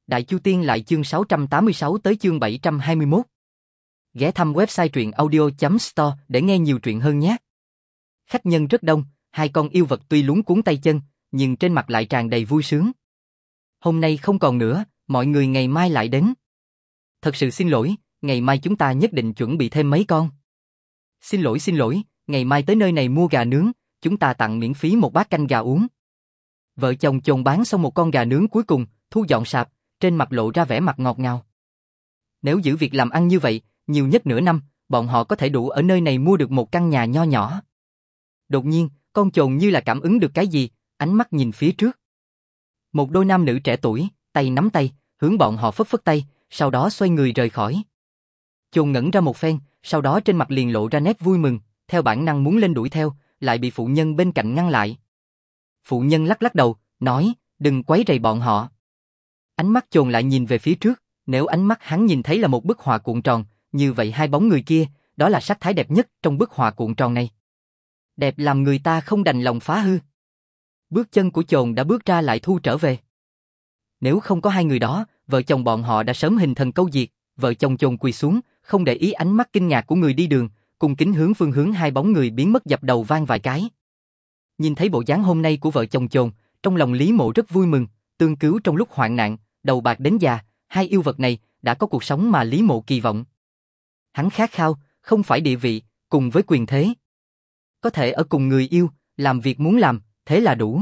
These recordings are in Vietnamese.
Đại Chu Tiên lại chương 686 tới chương 721. Ghé thăm website truyện audio.store để nghe nhiều truyện hơn nhé. Khách nhân rất đông, hai con yêu vật tuy luống cuống tay chân, nhưng trên mặt lại tràn đầy vui sướng. Hôm nay không còn nữa, mọi người ngày mai lại đến. Thật sự xin lỗi, ngày mai chúng ta nhất định chuẩn bị thêm mấy con. Xin lỗi, ngày mai tới nơi này mua gà nướng, chúng ta tặng miễn phí một bát canh gà uống. Vợ chồng chồn bán xong một con gà nướng cuối cùng, thu dọn sạp, trên mặt lộ ra vẻ mặt ngọt ngào. Nếu giữ việc làm ăn như vậy, nhiều nhất nửa năm, bọn họ có thể đủ ở nơi này mua được một căn nhà nho nhỏ. Đột nhiên, con chồn như là cảm ứng được cái gì, ánh mắt nhìn phía trước. Một đôi nam nữ trẻ tuổi, tay nắm tay, hướng bọn họ phất phất tay, sau đó xoay người rời khỏi. Chồn ngẩn ra một phen, sau đó trên mặt liền lộ ra nét vui mừng, theo bản năng muốn lên đuổi theo, lại bị phụ nhân bên cạnh ngăn lại. Phụ nhân lắc lắc đầu, nói, đừng quấy rầy bọn họ. Ánh mắt chồn lại nhìn về phía trước, nếu ánh mắt hắn nhìn thấy là một bức họa cuộn tròn, như vậy hai bóng người kia, đó là sắc thái đẹp nhất trong bức họa cuộn tròn này. Đẹp làm người ta không đành lòng phá hư. Bước chân của chồn đã bước ra lại thu trở về. Nếu không có hai người đó, vợ chồng bọn họ đã sớm hình thần câu diệt. Vợ chồng chồn quỳ xuống, không để ý ánh mắt kinh ngạc của người đi đường, cùng kính hướng phương hướng hai bóng người biến mất dập đầu vang vài cái. Nhìn thấy bộ dáng hôm nay của vợ chồng chồn, trong lòng Lý Mộ rất vui mừng, tương cứu trong lúc hoạn nạn, đầu bạc đến già, hai yêu vật này đã có cuộc sống mà Lý Mộ kỳ vọng. Hắn khát khao, không phải địa vị, cùng với quyền thế. Có thể ở cùng người yêu, làm việc muốn làm, thế là đủ.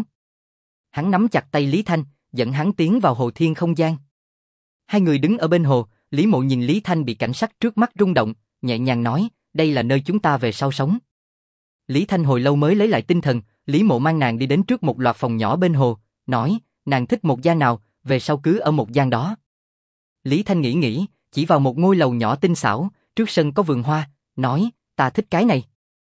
Hắn nắm chặt tay Lý Thanh, dẫn hắn tiến vào hồ thiên không gian. Hai người đứng ở bên hồ, Lý Mộ nhìn Lý Thanh bị cảnh sắc trước mắt rung động, nhẹ nhàng nói, đây là nơi chúng ta về sau sống. Lý Thanh hồi lâu mới lấy lại tinh thần, Lý Mộ mang nàng đi đến trước một loạt phòng nhỏ bên hồ, nói, nàng thích một gian nào, về sau cứ ở một gian đó. Lý Thanh nghĩ, chỉ vào một ngôi lầu nhỏ tinh xảo, trước sân có vườn hoa, nói, ta thích cái này.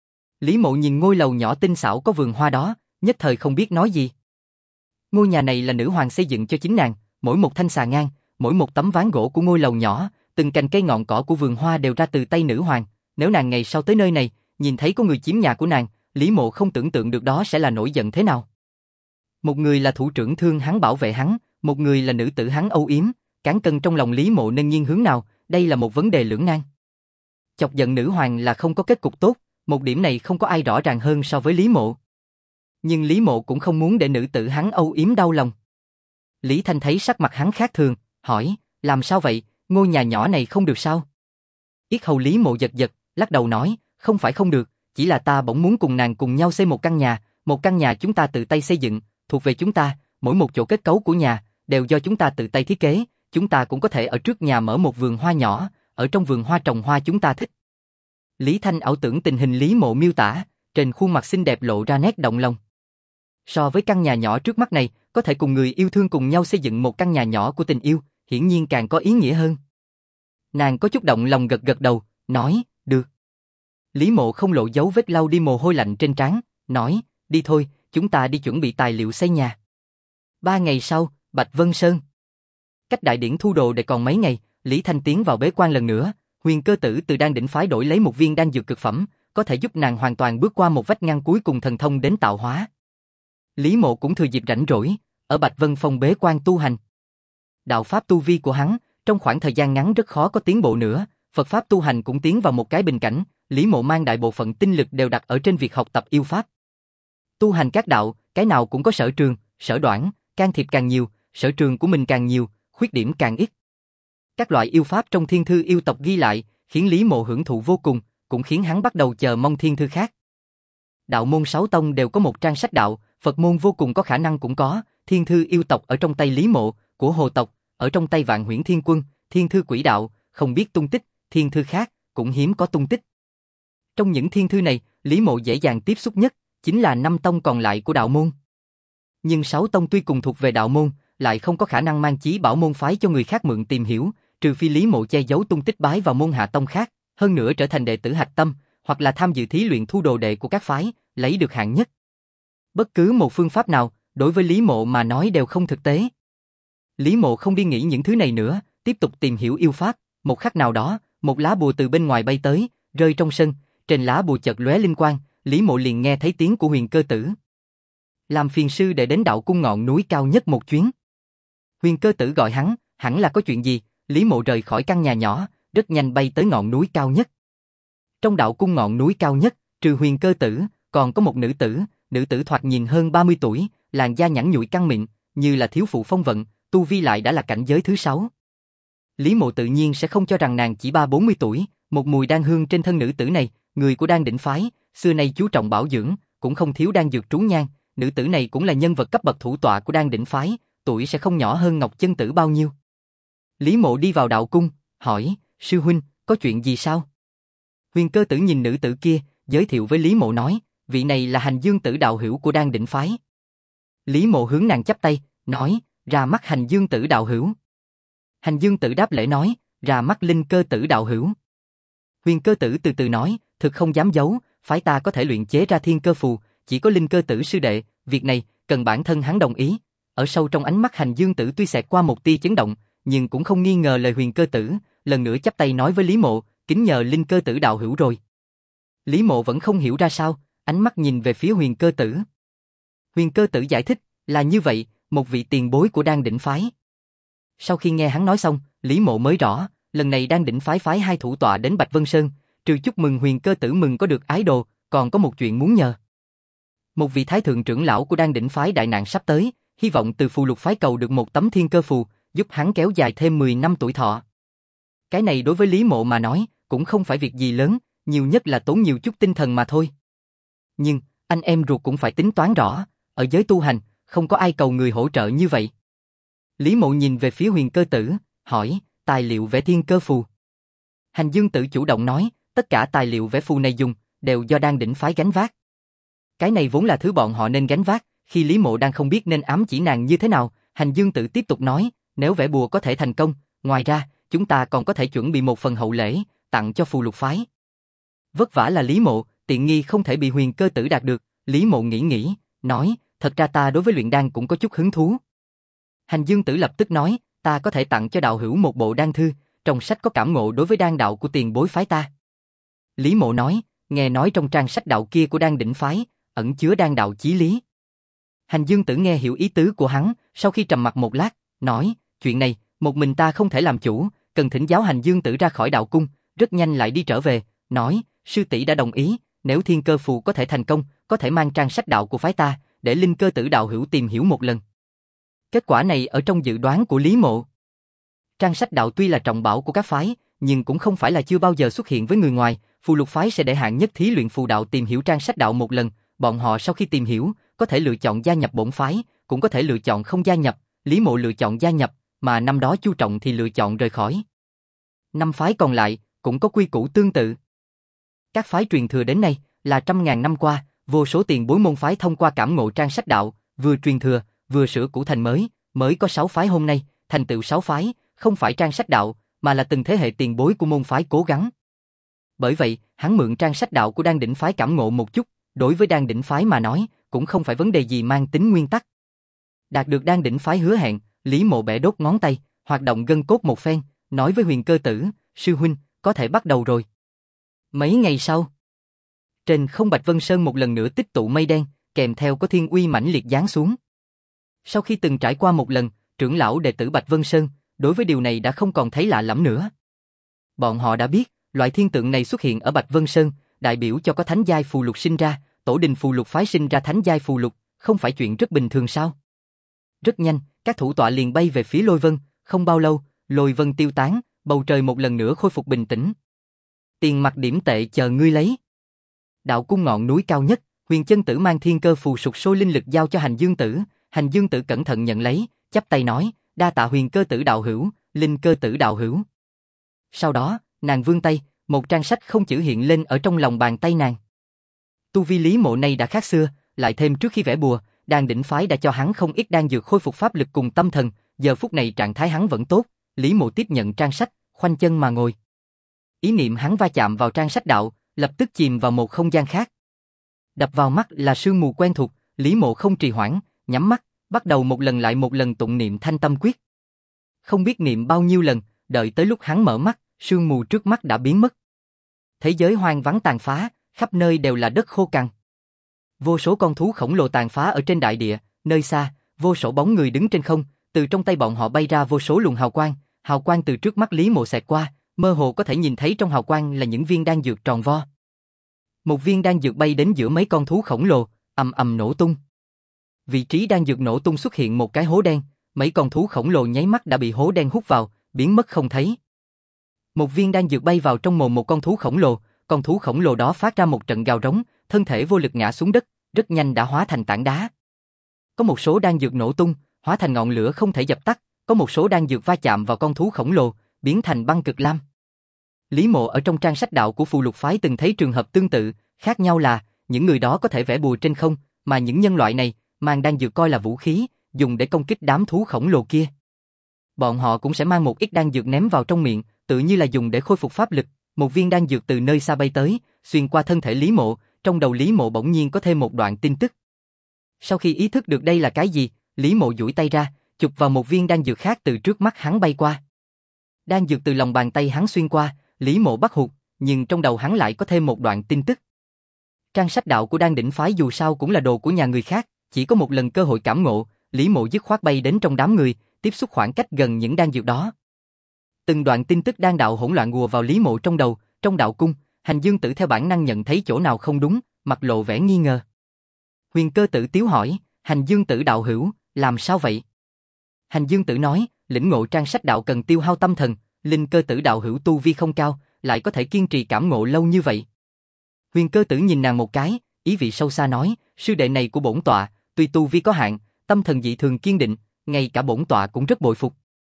Lý Mộ nhìn ngôi lầu nhỏ tinh xảo có vườn hoa đó, nhất thời không biết nói gì. Ngôi nhà này là nữ hoàng xây dựng cho chính nàng, mỗi một thanh xà ngang, mỗi một tấm ván gỗ của ngôi lầu nhỏ, từng cành cây ngọn cỏ của vườn hoa đều ra từ tay nữ hoàng. Nếu nàng ngày sau tới nơi này, nhìn thấy có người chiếm nhà của nàng, Lý Mộ không tưởng tượng được đó sẽ là nổi giận thế nào. Một người là thủ trưởng thương hắn bảo vệ hắn, một người là nữ tử hắn âu yếm, cán cân trong lòng Lý Mộ nên nghiêng hướng nào, đây là một vấn đề lưỡng nan. Chọc giận nữ hoàng là không có kết cục tốt, một điểm này không có ai rõ ràng hơn so với Lý Mộ. Nhưng Lý Mộ cũng không muốn để nữ tử hắn âu yếm đau lòng. Lý Thanh thấy sắc mặt hắn khác thường, hỏi, làm sao vậy, ngôi nhà nhỏ này không được sao? Yết hầu Lý Mộ giật, lắc đầu nói, không phải không được, chỉ là ta bỗng muốn cùng nàng cùng nhau xây một căn nhà chúng ta tự tay xây dựng, thuộc về chúng ta, mỗi một chỗ kết cấu của nhà đều do chúng ta tự tay thiết kế, chúng ta cũng có thể ở trước nhà mở một vườn hoa nhỏ, ở trong vườn hoa trồng hoa chúng ta thích. Lý Thanh ảo tưởng tình hình Lý Mộ miêu tả, trên khuôn mặt xinh đẹp lộ ra nét động lòng. So với căn nhà nhỏ trước mắt này, có thể cùng người yêu thương cùng nhau xây dựng một căn nhà nhỏ của tình yêu, hiển nhiên càng có ý nghĩa hơn. Nàng có chút động lòng gật đầu, nói, được. Lý Mộ không lộ dấu vết lau đi mồ hôi lạnh trên trán, nói, đi thôi, chúng ta đi chuẩn bị tài liệu xây nhà. 3 ngày sau, Bạch Vân Sơn. Cách đại điển thu đồ để còn mấy ngày, Lý Thanh tiến vào bế quan lần nữa, Huyền Cơ Tử từ đan đỉnh phái đổi lấy một viên đan dược cực phẩm, có thể giúp nàng hoàn toàn bước qua một vách ngăn cuối cùng thần thông đến tạo hóa. Lý Mộ cũng thừa dịp rảnh rỗi, ở Bạch Vân Phong bế quan tu hành. Đạo pháp tu vi của hắn, trong khoảng thời gian ngắn rất khó có tiến bộ nữa, Phật pháp tu hành cũng tiến vào một cái bình cảnh, Lý Mộ mang đại bộ phận tinh lực đều đặt ở trên việc học tập yêu pháp. Tu hành các đạo, cái nào cũng có sở trường, sở đoản, can thiệp càng nhiều, sở trường của mình càng nhiều, khuyết điểm càng ít. Các loại yêu pháp trong thiên thư yêu tộc ghi lại, khiến Lý Mộ hưởng thụ vô cùng, cũng khiến hắn bắt đầu chờ mong thiên thư khác. Đạo môn 6 tông đều có một trang sách đạo, Phật môn vô cùng có khả năng cũng có, thiên thư yêu tộc ở trong tay Lý Mộ, của Hồ tộc, ở trong tay Vạn Huyễn Thiên Quân, thiên thư quỷ đạo, không biết tung tích, thiên thư khác, cũng hiếm có tung tích. Trong những thiên thư này, Lý Mộ dễ dàng tiếp xúc nhất, chính là 5 tông còn lại của đạo môn. Nhưng 6 tông tuy cùng thuộc về đạo môn, lại không có khả năng mang chí bảo môn phái cho người khác mượn tìm hiểu, trừ phi Lý Mộ che giấu tung tích bái vào môn hạ tông khác, hơn nữa trở thành đệ tử hạch tâm, hoặc là tham dự thí luyện thu đồ đệ của các phái, lấy được hạng nhất. Bất cứ một phương pháp nào, đối với Lý Mộ mà nói đều không thực tế. Lý Mộ không đi nghĩ những thứ này nữa, tiếp tục tìm hiểu yêu pháp, một khắc nào đó, một lá bùa từ bên ngoài bay tới, rơi trong sân, trên lá bùa chợt lóe linh quang, Lý Mộ liền nghe thấy tiếng của Huyền Cơ Tử. Làm phiền sư để đến đạo cung ngọn núi cao nhất một chuyến. Huyền Cơ Tử gọi hắn, hẳn là có chuyện gì, Lý Mộ rời khỏi căn nhà nhỏ, rất nhanh bay tới ngọn núi cao nhất. Trong đạo cung ngọn núi cao nhất, trừ Huyền Cơ Tử, còn có một nữ tử thoạt nhìn hơn 30 tuổi, làn da nhẵn nhụi căng mịn, như là thiếu phụ phong vận, tu vi lại đã là cảnh giới thứ 6. Lý Mộ tự nhiên sẽ không cho rằng nàng chỉ 30-40 tuổi, một mùi đan hương trên thân nữ tử này, người của Đan Đỉnh phái, xưa nay chú trọng bảo dưỡng, cũng không thiếu đan dược trú nhan, nữ tử này cũng là nhân vật cấp bậc thủ tọa của Đan Đỉnh phái, tuổi sẽ không nhỏ hơn Ngọc Chân Tử bao nhiêu. Lý Mộ đi vào đạo cung, hỏi, sư huynh, có chuyện gì sao? Huyền Cơ Tử nhìn nữ tử kia, giới thiệu với Lý Mộ nói, vị này là Hành Dương Tử đạo hữu của Đan Đỉnh phái. Lý Mộ hướng nàng chắp tay, nói, ra mắt Hành Dương Tử đạo hữu. Hành Dương Tử đáp lễ nói, ra mắt Linh Cơ Tử đạo hữu. Huyền Cơ Tử từ từ nói, thực không dám giấu, phái ta có thể luyện chế ra thiên cơ phù, chỉ có Linh Cơ Tử sư đệ, việc này cần bản thân hắn đồng ý. Ở sâu trong ánh mắt Hành Dương Tử tuy xẹt qua một tia chấn động, nhưng cũng không nghi ngờ lời Huyền Cơ Tử, lần nữa chắp tay nói với Lý Mộ, kính nhờ Linh Cơ Tử đạo hữu rồi. Lý Mộ vẫn không hiểu ra sao, ánh mắt nhìn về phía Huyền Cơ Tử. Huyền Cơ Tử giải thích, là như vậy, một vị tiền bối của Đan Đỉnh phái. Sau khi nghe hắn nói xong, Lý Mộ mới rõ, lần này Đan Đỉnh phái phái 2 thủ tọa đến Bạch Vân Sơn, trừ chúc mừng Huyền Cơ Tử mừng có được ái đồ, còn có một chuyện muốn nhờ. Một vị thái thượng trưởng lão của Đan Đỉnh phái đại nạn sắp tới, hy vọng từ phù lục phái cầu được một tấm thiên cơ phù, giúp hắn kéo dài thêm 10 năm tuổi thọ. Cái này đối với Lý Mộ mà nói, cũng không phải việc gì lớn, nhiều nhất là tốn nhiều chút tinh thần mà thôi. Nhưng, anh em ruột cũng phải tính toán rõ, ở giới tu hành, không có ai cầu người hỗ trợ như vậy. Lý Mộ nhìn về phía Huyền Cơ Tử, hỏi, tài liệu vẽ thiên cơ phù. Hành Dương Tử chủ động nói, tất cả tài liệu vẽ phù này dùng, đều do Đan Đỉnh phái gánh vác. Cái này vốn là thứ bọn họ nên gánh vác, khi Lý Mộ đang không biết nên ám chỉ nàng như thế nào, Hành Dương Tử tiếp tục nói, nếu vẽ bùa có thể thành công, ngoài ra, chúng ta còn có thể chuẩn bị một phần hậu lễ, tặng cho phù lục phái. Vất vả là Lý Mộ, tiện nghi không thể bị Huyền Cơ Tử đạt được, Lý Mộ nghĩ, nói, thật ra ta đối với luyện đan cũng có chút hứng thú. Hành Dương Tử lập tức nói, ta có thể tặng cho đạo hữu một bộ đan thư, trong sách có cảm ngộ đối với đan đạo của tiền bối phái ta. Lý Mộ nói, nghe nói trong trang sách đạo kia của Đan Đỉnh phái, ẩn chứa đan đạo chí lý. Hành Dương Tử nghe hiểu ý tứ của hắn, sau khi trầm mặc một lát, nói, chuyện này, một mình ta không thể làm chủ, cần thỉnh giáo Hành Dương Tử ra khỏi đạo cung, rất nhanh lại đi trở về, nói, sư tỷ đã đồng ý, nếu thiên cơ phù có thể thành công, có thể mang trang sách đạo của phái ta, để Linh Cơ Tử đạo hữu tìm hiểu một lần. Kết quả này ở trong dự đoán của Lý Mộ. Trang sách đạo tuy là trọng bảo của các phái, nhưng cũng không phải là chưa bao giờ xuất hiện với người ngoài, phù lục phái sẽ để hạng nhất thí luyện phù đạo tìm hiểu trang sách đạo một lần, bọn họ sau khi tìm hiểu, có thể lựa chọn gia nhập bổn phái, cũng có thể lựa chọn không gia nhập, Lý Mộ lựa chọn gia nhập, mà năm đó Chu Trọng thì lựa chọn rời khỏi. 5 phái còn lại, cũng có quy củ tương tự. Các phái truyền thừa đến nay, là trăm ngàn năm qua, vô số tiền bối môn phái thông qua cảm ngộ trang sách đạo, vừa truyền thừa, vừa sửa cũ thành mới có 6 phái hôm nay, thành tựu 6 phái, không phải trang sách đạo, mà là từng thế hệ tiền bối của môn phái cố gắng. Bởi vậy, hắn mượn trang sách đạo của Đan Đỉnh phái cảm ngộ một chút, đối với Đan Đỉnh phái mà nói, cũng không phải vấn đề gì mang tính nguyên tắc. Đạt được Đan Đỉnh phái hứa hẹn, Lý Mộ bẻ đốt ngón tay, hoạt động gân cốt một phen, nói với Huyền Cơ Tử, sư huynh, có thể bắt đầu rồi. Mấy ngày sau, trên không Bạch Vân Sơn một lần nữa tích tụ mây đen, kèm theo có thiên uy mãnh liệt giáng xuống. Sau khi từng trải qua một lần, trưởng lão đệ tử Bạch Vân Sơn, đối với điều này đã không còn thấy lạ lẫm nữa. Bọn họ đã biết, loại thiên tượng này xuất hiện ở Bạch Vân Sơn, đại biểu cho có thánh giai phù lục sinh ra, tổ đình phù lục phái sinh ra thánh giai phù lục, không phải chuyện rất bình thường sao? Rất nhanh, các thủ tọa liền bay về phía Lôi Vân, không bao lâu, Lôi Vân tiêu tán, bầu trời một lần nữa khôi phục bình tĩnh. Tiền mặt điểm tệ chờ ngươi lấy. Đạo cung ngọn núi cao nhất, Huyền Chân Tử mang thiên cơ phù sục sôi linh lực giao cho Hành Dương Tử, Hành Dương Tử cẩn thận nhận lấy, chắp tay nói, đa tạ Huyền Cơ Tử đạo hữu, Linh Cơ Tử đạo hữu. Sau đó, nàng vươn tay, một trang sách không chữ hiện lên ở trong lòng bàn tay nàng. Tu vi Lý Mộ này đã khác xưa, lại thêm trước khi vẽ bùa, Đan Đỉnh phái đã cho hắn không ít đan dược khôi phục pháp lực cùng tâm thần, giờ phút này trạng thái hắn vẫn tốt, Lý Mộ tiếp nhận trang sách, khoanh chân mà ngồi. Ý niệm hắn va chạm vào trang sách đạo, lập tức chìm vào một không gian khác. Đập vào mắt là sương mù quen thuộc, Lý Mộ không trì hoãn, nhắm mắt, bắt đầu một lần lại một lần tụng niệm Thanh Tâm Quyết. Không biết niệm bao nhiêu lần, đợi tới lúc hắn mở mắt, sương mù trước mắt đã biến mất. Thế giới hoang vắng tàn phá, khắp nơi đều là đất khô cằn. Vô số con thú khổng lồ tàn phá ở trên đại địa, nơi xa, vô số bóng người đứng trên không, Từ trong tay bọn họ bay ra vô số luồng hào quang từ trước mắt Lý Mộ xẹt qua, mơ hồ có thể nhìn thấy trong hào quang là những viên đan dược tròn vo. Một viên đan dược bay đến giữa mấy con thú khổng lồ, ầm ầm nổ tung. Vị trí đan dược nổ tung xuất hiện một cái hố đen, mấy con thú khổng lồ nháy mắt đã bị hố đen hút vào, biến mất không thấy. Một viên đan dược bay vào trong mồm một con thú khổng lồ đó phát ra một trận gào rống, thân thể vô lực ngã xuống đất, rất nhanh đã hóa thành tảng đá. Có một số đan dược nổ tung, hóa thành ngọn lửa không thể dập tắt, có một số đan dược va chạm vào con thú khổng lồ, biến thành băng cực lam. Lý Mộ ở trong trang sách đạo của Phù Lục phái từng thấy trường hợp tương tự, khác nhau là những người đó có thể vẽ bùa trên không, mà những nhân loại này mang đan dược coi là vũ khí, dùng để công kích đám thú khổng lồ kia. Bọn họ cũng sẽ mang một ít đan dược ném vào trong miệng, tự như là dùng để khôi phục pháp lực. Một viên đan dược từ nơi xa bay tới, xuyên qua thân thể Lý Mộ, trong đầu Lý Mộ bỗng nhiên có thêm một đoạn tin tức. Sau khi ý thức được đây là cái gì, Lý Mộ duỗi tay ra, chụp vào một viên đan dược khác từ trước mắt hắn bay qua. Đan dược từ lòng bàn tay hắn xuyên qua, Lý Mộ bắt hụt, nhưng trong đầu hắn lại có thêm một đoạn tin tức. Trang sách đạo của Đan Đỉnh phái dù sao cũng là đồ của nhà người khác, chỉ có một lần cơ hội cảm ngộ, Lý Mộ dứt khoát bay đến trong đám người, tiếp xúc khoảng cách gần những đan dược đó. Từng đoạn tin tức đan đạo hỗn loạn ùa vào Lý Mộ trong đầu, trong đạo cung, Hành Dương Tử theo bản năng nhận thấy chỗ nào không đúng, mặt lộ vẻ nghi ngờ. Huyền Cơ Tử tiếu hỏi, Hành Dương Tử đạo hữu, làm sao vậy? Hành Dương Tử nói, lĩnh ngộ trang sách đạo cần tiêu hao tâm thần, Linh Cơ Tử đạo hữu tu vi không cao, lại có thể kiên trì cảm ngộ lâu như vậy. Huyền Cơ Tử nhìn nàng một cái, ý vị sâu xa nói, sư đệ này của bổn tọa, tuy tu vi có hạn, tâm thần dị thường kiên định, ngay cả bổn tọa cũng rất bội phục.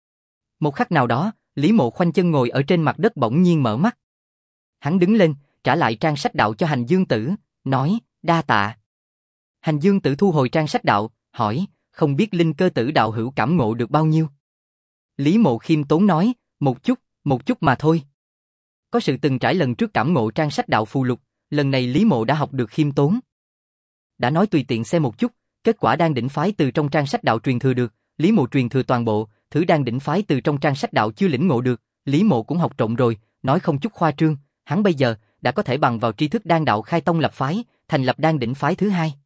Một khắc nào đó, Lý Mộ khoanh chân ngồi ở trên mặt đất bỗng nhiên mở mắt. Hắn đứng lên, trả lại trang sách đạo cho Hành Dương Tử, nói, đa tạ. Hành Dương Tử thu hồi trang sách đạo, hỏi, không biết Linh Cơ Tử đạo hữu cảm ngộ được bao nhiêu? Lý Mộ khiêm tốn nói, một chút mà thôi. Có sự từng trải lần trước cảm ngộ trang sách đạo phù lục, lần này Lý Mộ đã học được khiêm tốn. Đã nói tùy tiện xem một chút, kết quả Đan Đỉnh phái từ trong trang sách đạo truyền thừa được, Lý Mộ truyền thừa toàn bộ, thử Đan Đỉnh phái từ trong trang sách đạo chưa lĩnh ngộ được, Lý Mộ cũng học trộm rồi, nói không chút khoa trương, hắn bây giờ đã có thể bằng vào tri thức đan đạo khai tông lập phái, thành lập Đan Đỉnh phái thứ hai.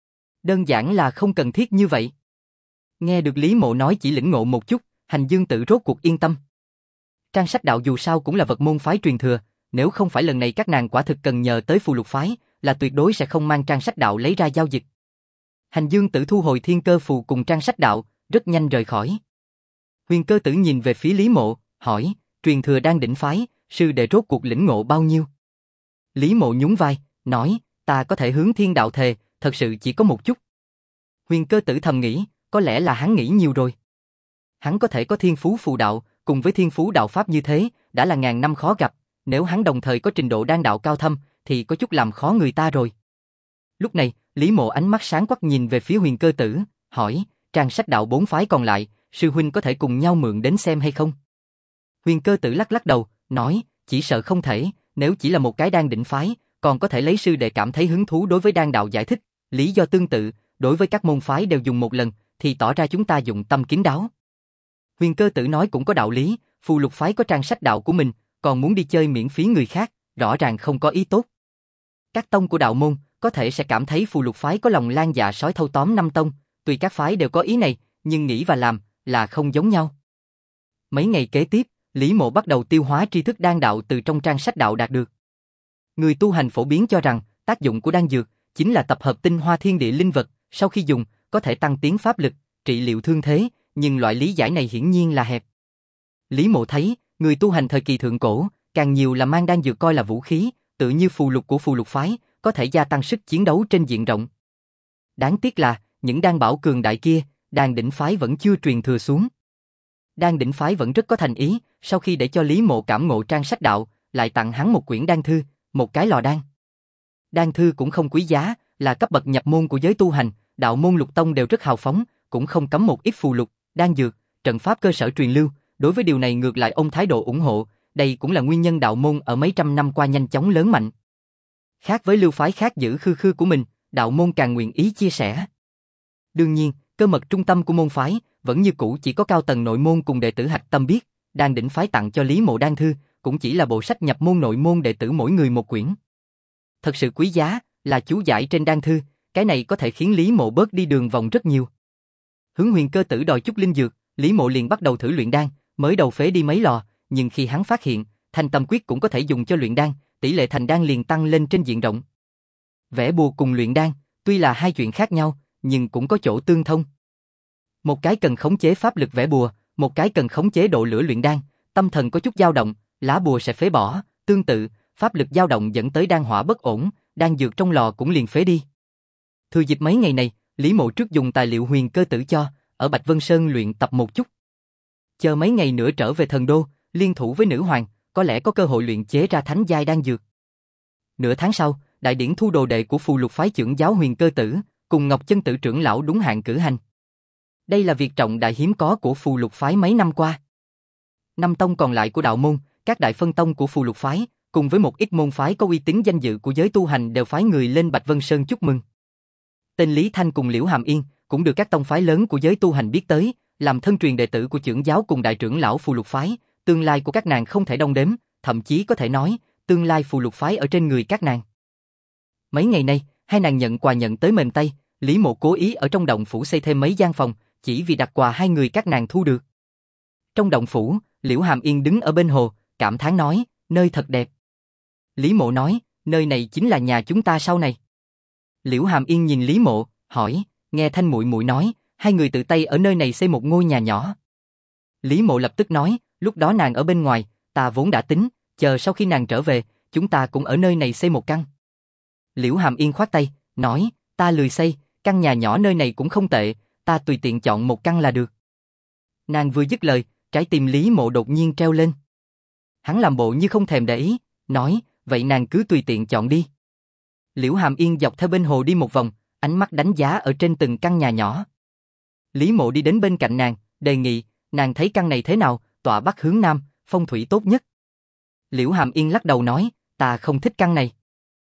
Đơn giản là không cần thiết như vậy. Nghe được Lý Mộ nói chỉ lĩnh ngộ một chút, Hành Dương Tử rốt cuộc yên tâm. Trang sách đạo dù sao cũng là vật môn phái truyền thừa, nếu không phải lần này các nàng quả thực cần nhờ tới Phù Lục phái, là tuyệt đối sẽ không mang trang sách đạo lấy ra giao dịch. Hành Dương Tử thu hồi thiên cơ phù cùng trang sách đạo, rất nhanh rời khỏi. Huyền Cơ Tử nhìn về phía Lý Mộ, hỏi, truyền thừa Đan Đỉnh phái, sư đệ rốt cuộc lĩnh ngộ bao nhiêu? Lý Mộ nhún vai, nói, ta có thể hướng thiên đạo thề, thật sự chỉ có một chút. Huyền Cơ Tử thầm nghĩ, có lẽ là hắn nghĩ nhiều rồi. Hắn có thể có thiên phú phù đạo, cùng với thiên phú đạo pháp như thế, đã là ngàn năm khó gặp, nếu hắn đồng thời có trình độ đan đạo cao thâm, thì có chút làm khó người ta rồi. Lúc này, Lý Mộ ánh mắt sáng quắc nhìn về phía Huyền Cơ Tử, hỏi, trang sách đạo 4 phái còn lại, sư huynh có thể cùng nhau mượn đến xem hay không? Huyền Cơ Tử lắc lắc đầu, nói, chỉ sợ không thể, nếu chỉ là một cái Đan Đỉnh phái, còn có thể lấy sư đệ cảm thấy hứng thú đối với đan đạo giải thích, lý do tương tự, đối với các môn phái đều dùng một lần, thì tỏ ra chúng ta dụng tâm kín đáo. Huyền Cơ Tử nói cũng có đạo lý, Phù Lục phái có trang sách đạo của mình, còn muốn đi chơi miễn phí người khác, rõ ràng không có ý tốt. Các tông của đạo môn có thể sẽ cảm thấy Phù Lục phái có lòng lan dạ sói thâu tóm năm tông, tuy các phái đều có ý này, nhưng nghĩ và làm là không giống nhau. Mấy ngày kế tiếp, Lý Mộ bắt đầu tiêu hóa tri thức đan đạo từ trong trang sách đạo đạt được. Người tu hành phổ biến cho rằng tác dụng của đan dược chính là tập hợp tinh hoa thiên địa linh vật, sau khi dùng có thể tăng tiến pháp lực, trị liệu thương thế, nhưng loại lý giải này hiển nhiên là hẹp. Lý Mộ thấy, người tu hành thời kỳ thượng cổ, càng nhiều là mang đan dược coi là vũ khí, tự như phù lục của Phù Lục phái, có thể gia tăng sức chiến đấu trên diện rộng. Đáng tiếc là, những đan bảo cường đại kia, Đan Đỉnh phái vẫn chưa truyền thừa xuống. Đan Đỉnh phái vẫn rất có thành ý, sau khi để cho Lý Mộ cảm ngộ trang sách đạo, lại tặng hắn một quyển đan thư, một cái lò đan. Đan thư cũng không quý giá, là cấp bậc nhập môn của giới tu hành, đạo môn lục tông đều rất hào phóng, cũng không cấm một ít phù lục, đan dược, trận pháp cơ sở truyền lưu, đối với điều này ngược lại ông thái độ ủng hộ, đây cũng là nguyên nhân đạo môn ở mấy trăm năm qua nhanh chóng lớn mạnh. Khác với lưu phái khác giữ khư khư của mình, đạo môn càng nguyện ý chia sẻ. Đương nhiên, cơ mật trung tâm của môn phái vẫn như cũ chỉ có cao tầng nội môn cùng đệ tử hạch tâm biết, Đan Đỉnh phái tặng cho Lý Mộ đan thư, cũng chỉ là bộ sách nhập môn nội môn đệ tử mỗi người một quyển. Thật sự quý giá là chú giải trên đan thư, cái này có thể khiến Lý Mộ bớt đi đường vòng rất nhiều. Hướng Huyền Cơ Tử đòi chút linh dược, Lý Mộ liền bắt đầu thử luyện đan, mới đầu phế đi mấy lò, nhưng khi hắn phát hiện, Thanh Tâm Quyết cũng có thể dùng cho luyện đan, tỷ lệ thành đan liền tăng lên trên diện rộng. Vẽ bùa cùng luyện đan, tuy là hai chuyện khác nhau, nhưng cũng có chỗ tương thông. Một cái cần khống chế pháp lực vẽ bùa, một cái cần khống chế độ lửa luyện đan, tâm thần có chút dao động, lá bùa sẽ phế bỏ, tương tự, pháp lực dao động dẫn tới đan hỏa bất ổn, đan dược trong lò cũng liền phế đi. Thừa dịp mấy ngày này, Lý Mộ trước dùng tài liệu huyền cơ tử cho, ở Bạch Vân Sơn luyện tập một chút. Chờ mấy ngày nữa trở về thần đô, liên thủ với nữ hoàng, có lẽ có cơ hội luyện chế ra thánh giai đan dược. Nửa tháng sau, đại điển thu đồ đệ của phù lục phái trưởng giáo huyền cơ tử, cùng Ngọc Chân Tử trưởng lão đúng hạn cử hành. Đây là việc trọng đại hiếm có của phù lục phái mấy năm qua. Năm tông còn lại của đạo môn, các đại phân tông của phù lục phái, cùng với một ít môn phái có uy tín danh dự của giới tu hành đều phái người lên Bạch Vân Sơn chúc mừng. Tên Lý Thanh cùng Liễu Hàm Yên cũng được các tông phái lớn của giới tu hành biết tới, làm thân truyền đệ tử của trưởng giáo cùng đại trưởng lão phù lục phái, tương lai của các nàng không thể đong đếm, thậm chí có thể nói, tương lai phù lục phái ở trên người các nàng. Mấy ngày nay, hai nàng nhận quà nhận tới mềm tay, Lý Mộ cố ý ở trong động phủ xây thêm mấy gian phòng, chỉ vì đặt quà hai người các nàng thu được. Trong động phủ, Liễu Hàm Yên đứng ở bên hồ, cảm thán nói, nơi thật đẹp. Lý Mộ nói, nơi này chính là nhà chúng ta sau này. Liễu Hàm Yên nhìn Lý Mộ, hỏi, nghe Thanh muội muội nói, hai người tự tay ở nơi này xây một ngôi nhà nhỏ. Lý Mộ lập tức nói, lúc đó nàng ở bên ngoài, ta vốn đã tính, chờ sau khi nàng trở về, chúng ta cũng ở nơi này xây một căn. Liễu Hàm Yên khoát tay, nói, ta lười xây, căn nhà nhỏ nơi này cũng không tệ, ta tùy tiện chọn một căn là được. Nàng vừa dứt lời, trái tim Lý Mộ đột nhiên treo lên. Hắn làm bộ như không thèm để ý, nói, vậy nàng cứ tùy tiện chọn đi. Liễu Hàm Yên dọc theo bên hồ đi một vòng, ánh mắt đánh giá ở trên từng căn nhà nhỏ. Lý Mộ đi đến bên cạnh nàng, đề nghị, nàng thấy căn này thế nào, tọa bắc hướng nam, phong thủy tốt nhất. Liễu Hàm Yên lắc đầu nói, ta không thích căn này.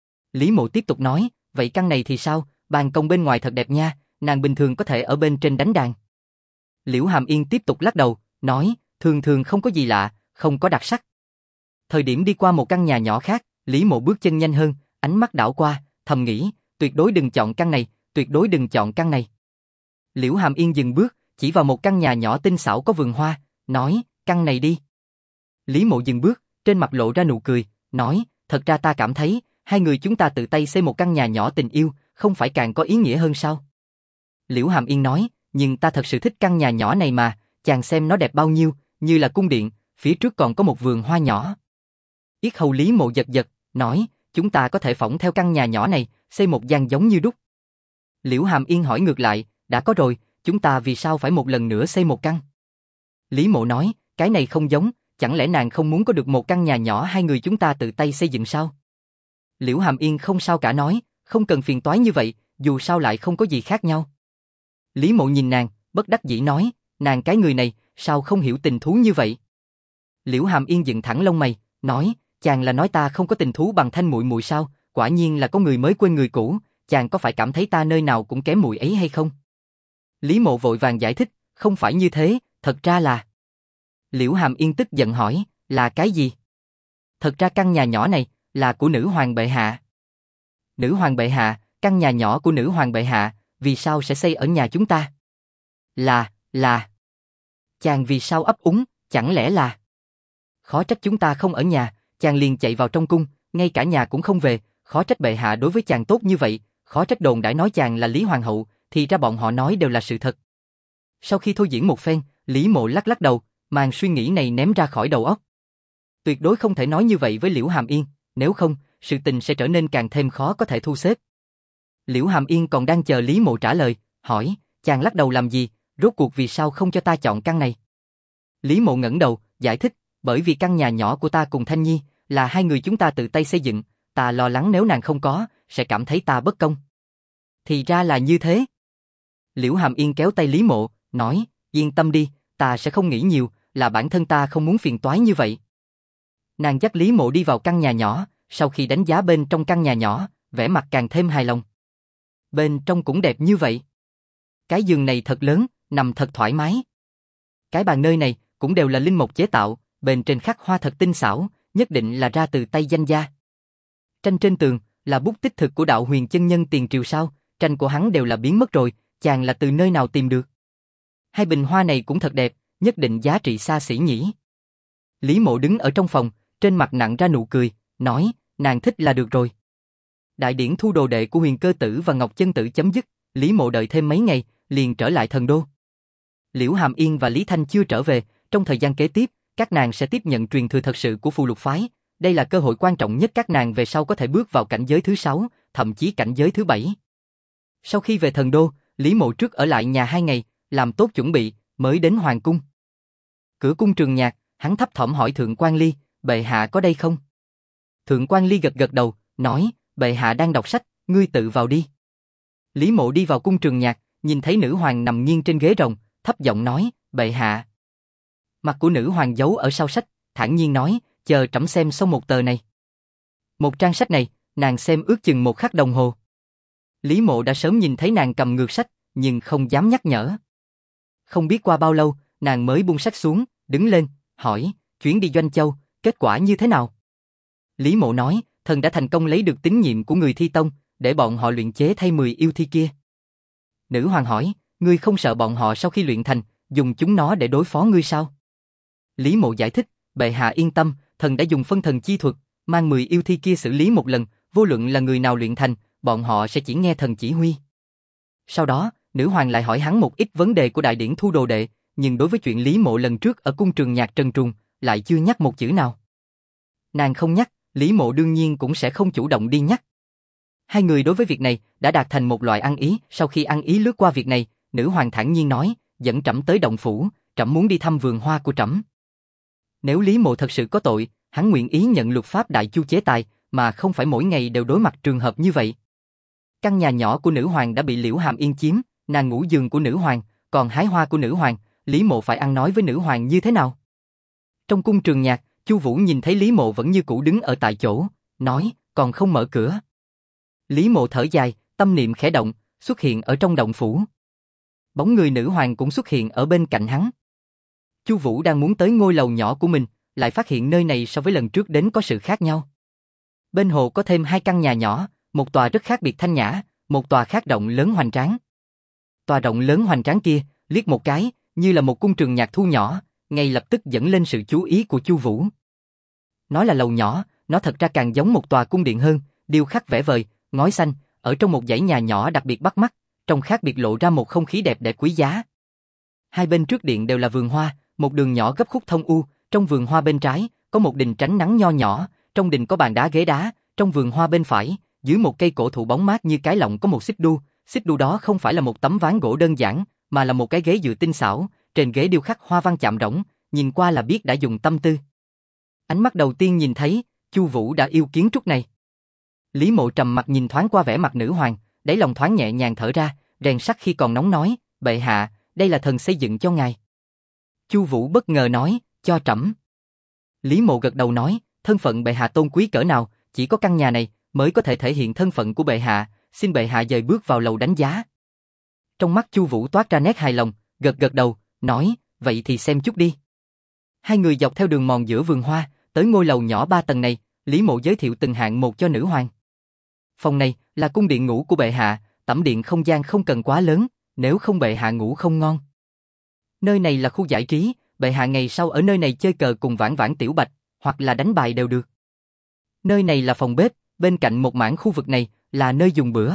Lý Mộ tiếp tục nói, vậy căn này thì sao, ban công bên ngoài thật đẹp nha, nàng bình thường có thể ở bên trên đánh đàn. Liễu Hàm Yên tiếp tục lắc đầu, nói, thường thường không có gì lạ, không có đặc sắc. Thời điểm đi qua một căn nhà nhỏ khác, Lý Mộ bước chân nhanh hơn, ánh mắt đảo qua, thầm nghĩ, tuyệt đối đừng chọn căn này, tuyệt đối đừng chọn căn này. Liễu Hàm Yên dừng bước, chỉ vào một căn nhà nhỏ tinh xảo có vườn hoa, nói, căn này đi. Lý Mộ dừng bước, trên mặt lộ ra nụ cười, nói, thật ra ta cảm thấy, hai người chúng ta tự tay xây một căn nhà nhỏ tình yêu, không phải càng có ý nghĩa hơn sao? Liễu Hàm Yên nói, nhưng ta thật sự thích căn nhà nhỏ này mà, chàng xem nó đẹp bao nhiêu, như là cung điện, phía trước còn có một vườn hoa nhỏ. Yết hầu Lý Mộ giật giật, nói, chúng ta có thể phỏng theo căn nhà nhỏ này, xây một gian giống như đúc. Liễu Hàm Yên hỏi ngược lại, đã có rồi, chúng ta vì sao phải một lần nữa xây một căn? Lý Mộ nói, cái này không giống, chẳng lẽ nàng không muốn có được một căn nhà nhỏ hai người chúng ta tự tay xây dựng sao? Liễu Hàm Yên không sao cả nói, không cần phiền toái như vậy, dù sao lại không có gì khác nhau. Lý Mộ nhìn nàng, bất đắc dĩ nói, nàng cái người này, sao không hiểu tình thú như vậy? Liễu Hàm Yên dựng thẳng lông mày, nói, chàng là nói ta không có tình thú bằng Thanh muội muội sao? Quả nhiên là có người mới quên người cũ, chàng có phải cảm thấy ta nơi nào cũng kém muội ấy hay không? Lý Mộ vội vàng giải thích, không phải như thế, thật ra là... Liễu Hàm Yên tức giận hỏi, là cái gì? Thật ra căn nhà nhỏ này, là của nữ hoàng bệ hạ. Nữ hoàng bệ hạ, căn nhà nhỏ của nữ hoàng bệ hạ, vì sao sẽ xây ở nhà chúng ta? Là... Chàng vì sao ấp úng, chẳng lẽ là... Khó trách chúng ta không ở nhà, chàng liền chạy vào trong cung, ngay cả nhà cũng không về, khó trách bệ hạ đối với chàng tốt như vậy, khó trách đồn đãi nói chàng là Lý Hoàng hậu, thì ra bọn họ nói đều là sự thật. Sau khi thôi diễn một phen, Lý Mộ lắc lắc đầu, màn suy nghĩ này ném ra khỏi đầu óc. Tuyệt đối không thể nói như vậy với Liễu Hàm Yên, nếu không, sự tình sẽ trở nên càng thêm khó có thể thu xếp. Liễu Hàm Yên còn đang chờ Lý Mộ trả lời, hỏi, chàng lắc đầu làm gì, rốt cuộc vì sao không cho ta chọn căn này? Lý Mộ ngẩng đầu, giải thích, bởi vì căn nhà nhỏ của ta cùng Thanh Nhi, là hai người chúng ta tự tay xây dựng, ta lo lắng nếu nàng không có, sẽ cảm thấy ta bất công. Thì ra là như thế. Liễu Hàm Yên kéo tay Lý Mộ, nói, yên tâm đi, ta sẽ không nghĩ nhiều, là bản thân ta không muốn phiền toái như vậy. Nàng dắt Lý Mộ đi vào căn nhà nhỏ, sau khi đánh giá bên trong căn nhà nhỏ, vẻ mặt càng thêm hài lòng. Bên trong cũng đẹp như vậy. Cái giường này thật lớn, nằm thật thoải mái. Cái bàn nơi này cũng đều là linh mộc chế tạo, bên trên khắc hoa thật tinh xảo, nhất định là ra từ tay danh gia. Tranh trên tường là bút tích thực của đạo huyền chân nhân tiền triều sao, tranh của hắn đều là biến mất rồi, chàng là từ nơi nào tìm được? Hai bình hoa này cũng thật đẹp, nhất định giá trị xa xỉ nhỉ. Lý Mộ đứng ở trong phòng, trên mặt nặn ra nụ cười, nói, nàng thích là được rồi. Đại điển thu đồ đệ của Huyền Cơ Tử và Ngọc Chân Tử chấm dứt, Lý Mộ đợi thêm mấy ngày, liền trở lại Thần Đô. Liễu Hàm Yên và Lý Thanh chưa trở về, trong thời gian kế tiếp, các nàng sẽ tiếp nhận truyền thừa thật sự của Phù Lục Phái. Đây là cơ hội quan trọng nhất các nàng về sau có thể bước vào cảnh giới thứ 6, thậm chí cảnh giới thứ 7. Sau khi về Thần Đô, Lý Mộ trước ở lại nhà 2 ngày, làm tốt chuẩn bị, mới đến Hoàng Cung. Cửa cung Trường Nhạc, hắn thấp thỏm hỏi Thượng Quan Ly, bệ hạ có đây không? Thượng Quan Ly gật gật đầu, nói, bệ hạ đang đọc sách, ngươi tự vào đi. Lý Mộ đi vào cung Trường Nhạc, nhìn thấy nữ hoàng nằm nghiêng trên ghế rồng, thấp giọng nói, bệ hạ. Mặt của nữ hoàng giấu ở sau sách, thản nhiên nói, chờ trẫm xem xong một tờ này. Một trang sách này, nàng xem ước chừng 1 khắc đồng hồ. Lý Mộ đã sớm nhìn thấy nàng cầm ngược sách, nhưng không dám nhắc nhở. Không biết qua bao lâu, nàng mới buông sách xuống, đứng lên, hỏi, chuyến đi Doanh Châu, kết quả như thế nào? Lý Mộ nói, thần đã thành công lấy được tín nhiệm của người Thi Tông, để bọn họ luyện chế thay 10 yêu thi kia. Nữ hoàng hỏi, ngươi không sợ bọn họ sau khi luyện thành, dùng chúng nó để đối phó ngươi sao? Lý Mộ giải thích, bệ hạ yên tâm, thần đã dùng phân thần chi thuật, mang 10 yêu thi kia xử lý một lần, vô luận là người nào luyện thành, bọn họ sẽ chỉ nghe thần chỉ huy. Sau đó, nữ hoàng lại hỏi hắn một ít vấn đề của đại điển thu đồ đệ, nhưng đối với chuyện Lý Mộ lần trước ở cung Trường Nhạc trần truồng, lại chưa nhắc một chữ nào. Nàng không nhắc, Lý Mộ đương nhiên cũng sẽ không chủ động đi nhắc. Hai người đối với việc này đã đạt thành một loại ăn ý. Sau khi ăn ý lướt qua việc này, nữ hoàng thản nhiên nói, dẫn trẫm tới động phủ, trẫm muốn đi thăm vườn hoa của trẫm. Nếu Lý Mộ thật sự có tội, hắn nguyện ý nhận luật pháp đại chu chế tài, mà không phải mỗi ngày đều đối mặt trường hợp như vậy. Căn nhà nhỏ của nữ hoàng đã bị Liễu Hàm Yên chiếm, nàng ngủ giường của nữ hoàng, còn hái hoa của nữ hoàng, Lý Mộ phải ăn nói với nữ hoàng như thế nào? Trong cung Trường Nhạc, Chu Vũ nhìn thấy Lý Mộ vẫn như cũ đứng ở tại chỗ, nói, còn không mở cửa. Lý Mộ thở dài, tâm niệm khẽ động, xuất hiện ở trong động phủ. Bóng người nữ hoàng cũng xuất hiện ở bên cạnh hắn. Chu Vũ đang muốn tới ngôi lầu nhỏ của mình, lại phát hiện nơi này so với lần trước đến có sự khác nhau. Bên hồ có thêm 2 căn nhà nhỏ, một tòa rất khác biệt thanh nhã, một tòa khác rộng lớn hoành tráng. Tòa rộng lớn hoành tráng kia, liếc một cái, như là một cung Trường Nhạc thu nhỏ, ngay lập tức dẫn lên sự chú ý của Chu Vũ. Nói là lầu nhỏ, nó thật ra càng giống một tòa cung điện hơn, điêu khắc vẽ vời, ngói xanh, ở trong một dãy nhà nhỏ đặc biệt bắt mắt, trong khác biệt lộ ra một không khí đẹp đẽ quý giá. Hai bên trước điện đều là vườn hoa, một đường nhỏ gấp khúc thông u, trong vườn hoa bên trái có một đình tránh nắng nho nhỏ, trong đình có bàn đá ghế đá, trong vườn hoa bên phải, dưới một cây cổ thụ bóng mát như cái lọng có một xích đu đó không phải là một tấm ván gỗ đơn giản, mà là một cái ghế dựa tinh xảo, trên ghế điêu khắc hoa văn chạm rỗng, nhìn qua là biết đã dùng tâm tư. Ánh mắt đầu tiên nhìn thấy, Chu Vũ đã yêu kiến trúc này. Lý Mộ trầm mặt nhìn thoáng qua vẻ mặt nữ hoàng, đáy lòng thoáng nhẹ nhàng thở ra, rèn sắt khi còn nóng nói, bệ hạ, đây là thần xây dựng cho ngài. Chu Vũ bất ngờ nói, cho trẫm. Lý Mộ gật đầu nói, thân phận bệ hạ tôn quý cỡ nào, chỉ có căn nhà này mới có thể thể hiện thân phận của bệ hạ, xin bệ hạ dời bước vào lầu đánh giá. Trong mắt Chu Vũ toát ra nét hài lòng, gật gật đầu, nói, vậy thì xem chút đi. Hai người dọc theo đường mòn giữa vườn hoa, tới ngôi lầu nhỏ 3 tầng này, Lý Mộ giới thiệu từng hạng một cho nữ hoàng. Phòng này là cung điện ngủ của bệ hạ, tẩm điện không gian không cần quá lớn, nếu không bệ hạ ngủ không ngon. Nơi này là khu giải trí, bệ hạ ngày sau ở nơi này chơi cờ cùng Vãn Vãn Tiểu Bạch, hoặc là đánh bài đều được. Nơi này là phòng bếp, bên cạnh một mảng khu vực này là nơi dùng bữa.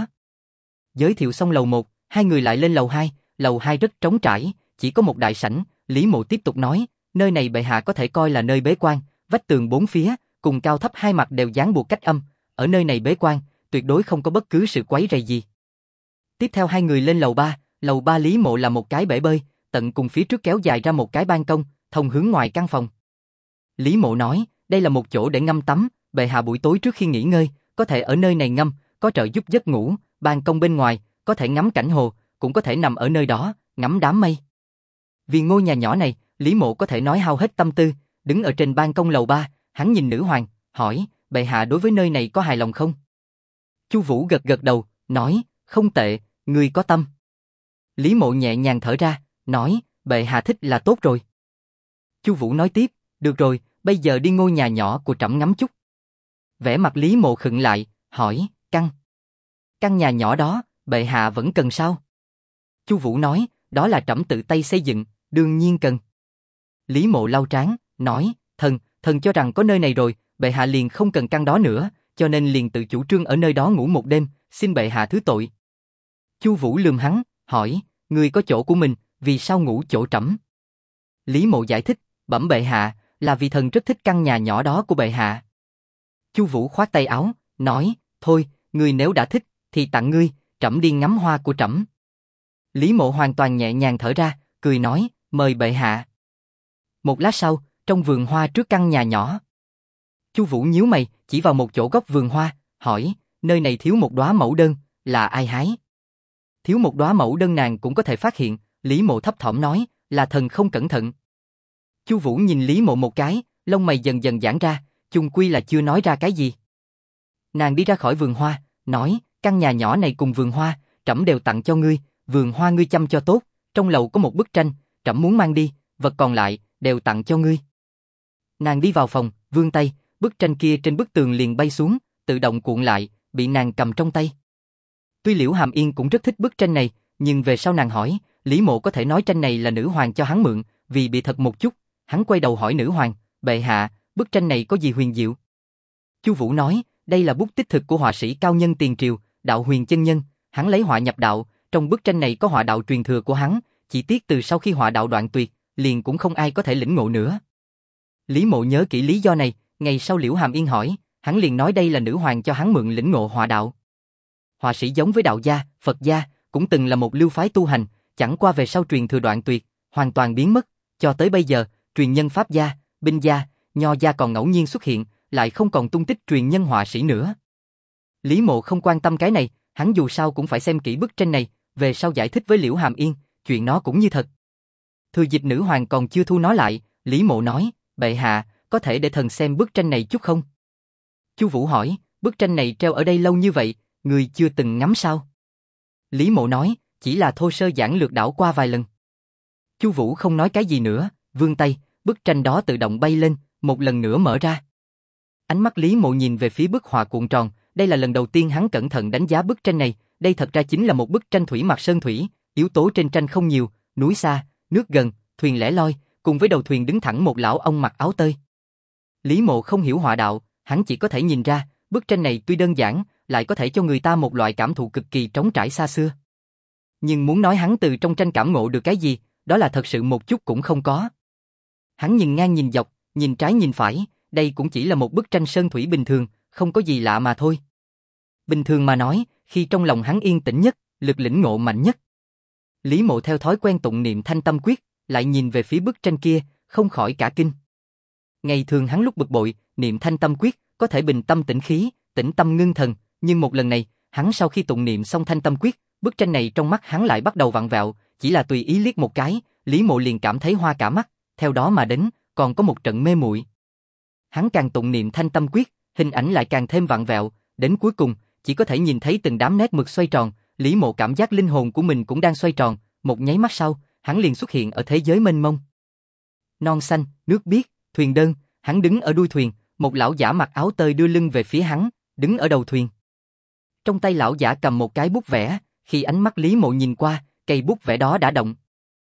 Giới thiệu xong lầu 1, hai người lại lên lầu 2 rất trống trải, chỉ có một đại sảnh, Lý Mộ tiếp tục nói, nơi này bệ hạ có thể coi là nơi bế quan, vách tường 4 phía, cùng cao thấp 2 mặt đều dán buộc cách âm, ở nơi này bế quan, tuyệt đối không có bất cứ sự quấy rầy gì. Tiếp theo hai người lên lầu 3 Lý Mộ là một cái bể bơi, tận cùng phía trước kéo dài ra một cái ban công, thông hướng ngoài căn phòng. Lý Mộ nói, đây là một chỗ để ngâm tắm, bệ hạ buổi tối trước khi nghỉ ngơi, có thể ở nơi này ngâm, có trợ giúp giấc ngủ, ban công bên ngoài, có thể ngắm cảnh hồ, cũng có thể nằm ở nơi đó, ngắm đám mây. Vì ngôi nhà nhỏ này, Lý Mộ có thể nói hao hết tâm tư, đứng ở trên ban công lầu 3, hắn nhìn nữ hoàng, hỏi, bệ hạ đối với nơi này có hài lòng không? Chu Vũ gật gật đầu, nói, không tệ, ngươi có tâm. Lý Mộ nhẹ nhàng thở ra, nói, bệ hạ thích là tốt rồi. Chu Vũ nói tiếp, được rồi, bây giờ đi ngôi nhà nhỏ của trẫm ngắm chút. Vẻ mặt Lý Mộ khựng lại, hỏi, căn nhà nhỏ đó, bệ hạ vẫn cần sao? Chu Vũ nói, đó là trẫm tự tay xây dựng, đương nhiên cần. Lý Mộ lau trán, nói, thần cho rằng có nơi này rồi, bệ hạ liền không cần căn đó nữa, cho nên liền tự chủ trương ở nơi đó ngủ một đêm, xin bệ hạ thứ tội. Chu Vũ lườm hắn, hỏi, ngươi có chỗ của mình, vì sao ngủ chỗ trẫm? Lý Mộ giải thích, bẩm bệ hạ, là vì thần rất thích căn nhà nhỏ đó của bệ hạ. Chu Vũ khoát tay áo, nói, thôi, ngươi nếu đã thích, thì tặng ngươi, trẫm đi ngắm hoa của trẫm. Lý Mộ hoàn toàn nhẹ nhàng thở ra, cười nói, mời bệ hạ. Một lát sau, trong vườn hoa trước căn nhà nhỏ, Chu Vũ nhíu mày, chỉ vào một chỗ góc vườn hoa, hỏi, nơi này thiếu một đóa mẫu đơn, là ai hái? Thiếu một đóa mẫu đơn nàng cũng có thể phát hiện, Lý Mộ thấp thỏm nói, là thần không cẩn thận. Chu Vũ nhìn Lý Mộ một cái, lông mày dần dần giãn ra, chung quy là chưa nói ra cái gì. Nàng đi ra khỏi vườn hoa, nói, căn nhà nhỏ này cùng vườn hoa, trẫm đều tặng cho ngươi, vườn hoa ngươi chăm cho tốt, trong lầu có một bức tranh, trẫm muốn mang đi, vật còn lại, đều tặng cho ngươi. Nàng đi vào phòng, vươn tay, bức tranh kia trên bức tường liền bay xuống, tự động cuộn lại, bị nàng cầm trong tay. Tuy Liễu Hàm Yên cũng rất thích bức tranh này, nhưng về sau nàng hỏi, Lý Mộ có thể nói tranh này là nữ hoàng cho hắn mượn, vì bị thật một chút, hắn quay đầu hỏi nữ hoàng, bệ hạ, bức tranh này có gì huyền diệu? Chu Vũ nói, đây là bút tích thực của họa sĩ cao nhân tiền triều, Đạo Huyền chân nhân, hắn lấy họa nhập đạo, trong bức tranh này có họa đạo truyền thừa của hắn, chỉ tiếc từ sau khi họa đạo đoạn tuyệt, liền cũng không ai có thể lĩnh ngộ nữa. Lý Mộ nhớ kỹ lý do này, ngày sau Liễu Hàm Yên hỏi, hắn liền nói đây là nữ hoàng cho hắn mượn lĩnh ngộ họa đạo. Họa sĩ giống với đạo gia, Phật gia, cũng từng là một lưu phái tu hành, chẳng qua về sau truyền thừa đoạn tuyệt, hoàn toàn biến mất, cho tới bây giờ, truyền nhân Pháp gia, Binh gia, Nho gia còn ngẫu nhiên xuất hiện, lại không còn tung tích truyền nhân họa sĩ nữa. Lý Mộ không quan tâm cái này, hắn dù sao cũng phải xem kỹ bức tranh này, về sau giải thích với Liễu Hàm Yên, chuyện nó cũng như thật. Thừa dịp nữ hoàng còn chưa thu nó lại, Lý Mộ nói, bệ hạ, có thể để thần xem bức tranh này chút không? Chu Vũ hỏi, bức tranh này treo ở đây lâu như vậy, người chưa từng ngắm sao? Lý Mộ nói, chỉ là thô sơ giản lược đảo qua vài lần. Chu Vũ không nói cái gì nữa, vươn tay, bức tranh đó tự động bay lên, một lần nữa mở ra. Ánh mắt Lý Mộ nhìn về phía bức họa cuộn tròn, đây là lần đầu tiên hắn cẩn thận đánh giá bức tranh này, đây thật ra chính là một bức tranh thủy mặc sơn thủy, yếu tố trên tranh không nhiều, núi xa, nước gần, thuyền lẻ loi, cùng với đầu thuyền đứng thẳng một lão ông mặc áo tơi. Lý Mộ không hiểu họa đạo, hắn chỉ có thể nhìn ra, bức tranh này tuy đơn giản, lại có thể cho người ta một loại cảm thụ cực kỳ trống trải xa xưa. Nhưng muốn nói hắn từ trong tranh cảm ngộ được cái gì, đó là thật sự một chút cũng không có. Hắn nhìn ngang nhìn dọc, nhìn trái nhìn phải, đây cũng chỉ là một bức tranh sơn thủy bình thường, không có gì lạ mà thôi. Bình thường mà nói, khi trong lòng hắn yên tĩnh nhất, lực lĩnh ngộ mạnh nhất. Lý Mộ theo thói quen tụng niệm Thanh Tâm Quyết, lại nhìn về phía bức tranh kia, không khỏi cả kinh. Ngày thường hắn lúc bực bội, niệm Thanh Tâm Quyết, có thể bình tâm tĩnh khí, tĩnh tâm ngưng thần, nhưng một lần này, hắn sau khi tụng niệm xong Thanh Tâm Quyết, bức tranh này trong mắt hắn lại bắt đầu vặn vẹo, chỉ là tùy ý liếc một cái, Lý Mộ liền cảm thấy hoa cả mắt, theo đó mà đến, còn có một trận mê muội. Hắn càng tụng niệm Thanh Tâm Quyết, hình ảnh lại càng thêm vặn vẹo, đến cuối cùng, chỉ có thể nhìn thấy từng đám nét mực xoay tròn, Lý Mộ cảm giác linh hồn của mình cũng đang xoay tròn, một nháy mắt sau, hắn liền xuất hiện ở thế giới mênh mông. Non xanh, nước biếc, thuyền đơn, hắn đứng ở đuôi thuyền, một lão giả mặc áo tơi đưa lưng về phía hắn, đứng ở đầu thuyền. Trong tay lão giả cầm một cái bút vẽ, khi ánh mắt Lý Mộ nhìn qua, cây bút vẽ đó đã động.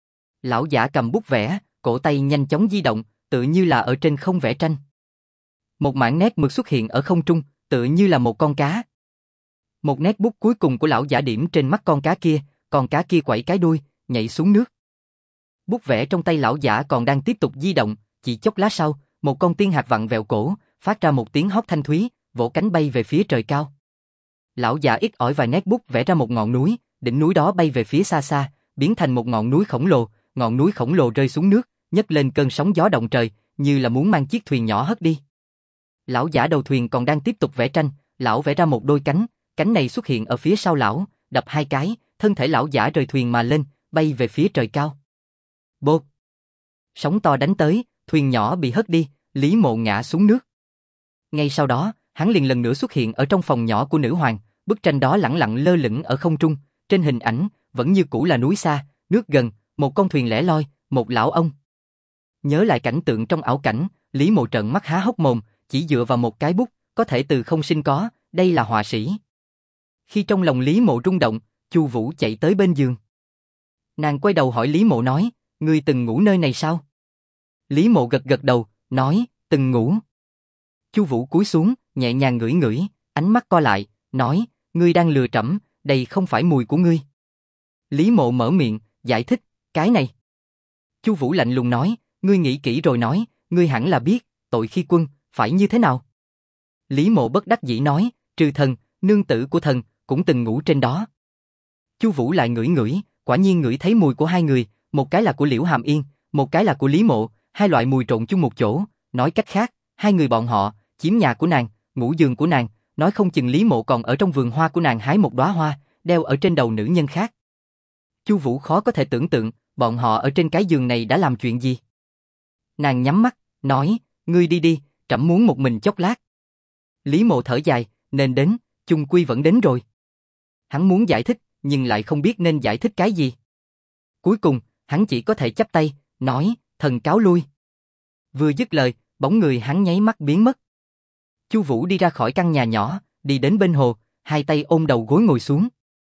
Lão giả cầm bút vẽ, cổ tay nhanh chóng di động, tự như là ở trên không vẽ tranh. Một mảng nét mực xuất hiện ở không trung, tự như là một con cá. Một nét bút cuối cùng của lão giả điểm trên mắt con cá kia quẩy cái đuôi, nhảy xuống nước. Bút vẽ trong tay lão giả còn đang tiếp tục di động, chỉ chốc lát sau, một con tiên hạc vặn vẹo cổ, phát ra một tiếng hót thanh thúy, vỗ cánh bay về phía trời cao. Lão giả ít ỏi vài nét bút vẽ ra một ngọn núi, đỉnh núi đó bay về phía xa xa, biến thành một ngọn núi khổng lồ rơi xuống nước, nhấc lên cơn sóng gió động trời, như là muốn mang chiếc thuyền nhỏ hất đi. Lão giả đầu thuyền còn đang tiếp tục vẽ tranh, lão vẽ ra một đôi cánh, cánh này xuất hiện ở phía sau lão, đập hai cái, thân thể lão giả rời thuyền mà lên, bay về phía trời cao. Bột! Sóng to đánh tới, thuyền nhỏ bị hất đi, Lý Mộ ngã xuống nước. Ngay sau đó, hắn liền lần nữa xuất hiện ở trong phòng nhỏ của nữ hoàng, bức tranh đó lẳng lặng lơ lửng ở không trung, trên hình ảnh vẫn như cũ là núi xa, nước gần, một con thuyền lẻ loi, một lão ông. Nhớ lại cảnh tượng trong ảo cảnh, Lý Mộ trợn mắt há hốc mồm, chỉ dựa vào một cái bút, có thể từ không sinh có, đây là họa sĩ. Khi trong lòng Lý Mộ rung động, Chu Vũ chạy tới bên giường. Nàng quay đầu hỏi Lý Mộ nói, ngươi từng ngủ nơi này sao? Lý Mộ gật gật đầu, nói, từng ngủ. Chu Vũ cúi xuống, nhẹ nhàng ngửi ngửi, ánh mắt co lại, nói, ngươi đang lừa trẫm, đây không phải mùi của ngươi. Lý Mộ mở miệng, giải thích, cái này. Chu Vũ lạnh lùng nói, ngươi nghĩ kỹ rồi nói, ngươi hẳn là biết, tội khi quân, phải như thế nào. Lý Mộ bất đắc dĩ nói, trừ thần, nương tử của thần, cũng từng ngủ trên đó. Chu Vũ lại ngửi ngửi, quả nhiên ngửi thấy mùi của hai người, một cái là của Liễu Hàm Yên, một cái là của Lý Mộ, hai loại mùi trộn chung một chỗ, nói cách khác, hai người bọn họ chiếm nhà của nàng, ngủ giường của nàng, nói không chừng Lý Mộ còn ở trong vườn hoa của nàng hái một đóa hoa, đeo ở trên đầu nữ nhân khác. Chu Vũ khó có thể tưởng tượng, bọn họ ở trên cái giường này đã làm chuyện gì. Nàng nhắm mắt, nói, ngươi đi đi, trẫm muốn một mình chốc lát. Lý Mộ thở dài, nên đến, chung quy vẫn đến rồi. Hắn muốn giải thích, nhưng lại không biết nên giải thích cái gì. Cuối cùng, hắn chỉ có thể chắp tay, nói, thần cáo lui. Vừa dứt lời, bóng người hắn nháy mắt biến mất. Chu Vũ đi ra khỏi căn nhà nhỏ, đi đến bên hồ, hai tay ôm đầu gối ngồi xuống.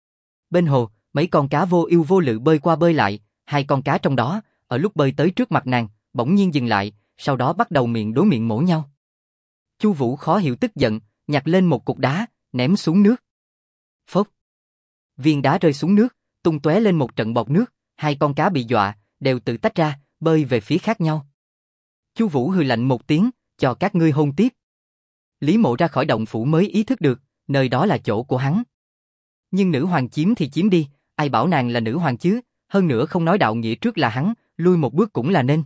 Bên hồ, mấy con cá vô ưu vô lự bơi qua bơi lại, hai con cá trong đó, ở lúc bơi tới trước mặt nàng, bỗng nhiên dừng lại, sau đó bắt đầu miệng đối miệng mổ nhau. Chu Vũ khó hiểu tức giận, nhặt lên một cục đá, ném xuống nước. Phốc! Viên đá rơi xuống nước, tung tóe lên một trận bọt nước, hai con cá bị dọa, đều tự tách ra, bơi về phía khác nhau. Chu Vũ hừ lạnh một tiếng, cho các ngươi hôn tiếp. Lý Mộ ra khỏi động phủ mới ý thức được, nơi đó là chỗ của hắn. Nhưng nữ hoàng chiếm thì chiếm đi, ai bảo nàng là nữ hoàng chứ, hơn nữa không nói đạo nghĩa trước là hắn, lui một bước cũng là nên.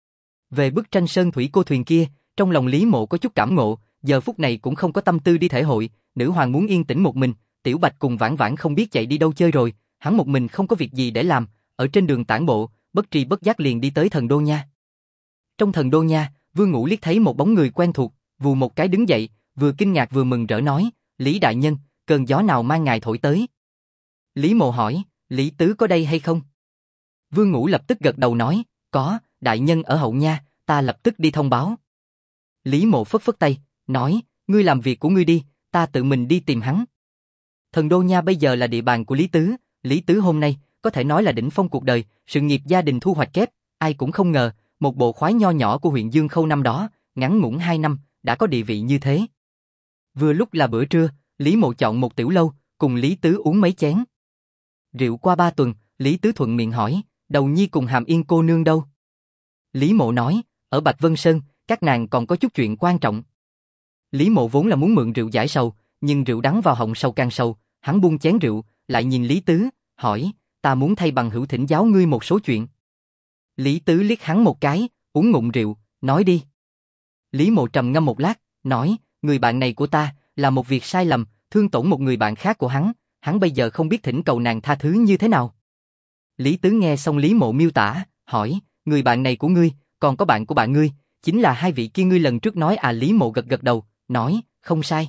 Về bức tranh sơn thủy cô thuyền kia, trong lòng Lý Mộ có chút cảm ngộ, giờ phút này cũng không có tâm tư đi thể hội, nữ hoàng muốn yên tĩnh một mình, Tiểu Bạch cùng Vãn Vãn không biết chạy đi đâu chơi rồi, hắn một mình không có việc gì để làm, ở trên đường tản bộ, bất tri bất giác liền đi tới Thần Đô Nha. Trong Thần Đô Nha, Vương Ngũ liếc thấy một bóng người quen thuộc, vù một cái đứng dậy, vừa kinh ngạc vừa mừng rỡ nói, Lý đại nhân, cơn gió nào mang ngài thổi tới? Lý Mộ hỏi, Lý Tứ có đây hay không? Vương Ngũ lập tức gật đầu nói, có, đại nhân ở hậu nha, ta lập tức đi thông báo. Lý Mộ phất phất tay, nói, ngươi làm việc của ngươi đi, ta tự mình đi tìm hắn. Thần Đô Nha bây giờ là địa bàn của Lý Tứ, Lý Tứ hôm nay có thể nói là đỉnh phong cuộc đời, sự nghiệp gia đình thu hoạch kép, ai cũng không ngờ, một bộ khoái nho nhỏ của huyện Dương Khâu năm đó, ngắn ngủn 2 năm, đã có địa vị như thế. Vừa lúc là bữa trưa, Lý Mộ chọn một tiểu lâu, cùng Lý Tứ uống mấy chén. Rượu qua 3 tuần, Lý Tứ thuận miệng hỏi, Đầu Nhi cùng Hàm Yên cô nương đâu? Lý Mộ nói, ở Bạch Vân Sơn, các nàng còn có chút chuyện quan trọng. Lý Mộ vốn là muốn mượn rượu giải sầu, nhưng rượu đắng vào họng sầu càng sầu, hắn buông chén rượu, lại nhìn Lý Tứ, hỏi, ta muốn thay bằng hữu thỉnh giáo ngươi một số chuyện. Lý Tứ liếc hắn một cái, uống ngụm rượu, nói đi. Lý Mộ trầm ngâm một lát, nói, người bạn này của ta, là một việc sai lầm, thương tổn một người bạn khác của hắn bây giờ không biết thỉnh cầu nàng tha thứ như thế nào. Lý Tứ nghe xong Lý Mộ miêu tả, hỏi, người bạn này của ngươi, còn có bạn của bạn ngươi, chính là hai vị kia ngươi lần trước nói à? Lý Mộ gật gật đầu, nói, không sai.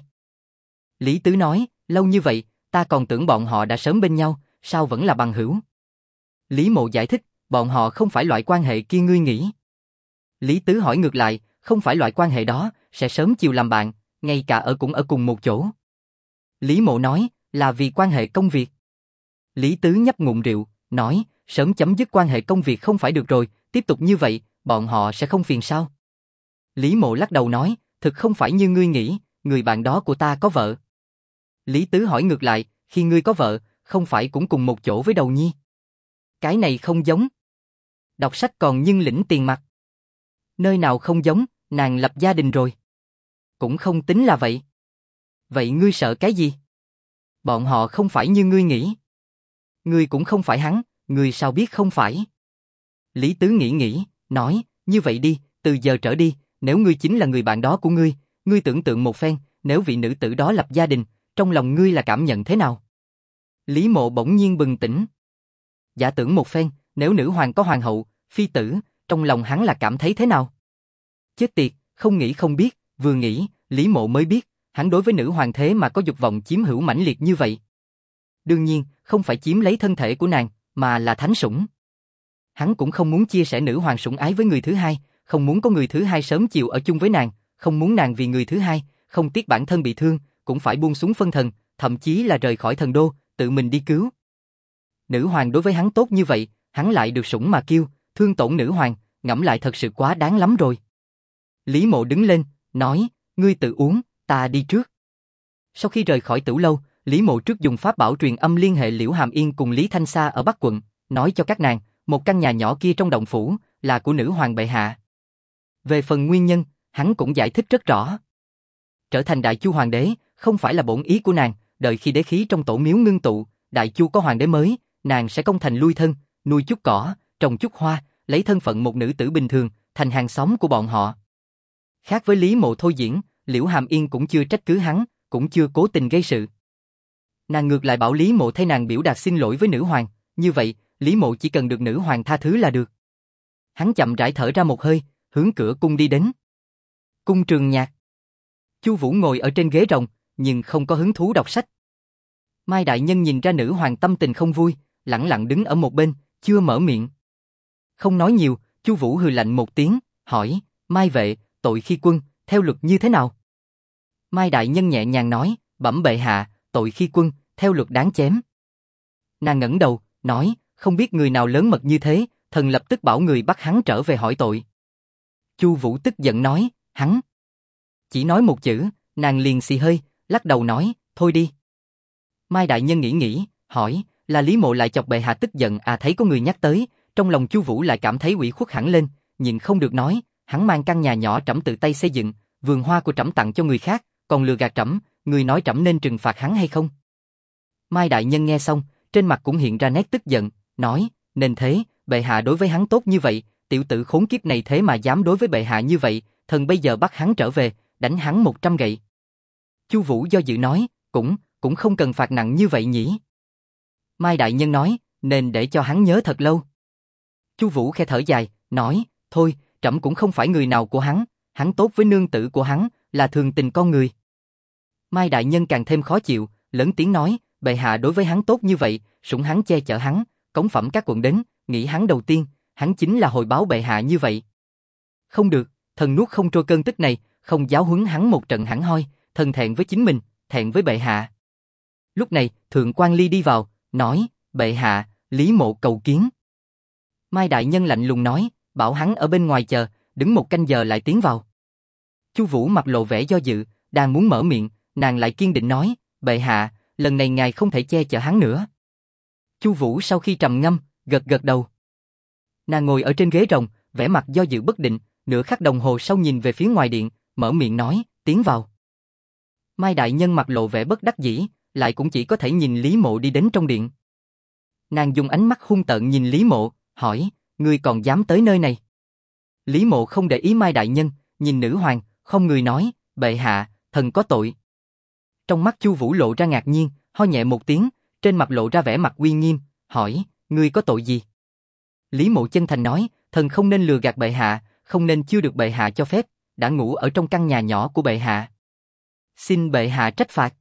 Lý Tứ nói, lâu như vậy, ta còn tưởng bọn họ đã sớm bên nhau, sao vẫn là bằng hữu? Lý Mộ giải thích, bọn họ không phải loại quan hệ kia ngươi nghĩ. Lý Tứ hỏi ngược lại, không phải loại quan hệ đó, sẽ sớm chiều làm bạn, ngay cả cũng ở cùng một chỗ. Lý Mộ nói, là vì quan hệ công việc. Lý Tứ nhấp ngụm rượu, nói, sớm chấm dứt quan hệ công việc không phải được rồi, tiếp tục như vậy, bọn họ sẽ không phiền sao? Lý Mộ lắc đầu nói, thực không phải như ngươi nghĩ, người bạn đó của ta có vợ. Lý Tứ hỏi ngược lại, khi ngươi có vợ, không phải cũng cùng một chỗ với Đầu Nhi? Cái này không giống. Đọc sách còn nhưng lĩnh tiền mặt. Nơi nào không giống, nàng lập gia đình rồi. Cũng không tính là vậy. Vậy ngươi sợ cái gì? Bọn họ không phải như ngươi nghĩ. Ngươi cũng không phải hắn, ngươi sao biết không phải? Lý Tứ nghĩ, nói, như vậy đi, từ giờ trở đi, nếu ngươi chính là người bạn đó của ngươi, ngươi tưởng tượng một phen, nếu vị nữ tử đó lập gia đình, trong lòng ngươi là cảm nhận thế nào? Lý Mộ bỗng nhiên bừng tỉnh. Giả tưởng một phen, nếu nữ hoàng có hoàng hậu, phi tử, trong lòng hắn là cảm thấy thế nào? Chết tiệt, không nghĩ không biết, vừa nghĩ, Lý Mộ mới biết, hắn đối với nữ hoàng thế mà có dục vọng chiếm hữu mãnh liệt như vậy. Đương nhiên, không phải chiếm lấy thân thể của nàng, mà là thánh sủng. Hắn cũng không muốn chia sẻ nữ hoàng sủng ái với người thứ hai, không muốn có người thứ hai sớm chiều ở chung với nàng, không muốn nàng vì người thứ hai, không tiếc bản thân bị thương, cũng phải buông xuống phân thần, thậm chí là rời khỏi thần đô, tự mình đi cứu. Nữ hoàng đối với hắn tốt như vậy, hắn lại được sủng mà kiêu, thương tổn nữ hoàng, ngẫm lại thật sự quá đáng lắm rồi. Lý Mộ đứng lên, nói, ngươi tự uống, ta đi trước. Sau khi rời khỏi Tửu lâu, Lý Mộ trước dùng pháp bảo truyền âm liên hệ Liễu Hàm Yên cùng Lý Thanh Sa ở Bắc quận, nói cho các nàng, một căn nhà nhỏ kia trong động phủ là của nữ hoàng bệ hạ. Về phần nguyên nhân, hắn cũng giải thích rất rõ. Trở thành Đại Chu hoàng đế, không phải là bổn ý của nàng, đợi khi đế khí trong tổ miếu ngưng tụ, Đại Chu có hoàng đế mới, nàng sẽ công thành lui thân, nuôi chút cỏ, trồng chút hoa, lấy thân phận một nữ tử bình thường, thành hàng xóm của bọn họ. Khác với Lý Mộ thôi diễn, Liễu Hàm Yên cũng chưa trách cứ hắn, cũng chưa cố tình gây sự. Nàng ngược lại bảo Lý Mộ thay nàng biểu đạt xin lỗi với nữ hoàng, như vậy, Lý Mộ chỉ cần được nữ hoàng tha thứ là được. Hắn chậm rãi thở ra một hơi, hướng cửa cung đi đến. Cung Trường Nhạc. Chu Vũ ngồi ở trên ghế rồng, nhưng không có hứng thú đọc sách. Mai đại nhân nhìn ra nữ hoàng tâm tình không vui, lẳng lặng đứng ở một bên, chưa mở miệng. Không nói nhiều, Chu Vũ hừ lạnh một tiếng, hỏi, Mai vệ, tội khi quân, theo luật như thế nào? Mai đại nhân nhẹ nhàng nói, bẩm bệ hạ, tội khi quân, theo luật đáng chém. Nàng ngẩng đầu, nói, không biết người nào lớn mật như thế, thần lập tức bảo người bắt hắn trở về hỏi tội. Chu Vũ tức giận nói, hắn. Chỉ nói một chữ, nàng liền xì hơi, lắc đầu nói, thôi đi. Mai đại nhân nghĩ nghĩ, hỏi, là Lý Mộ lại chọc bệ hạ tức giận à? Thấy có người nhắc tới, trong lòng Chu Vũ lại cảm thấy ủy khuất hẳn lên, nhịn không được nói, hắn mang căn nhà nhỏ trẫm tự tay xây dựng, vườn hoa của trẫm tặng cho người khác, còn lừa gạt trẫm, người nói trẫm nên trừng phạt hắn hay không? Mai đại nhân nghe xong, trên mặt cũng hiện ra nét tức giận, nói, nên thế, bệ hạ đối với hắn tốt như vậy, tiểu tử khốn kiếp này thế mà dám đối với bệ hạ như vậy, thần bây giờ bắt hắn trở về, đánh hắn 100 gậy. Chu Vũ do dự nói, cũng không cần phạt nặng như vậy nhỉ. Mai đại nhân nói, nên để cho hắn nhớ thật lâu. Chu Vũ khẽ thở dài, nói, thôi, trẫm cũng không phải người nào của hắn tốt với nương tử của hắn, là thường tình con người. Mai đại nhân càng thêm khó chịu, lớn tiếng nói, bệ hạ đối với hắn tốt như vậy, sủng hắn che chở hắn, cống phẩm các quận đến, nghĩ hắn đầu tiên, hắn chính là hồi báo bệ hạ như vậy. Không được, thần nuốt không trôi cơn tức này, không giáo huấn hắn một trận hẳn hoi, thần thẹn với chính mình, thẹn với bệ hạ. Lúc này, Thượng Quan Ly đi vào, nói, bệ hạ, Lý Mộ cầu kiến. Mai đại nhân lạnh lùng nói, bảo hắn ở bên ngoài chờ, đứng một canh giờ lại tiến vào. Chu Vũ mặt lộ vẻ do dự, đang muốn mở miệng, nàng lại kiên định nói, bệ hạ, lần này ngài không thể che chở hắn nữa. Chu Vũ sau khi trầm ngâm, gật gật đầu. Nàng ngồi ở trên ghế rồng, vẻ mặt do dự bất định, nửa khắc đồng hồ sau nhìn về phía ngoài điện, mở miệng nói, tiến vào. Mai đại nhân mặt lộ vẻ bất đắc dĩ, lại cũng chỉ có thể nhìn Lý Mộ đi đến trong điện. Nàng dùng ánh mắt hung tợn nhìn Lý Mộ, hỏi, ngươi còn dám tới nơi này? Lý Mộ không để ý Mai đại nhân, nhìn nữ hoàng, không người nói, bệ hạ, thần có tội. Trong mắt Chu Vũ lộ ra ngạc nhiên, ho nhẹ một tiếng, trên mặt lộ ra vẻ mặt uy nghiêm, hỏi, ngươi có tội gì? Lý Mộ chân thành nói, thần không nên lừa gạt bệ hạ, không nên chưa được bệ hạ cho phép, đã ngủ ở trong căn nhà nhỏ của bệ hạ. Xin bệ hạ trách phạt.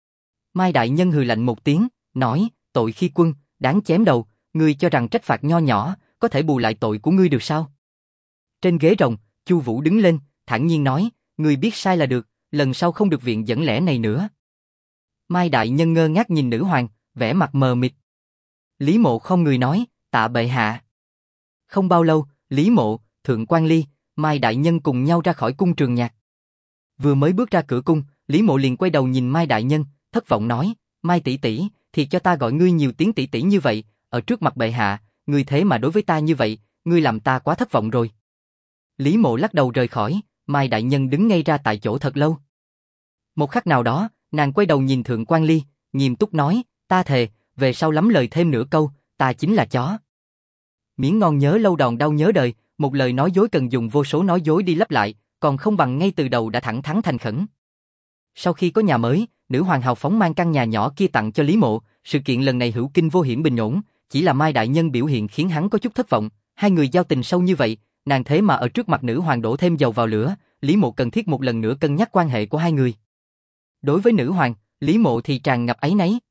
Mai đại nhân hừ lạnh một tiếng, nói, tội khi quân, đáng chém đầu, ngươi cho rằng trách phạt nho nhỏ, có thể bù lại tội của ngươi được sao? Trên ghế rồng, Chu Vũ đứng lên, thản nhiên nói, ngươi biết sai là được, lần sau không được viện dẫn lẽ này nữa. Mai đại nhân ngơ ngác nhìn nữ hoàng, vẻ mặt mờ mịt. Lý Mộ không người nói, tạ bệ hạ. Không bao lâu, Lý Mộ, Thượng Quan Ly, Mai đại nhân cùng nhau ra khỏi cung Trường Nhạc. Vừa mới bước ra cửa cung, Lý Mộ liền quay đầu nhìn Mai đại nhân, thất vọng nói, Mai tỷ tỷ, thiệt cho ta gọi ngươi nhiều tiếng tỷ tỷ như vậy, ở trước mặt bệ hạ, ngươi thế mà đối với ta như vậy, ngươi làm ta quá thất vọng rồi. Lý Mộ lắc đầu rời khỏi, Mai đại nhân đứng ngây ra tại chỗ thật lâu. Một khắc nào đó, nàng quay đầu nhìn Thượng Quan Ly, nghiêm túc nói, ta thề, về sau lắm lời thêm nửa câu, ta chính là chó. Miếng ngon nhớ lâu đòn đau nhớ đời, một lời nói dối cần dùng vô số nói dối đi lấp lại, còn không bằng ngay từ đầu đã thẳng thắn thành khẩn. Sau khi có nhà mới, nữ hoàng hào phóng mang căn nhà nhỏ kia tặng cho Lý Mộ, sự kiện lần này hữu kinh vô hiểm bình ổn, chỉ là Mai đại nhân biểu hiện khiến hắn có chút thất vọng, hai người giao tình sâu như vậy, nàng thế mà ở trước mặt nữ hoàng đổ thêm dầu vào lửa, Lý Mộ cần thiết một lần nữa cân nhắc quan hệ của hai người. Đối với nữ hoàng, Lý Mộ thì tràn ngập áy náy.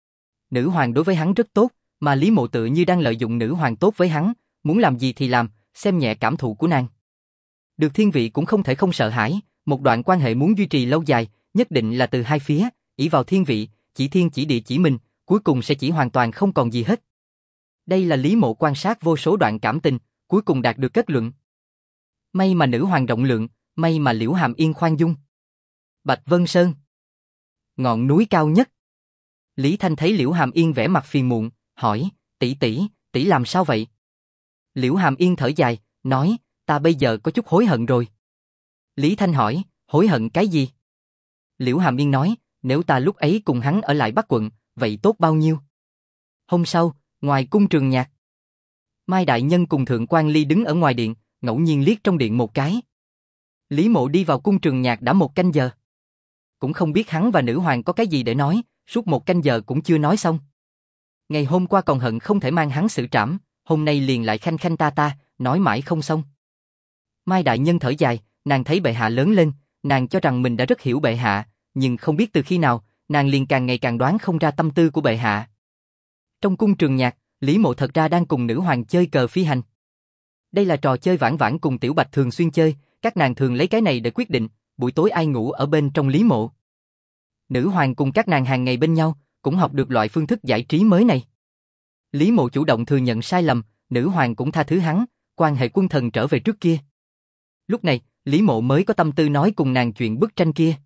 Nữ hoàng đối với hắn rất tốt, mà Lý Mộ tự như đang lợi dụng nữ hoàng tốt với hắn, muốn làm gì thì làm, xem nhẹ cảm thụ của nàng. Được thiên vị cũng không thể không sợ hãi, một đoạn quan hệ muốn duy trì lâu dài, nhất định là từ hai phía, ỷ vào thiên vị, chỉ thiên chỉ địa chỉ mình, cuối cùng sẽ chỉ hoàn toàn không còn gì hết. Đây là Lý Mộ quan sát vô số đoạn cảm tình, cuối cùng đạt được kết luận. May mà nữ hoàng rộng lượng, may mà Liễu Hàm Yên khoan dung. Bạch Vân Sơn, ngọn núi cao nhất. Lý Thanh thấy Liễu Hàm Yên vẻ mặt phiền muộn, hỏi, tỷ làm sao vậy? Liễu Hàm Yên thở dài, nói, ta bây giờ có chút hối hận rồi. Lý Thanh hỏi, hối hận cái gì? Liễu Hàm Yên nói, nếu ta lúc ấy cùng hắn ở lại Bắc quận, vậy tốt bao nhiêu? Hôm sau, ngoài cung Trường Nhạc, Mai Đại Nhân cùng Thượng quan Ly đứng ở ngoài điện, ngẫu nhiên liếc trong điện một cái. Lý Mộ đi vào cung Trường Nhạc đã 1 canh giờ. Cũng không biết hắn và nữ hoàng có cái gì để nói, suốt 1 canh giờ cũng chưa nói xong. Ngày hôm qua còn hận không thể mang hắn xử trảm, hôm nay liền lại khanh khanh ta, nói mãi không xong. Mai Đại Nhân thở dài, nàng thấy bệ hạ lớn lên, nàng cho rằng mình đã rất hiểu bệ hạ, nhưng không biết từ khi nào, nàng liền càng ngày càng đoán không ra tâm tư của bệ hạ. Trong cung Trường Nhạc, Lý Mộ thật ra đang cùng nữ hoàng chơi cờ phi hành. Đây là trò chơi Vãn Vãn cùng Tiểu Bạch thường xuyên chơi, các nàng thường lấy cái này để quyết định, buổi tối ai ngủ ở bên trong Lý Mộ. Nữ hoàng cùng các nàng hàng ngày bên nhau, cũng học được loại phương thức giải trí mới này. Lý Mộ chủ động thừa nhận sai lầm, nữ hoàng cũng tha thứ hắn, quan hệ quân thần trở về trước kia. Lúc này, Lý Mộ mới có tâm tư nói cùng nàng chuyện bức tranh kia.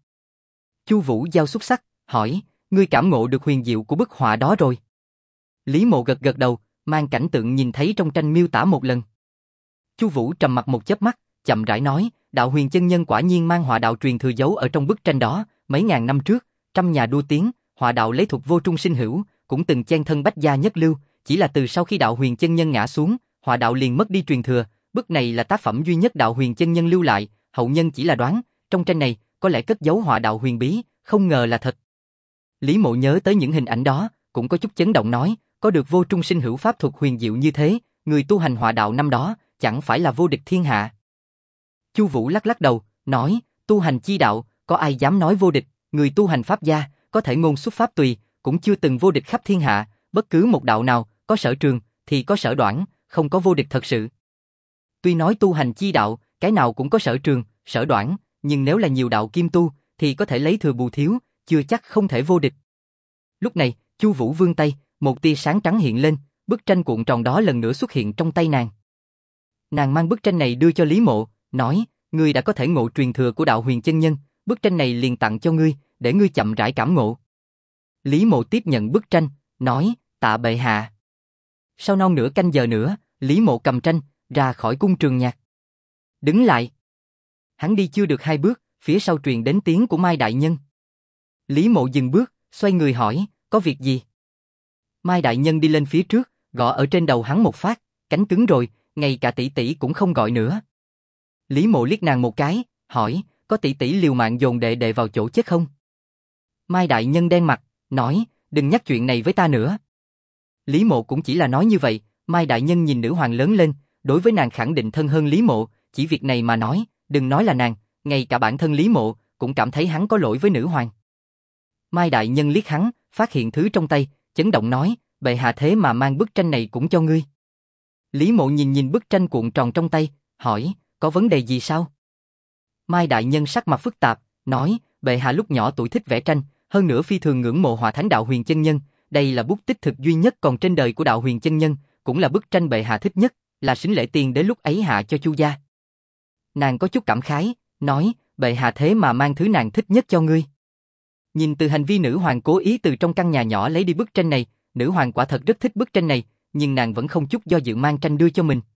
Chu Vũ giao xuất sắc, hỏi, ngươi cảm ngộ được huyền diệu của bức họa đó rồi? Lý Mộ gật gật đầu, mang cảnh tượng nhìn thấy trong tranh miêu tả một lần. Chu Vũ trầm mặc một chớp mắt, chậm rãi nói, đạo huyền chân nhân quả nhiên mang họa đạo truyền thừa giấu ở trong bức tranh đó, mấy ngàn năm trước, trăm nhà đua tiếng, họa đạo lấy thuật vô trung sinh hữu, cũng từng chen thân bách gia nhất lưu, chỉ là từ sau khi đạo huyền chân nhân ngã xuống, họa đạo liền mất đi truyền thừa, bức này là tác phẩm duy nhất đạo huyền chân nhân lưu lại, hậu nhân chỉ là đoán, trong tranh này có lẽ cất giấu họa đạo huyền bí, không ngờ là thật. Lý Mộ nhớ tới những hình ảnh đó, cũng có chút chấn động nói, có được vô trung sinh hữu pháp thuật huyền diệu như thế, người tu hành họa đạo năm đó, chẳng phải là vô địch thiên hạ. Chu Vũ lắc lắc đầu, nói, tu hành chi đạo, có ai dám nói vô địch, người tu hành pháp gia, có thể ngôn xuất pháp tùy, cũng chưa từng vô địch khắp thiên hạ, bất cứ một đạo nào, có sở trường, thì có sở đoản, không có vô địch thật sự. Tuy nói tu hành chi đạo, cái nào cũng có sở trường, sở đoản, nhưng nếu là nhiều đạo kim tu, thì có thể lấy thừa bù thiếu, chưa chắc không thể vô địch. Lúc này, Chu Vũ vươn tay, một tia sáng trắng hiện lên, bức tranh cuộn tròn đó lần nữa xuất hiện trong tay nàng. Nàng mang bức tranh này đưa cho Lý Mộ, nói, ngươi đã có thể ngộ truyền thừa của đạo huyền chân nhân, bức tranh này liền tặng cho ngươi, để ngươi chậm rãi cảm ngộ. Lý Mộ tiếp nhận bức tranh, nói, tạ bệ hạ. Sau non nửa canh giờ nữa, Lý Mộ cầm tranh, ra khỏi cung Trường Nhạc. Đứng lại. Hắn đi chưa được 2 bước, phía sau truyền đến tiếng của Mai Đại Nhân. Lý Mộ dừng bước, xoay người hỏi, có việc gì? Mai Đại Nhân đi lên phía trước, gõ ở trên đầu hắn một phát, cánh cứng rồi, ngay cả tỷ tỷ cũng không gọi nữa. Lý Mộ liếc nàng một cái, hỏi, có tỷ tỷ liều mạng dồn đệ đệ vào chỗ chết không? Mai Đại Nhân đen mặt, nói, đừng nhắc chuyện này với ta nữa. Lý Mộ cũng chỉ là nói như vậy, Mai Đại Nhân nhìn nữ hoàng lớn lên, đối với nàng khẳng định thân hơn Lý Mộ, chỉ việc này mà nói, đừng nói là nàng, ngay cả bản thân Lý Mộ cũng cảm thấy hắn có lỗi với nữ hoàng. Mai Đại Nhân liếc hắn, phát hiện thứ trong tay, chấn động nói, bệ hạ thế mà mang bức tranh này cũng cho ngươi. Lý Mộ nhìn bức tranh cuộn tròn trong tay, hỏi, có vấn đề gì sao? Mai Đại Nhân sắc mặt phức tạp, nói, bệ hạ lúc nhỏ tuổi thích vẽ tranh, hơn nữa phi thường ngưỡng mộ họa thánh đạo huyền chân nhân, đây là bút tích thực duy nhất còn trên đời của đạo huyền chân nhân, cũng là bức tranh bệ hạ thích nhất, là sính lễ tiền đến lúc ấy hạ cho Chu gia. Nàng có chút cảm khái, nói, bệ hạ thế mà mang thứ nàng thích nhất cho ngươi. Nhìn từ hành vi nữ hoàng cố ý từ trong căn nhà nhỏ lấy đi bức tranh này, nữ hoàng quả thật rất thích bức tranh này, nhưng nàng vẫn không chút do dự mang tranh đưa cho mình.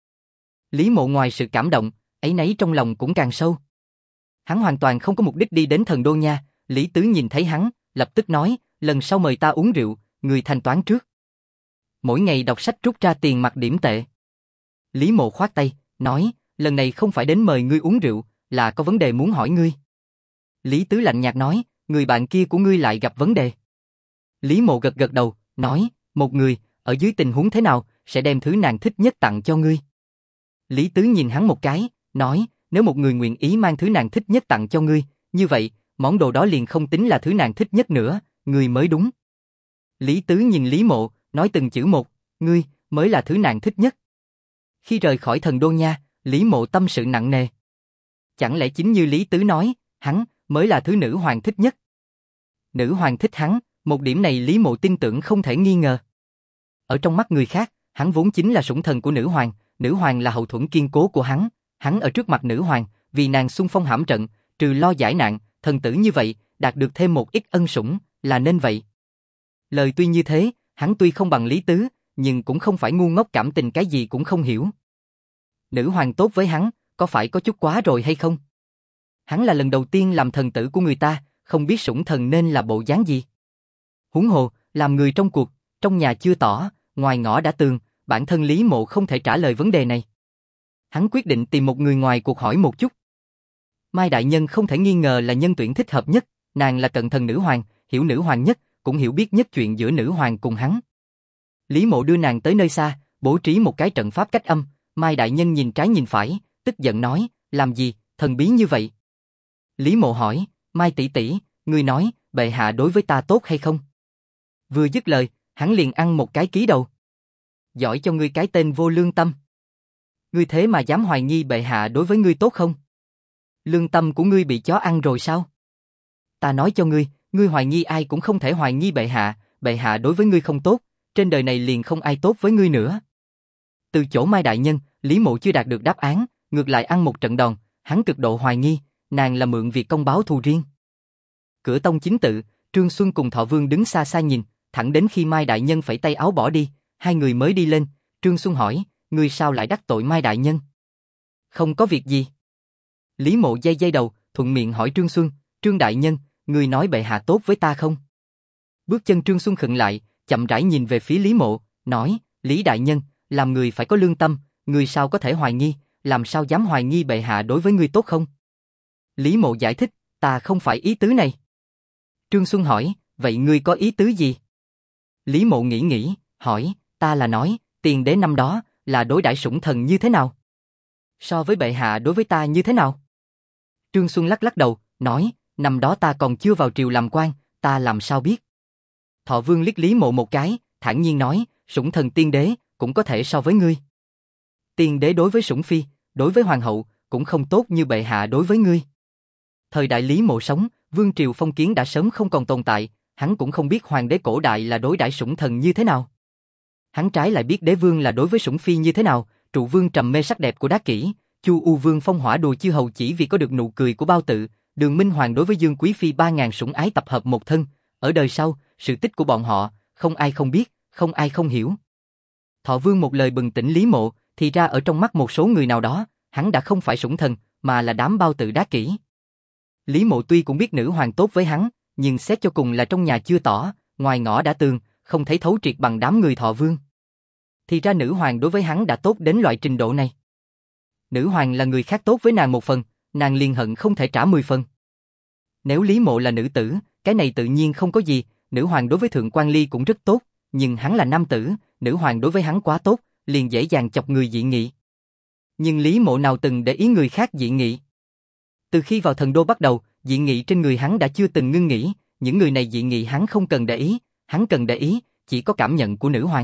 Lý Mộ ngoài sự cảm động, áy náy trong lòng cũng càng sâu. Hắn hoàn toàn không có mục đích đi đến Thần Đô nha, Lý Tứ nhìn thấy hắn, lập tức nói, lần sau mời ta uống rượu, người thanh toán trước. Mỗi ngày đọc sách rút ra tiền mặt điểm tệ. Lý Mộ khoát tay, nói, lần này không phải đến mời ngươi uống rượu, là có vấn đề muốn hỏi ngươi. Lý Tứ lạnh nhạt nói, người bạn kia của ngươi lại gặp vấn đề. Lý Mộ gật gật đầu, nói, một người, ở dưới tình huống thế nào, sẽ đem thứ nàng thích nhất tặng cho ngươi. Lý Tứ nhìn hắn một cái, nói, nếu một người nguyện ý mang thứ nàng thích nhất tặng cho ngươi, như vậy, món đồ đó liền không tính là thứ nàng thích nhất nữa, ngươi mới đúng. Lý Tứ nhìn Lý Mộ, nói từng chữ một, ngươi, mới là thứ nàng thích nhất. Khi rời khỏi Thần Đô nha, Lý Mộ tâm sự nặng nề. Chẳng lẽ chính như Lý Tứ nói, hắn, mới là thứ nữ hoàng thích nhất. Nữ hoàng thích hắn, một điểm này Lý Mộ tin tưởng không thể nghi ngờ. Ở trong mắt người khác, Hắn vốn chính là sủng thần của nữ hoàng là hậu thuẫn kiên cố của hắn ở trước mặt nữ hoàng, vì nàng xung phong hãm trận, trừ lo giải nạn, thần tử như vậy, đạt được thêm một ít ân sủng, là nên vậy. Lời tuy như thế, hắn tuy không bằng Lý Tứ, nhưng cũng không phải ngu ngốc cảm tình cái gì cũng không hiểu. Nữ hoàng tốt với hắn, có phải có chút quá rồi hay không? Hắn là lần đầu tiên làm thần tử của người ta, không biết sủng thần nên là bộ dáng gì. Huống hồ, làm người trong cuộc, trong nhà chưa tỏ, ngoài ngõ đã tường, bản thân Lý Mộ không thể trả lời vấn đề này. Hắn quyết định tìm một người ngoài cuộc hỏi một chút. Mai đại nhân không thể nghi ngờ là nhân tuyển thích hợp nhất, nàng là cận thần nữ hoàng, hiểu nữ hoàng nhất, cũng hiểu biết nhất chuyện giữa nữ hoàng cùng hắn. Lý Mộ đưa nàng tới nơi xa, bố trí một cái trận pháp cách âm, Mai đại nhân nhìn trái nhìn phải, tức giận nói, làm gì, thần bí như vậy? Lý Mộ hỏi, Mai tỷ tỷ, ngươi nói, bệ hạ đối với ta tốt hay không? Vừa dứt lời, hắn liền ăn một cái ký đầu. Giỏi cho ngươi cái tên vô lương tâm. Ngươi thế mà dám hoài nghi bệ hạ đối với ngươi tốt không? Lương tâm của ngươi bị chó ăn rồi sao? Ta nói cho ngươi hoài nghi ai cũng không thể hoài nghi bệ hạ đối với ngươi không tốt, trên đời này liền không ai tốt với ngươi nữa. Từ chỗ Mai đại nhân, Lý Mộ chưa đạt được đáp án, ngược lại ăn một trận đòn, hắn cực độ hoài nghi, nàng là mượn việc công báo thù riêng. Cửa tông chính tự, Trương Xuân cùng Thọ Vương đứng xa xa nhìn, thẳng đến khi Mai đại nhân phẩy tay áo bỏ đi, hai người mới đi lên. Trương Xuân hỏi, ngươi sao lại đắc tội Mai đại nhân? Không có việc gì. Lý Mộ giây đầu, thuận miệng hỏi Trương Xuân, Trương đại nhân, ngươi nói bệ hạ tốt với ta không? Bước chân Trương Xuân khựng lại, chậm rãi nhìn về phía Lý Mộ, nói, Lý đại nhân, làm người phải có lương tâm, ngươi sao có thể hoài nghi, làm sao dám hoài nghi bệ hạ đối với ngươi tốt không? Lý Mộ giải thích, ta không phải ý tứ này. Trương Xuân hỏi, vậy ngươi có ý tứ gì? Lý Mộ nghĩ, hỏi, ta là nói, tiền đế năm đó, là đối đãi sủng thần như thế nào? So với bệ hạ đối với ta như thế nào? Trương Xuân lắc đầu, nói, năm đó ta còn chưa vào triều làm quan, ta làm sao biết? Thọ Vương liếc Lý Mộ một cái, thản nhiên nói, sủng thần tiên đế, cũng có thể so với ngươi. Tiên đế đối với sủng phi, đối với hoàng hậu, cũng không tốt như bệ hạ đối với ngươi. Thời đại Lý Mộ sống, vương triều phong kiến đã sớm không còn tồn tại, hắn cũng không biết hoàng đế cổ đại là đối đãi sủng thần như thế nào. Hắn trái lại biết đế vương là đối với sủng phi như thế nào, trụ vương trầm mê sắc đẹp của Đá Kỷ, Chu U vương phong hỏa đùa chư hầu chỉ vì có được nụ cười của Bao Tự, Đường Minh Hoàng đối với Dương Quý phi 3000 sủng ái tập hợp một thân, ở đời sau, sự tích của bọn họ, không ai không biết, không ai không hiểu. Thọ Vương một lời bừng tỉnh Lý Mộ, thì ra ở trong mắt một số người nào đó, hắn đã không phải sủng thần, mà là đám Bao Tự Đá Kỷ. Lý Mộ tuy cũng biết nữ hoàng tốt với hắn, nhưng xét cho cùng là trong nhà chưa tỏ, ngoài ngõ đã tường, không thấy thấu triệt bằng đám người Thọ Vương. Thì ra nữ hoàng đối với hắn đã tốt đến loại trình độ này. Nữ hoàng là người khác tốt với nàng một phần, nàng liền hận không thể trả 10 phần. Nếu Lý Mộ là nữ tử, cái này tự nhiên không có gì, nữ hoàng đối với Thượng Quan Ly cũng rất tốt, nhưng hắn là nam tử, nữ hoàng đối với hắn quá tốt, liền dễ dàng chọc người dị nghị. Nhưng Lý Mộ nào từng để ý người khác dị nghị. Từ khi vào thần đô bắt đầu, dị nghị trên người hắn đã chưa từng ngưng nghỉ, những người này dị nghị hắn không cần để ý, hắn cần để ý, chỉ có cảm nhận của nữ hoàng.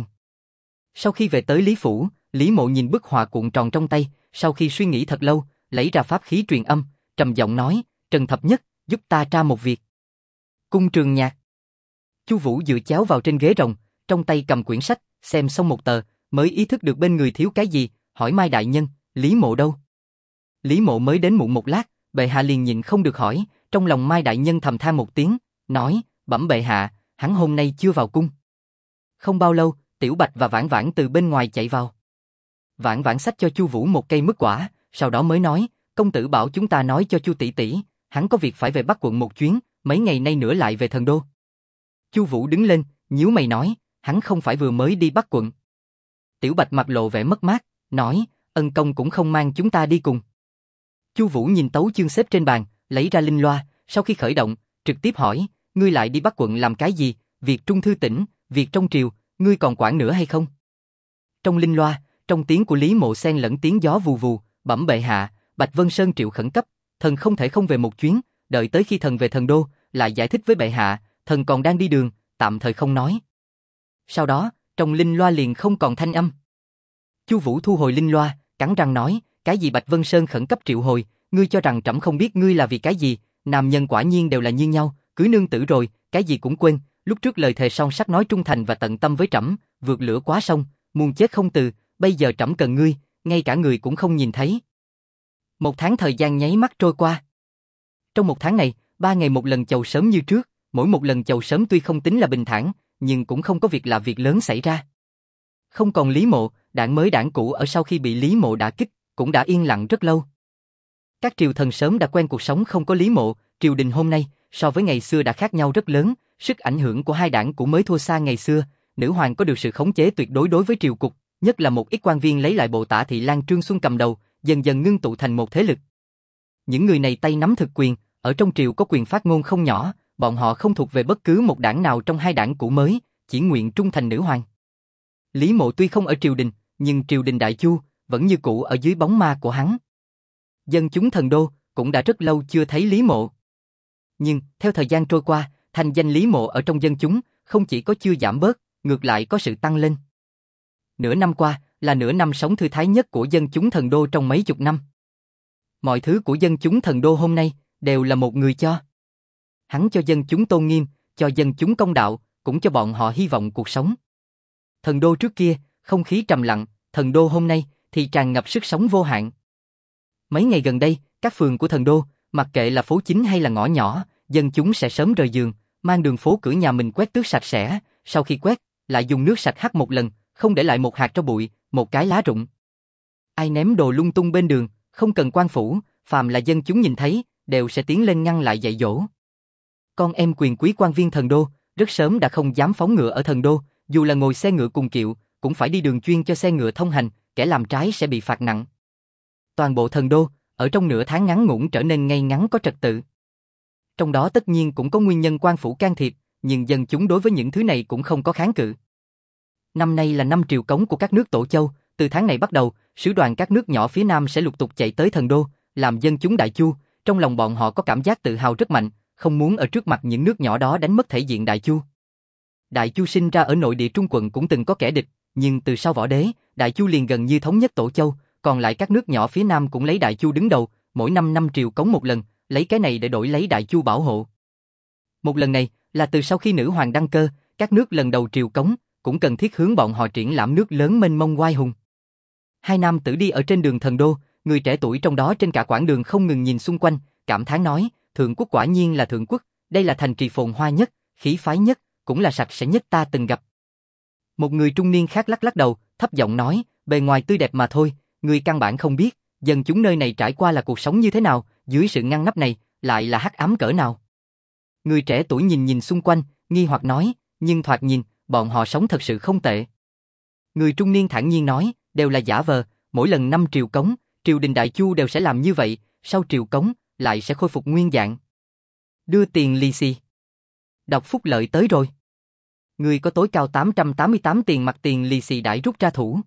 Sau khi về tới Lý Phủ, Lý Mộ nhìn bức họa cuộn tròn trong tay, sau khi suy nghĩ thật lâu, lấy ra pháp khí truyền âm, trầm giọng nói, Trần Thập Nhất, giúp ta tra một việc. Cung Trường Nhạc. Chu Vũ dựa chéo vào trên ghế rồng, trong tay cầm quyển sách, xem xong một tờ, mới ý thức được bên người thiếu cái gì, hỏi Mai đại nhân, Lý Mộ đâu? Lý Mộ mới đến muộn một lát, bệ hạ liền nhịn không được hỏi, trong lòng Mai đại nhân thầm than một tiếng, nói, bẩm bệ hạ, hắn hôm nay chưa vào cung. Không bao lâu, Tiểu Bạch và Vãn Vãn từ bên ngoài chạy vào. Vãn Vãn xách cho Chu Vũ một cây mứt quả, sau đó mới nói, công tử bảo chúng ta nói cho Chu tỷ tỷ, hắn có việc phải về Bắc quận một chuyến, mấy ngày nay nữa lại về thần đô. Chu Vũ đứng lên, nhíu mày nói, hắn không phải vừa mới đi Bắc quận. Tiểu Bạch mặt lộ vẻ mất mát, nói, ân công cũng không mang chúng ta đi cùng. Chu Vũ nhìn tấu chương xếp trên bàn, lấy ra linh loa, sau khi khởi động, trực tiếp hỏi, ngươi lại đi Bắc quận làm cái gì, việc trung thư tỉnh, việc trong triều, ngươi còn quản nữa hay không? Trong linh loa, trong tiếng của Lý Mộ xen lẫn tiếng gió vù vù, bẩm bệ hạ, Bạch Vân Sơn triệu khẩn cấp, thần không thể không về một chuyến, đợi tới khi thần về thần đô, lại giải thích với bệ hạ, thần còn đang đi đường, tạm thời không nói. Sau đó, trong linh loa liền không còn thanh âm. Chu Vũ thu hồi linh loa, cắn răng nói, cái gì Bạch Vân Sơn khẩn cấp triệu hồi, ngươi cho rằng trẫm không biết ngươi là vì cái gì, nam nhân quả nhiên đều là như nhau, cưới nương tử rồi, cái gì cũng quên, lúc trước lời thề son sắt nói trung thành và tận tâm với trẫm, vượt lửa quá sông, muôn chết không từ, bây giờ trẫm cần ngươi, ngay cả người cũng không nhìn thấy. 1 tháng thời gian nháy mắt trôi qua. Trong 1 tháng này, 3 ngày một lần chầu sớm như trước, mỗi một lần chầu sớm tuy không tính là bình thản, nhưng cũng không có việc lạ việc lớn xảy ra. Không còn Lý Mộ, đảng mới đảng cũ ở sau khi bị Lý Mộ đả kích, cũng đã yên lặng rất lâu. Các triều thần sớm đã quen cuộc sống không có Lý Mộ, triều đình hôm nay, so với ngày xưa đã khác nhau rất lớn, sức ảnh hưởng của hai đảng cũ mới thua xa ngày xưa, nữ hoàng có được sự khống chế tuyệt đối đối với triều cục, nhất là một ít quan viên lấy lại bộ Tả Thị Lang Trương Xuân cầm đầu, dần dần ngưng tụ thành một thế lực. Những người này tay nắm thực quyền, ở trong triều có quyền phát ngôn không nhỏ, bọn họ không thuộc về bất cứ một đảng nào trong hai đảng cũ mới, chỉ nguyện trung thành nữ hoàng. Lý Mộ tuy không ở triều đình, nhưng triều đình Đại Chu vẫn như cũ ở dưới bóng ma của hắn. Dân chúng Thần Đô cũng đã rất lâu chưa thấy Lý Mộ. Nhưng theo thời gian trôi qua, thành danh Lý Mộ ở trong dân chúng không chỉ có chưa giảm bớt, ngược lại có sự tăng lên. Nửa năm qua là nửa năm sống thư thái nhất của dân chúng Thần Đô trong mấy chục năm. Mọi thứ của dân chúng Thần Đô hôm nay đều là một người cho. Hắn cho dân chúng tôn nghiêm, cho dân chúng công đạo, cũng cho bọn họ hy vọng cuộc sống. Thần Đô trước kia, không khí trầm lặng, Thần Đô hôm nay thì tràn ngập sức sống vô hạn. Mấy ngày gần đây, các phường của Thần Đô, mặc kệ là phố chính hay là ngõ nhỏ, dân chúng sẽ sớm rời giường, mang đường phố cửa nhà mình quét tước sạch sẽ, sau khi quét, lại dùng nước sạch hắt một lần, không để lại một hạt tro bụi, một cái lá rụng. Ai ném đồ lung tung bên đường, không cần quan phủ, phàm là dân chúng nhìn thấy, đều sẽ tiến lên ngăn lại dạy dỗ. Con em quyền quý quan viên Thần Đô, rất sớm đã không dám phóng ngựa ở Thần Đô, dù là ngồi xe ngựa cùng kiệu, cũng phải đi đường chuyên cho xe ngựa thông hành, kẻ làm trái sẽ bị phạt nặng. Toàn bộ Thần Đô, ở trong nửa tháng ngắn ngủn trở nên ngay ngắn có trật tự. Trong đó tất nhiên cũng có nguyên nhân quan phủ can thiệp, nhưng dân chúng đối với những thứ này cũng không có kháng cự. Năm nay là năm triều cống của các nước Tổ Châu, từ tháng này bắt đầu, sứ đoàn các nước nhỏ phía Nam sẽ lục tục chạy tới Thần Đô, làm dân chúng Đại Chu, trong lòng bọn họ có cảm giác tự hào rất mạnh, không muốn ở trước mặt những nước nhỏ đó đánh mất thể diện Đại Chu. Đại Chu sinh ra ở nội địa Trung quận cũng từng có kẻ địch, nhưng từ sau Võ Đế, Đại Chu liền gần như thống nhất Tổ Châu, còn lại các nước nhỏ phía Nam cũng lấy Đại Chu đứng đầu, mỗi 5 năm triều cống một lần, lấy cái này để đổi lấy Đại Chu bảo hộ. Một lần này là từ sau khi nữ hoàng đăng cơ, các nước lần đầu triều cống cũng cần thiết hướng bọn họ triển lãm nước lớn mênh mông oai hùng. Hai nam tử đi ở trên đường Thần Đô, người trẻ tuổi trong đó trên cả quãng đường không ngừng nhìn xung quanh, cảm thán nói, thượng quốc quả nhiên là thượng quốc, đây là thành trì phồn hoa nhất, khí phái nhất, cũng là sạch sẽ nhất ta từng gặp. Một người trung niên khác lắc lắc đầu, thấp giọng nói, bề ngoài tươi đẹp mà thôi, người căn bản không biết, dân chúng nơi này trải qua là cuộc sống như thế nào, dưới sự ngăn nắp này, lại là hắc ám cỡ nào. Người trẻ tuổi nhìn nhìn xung quanh, nghi hoặc nói, nhưng thoạt nhìn, bọn họ sống thật sự không tệ. Người trung niên thản nhiên nói, đều là giả vờ, mỗi lần năm triều cống, triều đình Đại Chu đều sẽ làm như vậy, sau triều cống, lại sẽ khôi phục nguyên dạng. Đưa tiền lì xì. Đọc phúc lợi tới rồi. Người có tối cao 888 tiền mặt tiền lì xì đãi rút ra thủ.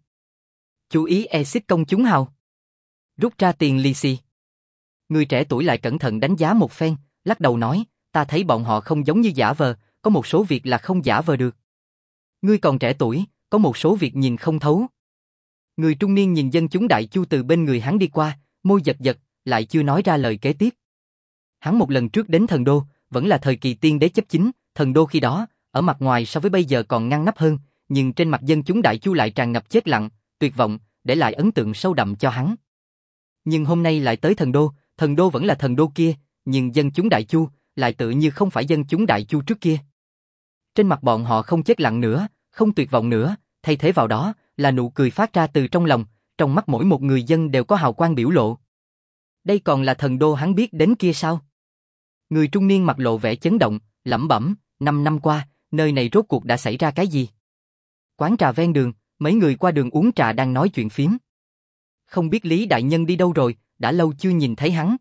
Chú ý exit công chúng hào. Rút ra tiền lì xì. Người trẻ tuổi lại cẩn thận đánh giá một phen, lắc đầu nói, ta thấy bọn họ không giống như giả vờ, có một số việc là không giả vờ được. Ngươi còn trẻ tuổi, có một số việc nhìn không thấu. Người trung niên nhìn dân chúng Đại Chu từ bên người hắn đi qua, môi giật giật, lại chưa nói ra lời kế tiếp. Hắn một lần trước đến Thần Đô, vẫn là thời kỳ tiên đế chấp chính, Thần Đô khi đó, ở mặt ngoài so với bây giờ còn ngăn nắp hơn, nhưng trên mặt dân chúng Đại Chu lại tràn ngập chết lặng, tuyệt vọng, để lại ấn tượng sâu đậm cho hắn. Nhưng hôm nay lại tới Thần Đô vẫn là Thần Đô kia, nhưng dân chúng Đại Chu lại tự như không phải dân chúng Đại Chu trước kia. Trên mặt bọn họ không chết lặng nữa, không tuyệt vọng nữa, thay thế vào đó là nụ cười phát ra từ trong lòng, trong mắt mỗi một người dân đều có hào quang biểu lộ. Đây còn là Thần Đô hắn biết đến kia sao? Người trung niên mặt lộ vẻ chấn động, lẩm bẩm, 5 năm qua, nơi này rốt cuộc đã xảy ra cái gì? Quán trà ven đường, mấy người qua đường uống trà đang nói chuyện phiếm. Không biết Lý Đại Nhân đi đâu rồi, đã lâu chưa nhìn thấy hắn.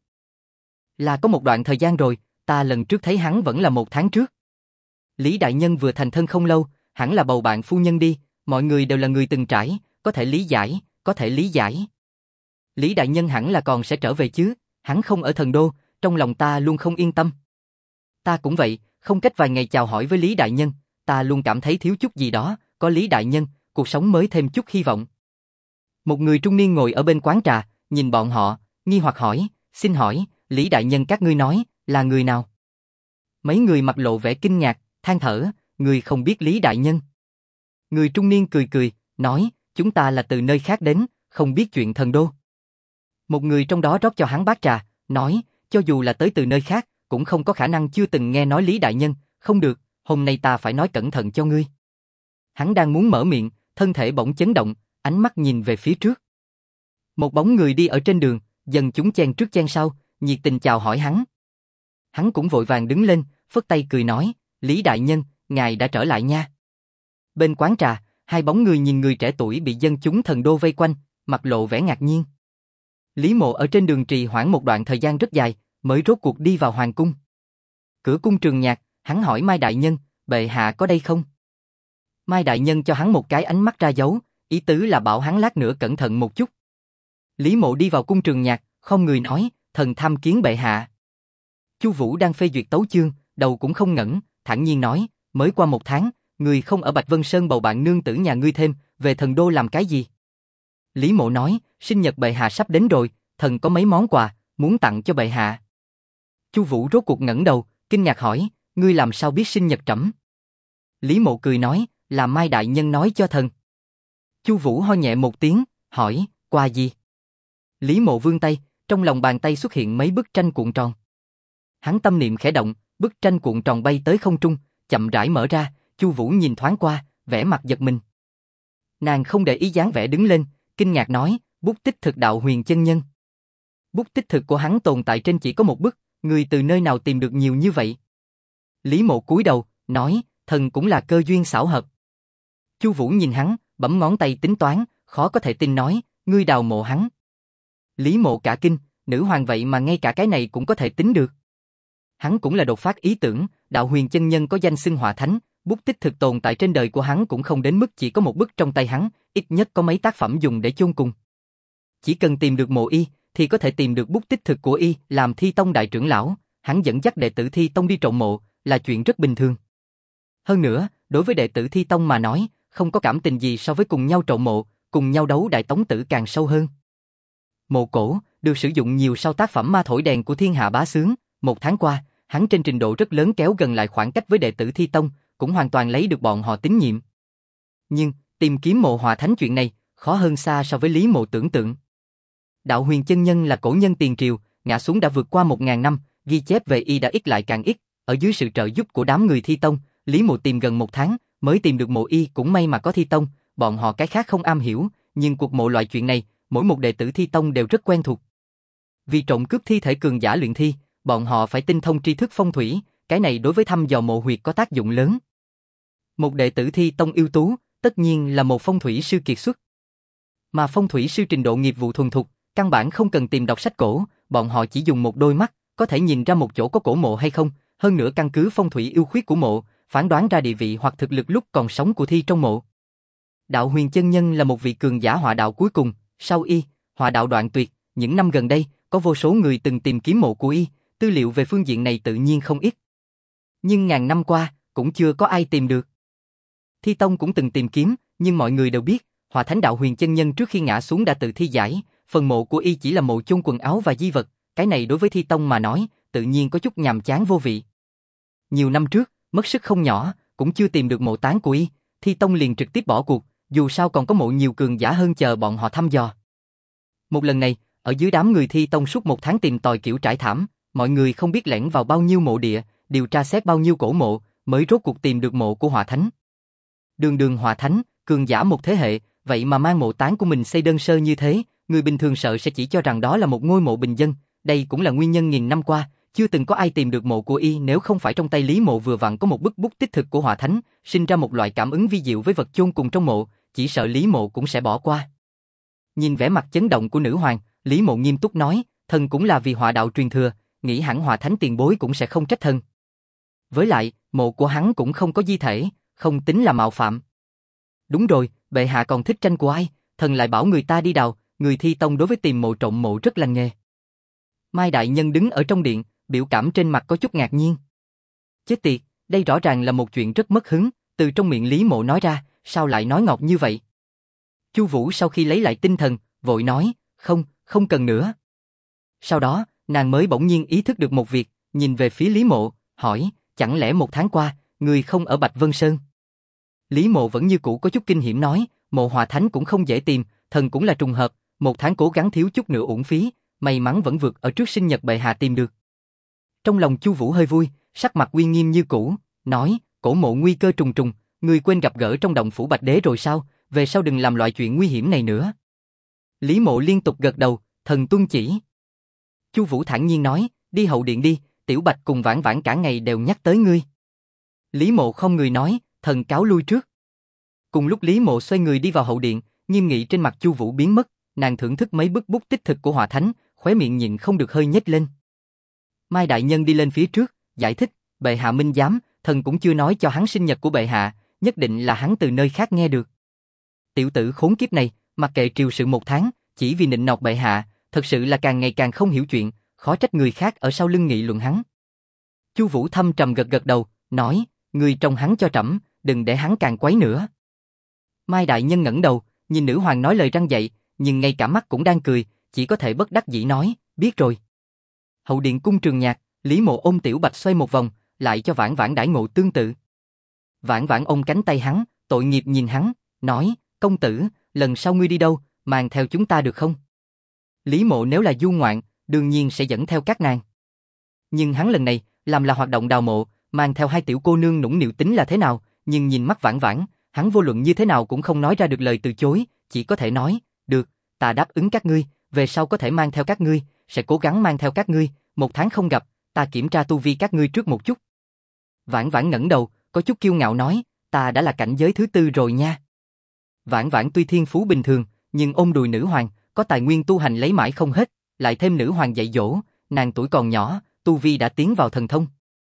Là có một đoạn thời gian rồi, ta lần trước thấy hắn vẫn là 1 tháng trước. Lý Đại Nhân vừa thành thân không lâu, hẳn là bầu bạn phu nhân đi, mọi người đều là người từng trải, có thể lý giải, có thể lý giải. Lý Đại Nhân hẳn là còn sẽ trở về chứ, hắn không ở Thần Đô, trong lòng ta luôn không yên tâm. Ta cũng vậy, không cách vài ngày chào hỏi với Lý Đại Nhân, ta luôn cảm thấy thiếu chút gì đó, có Lý Đại Nhân, cuộc sống mới thêm chút hy vọng. Một người trung niên ngồi ở bên quán trà, nhìn bọn họ, nghi hoặc hỏi, xin hỏi, Lý Đại Nhân các ngươi nói, là người nào? Mấy người mặt lộ vẻ kinh ngạc, than thở, người không biết Lý Đại Nhân. Người trung niên cười cười, nói, chúng ta là từ nơi khác đến, không biết chuyện thần đô. Một người trong đó rót cho hắn bát trà, nói, cho dù là tới từ nơi khác, cũng không có khả năng chưa từng nghe nói Lý đại nhân, không được, hôm nay ta phải nói cẩn thận cho ngươi. Hắn đang muốn mở miệng, thân thể bỗng chấn động, ánh mắt nhìn về phía trước. Một bóng người đi ở trên đường, dân chúng chen trước chen sau, nhiệt tình chào hỏi hắn. Hắn cũng vội vàng đứng lên, phất tay cười nói, Lý đại nhân, ngài đã trở lại nha. Bên quán trà, hai bóng người nhìn người trẻ tuổi bị dân chúng thần đô vây quanh, mặt lộ vẻ ngạc nhiên. Lý Mộ ở trên đường trì hoãn một đoạn thời gian rất dài, mới rốt cuộc đi vào hoàng cung. Cửa cung Trường Nhạc, hắn hỏi Mai đại nhân, bệ hạ có đây không? Mai đại nhân cho hắn một cái ánh mắt ra dấu, ý tứ là bảo hắn lát nữa cẩn thận một chút. Lý Mộ đi vào cung Trường Nhạc, không người nói, thần tham kiến bệ hạ. Chu Vũ đang phê duyệt tấu chương, đầu cũng không ngẩng, thản nhiên nói, mới qua 1 tháng, người không ở Bạch Vân Sơn bầu bạn nương tử nhà ngươi thêm, về thần đô làm cái gì? Lý Mộ nói, sinh nhật bệ hạ sắp đến rồi, thần có mấy món quà, muốn tặng cho bệ hạ. Chu Vũ rốt cuộc ngẩng đầu, kinh ngạc hỏi, ngươi làm sao biết sinh nhật trẫm? Lý Mộ cười nói, là Mai đại nhân nói cho thần. Chu Vũ ho nhẹ một tiếng, hỏi, quà gì? Lý Mộ vươn tay, trong lòng bàn tay xuất hiện mấy bức tranh cuộn tròn. Hắn tâm niệm khẽ động, bức tranh cuộn tròn bay tới không trung, chậm rãi mở ra, Chu Vũ nhìn thoáng qua, vẻ mặt giật mình. Nàng không để ý dáng vẻ đứng lên, kinh ngạc nói, bút tích thực Đạo Huyền chân nhân. Bút tích thực của hắn tồn tại trên chỉ có một bức, người từ nơi nào tìm được nhiều như vậy? Lý Mộ cúi đầu, nói, thần cũng là cơ duyên xảo hợp. Chu Vũ nhìn hắn, bấm ngón tay tính toán, khó có thể tin nói, ngươi đào mộ hắn. Lý Mộ cả kinh, nữ hoàng vậy mà ngay cả cái này cũng có thể tính được. Hắn cũng là đột phát ý tưởng, Đạo Huyền chân nhân có danh xưng Hỏa Thánh, bút tích thực tồn tại trên đời của hắn cũng không đến mức chỉ có một bức trong tay hắn, ít nhất có mấy tác phẩm dùng để chôn cùng. Chỉ cần tìm được mộ y, thì có thể tìm được bút tích thực của y, làm Thi Tông đại trưởng lão, hắn dẫn dắt đệ tử Thi Tông đi trộm mộ, là chuyện rất bình thường. Hơn nữa, đối với đệ tử Thi Tông mà nói, không có cảm tình gì so với cùng nhau trộm mộ, cùng nhau đấu đại tống tử càng sâu hơn. Mộ cổ, được sử dụng nhiều sau tác phẩm Ma Thổi Đèn của Thiên Hạ Bá Xướng, 1 tháng qua, hắn trên trình độ rất lớn kéo gần lại khoảng cách với đệ tử Thi Tông, cũng hoàn toàn lấy được bọn họ tín nhiệm. Nhưng, tìm kiếm mộ Hỏa Thánh chuyện này, khó hơn xa so với Lý Mộ tưởng tượng. Đạo Huyền chân nhân là cổ nhân tiền triều, ngã xuống đã vượt qua 1000 năm, ghi chép về y đã ít lại càng ít, ở dưới sự trợ giúp của đám người Thi Tông, Lý Mộ tìm gần 1 tháng, mới tìm được mộ y, cũng may mà có Thi Tông, bọn họ cái khác không am hiểu, nhưng cuộc mộ loại chuyện này, mỗi một đệ tử Thi Tông đều rất quen thuộc. Vì trộm cướp thi thể cường giả luyện thi, bọn họ phải tinh thông tri thức phong thủy, cái này đối với thăm dò mộ huyệt có tác dụng lớn. Một đệ tử Thi Tông ưu tú, tất nhiên là một phong thủy sư kiệt xuất. Mà phong thủy sư trình độ nghiệp vụ thuần thục, căn bản không cần tìm đọc sách cổ, bọn họ chỉ dùng một đôi mắt, có thể nhìn ra một chỗ có cổ mộ hay không, hơn nữa căn cứ phong thủy ưu khuyết của mộ, phán đoán ra địa vị hoặc thực lực lúc còn sống của thi trong mộ. Đạo Huyền chân nhân là một vị cường giả hỏa đạo cuối cùng, sau y, hỏa đạo đoạn tuyệt, những năm gần đây, có vô số người từng tìm kiếm mộ của y, tư liệu về phương diện này tự nhiên không ít. Nhưng ngàn năm qua, cũng chưa có ai tìm được. Thi Tông cũng từng tìm kiếm, nhưng mọi người đều biết, Hỏa Thánh Đạo Huyền chân nhân trước khi ngã xuống đã tự thi giải, phần mộ của y chỉ là mộ chôn quần áo và di vật, cái này đối với Thi Tông mà nói, tự nhiên có chút nhàm chán vô vị. Nhiều năm trước, mất sức không nhỏ, cũng chưa tìm được mộ táng của y, Thi Tông liền trực tiếp bỏ cuộc, dù sao còn có mộ nhiều cường giả hơn chờ bọn họ thăm dò. Một lần này, ở dưới đám người Thi Tông suốt 1 tháng tìm tòi kiểu trải thảm, mọi người không biết lẻn vào bao nhiêu mộ địa, điều tra xét bao nhiêu cổ mộ, mới rốt cuộc tìm được mộ của Hỏa Thánh. Đường đường Hỏa Thánh, cường giả một thế hệ, vậy mà mang mộ táng của mình xây đơn sơ như thế, người bình thường sợ sẽ chỉ cho rằng đó là một ngôi mộ bình dân, đây cũng là nguyên nhân nghìn năm qua, chưa từng có ai tìm được mộ của y nếu không phải trong tay Lý Mộ vừa vặn có một bức bút tích thực của Hỏa Thánh, sinh ra một loại cảm ứng vi diệu với vật chôn cùng trong mộ, chỉ sợ Lý Mộ cũng sẽ bỏ qua. Nhìn vẻ mặt chấn động của nữ hoàng, Lý Mộ nghiêm túc nói, thần cũng là vì hỏa đạo truyền thừa, nghĩ hẳn Hỏa Thánh tiền bối cũng sẽ không trách thần. Với lại, mộ của hắn cũng không có di thể, không tính là mạo phạm. Đúng rồi, bệ hạ còn thích tranh của ai, thần lại bảo người ta đi đào, người Thi Tông đối với tìm mộ trộm mộ rất lành nghề. Mai đại nhân đứng ở trong điện, biểu cảm trên mặt có chút ngạc nhiên. Chết tiệt, đây rõ ràng là một chuyện rất mất hứng, từ trong miệng Lý Mộ nói ra, sao lại nói ngọt như vậy? Chu Vũ sau khi lấy lại tinh thần, vội nói, không cần nữa. Sau đó, nàng mới bỗng nhiên ý thức được một việc, nhìn về phía Lý Mộ, hỏi, chẳng lẽ 1 tháng qua, người không ở Bạch Vân Sơn? Lý Mộ vẫn như cũ có chút kinh hiểm nói, Mộ Hòa Thánh cũng không dễ tìm, thần cũng là trùng hợp, 1 tháng cố gắng thiếu chút nữa uổng phí, may mắn vẫn vượt ở trước sinh nhật bệ hạ tìm được. Trong lòng Chu Vũ hơi vui, sắc mặt uy nghiêm như cũ, nói, cổ mộ nguy cơ trùng trùng, ngươi quên gặp gỡ trong động phủ Bạch Đế rồi sao, về sau đừng làm loại chuyện nguy hiểm này nữa. Lý Mộ liên tục gật đầu, thần tuân chỉ. Chu Vũ thản nhiên nói, đi hậu điện đi, Tiểu Bạch cùng Vãn Vãn cả ngày đều nhắc tới ngươi. Lý Mộ không người nói, thần cáo lui trước. Cùng lúc Lý Mộ xoay người đi vào hậu điện, nghiêm nghị trên mặt Chu Vũ biến mất, nàng thưởng thức mấy bức bút tích thực của Hòa Thánh, khóe miệng nhịn không được hơi nhếch lên. Mai đại nhân đi lên phía trước, giải thích, bệ hạ minh giám, thần cũng chưa nói cho hắn sinh nhật của bệ hạ, nhất định là hắn từ nơi khác nghe được. Tiểu tử khốn kiếp này, mặc kệ triều sự 1 tháng, chỉ vì nịnh nọt bệ hạ, thật sự là càng ngày càng không hiểu chuyện, khó trách người khác ở sau lưng nghị luận hắn. Chu Vũ thâm trầm gật gật đầu, nói, ngươi trông hắn cho trẫm, đừng để hắn càng quấy nữa. Mai đại nhân ngẩng đầu, nhìn nữ hoàng nói lời răn dạy, nhưng ngay cả mắt cũng đang cười, chỉ có thể bất đắc dĩ nói, biết rồi. Hậu điện cung Trường Nhạc, Lý Mộ ôm Tiểu Bạch xoay một vòng, lại cho Vãn Vãn đãi ngộ tương tự. Vãn Vãn ôm cánh tay hắn, tội nghiệp nhìn hắn, nói, công tử, lần sau ngươi đi đâu, mang theo chúng ta được không? Lý Mộ nếu là du ngoạn, đương nhiên sẽ dẫn theo các nàng. Nhưng hắn lần này, làm là hoạt động đào mộ, mang theo 2 tiểu cô nương nũng nịu tính là thế nào, nhưng nhìn mắt Vãn Vãn, hắn vô luận như thế nào cũng không nói ra được lời từ chối, chỉ có thể nói, được, ta đáp ứng các ngươi, về sau có thể mang theo các ngươi, sẽ cố gắng mang theo các ngươi, 1 tháng không gặp, ta kiểm tra tu vi các ngươi trước một chút. Vãn Vãn ngẩng đầu, có chút kiêu ngạo nói, ta đã là cảnh giới thứ 4 rồi nha. Vãn Vãn tuy thiên phú bình thường, nhưng ôm đùi nữ hoàng, có tài nguyên tu hành lấy mãi không hết, lại thêm nữ hoàng dạy dỗ, nàng tuổi còn nhỏ, tu vi đã tiến vào thần thông.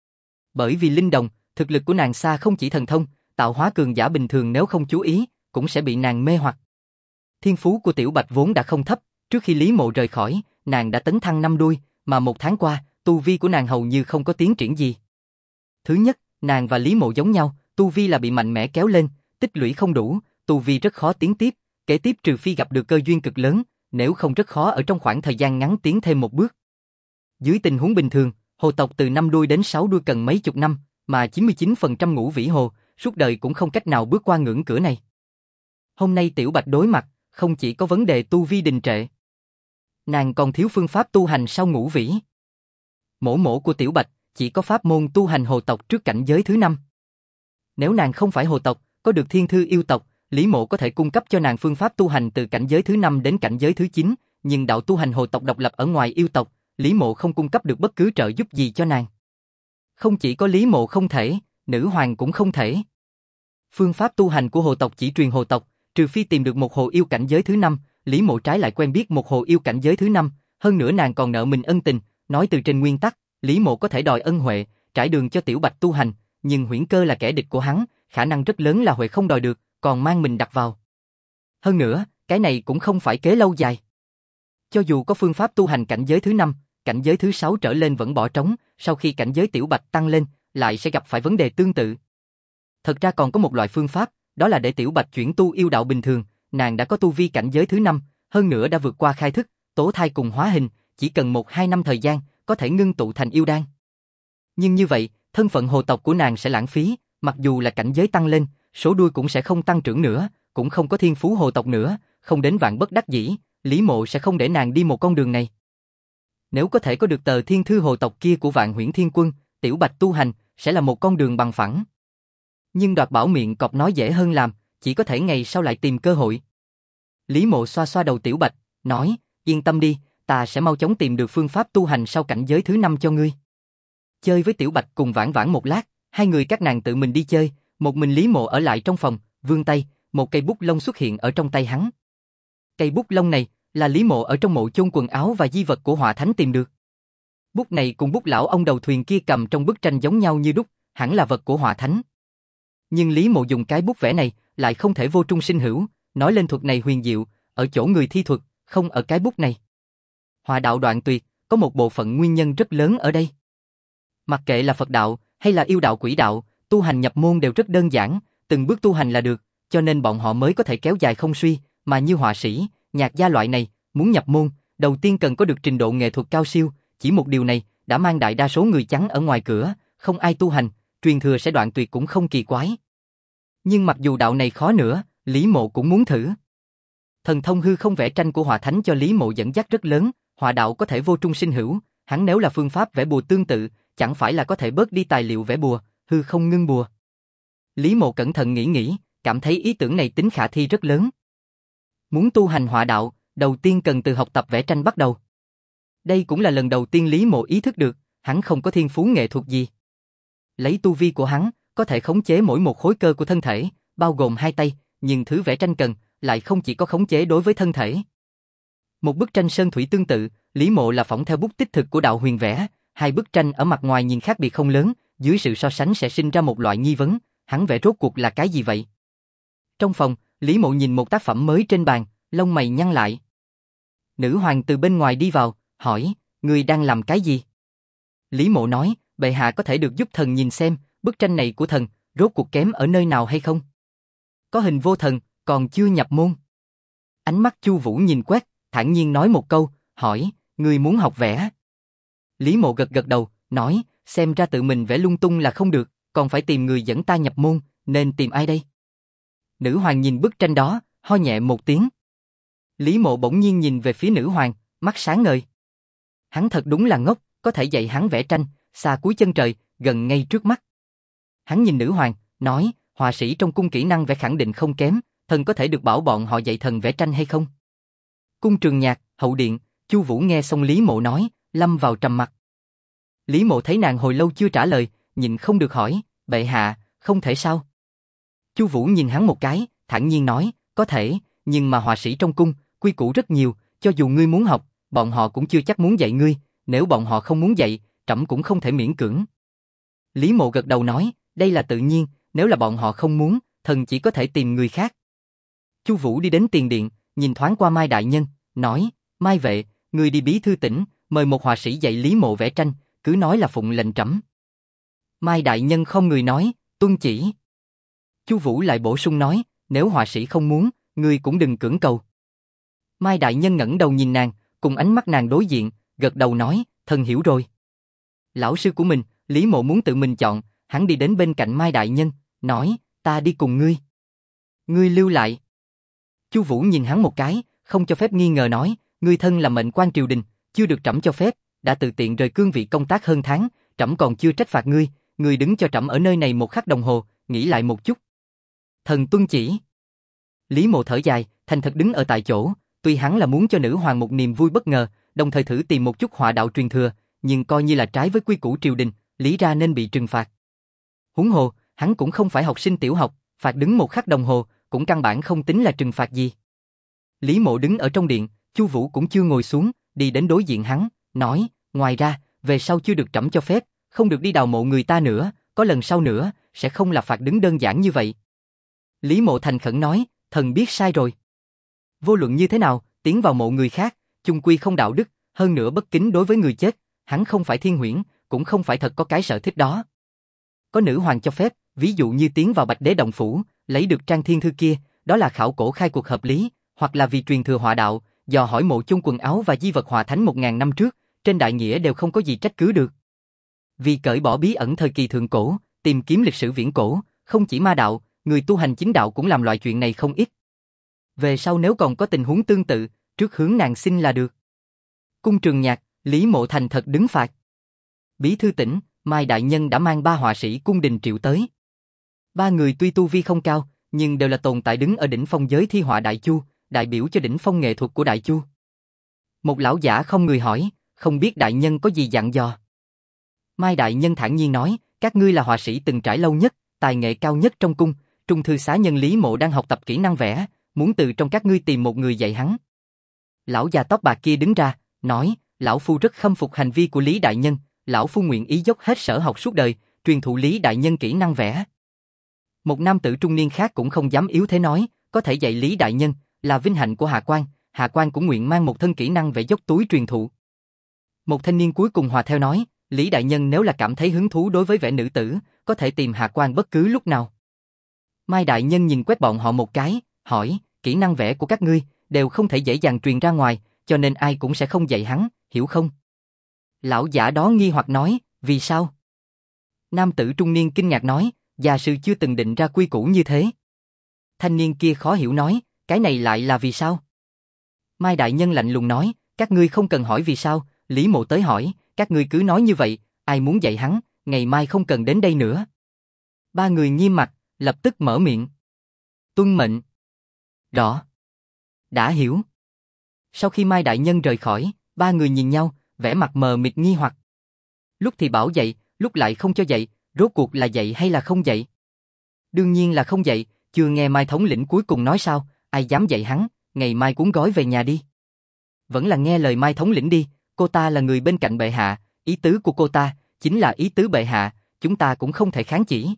Bởi vì linh đồng, thực lực của nàng xa không chỉ thần thông, tạo hóa cường giả bình thường nếu không chú ý, cũng sẽ bị nàng mê hoặc. Thiên phú của Tiểu Bạch vốn đã không thấp, trước khi Lý Mộ rời khỏi, nàng đã tấn thăng 5 đuôi, mà 1 tháng qua, tu vi của nàng hầu như không có tiến triển gì. Thứ nhất, nàng và Lý Mộ giống nhau, tu vi là bị mạnh mẽ kéo lên, tích lũy không đủ, tu vi rất khó tiến tiếp, kế tiếp trừ phi gặp được cơ duyên cực lớn, nếu không rất khó ở trong khoảng thời gian ngắn tiến thêm một bước. Dưới tình huống bình thường, hồ tộc từ 5 đuôi đến 6 đuôi cần mấy chục năm, mà 99% ngũ vĩ hồ, suốt đời cũng không cách nào bước qua ngưỡng cửa này. Hôm nay Tiểu Bạch đối mặt, không chỉ có vấn đề tu vi đình trệ. Nàng còn thiếu phương pháp tu hành sau ngũ vĩ. Mổ của Tiểu Bạch chỉ có pháp môn tu hành hồ tộc trước cảnh giới thứ 5. Nếu nàng không phải hồ tộc, có được thiên thư yêu tộc, Lý Mộ có thể cung cấp cho nàng phương pháp tu hành từ cảnh giới thứ 5 đến cảnh giới thứ 9, nhưng đạo tu hành hồ tộc độc lập ở ngoài yêu tộc, Lý Mộ không cung cấp được bất cứ trợ giúp gì cho nàng. Không chỉ có Lý Mộ không thể, nữ hoàng cũng không thể. Phương pháp tu hành của hồ tộc chỉ truyền hồ tộc, trừ phi tìm được một hồ yêu cảnh giới thứ 5, Lý Mộ trái lại quen biết một hồ yêu cảnh giới thứ 5, hơn nữa nàng còn nợ mình ân tình, nói từ trên nguyên tắc, Lý Mộ có thể đòi ân huệ, trải đường cho Tiểu Bạch tu hành, nhưng Huyễn Cơ là kẻ địch của hắn, khả năng rất lớn là huệ không đòi được, còn mang mình đặt vào. Hơn nữa, cái này cũng không phải kế lâu dài. Cho dù có phương pháp tu hành cảnh giới thứ 5, cảnh giới thứ 6 trở lên vẫn bỏ trống, sau khi cảnh giới Tiểu Bạch tăng lên, lại sẽ gặp phải vấn đề tương tự. Thật ra còn có một loại phương pháp, đó là để Tiểu Bạch chuyển tu yêu đạo bình thường, nàng đã có tu vi cảnh giới thứ 5, hơn nữa đã vượt qua khai thức, tố thai cùng hóa hình, chỉ cần 1-2 năm thời gian, có thể ngưng tụ thành yêu đan. Nhưng như vậy, thân phận hồ tộc của nàng sẽ lãng phí, mặc dù là cảnh giới tăng lên, số đuôi cũng sẽ không tăng trưởng nữa, cũng không có thiên phú hồ tộc nữa, không đến vạn bất đắc dĩ, Lý Mộ sẽ không để nàng đi một con đường này. Nếu có thể có được tờ thiên thư hồ tộc kia của Vạn Huyễn Thiên Quân, Tiểu Bạch tu hành sẽ là một con đường bằng phẳng. Nhưng đoạt bảo miệng cọp nói dễ hơn làm, chỉ có thể ngày sau lại tìm cơ hội. Lý Mộ xoa xoa đầu Tiểu Bạch, nói, yên tâm đi, ta sẽ mau chóng tìm được phương pháp tu hành sau cảnh giới thứ 5 cho ngươi. Chơi với Tiểu Bạch cùng Vãn Vãn một lát, hai người các nàng tự mình đi chơi, một mình Lý Mộ ở lại trong phòng, vươn tay, một cây bút lông xuất hiện ở trong tay hắn. Cây bút lông này là Lý Mộ ở trong mộ chôn quần áo và di vật của Hỏa Thánh tìm được. Bút này cùng bút lão ông đầu thuyền kia cầm trong bức tranh giống nhau như đúc, hẳn là vật của Hỏa Thánh. Nhưng Lý Mộ dùng cái bút vẽ này lại không thể vô trung sinh hữu, nói lên thuật này huyền diệu, ở chỗ người thi thuật, không ở cái bút này. Hỏa đạo đoạn tuyệt, có một bộ phận nguyên nhân rất lớn ở đây. Mặc kệ là Phật đạo hay là yêu đạo quỷ đạo, tu hành nhập môn đều rất đơn giản, từng bước tu hành là được, cho nên bọn họ mới có thể kéo dài không suy, mà như họa sĩ, nhạc gia loại này, muốn nhập môn, đầu tiên cần có được trình độ nghệ thuật cao siêu, chỉ một điều này đã mang đại đa số người trắng ở ngoài cửa, không ai tu hành, truyền thừa sẽ đoạn tuyệt cũng không kỳ quái. Nhưng mặc dù đạo này khó nữa, Lý Mộ cũng muốn thử. Thần thông hư không vẽ tranh của Hỏa Thánh cho Lý Mộ dẫn dắt rất lớn, hỏa đạo có thể vô trung sinh hữu, hắn nếu là phương pháp vẽ bùa tương tự, chẳng phải là có thể bớt đi tài liệu vẽ bùa, hư không ngưng bùa. Lý Mộ cẩn thận nghĩ, cảm thấy ý tưởng này tính khả thi rất lớn. Muốn tu hành hỏa đạo, đầu tiên cần từ học tập vẽ tranh bắt đầu. Đây cũng là lần đầu tiên Lý Mộ ý thức được, hắn không có thiên phú nghệ thuật gì. Lấy tu vi của hắn, có thể khống chế mỗi một khối cơ của thân thể, bao gồm hai tay, nhưng thứ vẽ tranh cần, lại không chỉ có khống chế đối với thân thể. Một bức tranh sơn thủy tương tự, Lý Mộ là phỏng theo bút tích thực của Đạo Huyền vẽ, hai bức tranh ở mặt ngoài nhìn khác biệt không lớn, dưới sự so sánh sẽ sinh ra một loại nghi vấn, hắn vẽ rốt cuộc là cái gì vậy? Trong phòng, Lý Mộ nhìn một tác phẩm mới trên bàn, lông mày nhăn lại. Nữ hoàng từ bên ngoài đi vào, hỏi, ngươi đang làm cái gì? Lý Mộ nói, bệ hạ có thể được giúp thần nhìn xem, bức tranh này của thần, rốt cuộc kém ở nơi nào hay không? Có hình vô thần, còn chưa nhập môn. Ánh mắt Chu Vũ nhìn quét, thản nhiên nói một câu, hỏi, ngươi muốn học vẽ? Lý Mộ gật gật đầu, nói, xem ra tự mình vẽ lung tung là không được, còn phải tìm người dẫn ta nhập môn, nên tìm ai đây? Nữ hoàng nhìn bức tranh đó, ho nhẹ một tiếng. Lý Mộ bỗng nhiên nhìn về phía nữ hoàng, mắt sáng ngời. Hắn thật đúng là ngốc, có thể dạy hắn vẽ tranh, xa cuối chân trời, gần ngay trước mắt. Hắn nhìn nữ hoàng, nói, họa sĩ trong cung kỹ năng vẽ khẳng định không kém, thần có thể được bảo bọn họ dạy thần vẽ tranh hay không? Cung Trường Nhạc, hậu điện, Chu Vũ nghe xong Lý Mộ nói, lâm vào trầm mặc. Lý Mộ thấy nàng hồi lâu chưa trả lời, nhịn không được hỏi, bệ hạ, không thể sao? Chu Vũ nhìn hắn một cái, thản nhiên nói, có thể, nhưng mà họa sĩ trong cung, quy củ rất nhiều, cho dù ngươi muốn học, bọn họ cũng chưa chắc muốn dạy ngươi, nếu bọn họ không muốn dạy, trẫm cũng không thể miễn cưỡng. Lý Mộ gật đầu nói, đây là tự nhiên, nếu là bọn họ không muốn, thần chỉ có thể tìm người khác. Chu Vũ đi đến tiền điện, nhìn thoáng qua Mai đại nhân, nói, Mai vệ, ngươi đi bí thư tỉnh, mời một họa sĩ dạy Lý Mộ vẽ tranh, cứ nói là phụng lệnh trẫm. Mai đại nhân không người nói, tuân chỉ. Chu Vũ lại bổ sung nói, nếu họa sĩ không muốn, ngươi cũng đừng cưỡng cầu. Mai đại nhân ngẩng đầu nhìn nàng, cùng ánh mắt nàng đối diện, gật đầu nói, thần hiểu rồi. Lão sư của mình, Lý Mộ muốn tự mình chọn, hắn đi đến bên cạnh Mai đại nhân, nói, ta đi cùng ngươi. Ngươi lưu lại. Chu Vũ nhìn hắn một cái, không cho phép nghi ngờ nói, ngươi thân là mệnh quan triều đình, chưa được trẫm cho phép, đã tự tiện rời cương vị công tác hơn tháng, trẫm còn chưa trách phạt ngươi, ngươi đứng cho trẫm ở nơi này một khắc đồng hồ, nghĩ lại một chút. Thần tuân chỉ. Lý Mộ thở dài, thành thật đứng ở tại chỗ, tuy hắn là muốn cho nữ hoàng một niềm vui bất ngờ, đồng thời thử tìm một chút họa đạo truyền thừa, nhưng coi như là trái với quy củ triều đình, lý ra nên bị trừng phạt. Huống hồ, hắn cũng không phải học sinh tiểu học, phạt đứng một khắc đồng hồ, cũng căn bản không tính là trừng phạt gì. Lý Mộ đứng ở trong điện, Chu Vũ cũng chưa ngồi xuống, đi đến đối diện hắn, nói, ngoài ra, về sau chưa được trẫm cho phép, không được đi đào mộ người ta nữa, có lần sau nữa, sẽ không là phạt đứng đơn giản như vậy. Lý Mộ thành khẩn nói, thần biết sai rồi. Vô luận như thế nào, tiến vào mộ người khác, chung quy không đạo đức, hơn nữa bất kính đối với người chết, hắn không phải thiên huyễn, cũng không phải thật có cái sở thích đó. Có nữ hoàng cho phép, ví dụ như tiến vào Bạch Đế động phủ, lấy được trang thiên thư kia, đó là khảo cổ khai cuộc hợp lý, hoặc là vì truyền thừa họa đạo, dò hỏi mộ chung quần áo và di vật Hỏa Thánh 1000 năm trước, trên đại nghĩa đều không có gì trách cứ được. Vì cởi bỏ bí ẩn thời kỳ thượng cổ, tìm kiếm lịch sử viễn cổ, không chỉ ma đạo, người tu hành chính đạo cũng làm loại chuyện này không ít. Về sau nếu còn có tình huống tương tự, trước hướng nàng xin là được. Cung Trường Nhạc, Lý Mộ thành thật đứng phạt. Bí thư tỉnh, Mai đại nhân đã mang 3 họa sĩ cung đình triệu tới. 3 người tuy tu vi không cao, nhưng đều là tồn tại đứng ở đỉnh phong giới thi họa Đại Chu, đại biểu cho đỉnh phong nghệ thuật của Đại Chu. Một lão giả không người hỏi, không biết đại nhân có gì dặn dò. Mai đại nhân thản nhiên nói, các ngươi là họa sĩ từng trải lâu nhất, tài nghệ cao nhất trong cung, trung thư xá nhân Lý Mộ đang học tập kỹ năng vẽ, muốn từ trong các ngươi tìm một người dạy hắn. Lão già tóc bạc kia đứng ra, nói, lão phu rất khâm phục hành vi của Lý đại nhân, lão phu nguyện ý dốc hết sở học suốt đời, truyền thụ Lý đại nhân kỹ năng vẽ. Một nam tử trung niên khác cũng không dám yếu thế nói, có thể dạy Lý đại nhân, là vinh hạnh của Hạ Quan cũng nguyện mang một thân kỹ năng vẽ dốc túi truyền thụ. Một thanh niên cuối cùng hòa theo nói, Lý đại nhân nếu là cảm thấy hứng thú đối với vẽ nữ tử, có thể tìm Hạ Quan bất cứ lúc nào. Mai đại nhân nhìn quét bọn họ một cái, hỏi, kỹ năng vẽ của các ngươi đều không thể dễ dàng truyền ra ngoài, cho nên ai cũng sẽ không dạy hắn, hiểu không? Lão giả đó nghi hoặc nói, vì sao? Nam tử trung niên kinh ngạc nói, gia sư chưa từng định ra quy củ như thế. Thanh niên kia khó hiểu nói, cái này lại là vì sao? Mai đại nhân lạnh lùng nói, các ngươi không cần hỏi vì sao, Lý Mộ tới hỏi, các ngươi cứ nói như vậy, ai muốn dạy hắn, ngày mai không cần đến đây nữa. Ba người nghiêm mặt, lập tức mở miệng. Tuân mệnh. Rõ. Đã hiểu. Sau khi Mai đại nhân rời khỏi, ba người nhìn nhau, vẻ mặt mờ mịt nghi hoặc. Lúc thì bảo dạy, lúc lại không cho dạy, rốt cuộc là dạy hay là không dạy? Đương nhiên là không dạy, chưa nghe Mai thống lĩnh cuối cùng nói sao, ai dám dạy hắn, ngày mai cuốn gói về nhà đi. Vẫn là nghe lời Mai thống lĩnh đi, cô ta là người bên cạnh bệ hạ, ý tứ của cô ta chính là ý tứ bệ hạ, chúng ta cũng không thể kháng chỉ.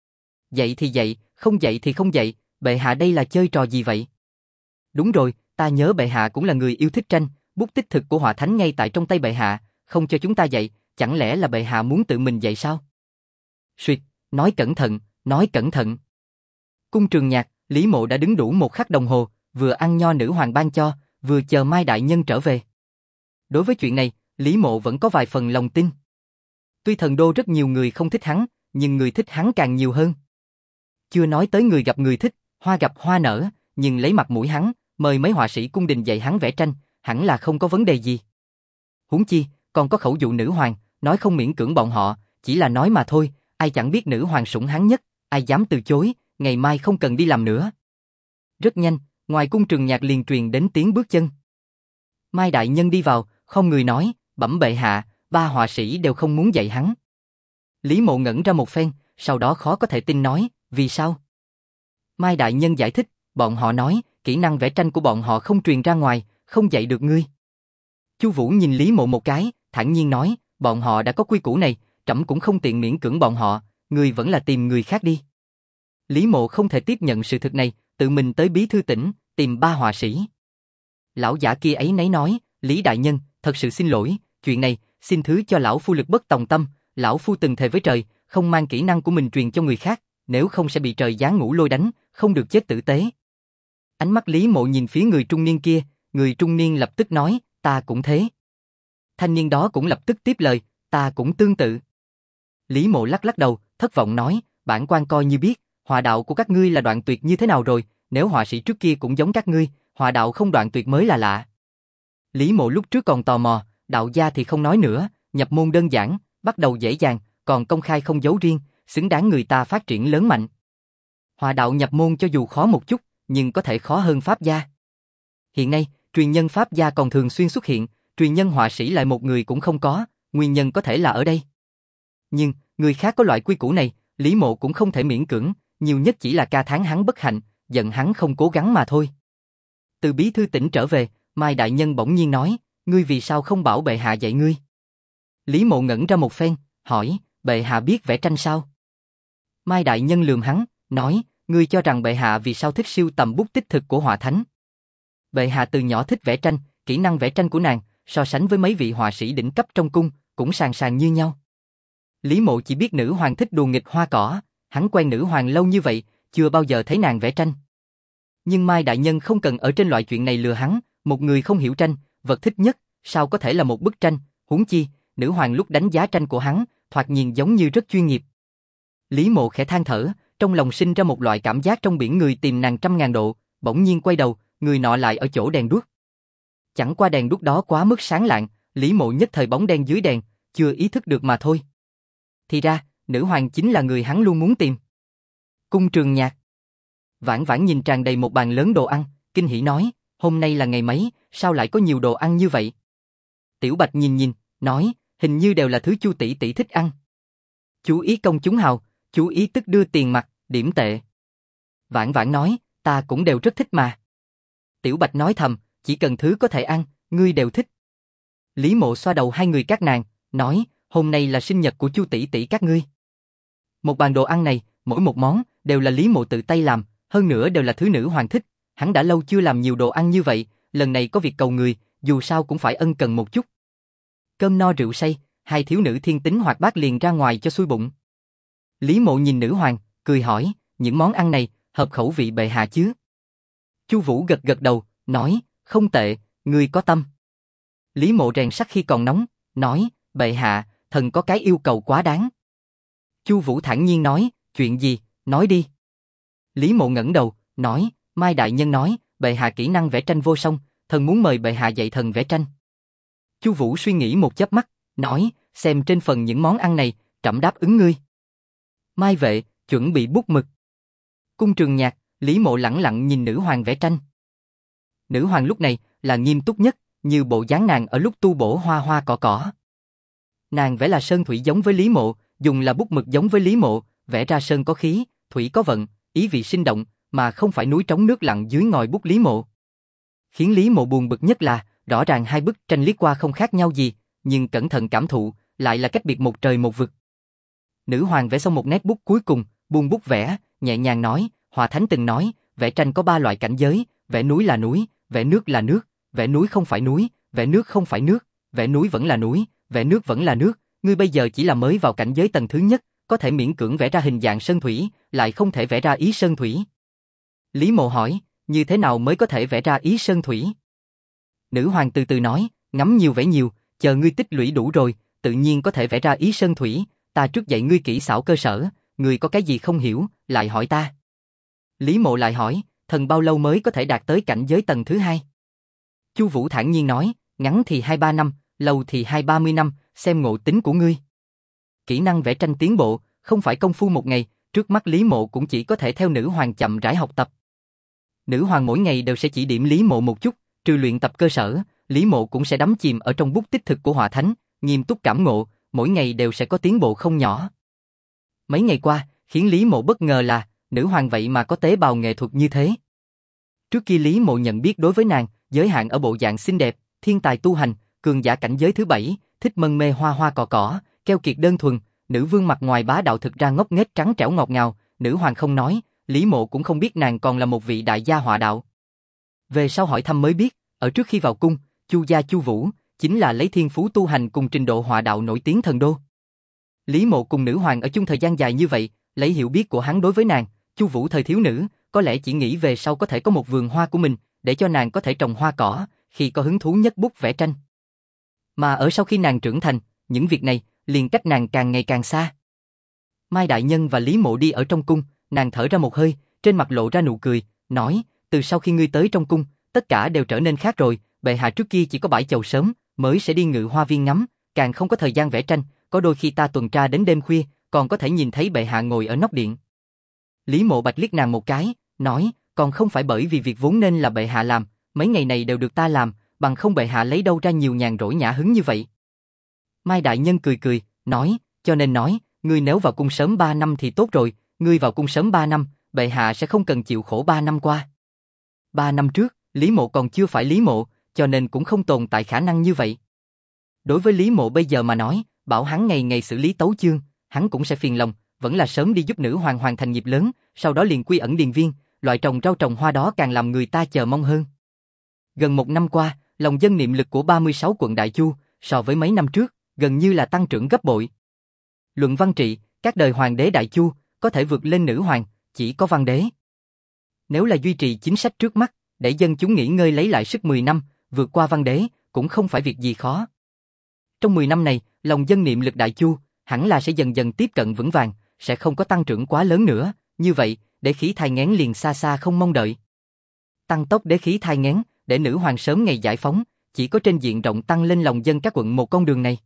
Dạy thì dạy, không dạy thì không dạy, bệ hạ đây là chơi trò gì vậy? Đúng rồi, ta nhớ bệ hạ cũng là người yêu thích tranh, bút tích thực của họa thánh ngay tại trong tay bệ hạ, không cho chúng ta dạy, chẳng lẽ là bệ hạ muốn tự mình dạy sao? Suyệt, nói cẩn thận, nói cẩn thận. Cung Trường Nhạc, Lý Mộ đã đứng đủ một khắc đồng hồ, vừa ăn nho nữ hoàng ban cho, vừa chờ Mai đại nhân trở về. Đối với chuyện này, Lý Mộ vẫn có vài phần lòng tin. Tuy thần đô rất nhiều người không thích hắn, nhưng người thích hắn càng nhiều hơn. Chưa nói tới người gặp người thích, hoa gặp hoa nở, nhưng lấy mặt mũi hắn, mời mấy họa sĩ cung đình dạy hắn vẽ tranh, hẳn là không có vấn đề gì. Huống chi, còn có khẩu dụ nữ hoàng, nói không miễn cưỡng bọn họ, chỉ là nói mà thôi, ai chẳng biết nữ hoàng sủng hắn nhất, ai dám từ chối, ngày mai không cần đi làm nữa. Rất nhanh, ngoài cung Trường Nhạc liền truyền đến tiếng bước chân. Mai đại nhân đi vào, không người nói, bẩm bệ hạ, ba họa sĩ đều không muốn dạy hắn. Lý Mộ ngẩn ra một phen, sau đó khó có thể tin nói, vì sao? Mai đại nhân giải thích, bọn họ nói, kỹ năng vẽ tranh của bọn họ không truyền ra ngoài, không dạy được ngươi. Chu Vũ nhìn Lý Mộ một cái, thản nhiên nói, bọn họ đã có quy củ này, trẫm cũng không tiện miễn cưỡng bọn họ, ngươi vẫn là tìm người khác đi. Lý Mộ không thể tiếp nhận sự thực này, tự mình tới bí thư tỉnh, tìm ba họa sĩ. Lão giả kia ấy nấy nói, Lý đại nhân, thật sự xin lỗi, chuyện này, xin thứ cho lão phu lực bất tòng tâm, lão phu từng thề với trời, không mang kỹ năng của mình truyền cho người khác, nếu không sẽ bị trời giáng ngũ lôi đánh, không được chết tử tế. Ánh mắt Lý Mộ nhìn phía người trung niên kia, người trung niên lập tức nói, ta cũng thế. Thanh niên đó cũng lập tức tiếp lời, ta cũng tương tự. Lý Mộ lắc lắc đầu, thất vọng nói, bản quan coi như biết, họa đạo của các ngươi là đoạn tuyệt như thế nào rồi, nếu họa sĩ trước kia cũng giống các ngươi, họa đạo không đoạn tuyệt mới là lạ. Lý Mộ lúc trước còn tò mò, đạo gia thì không nói nữa, nhập môn đơn giản, bắt đầu dễ dàng, còn công khai không giấu riêng, xứng đáng người ta phát triển lớn mạnh. Họa đạo nhập môn cho dù khó một chút, nhưng có thể khó hơn pháp gia. Hiện nay, truyền nhân pháp gia còn thường xuyên xuất hiện, truyền nhân họa sĩ lại một người cũng không có, nguyên nhân có thể là ở đây. Nhưng, người khác có loại quy củ này, Lý Mộ cũng không thể miễn cưỡng, nhiều nhất chỉ là ca thán hắn bất hạnh, giận hắn không cố gắng mà thôi. Từ bí thư tỉnh trở về, Mai đại nhân bỗng nhiên nói, ngươi vì sao không bảo bệ hạ dạy ngươi? Lý Mộ ngẩn ra một phen, hỏi, bệ hạ biết vẽ tranh sao? Mai đại nhân lườm hắn, nói, ngươi cho rằng bệ hạ vì sao thích sưu tầm bút tích thực của họa thánh? Bệ hạ từ nhỏ thích vẽ tranh, kỹ năng vẽ tranh của nàng, so sánh với mấy vị họa sĩ đỉnh cấp trong cung, cũng sàn sàn như nhau. Lý Mộ chỉ biết nữ hoàng thích đùa nghịch hoa cỏ, hắn quen nữ hoàng lâu như vậy, chưa bao giờ thấy nàng vẽ tranh. Nhưng Mai đại nhân không cần ở trên loại chuyện này lừa hắn, một người không hiểu tranh, vật thích nhất, sao có thể là một bức tranh, huống chi, nữ hoàng lúc đánh giá tranh của hắn, thoạt nhìn giống như rất chuyên nghiệp. Lý Mộ khẽ than thở, trong lòng sinh ra một loại cảm giác trong biển người tìm nàng trăm ngàn độ, bỗng nhiên quay đầu, người nọ lại ở chỗ đèn đuốc. Chẳng qua đèn đuốc đó quá mức sáng lạng, Lý Mộ nhất thời bóng đen dưới đèn, chưa ý thức được mà thôi. Thì ra, nữ hoàng chính là người hắn luôn muốn tìm. Cung Trường Nhạc. Vãn Vãn nhìn tràn đầy một bàn lớn đồ ăn, kinh hỉ nói, hôm nay là ngày mấy, sao lại có nhiều đồ ăn như vậy? Tiểu Bạch nhìn, nói, hình như đều là thứ Chu tỷ tỷ thích ăn. Chú ý công chúng hào, chú ý tức đưa tiền mặt, điểm tệ. Vãn Vãn nói, ta cũng đều rất thích mà. Tiểu Bạch nói thầm, chỉ cần thứ có thể ăn, ngươi đều thích. Lý Mộ xoa đầu hai người các nàng, nói, hôm nay là sinh nhật của Chu tỷ tỷ các ngươi. Một bàn đồ ăn này, mỗi một món, đều là Lý Mộ tự tay làm, hơn nữa đều là thứ nữ hoàng thích. Hắn đã lâu chưa làm nhiều đồ ăn như vậy, lần này có việc cầu người, dù sao cũng phải ân cần một chút. Cơm no rượu say, hai thiếu nữ thiên tính hoạt bát liền ra ngoài cho xuôi bụng. Lý Mộ nhìn nữ hoàng, cười hỏi, những món ăn này, hợp khẩu vị bệ hạ chứ? Chu Vũ gật gật đầu, nói, không tệ, ngươi có tâm. Lý Mộ rèn sắt khi còn nóng, nói, bệ hạ, thần có cái yêu cầu quá đáng. Chu Vũ thản nhiên nói, chuyện gì, nói đi. Lý Mộ ngẩng đầu, nói, Mai đại nhân nói, bệ hạ kỹ năng vẽ tranh vô song, thần muốn mời bệ hạ dạy thần vẽ tranh. Chu Vũ suy nghĩ một chớp mắt, nói, xem trên phần những món ăn này, trẫm đáp ứng ngươi. Mai vệ, chuẩn bị bút mực. Cung Trường Nhạc, Lý Mộ lẳng lặng nhìn nữ hoàng vẽ tranh. Nữ hoàng lúc này là nghiêm túc nhất, như bộ dáng nàng ở lúc tu bổ hoa hoa cỏ cỏ. Nàng vẽ là sơn thủy giống với Lý Mộ, dùng là bút mực giống với Lý Mộ, vẽ ra sơn có khí, thủy có vận, ý vị sinh động, mà không phải núi trống nước lặng dưới ngòi bút Lý Mộ. Khiến Lý Mộ buồn bực nhất là, rõ ràng hai bức tranh liếc qua không khác nhau gì, nhưng cẩn thận cảm thụ, lại là cách biệt một trời một vực. Nữ hoàng vẽ xong một nét bút cuối cùng, buông bút vẽ, nhẹ nhàng nói, Hòa Thánh từng nói, vẽ tranh có 3 loại cảnh giới, vẽ núi là núi, vẽ nước là nước, vẽ núi không phải núi, vẽ nước không phải nước, vẽ núi vẫn là núi, vẽ nước vẫn là nước, ngươi bây giờ chỉ là mới vào cảnh giới tầng thứ nhất, có thể miễn cưỡng vẽ ra hình dạng sơn thủy, lại không thể vẽ ra ý sơn thủy. Lý Mộ hỏi, như thế nào mới có thể vẽ ra ý sơn thủy? Nữ hoàng từ từ nói, ngắm nhiều vẽ nhiều, chờ ngươi tích lũy đủ rồi, tự nhiên có thể vẽ ra ý sơn thủy, ta trước dạy ngươi kỹ xảo cơ sở, ngươi có cái gì không hiểu, lại hỏi ta. Lý Mộ lại hỏi, thần bao lâu mới có thể đạt tới cảnh giới tầng thứ 2? Chu Vũ thản nhiên nói, ngắn thì 2-3 năm, lâu thì 20-30 năm, xem ngộ tính của ngươi. Kỹ năng vẽ tranh tiến bộ, không phải công phu một ngày, trước mắt Lý Mộ cũng chỉ có thể theo nữ hoàng chậm rãi học tập. Nữ hoàng mỗi ngày đều sẽ chỉ điểm Lý Mộ một chút, trừ luyện tập cơ sở, Lý Mộ cũng sẽ đắm chìm ở trong bút tích thực của Hỏa Thánh, nghiêm túc cảm ngộ, mỗi ngày đều sẽ có tiến bộ không nhỏ. Mấy ngày qua, khiến Lý Mộ bất ngờ là, nữ hoàng vậy mà có tế bào nghệ thuật như thế. Trước kia Lý Mộ nhận biết đối với nàng, giới hạn ở bộ dạng xinh đẹp, thiên tài tu hành, cường giả cảnh giới thứ 7, thích mân mê hoa hoa cỏ cỏ, keo kiệt đơn thuần, nữ vương mặt ngoài bá đạo thực ra ngốc nghếch trắng trẻo ngọt ngào, nữ hoàng không nói, Lý Mộ cũng không biết nàng còn là một vị đại gia họa đạo. Về sau hỏi thăm mới biết, ở trước khi vào cung, Chu gia Chu Vũ chính là lấy thiên phú tu hành cùng trình độ họa đạo nổi tiếng thần đô. Lý Mộ cùng nữ hoàng ở chung thời gian dài như vậy, lấy hiểu biết của hắn đối với nàng, Chu Vũ thời thiếu nữ, có lẽ chỉ nghĩ về sau có thể có một vườn hoa của mình, để cho nàng có thể trồng hoa cỏ, khi có hứng thú nhất bút vẽ tranh. Mà ở sau khi nàng trưởng thành, những việc này liền cách nàng càng ngày càng xa. Mai đại nhân và Lý Mộ đi ở trong cung, nàng thở ra một hơi, trên mặt lộ ra nụ cười, nói, từ sau khi ngươi tới trong cung, tất cả đều trở nên khác rồi, bệ hạ trước kia chỉ có bãi chầu sớm, mới sẽ đi ngự hoa viên ngắm, càng không có thời gian vẽ tranh, có đôi khi ta tuần tra đến đêm khuya, còn có thể nhìn thấy bệ hạ ngồi ở nóc điện. Lý Mộ Bạch liếc nàng một cái, nói, còn không phải bởi vì việc vốn nên là bệ hạ làm, mấy ngày này đều được ta làm, bằng không bệ hạ lấy đâu ra nhiều nhàn rỗi nhã hứng như vậy. Mai đại nhân cười cười, nói, cho nên nói, ngươi nếu vào cung sớm 3 năm thì tốt rồi, ngươi vào cung sớm 3 năm, bệ hạ sẽ không cần chịu khổ 3 năm qua. 3 năm trước, Lý Mộ còn chưa phải Lý Mộ, cho nên cũng không tồn tại khả năng như vậy. Đối với Lý Mộ bây giờ mà nói, bảo hắn ngày ngày xử lý tấu chương, hắn cũng sẽ phiền lòng, vẫn là sớm đi giúp nữ hoàng hoàn thành nghiệp lớn, sau đó liền quy ẩn điền viên, loại trồng rau trồng hoa đó càng làm người ta chờ mong hơn. Gần 1 năm qua, lòng dân niệm lực của 36 quận Đại Chu, so với mấy năm trước, gần như là tăng trưởng gấp bội. Luận văn trị, các đời hoàng đế Đại Chu, có thể vượt lên nữ hoàng, chỉ có văn đế. Nếu là duy trì chính sách trước mắt, để dân chúng nghỉ ngơi lấy lại sức 10 năm, vượt qua văn đế, cũng không phải việc gì khó. Trong 10 năm này, lòng dân niệm lực Đại Chu, hẳn là sẽ dần dần tiếp cận vững vàng, sẽ không có tăng trưởng quá lớn nữa, như vậy, đế khí thai nghén liền xa xa không mong đợi. Tăng tốc đế khí thai nghén, để nữ hoàng sớm ngày giải phóng, chỉ có trên diện rộng tăng lên lòng dân các quận một con đường này.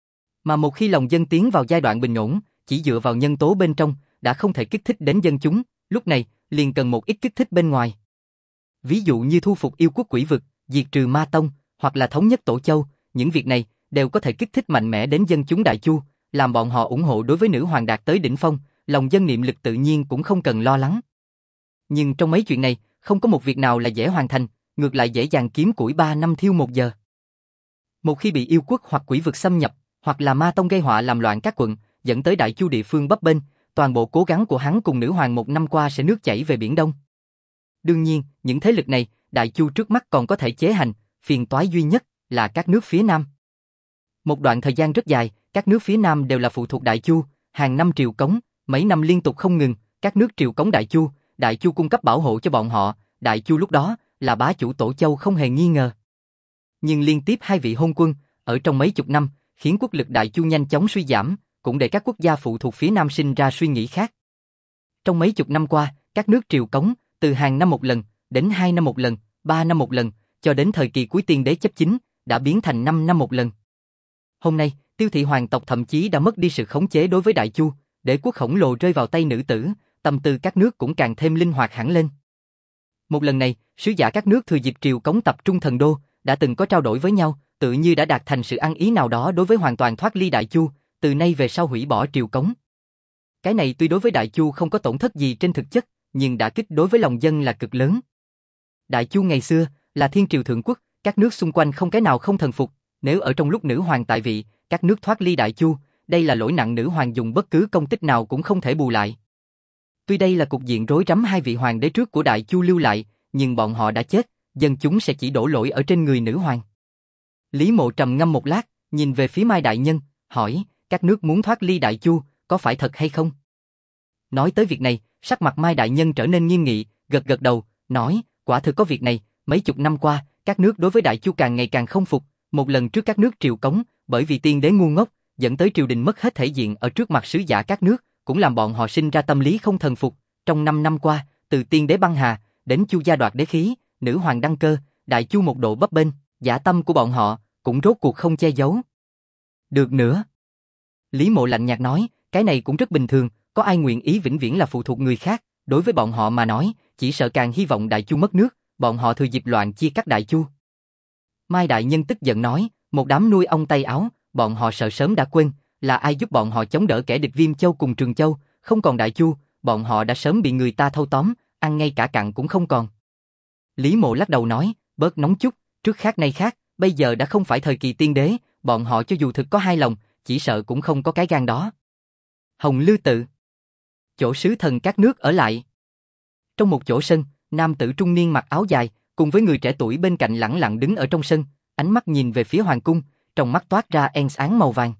Mà một khi lòng dân tiến vào giai đoạn bình ổn, chỉ dựa vào nhân tố bên trong, đã không thể kích thích đến dân chúng, lúc này, liền cần một ít kích thích bên ngoài. Ví dụ như thu phục yêu quốc quỷ vực, diệt trừ ma tông, hoặc là thống nhất Tổ Châu, những việc này, đều có thể kích thích mạnh mẽ đến dân chúng Đại Chu, làm bọn họ ủng hộ đối với nữ hoàng đạt tới đỉnh phong, lòng dân niệm lực tự nhiên cũng không cần lo lắng. Nhưng trong mấy chuyện này, không có một việc nào là dễ hoàn thành, ngược lại dễ dàng kiếm củi 3 năm thiêu 1 giờ. Một khi bị yêu quốc hoặc quỷ vực xâm nhập, hoặc là ma tông gây họa làm loạn các quận, dẫn tới Đại Chu địa phương bấp bênh, toàn bộ cố gắng của hắn cùng nữ hoàng 1 năm qua sẽ nước chảy về biển Đông. Đương nhiên, những thế lực này, Đại Chu trước mắt còn có thể chế hành, phiền toái duy nhất là các nước phía Nam. Một đoạn thời gian rất dài, các nước phía Nam đều là phụ thuộc Đại Chu, hàng năm triều cống, mấy năm liên tục không ngừng, các nước triều cống Đại Chu cung cấp bảo hộ cho bọn họ, Đại Chu lúc đó là bá chủ Tổ Châu không hề nghi ngờ. Nhưng liên tiếp 2 vị hôn quân, ở trong mấy chục năm, khiến quốc lực Đại Chu nhanh chóng suy giảm, cũng để các quốc gia phụ thuộc phía Nam sinh ra suy nghĩ khác. Trong mấy chục năm qua, các nước triều cống, từ hàng năm một lần, đến 2 năm một lần, 3 năm một lần, cho đến thời kỳ cuối tiên đế chấp chính, đã biến thành 5 năm một lần. Hôm nay, Tiêu thị hoàng tộc thậm chí đã mất đi sự khống chế đối với Đại Chu, đế quốc khổng lồ rơi vào tay nữ tử, tâm tư các nước cũng càng thêm linh hoạt hẳn lên. Một lần này, sứ giả các nước thừa dịp triều cống tập trung thần đô, đã từng có trao đổi với nhau, tự như đã đạt thành sự ăn ý nào đó đối với hoàn toàn thoát ly Đại Chu, từ nay về sau hủy bỏ triều cống. Cái này tuy đối với Đại Chu không có tổn thất gì trên thực chất, nhưng đả kích đối với lòng dân là cực lớn. Đại Chu ngày xưa là thiên triều thượng quốc, các nước xung quanh không cái nào không thần phục, nếu ở trong lúc nữ hoàng tại vị, các nước thoát ly Đại Chu, đây là lỗi nặng nữ hoàng dùng bất cứ công tích nào cũng không thể bù lại. Tuy đây là cục diện rối rắm hai vị hoàng đế trước của Đại Chu lưu lại, nhưng bọn họ đã chết, dân chúng sẽ chỉ đổ lỗi ở trên người nữ hoàng. Lý Mộ trầm ngâm một lát, nhìn về phía Mai đại nhân, hỏi, các nước muốn thoát ly Đại Chu, có phải thật hay không? Nói tới việc này, sắc mặt Mai đại nhân trở nên nghiêm nghị, gật gật đầu, nói, quả thực có việc này, mấy chục năm qua, các nước đối với Đại Chu càng ngày càng không phục, một lần trước các nước triều cống, bởi vì tiên đế ngu ngốc, dẫn tới triều đình mất hết thể diện ở trước mặt sứ giả các nước, cũng làm bọn họ sinh ra tâm lý không thần phục. Trong 5 năm qua, từ tiên đế băng hà, đến Chu gia đoạt đế khí, nữ hoàng đăng cơ, Đại Chu một độ bấp bênh, dã tâm của bọn họ cũng rốt cuộc không che giấu được nữa. Lý Mộ lạnh nhạt nói, cái này cũng rất bình thường, có ai nguyện ý vĩnh viễn là phụ thuộc người khác, đối với bọn họ mà nói, chỉ sợ càng hy vọng Đại Chu mất nước, bọn họ thừa dịp loạn chia cắt Đại Chu. Mai đại nhân tức giận nói, một đám nuôi ong tay áo, bọn họ sợ sớm đã quên, là ai giúp bọn họ chống đỡ kẻ địch Viêm Châu cùng Trường Châu, không còn Đại Chu, bọn họ đã sớm bị người ta thâu tóm, ăn ngay cả cặn cũng không còn. Lý Mộ lắc đầu nói, bớt nóng chút, trước khác nay khác, bây giờ đã không phải thời kỳ tiên đế, bọn họ cho dù thực có hai lòng, chỉ sợ cũng không có cái gan đó. Hồng Lư Tự, chỗ sứ thần các nước ở lại. Trong một chỗ sân, nam tử trung niên mặc áo dài, cùng với người trẻ tuổi bên cạnh lẳng lặng đứng ở trong sân, ánh mắt nhìn về phía hoàng cung, trong mắt toát ra ánh sáng màu vàng.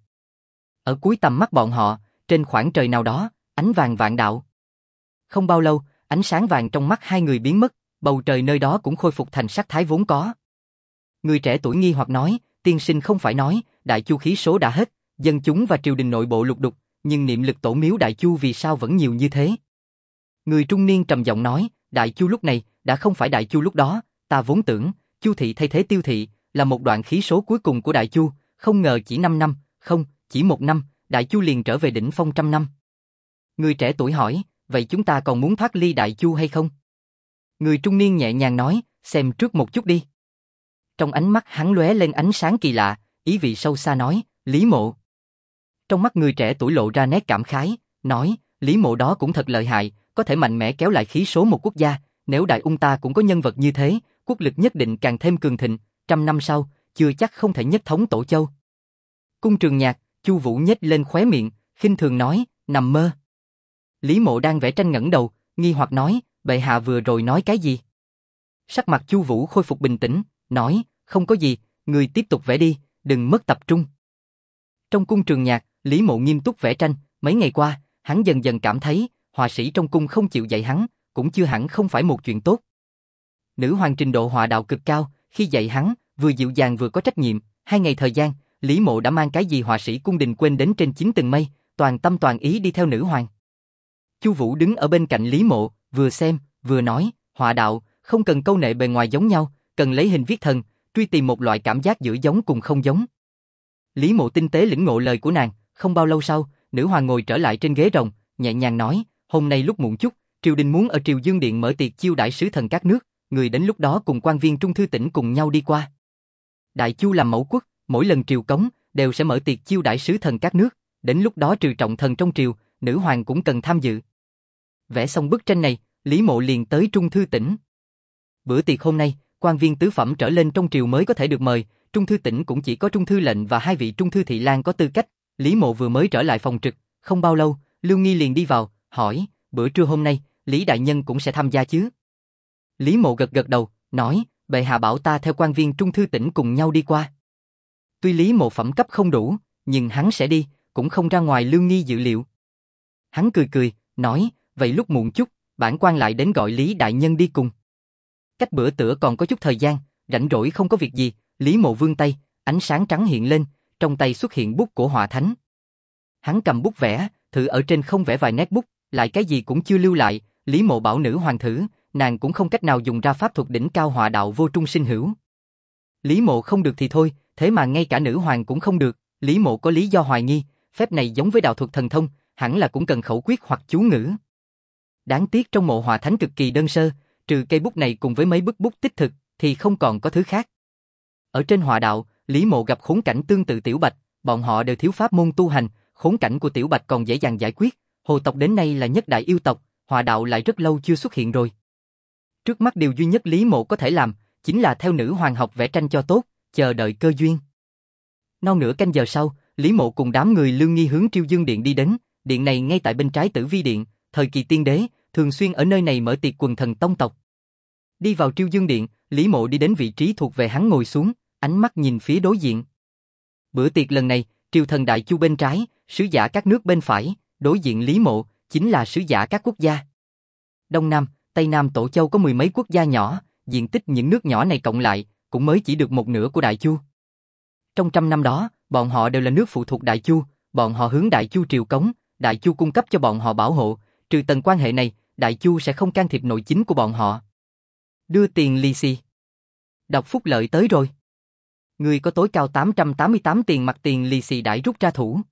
Ở cuối tầm mắt bọn họ, trên khoảng trời nào đó, ánh vàng vạn đạo. Không bao lâu, ánh sáng vàng trong mắt hai người biến mất, bầu trời nơi đó cũng khôi phục thành sắc thái vốn có. Người trẻ tuổi nghi hoặc nói, tiên sinh không phải nói, Đại Chu khí số đã hết, dân chúng và triều đình nội bộ lục đục, nhưng niệm lực tổ miếu Đại Chu vì sao vẫn nhiều như thế? Người trung niên trầm giọng nói, Đại Chu lúc này đã không phải Đại Chu lúc đó, ta vốn tưởng, Chu thị thay thế Tiêu thị, là một đoạn khí số cuối cùng của Đại Chu, không ngờ chỉ 5 năm, không, chỉ 1 năm, Đại Chu liền trở về đỉnh phong 100 năm. Người trẻ tuổi hỏi, vậy chúng ta còn muốn thoát ly Đại Chu hay không? Người trung niên nhẹ nhàng nói, xem trước một chút đi. Trong ánh mắt hắn lóe lên ánh sáng kỳ lạ, ý vị sâu xa nói, Lý Mộ. Trong mắt người trẻ tuổi lộ ra nét cảm khái, nói, Lý Mộ đó cũng thật lợi hại, có thể mạnh mẽ kéo lại khí số một quốc gia, nếu Đại Ung ta cũng có nhân vật như thế, quốc lực nhất định càng thêm cường thịnh, 100 năm sau, chưa chắc không thể nhất thống Tổ Châu. Cung Trường Nhạc, Chu Vũ nhếch lên khóe miệng, khinh thường nói, nằm mơ. Lý Mộ đang vẽ tranh ngẩng đầu, nghi hoặc nói, bệ hạ vừa rồi nói cái gì? Sắc mặt Chu Vũ khôi phục bình tĩnh, nói, không có gì, người tiếp tục vẽ đi, đừng mất tập trung. Trong cung Trường Nhạc, Lý Mộ nghiêm túc vẽ tranh, mấy ngày qua, hắn dần dần cảm thấy, họa sĩ trong cung không chịu dạy hắn, cũng chưa hẳn không phải một chuyện tốt. Nữ hoàng trình độ họa đạo cực cao, khi dạy hắn, vừa dịu dàng vừa có trách nhiệm, 2 ngày thời gian, Lý Mộ đã mang cái gì họa sĩ cung đình quên đến trên 9 tầng mây, toàn tâm toàn ý đi theo nữ hoàng. Chu Vũ đứng ở bên cạnh Lý Mộ, vừa xem, vừa nói, họa đạo, không cần câu nệ bề ngoài giống nhau, cần lấy hình viết thần, truy tìm một loại cảm giác giữa giống cùng không giống. Lý Mộ tinh tế lĩnh ngộ lời của nàng, không bao lâu sau, nữ hoàng ngồi trở lại trên ghế rồng, nhẹ nhàng nói, hôm nay lúc muộn chút, triều đình muốn ở Triều Dương Điện mở tiệc chiêu đãi sứ thần các nước, người đến lúc đó cùng quan viên Trung Thư tỉnh cùng nhau đi qua. Đại Chu làm mẫu quốc, mỗi lần triều cống đều sẽ mở tiệc chiêu đãi sứ thần các nước, đến lúc đó trừ trọng thần trong triều, nữ hoàng cũng cần tham dự. Vẽ xong bức tranh này, Lý Mộ liền tới Trung Thư tỉnh. Bữa tiệc hôm nay, quan viên tứ phẩm trở lên trong triều mới có thể được mời, Trung Thư tỉnh cũng chỉ có Trung Thư lệnh và 2 vị Trung Thư thị lang có tư cách. Lý Mộ vừa mới trở lại phòng trực, không bao lâu, Lưu Nghi liền đi vào, hỏi, bữa trưa hôm nay, Lý đại nhân cũng sẽ tham gia chứ? Lý Mộ gật gật đầu, nói, bệ hạ bảo ta theo quan viên Trung Thư tỉnh cùng nhau đi qua. Tuy Lý Mộ phẩm cấp không đủ, nhưng hắn sẽ đi, cũng không ra ngoài Lưu Nghi dự liệu. Hắn cười cười, nói, vậy lúc muộn chút, bản quan lại đến gọi Lý đại nhân đi cùng. Cách bữa tữa còn có chút thời gian, rảnh rỗi không có việc gì, Lý Mộ vươn tay, ánh sáng trắng hiện lên, trong tay xuất hiện bút của họa thánh. Hắn cầm bút vẽ, thử ở trên không vẽ vài nét bút, lại cái gì cũng chưa lưu lại, Lý Mộ bảo nữ hoàng thử, nàng cũng không cách nào dùng ra pháp thuật đỉnh cao họa đạo vô trung sinh hữu. Lý Mộ không được thì thôi, thế mà ngay cả nữ hoàng cũng không được, Lý Mộ có lý do hoài nghi, phép này giống với đạo thuật thần thông, hẳn là cũng cần khẩu quyết hoặc chú ngữ. Đáng tiếc trong mộ họa thánh cực kỳ đơn sơ, trừ cây bút này cùng với mấy bức bút tích thực, thì không còn có thứ khác. Ở trên họa đạo, Lý Mộ gặp khốn cảnh tương tự Tiểu Bạch, bọn họ đều thiếu pháp môn tu hành, khốn cảnh của Tiểu Bạch còn dễ dàng giải quyết, hồ tộc đến nay là nhất đại yêu tộc, họa đạo lại rất lâu chưa xuất hiện rồi. Trước mắt điều duy nhất Lý Mộ có thể làm, chính là theo nữ hoàng học vẽ tranh cho tốt, chờ đợi cơ duyên. Non nửa canh giờ sau, Lý Mộ cùng đám người Lương Nghi hướng Triêu Dương Điện đi đến, điện này ngay tại bên trái Tử Vi Điện, thời kỳ tiên đế, thường xuyên ở nơi này mở tiệc quần thần tông tộc. Đi vào Triêu Dương Điện, Lý Mộ đi đến vị trí thuộc về hắn ngồi xuống, ánh mắt nhìn phía đối diện. Bữa tiệc lần này, triều thần Đại Chu bên trái, sứ giả các nước bên phải, đối diện Lý Mộ, chính là sứ giả các quốc gia. Đông Nam, Tây Nam Tổ Châu có mười mấy quốc gia nhỏ, diện tích những nước nhỏ này cộng lại, cũng mới chỉ được một nửa của Đại Chu. Trong 100 năm đó, bọn họ đều là nước phụ thuộc Đại Chu, bọn họ hướng Đại Chu triều cống, Đại Chu cung cấp cho bọn họ bảo hộ, trừ tầng quan hệ này, Đại Chu sẽ không can thiệp nội chính của bọn họ. Đưa tiền lì xì. Đọc phúc lợi tới rồi. Người có tối cao 888 tiền mặt tiền lì xì đãi rút ra thủ.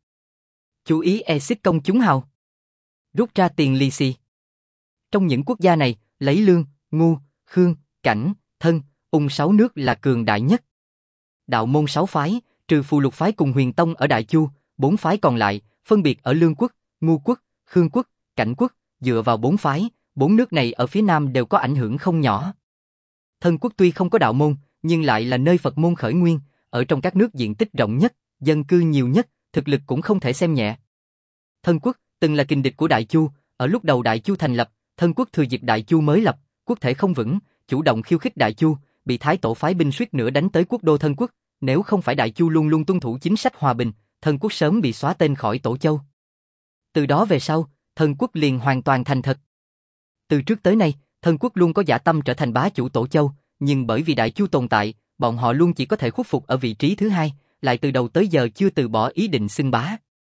Chú ý exit công chúng hào. Rút ra tiền lì xì. Trong những quốc gia này, lấy Lương, Ngu, Khương, Cảnh, Thân, Ung 6 nước là cường đại nhất. Đạo môn 6 phái, trừ Phù Lục phái cùng Huyền Tông ở Đại Chu, 4 phái còn lại, phân biệt ở Lương quốc, Ngu quốc, Khương quốc, Cảnh quốc, dựa vào 4 phái, 4 nước này ở phía Nam đều có ảnh hưởng không nhỏ. Thân quốc tuy không có đạo môn, nhưng lại là nơi Phật môn khởi nguyên, ở trong các nước diện tích rộng nhất, dân cư nhiều nhất, thực lực cũng không thể xem nhẹ. Thân quốc từng là kình địch của Đại Chu, ở lúc đầu Đại Chu thành lập, Thân quốc thừa dịp Đại Chu mới lập, quốc thể không vững, chủ động khiêu khích Đại Chu, bị Thái Tổ phái binh suýt nữa đánh tới quốc đô Thân quốc, nếu không phải Đại Chu luôn luôn tuân thủ chính sách hòa bình, Thân quốc sớm bị xóa tên khỏi Tổ Châu. Từ đó về sau, Thân quốc liền hoàn toàn thành thật. Từ trước tới nay, Thân quốc luôn có dã tâm trở thành bá chủ Tổ Châu, nhưng bởi vì Đại Chu tồn tại, bọn họ luôn chỉ có thể khuất phục ở vị trí thứ hai, lại từ đầu tới giờ chưa từ bỏ ý định xưng bá.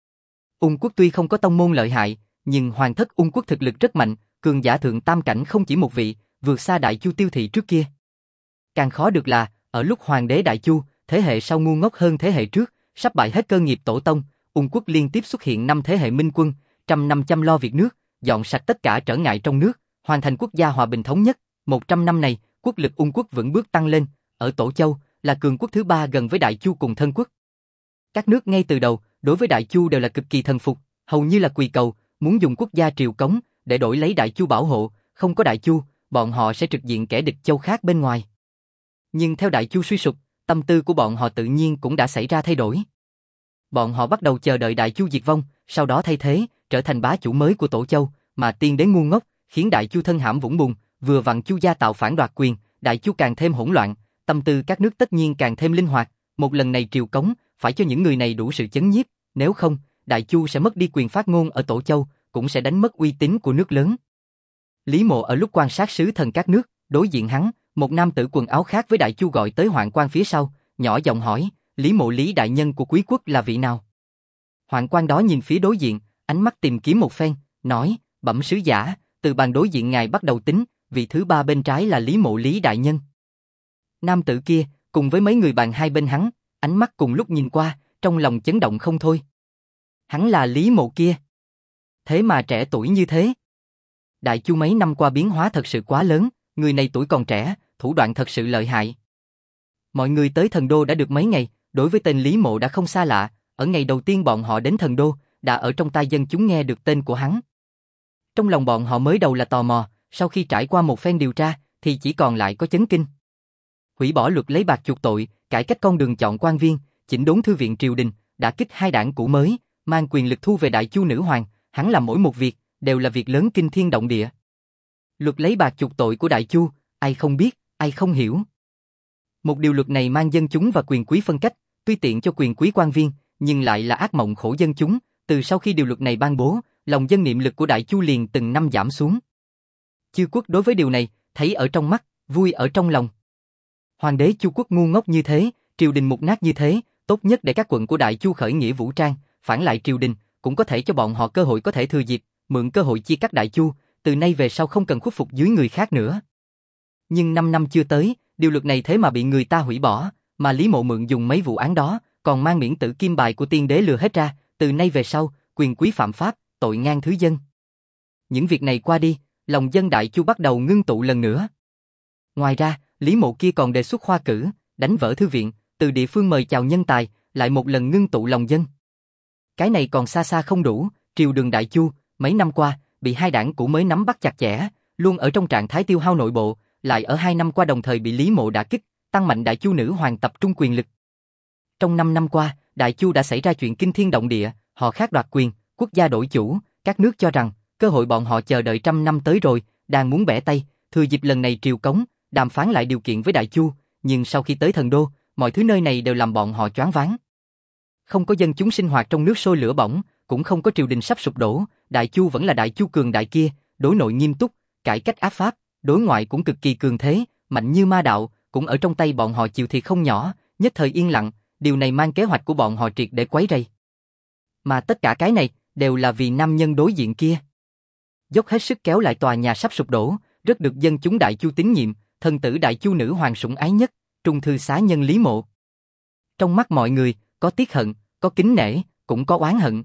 Ung quốc tuy không có tông môn lợi hại, nhưng hoàng thất Ung quốc thực lực rất mạnh, cường giả thượng tam cảnh không chỉ một vị, vượt xa Đại Chu Tiêu Thị trước kia. Càng khó được là, ở lúc hoàng đế Đại Chu, thế hệ sau ngu ngốc hơn thế hệ trước, sắp bại hết cơ nghiệp tổ tông, Ung quốc liên tiếp xuất hiện 5 thế hệ minh quân, trăm năm chăm lo việc nước, dọn sạch tất cả trở ngại trong nước, hoàn thành quốc gia hòa bình thống nhất. 100 năm này, quốc lực Ung quốc vững bước tăng lên, ở Tổ Châu là cường quốc thứ 3 gần với Đại Chu cùng Thân quốc. Các nước ngay từ đầu đối với Đại Chu đều là cực kỳ thần phục, hầu như là quỳ cầu, muốn dùng quốc gia triều cống để đổi lấy Đại Chu bảo hộ, không có Đại Chu, bọn họ sẽ trực diện kẻ địch châu khác bên ngoài. Nhưng theo Đại Chu suy sụp, tâm tư của bọn họ tự nhiên cũng đã xảy ra thay đổi. Bọn họ bắt đầu chờ đợi Đại Chu diệt vong, sau đó thay thế, trở thành bá chủ mới của Tổ Châu, mà tiên đế ngu ngốc, khiến Đại Chu thân hãm vũng bùn, vừa vặn Chu gia tạo phản đoạt quyền, Đại Chu càng thêm hỗn loạn, tâm tư các nước tất nhiên càng thêm linh hoạt, một lần này triều cống, phải cho những người này đủ sự chấn nhiếp, nếu không, Đại Chu sẽ mất đi quyền phát ngôn ở Tổ Châu, cũng sẽ đánh mất uy tín của nước lớn. Lý Mộ ở lúc quan sát sứ thần các nước, đối diện hắn, một nam tử quần áo khác với Đại Chu gọi tới hoạn quan phía sau, nhỏ giọng hỏi, Lý Mộ Lý đại nhân của quý quốc là vị nào? Hoạn quan đó nhìn phía đối diện, ánh mắt tìm kiếm một phen, nói, bẩm sứ giả, từ bàn đối diện ngài bắt đầu tính, vị thứ 3 bên trái là Lý Mộ Lý đại nhân. Nam tử kia, cùng với mấy người bàn hai bên hắn, ánh mắt cùng lúc nhìn qua, trong lòng chấn động không thôi. Hắn là Lý Mộ kia. Thế mà trẻ tuổi như thế. Đại Chu mấy năm qua biến hóa thật sự quá lớn, người này tuổi còn trẻ, thủ đoạn thật sự lợi hại. Mọi người tới thần đô đã được mấy ngày, đối với tên Lý Mộ đã không xa lạ, ở ngày đầu tiên bọn họ đến thần đô, đã ở trong tai dân chúng nghe được tên của hắn. Trong lòng bọn họ mới đầu là tò mò, sau khi trải qua một phen điều tra, thì chỉ còn lại có chấn kinh. Hủy bỏ luật lấy bạc chuộc tội, cải cách con đường chọn quan viên, chỉnh đốn thư viện triều đình, đả kích hai đảng cũ mới, mang quyền lực thu về Đại Chu nữ hoàng, hắn làm mỗi một việc, đều là việc lớn kinh thiên động địa. Luật lấy bạc chuộc tội của Đại Chu, ai không biết, ai không hiểu. Một điều luật này mang dân chúng và quyền quý phân cách, tuy tiện cho quyền quý quan viên, nhưng lại là ác mộng khổ dân chúng, từ sau khi điều luật này ban bố, lòng dân niệm lực của Đại Chu liền từng năm giảm xuống. Chư quốc đối với điều này, thấy ở trong mắt, vui ở trong lòng. Hoàng đế Chu quốc ngu ngốc như thế, triều đình mục nát như thế, tốt nhất để các quận của Đại Chu khởi nghĩa vũ trang, phản lại triều đình, cũng có thể cho bọn họ cơ hội có thể thừa dịp, mượn cơ hội chia cắt Đại Chu, từ nay về sau không cần khuất phục dưới người khác nữa. Nhưng 5 năm chưa tới, điều luật này thế mà bị người ta hủy bỏ, mà Lý Mộ mượn dùng mấy vụ án đó, còn mang miễn tử kim bài của tiên đế lừa hết ra, từ nay về sau, quyền quý phạm pháp, tội ngang thứ dân. Những việc này qua đi, lòng dân Đại Chu bắt đầu ngưng tụ lần nữa. Ngoài ra, Lý Mộ kia còn đề xuất khoa cử, đánh vỡ thư viện, từ địa phương mời chào nhân tài, lại một lần ngưng tụ lòng dân. Cái này còn xa xa không đủ, triều đường Đại Chu, mấy năm qua, bị hai đảng cũ mới nắm bắt chặt chẽ, luôn ở trong trạng thái tiêu hao nội bộ, lại ở 2 năm qua đồng thời bị Lý Mộ đả kích, tăng mạnh Đại Chu nữ hoàng tập trung quyền lực. Trong 5 năm qua, Đại Chu đã xảy ra chuyện kinh thiên động địa, họ khác đoạt quyền, quốc gia đổi chủ, các nước cho rằng, cơ hội bọn họ chờ đợi 100 năm tới rồi, đang muốn bẻ tay, thừa dịp lần này triều cống, đàm phán lại điều kiện với Đại Chu, nhưng sau khi tới thần đô, mọi thứ nơi này đều làm bọn họ choáng váng. Không có dân chúng sinh hoạt trong nước sôi lửa bỏng, cũng không có triều đình sắp sụp đổ, Đại Chu vẫn là Đại Chu cường đại kia, đối nội nghiêm túc, cải cách áp pháp, đối ngoại cũng cực kỳ cường thế, mạnh như ma đạo, cũng ở trong tay bọn họ chịu thiệt không nhỏ, nhất thời yên lặng, điều này mang kế hoạch của bọn họ triệt để quấy rầy. Mà tất cả cái này đều là vì nam nhân đối diện kia. Dốc hết sức kéo lại tòa nhà sắp sụp đổ, rất được dân chúng Đại Chu tín nhiệm, thần tử Đại Chu nữ hoàng sủng ái nhất, trung thư xá nhân Lý Mộ. Trong mắt mọi người, có tiếc hận, có kính nể, cũng có oán hận.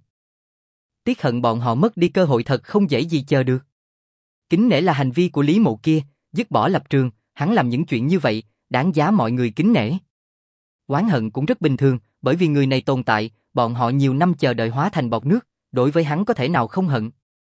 Tiếc hận bọn họ mất đi cơ hội thật không dễ gì chờ được. Kính nể là hành vi của Lý Mộ kia, dứt bỏ lập trường, hắn làm những chuyện như vậy, đáng giá mọi người kính nể. Oán hận cũng rất bình thường, bởi vì người này tồn tại, bọn họ nhiều năm chờ đợi hóa thành bọt nước, đối với hắn có thể nào không hận.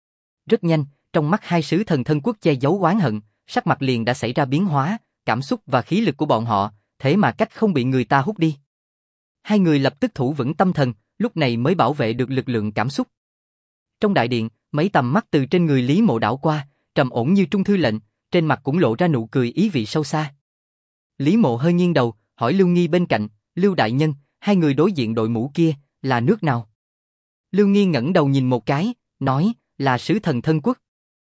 Rất nhanh, trong mắt hai sứ thần thân quốc che giấu oán hận, sắc mặt liền đã xảy ra biến hóa, cảm xúc và khí lực của bọn họ, thế mà cách không bị người ta hút đi. Hai người lập tức thủ vững tâm thần, lúc này mới bảo vệ được lực lượng cảm xúc. Trong đại điện, mấy tầm mắt từ trên người Lý Mộ đảo qua, trầm ổn như trung thư lệnh, trên mặt cũng lộ ra nụ cười ý vị sâu xa. Lý Mộ hơi nghiêng đầu, hỏi Lưu Nghi bên cạnh, Lưu đại nhân, hai người đối diện đội mũ kia, là nước nào? Lưu Nghi ngẩng đầu nhìn một cái, nói, là sứ thần thân quốc.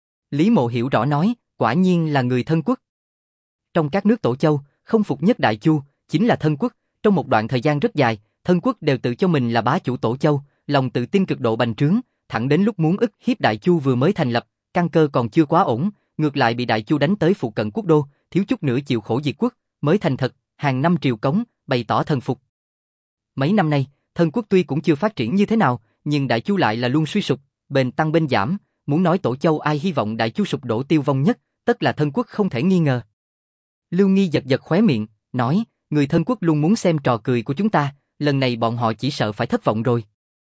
Lý Mộ hiểu rõ nói, quả nhiên là người thân quốc. Trong các nước tổ châu, không phục nhất Đại Chu, chính là thân quốc, trong một đoạn thời gian rất dài, thân quốc đều tự cho mình là bá chủ tổ châu, lòng tự tin cực độ bành trướng, thẳng đến lúc muốn ức hiếp Đại Chu vừa mới thành lập, căn cơ còn chưa quá ổn, ngược lại bị Đại Chu đánh tới phụ cận quốc đô, thiếu chút nữa chịu khổ diệt quốc, mới thành thật, hàng năm triều cống, bày tỏ thần phục. Mấy năm nay, thân quốc tuy cũng chưa phát triển như thế nào, nhưng Đại Chu lại là luôn suy sụp, bền tăng bên giảm, muốn nói tổ châu ai hy vọng Đại Chu sụp đổ tiêu vong nhất, tất là thân quốc không thể nghi ngờ. Lưu Nghi giật giật khóe miệng, nói, người thân quốc luôn muốn xem trò cười của chúng ta, lần này bọn họ chỉ sợ phải thất vọng rồi.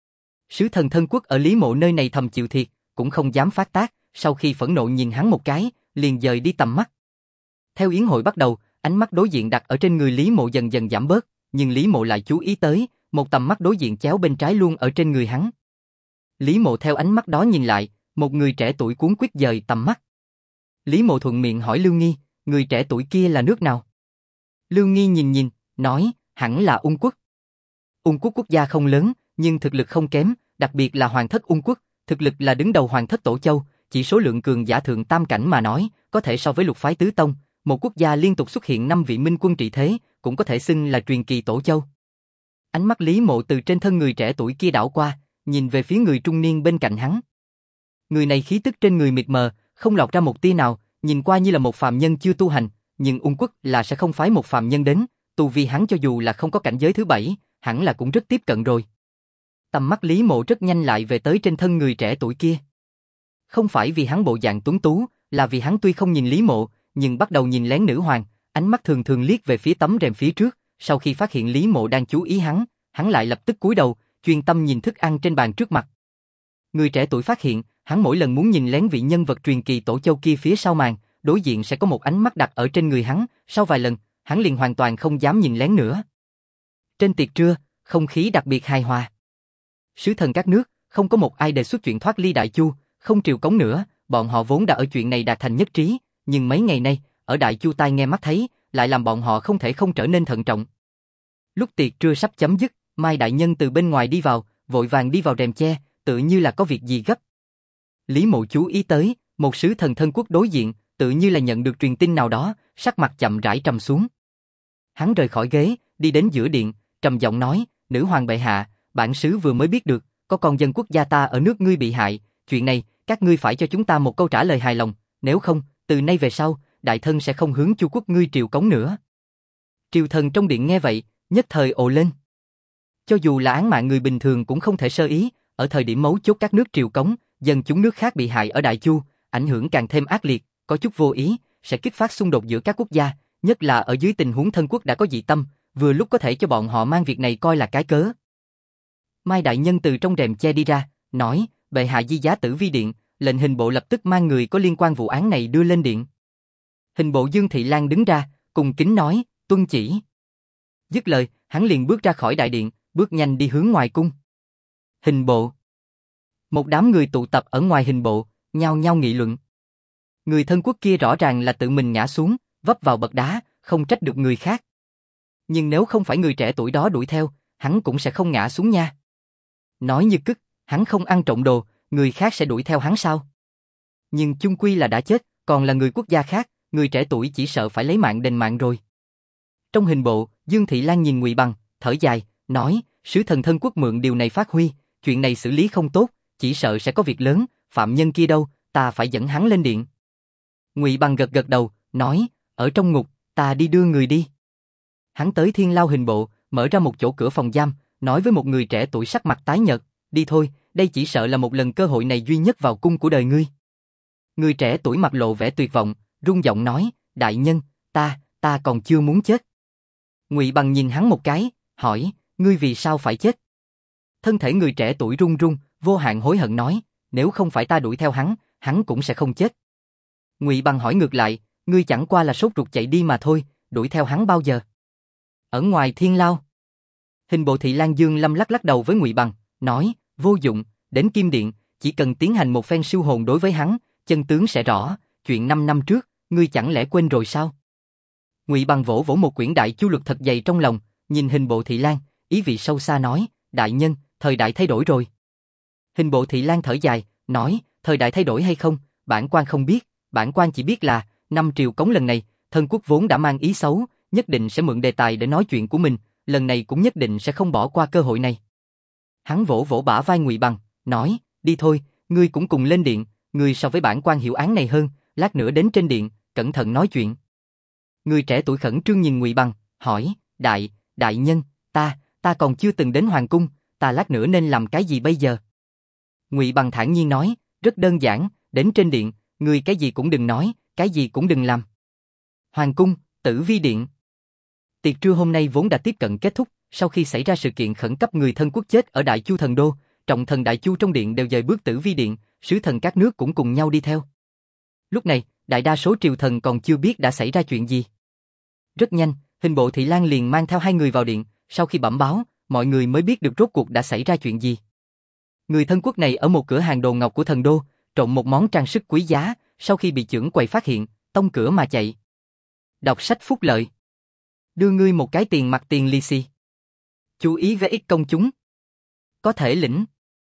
Sứ thần thân quốc ở Lý Mộ nơi này thầm chịu thiệt, cũng không dám phát tác, sau khi phẫn nộ nhìn hắn một cái, liền dời đi tầm mắt. Theo yến hội bắt đầu, ánh mắt đối diện đặt ở trên người Lý Mộ dần dần giảm bớt, nhưng Lý Mộ lại chú ý tới, một tầm mắt đối diện chéo bên trái luôn ở trên người hắn. Lý Mộ theo ánh mắt đó nhìn lại, một người trẻ tuổi cuống quýt dời tầm mắt. Lý Mộ thuận miệng hỏi Lưu Nghi, người trẻ tuổi kia là nước nào? Lưu Nghi nhìn, nói, hẳn là Ung quốc. Ung quốc quốc gia không lớn, nhưng thực lực không kém, đặc biệt là hoàng thất Ung quốc, thực lực là đứng đầu hoàng thất tổ châu, chỉ số lượng cường giả thượng tam cảnh mà nói, có thể so với lục phái tứ tông, một quốc gia liên tục xuất hiện 5 vị minh quân trị thế, cũng có thể xưng là truyền kỳ tổ châu. Ánh mắt Lý Mộ từ trên thân người trẻ tuổi kia đảo qua, nhìn về phía người trung niên bên cạnh hắn. Người này khí tức trên người mịt mờ, không lọt ra một tia nào, nhìn qua như là một phàm nhân chưa tu hành, nhưng Ung quốc là sẽ không phái một phàm nhân đến, tu vi hắn cho dù là không có cảnh giới thứ 7, hẳn là cũng rất tiếp cận rồi. Tầm mắt Lý Mộ rất nhanh lại về tới trên thân người trẻ tuổi kia. Không phải vì hắn bộ dạng tuấn tú, là vì hắn tuy không nhìn Lý Mộ, nhưng bắt đầu nhìn lén nữ hoàng, ánh mắt thường thường liếc về phía tấm rèm phía trước, sau khi phát hiện Lý Mộ đang chú ý hắn lại lập tức cúi đầu, chuyên tâm nhìn thức ăn trên bàn trước mặt. Người trẻ tuổi phát hiện, hắn mỗi lần muốn nhìn lén vị nhân vật truyền kỳ tổ châu kia phía sau màn, đối diện sẽ có một ánh mắt đặt ở trên người hắn, sau vài lần, hắn liền hoàn toàn không dám nhìn lén nữa. Trên tiệc trưa, không khí đặc biệt hài hòa. Sứ thần các nước, không có một ai đề xuất chuyện thoát ly Đại Chu, không triều cống nữa, bọn họ vốn đã ở chuyện này đạt thành nhất trí, nhưng mấy ngày nay, ở Đại Chu tai nghe mắt thấy, lại làm bọn họ không thể không trở nên thận trọng. Lúc tiệc trưa sắp chấm dứt, Mai đại nhân từ bên ngoài đi vào, vội vàng đi vào rèm che, tự như là có việc gì gấp. Lý Mộ chú ý tới, một sứ thần thân quốc đối diện, tự như là nhận được truyền tin nào đó, sắc mặt chậm rãi trầm xuống. Hắn rời khỏi ghế, đi đến giữa điện, trầm giọng nói, nữ hoàng bệ hạ, bản sứ vừa mới biết được, có con dân quốc gia ta ở nước ngươi bị hại, chuyện này, các ngươi phải cho chúng ta một câu trả lời hài lòng, nếu không, từ nay về sau, đại thân sẽ không hướng Chu quốc ngươi triều cống nữa. Triều thần trong điện nghe vậy, nhất thời ồ lên. Cho dù là án mạng người bình thường cũng không thể sơ ý, ở thời điểm mấu chốt các nước triều cống, dân chúng nước khác bị hại ở Đại Chu, ảnh hưởng càng thêm ác liệt, có chút vô ý, sẽ kích phát xung đột giữa các quốc gia, nhất là ở dưới tình huống thân quốc đã có dị tâm, vừa lúc có thể cho bọn họ mang việc này coi là cái cớ. Mai đại nhân từ trong rèm che đi ra, nói, bệ hạ di giá Tử Vi điện, lệnh hình bộ lập tức mang người có liên quan vụ án này đưa lên điện. Hình bộ Dương Thị Lan đứng ra, cùng kính nói, tuân chỉ. Dứt lời, hắn liền bước ra khỏi đại điện, bước nhanh đi hướng ngoài cung. Hình bộ. Một đám người tụ tập ở ngoài hình bộ, nhao nhao nghị luận. Người thân quốc kia rõ ràng là tự mình ngã xuống, vấp vào bậc đá, không trách được người khác. Nhưng nếu không phải người trẻ tuổi đó đuổi theo, hắn cũng sẽ không ngã xuống nha. Nói như cứt, hắn không ăn trộm đồ, người khác sẽ đuổi theo hắn sao? Nhưng chung quy là đã chết, còn là người quốc gia khác, người trẻ tuổi chỉ sợ phải lấy mạng đền mạng rồi. Trong hình bộ, Dương Thị Lan nhìn Ngụy Bằng, thở dài, nói, sứ thần thân quốc mượn điều này phát huy, chuyện này xử lý không tốt, chỉ sợ sẽ có việc lớn, phạm nhân kia đâu, ta phải dẫn hắn lên điện. Ngụy Bằng gật gật đầu, nói, ở trong ngục, ta đi đưa người đi. Hắn tới Thiên Lao hình bộ, mở ra một chỗ cửa phòng giam, nói với một người trẻ tuổi sắc mặt tái nhợt, đi thôi, đây chỉ sợ là một lần cơ hội này duy nhất vào cung của đời ngươi. Người trẻ tuổi mặt lộ vẻ tuyệt vọng, run giọng nói, đại nhân, ta còn chưa muốn chết. Ngụy Bằng nhìn hắn một cái, hỏi, ngươi vì sao phải chết? Thân thể người trẻ tuổi run run, vô hạn hối hận nói, nếu không phải ta đuổi theo hắn cũng sẽ không chết. Ngụy Bằng hỏi ngược lại, ngươi chẳng qua là sốt ruột chạy đi mà thôi, đuổi theo hắn bao giờ? Ở ngoài Thiên Lao. Hình bộ Thị Lan Dương Lâm lắc đầu với Ngụy Bằng, nói, vô dụng, đến Kim Điện, chỉ cần tiến hành một phen siêu hồn đối với hắn, chân tướng sẽ rõ, chuyện 5 năm trước, ngươi chẳng lẽ quên rồi sao? Ngụy Bằng vỗ vỗ một quyển Đại Chu luật thật dày trong lòng, nhìn hình bộ Thị Lan, ý vị sâu xa nói, đại nhân, thời đại thay đổi rồi. Hình bộ Thị Lan thở dài, nói, thời đại thay đổi hay không, bản quan không biết, bản quan chỉ biết là, năm triều cống lần này, thân quốc vốn đã mang ý xấu, nhất định sẽ mượn đề tài để nói chuyện của mình, lần này cũng nhất định sẽ không bỏ qua cơ hội này. Hắn vỗ vỗ bả vai Ngụy Bằng, nói, đi thôi, ngươi cũng cùng lên điện, ngươi so với bản quan hiểu án này hơn, lát nữa đến trên điện, cẩn thận nói chuyện. Người trẻ tuổi khẩn trương nhìn Ngụy Bằng, hỏi, đại nhân, ta còn chưa từng đến hoàng cung, ta lát nữa nên làm cái gì bây giờ? Ngụy Bằng thản nhiên nói, rất đơn giản, đến trên điện, ngươi cái gì cũng đừng nói, cái gì cũng đừng làm. Hoàng cung, Tử Vi điện. Tiệc trưa hôm nay vốn đã tiếp cận kết thúc, sau khi xảy ra sự kiện khẩn cấp người thân quốc chết ở Đại Chu thần đô, trọng thần Đại Chu trong điện đều dời bước Tử Vi điện, sứ thần các nước cũng cùng nhau đi theo. Lúc này, đại đa số triều thần còn chưa biết đã xảy ra chuyện gì. Rất nhanh, hình bộ Thị Lan liền mang theo 2 người vào điện, sau khi bẩm báo, mọi người mới biết được rốt cuộc đã xảy ra chuyện gì. Người thân quốc này ở một cửa hàng đồ ngọc của thần đô, trộm một món trang sức quý giá, sau khi bị chưởng quầy phát hiện, tông cửa mà chạy. Đọc sách phúc lợi. Đưa ngươi một cái tiền mặt tiền lì xì. Chú ý với ít công chúng. Có thể lĩnh.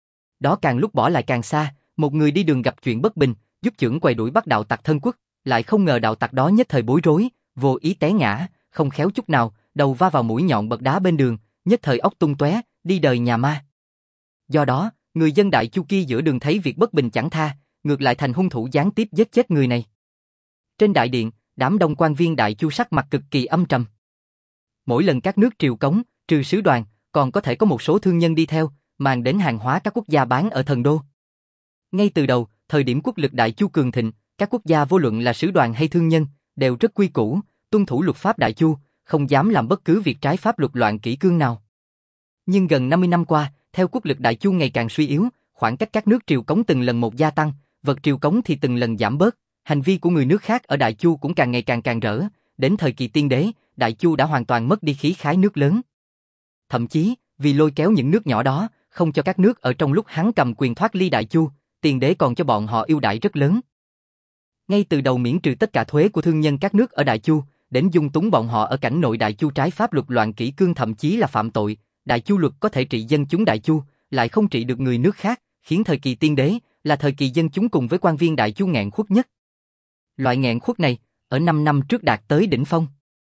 Đó càng lúc bỏ lại càng xa, một người đi đường gặp chuyện bất bình, giúp chưởng quầy đuổi bắt đạo tặc thân quốc, lại không ngờ đạo tặc đó nhất thời bối rối, vô ý té ngã, không khéo chút nào, đầu va vào mũi nhọn bậc đá bên đường, nhất thời óc tung tóe, đi đời nhà ma. Do đó, người dân Đại Chu kia giữa đường thấy việc bất bình chẳng tha, ngược lại thành hung thủ gián tiếp giết chết người này. Trên đại điện, đám đông quan viên Đại Chu sắc mặt cực kỳ âm trầm. Mỗi lần các nước triều cống, trừ sứ đoàn, còn có thể có một số thương nhân đi theo, mang đến hàng hóa các quốc gia bán ở thần đô. Ngay từ đầu, thời điểm quốc lực Đại Chu cường thịnh, các quốc gia vô luận là sứ đoàn hay thương nhân, đều rất quy củ, tuân thủ luật pháp Đại Chu, không dám làm bất cứ việc trái pháp luật loạn kỷ cương nào. Nhưng gần 50 năm qua, theo quốc lực Đại Chu ngày càng suy yếu, khoảng cách các nước triều cống từng lần một gia tăng, vật triều cống thì từng lần giảm bớt, hành vi của người nước khác ở Đại Chu cũng càng ngày càng rỡ, đến thời kỳ tiên đế, Đại Chu đã hoàn toàn mất đi khí khái nước lớn. Thậm chí, vì lôi kéo những nước nhỏ đó, không cho các nước ở trong lúc hắn cầm quyền thoát ly Đại Chu, tiên đế còn cho bọn họ ưu đãi rất lớn. Ngay từ đầu miễn trừ tất cả thuế của thương nhân các nước ở Đại Chu, đến dung túng bọn họ ở cảnh nội Đại Chu trái pháp luật loạn kỷ cương thậm chí là phạm tội, Đại Chu luật có thể trị dân chúng Đại Chu, lại không trị được người nước khác, khiến thời kỳ tiên đế là thời kỳ dân chúng cùng với quan viên Đại Chu nghẹn khuất nhất. Loại nghẹn khuất này, ở 5 năm trước đạt tới đỉnh phong.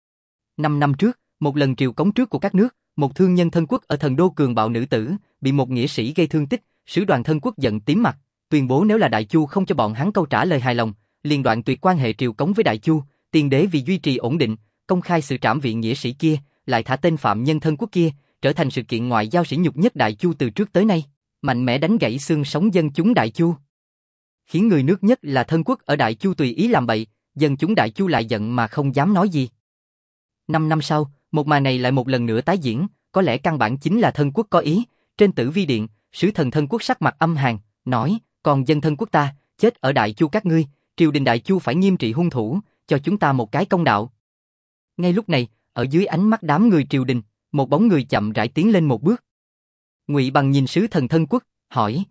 5 năm trước, một lần triều cống trước của các nước, một thương nhân thân quốc ở thần đô cường bạo nữ tử, bị một nghĩa sĩ gây thương tích, sứ đoàn thân quốc giận tím mặt, tuyên bố nếu là Đại Chu không cho bọn hắn câu trả lời hài lòng, liền đoạn tuyệt quan hệ triều cống với Đại Chu, Tiền Đế vì duy trì ổn định, công khai sự trảm viện nghĩa sĩ kia, lại thả tên phạm nhân thân quốc kia, trở thành sự kiện ngoại giao sỉ nhục nhất Đại Chu từ trước tới nay, mạnh mẽ đánh gãy xương sống dân chúng Đại Chu. Khiến người nước nhất là thân quốc ở Đại Chu tùy ý làm bậy, dân chúng Đại Chu lại giận mà không dám nói gì. 5 năm sau, một màn này lại một lần nữa tái diễn, có lẽ căn bản chính là thân quốc có ý, trên Tử Vi Điện, sứ thần thân quốc sắc mặt âm hàn, nói, còn dân thân quốc ta, chết ở Đại Chu các ngươi, triều đình Đại Chu phải nghiêm trị hung thủ, cho chúng ta một cái công đạo. Ngay lúc này, ở dưới ánh mắt đám người triều đình, một bóng người chậm rãi tiến lên một bước. Ngụy Bằng nhìn sứ thần thân quốc, hỏi,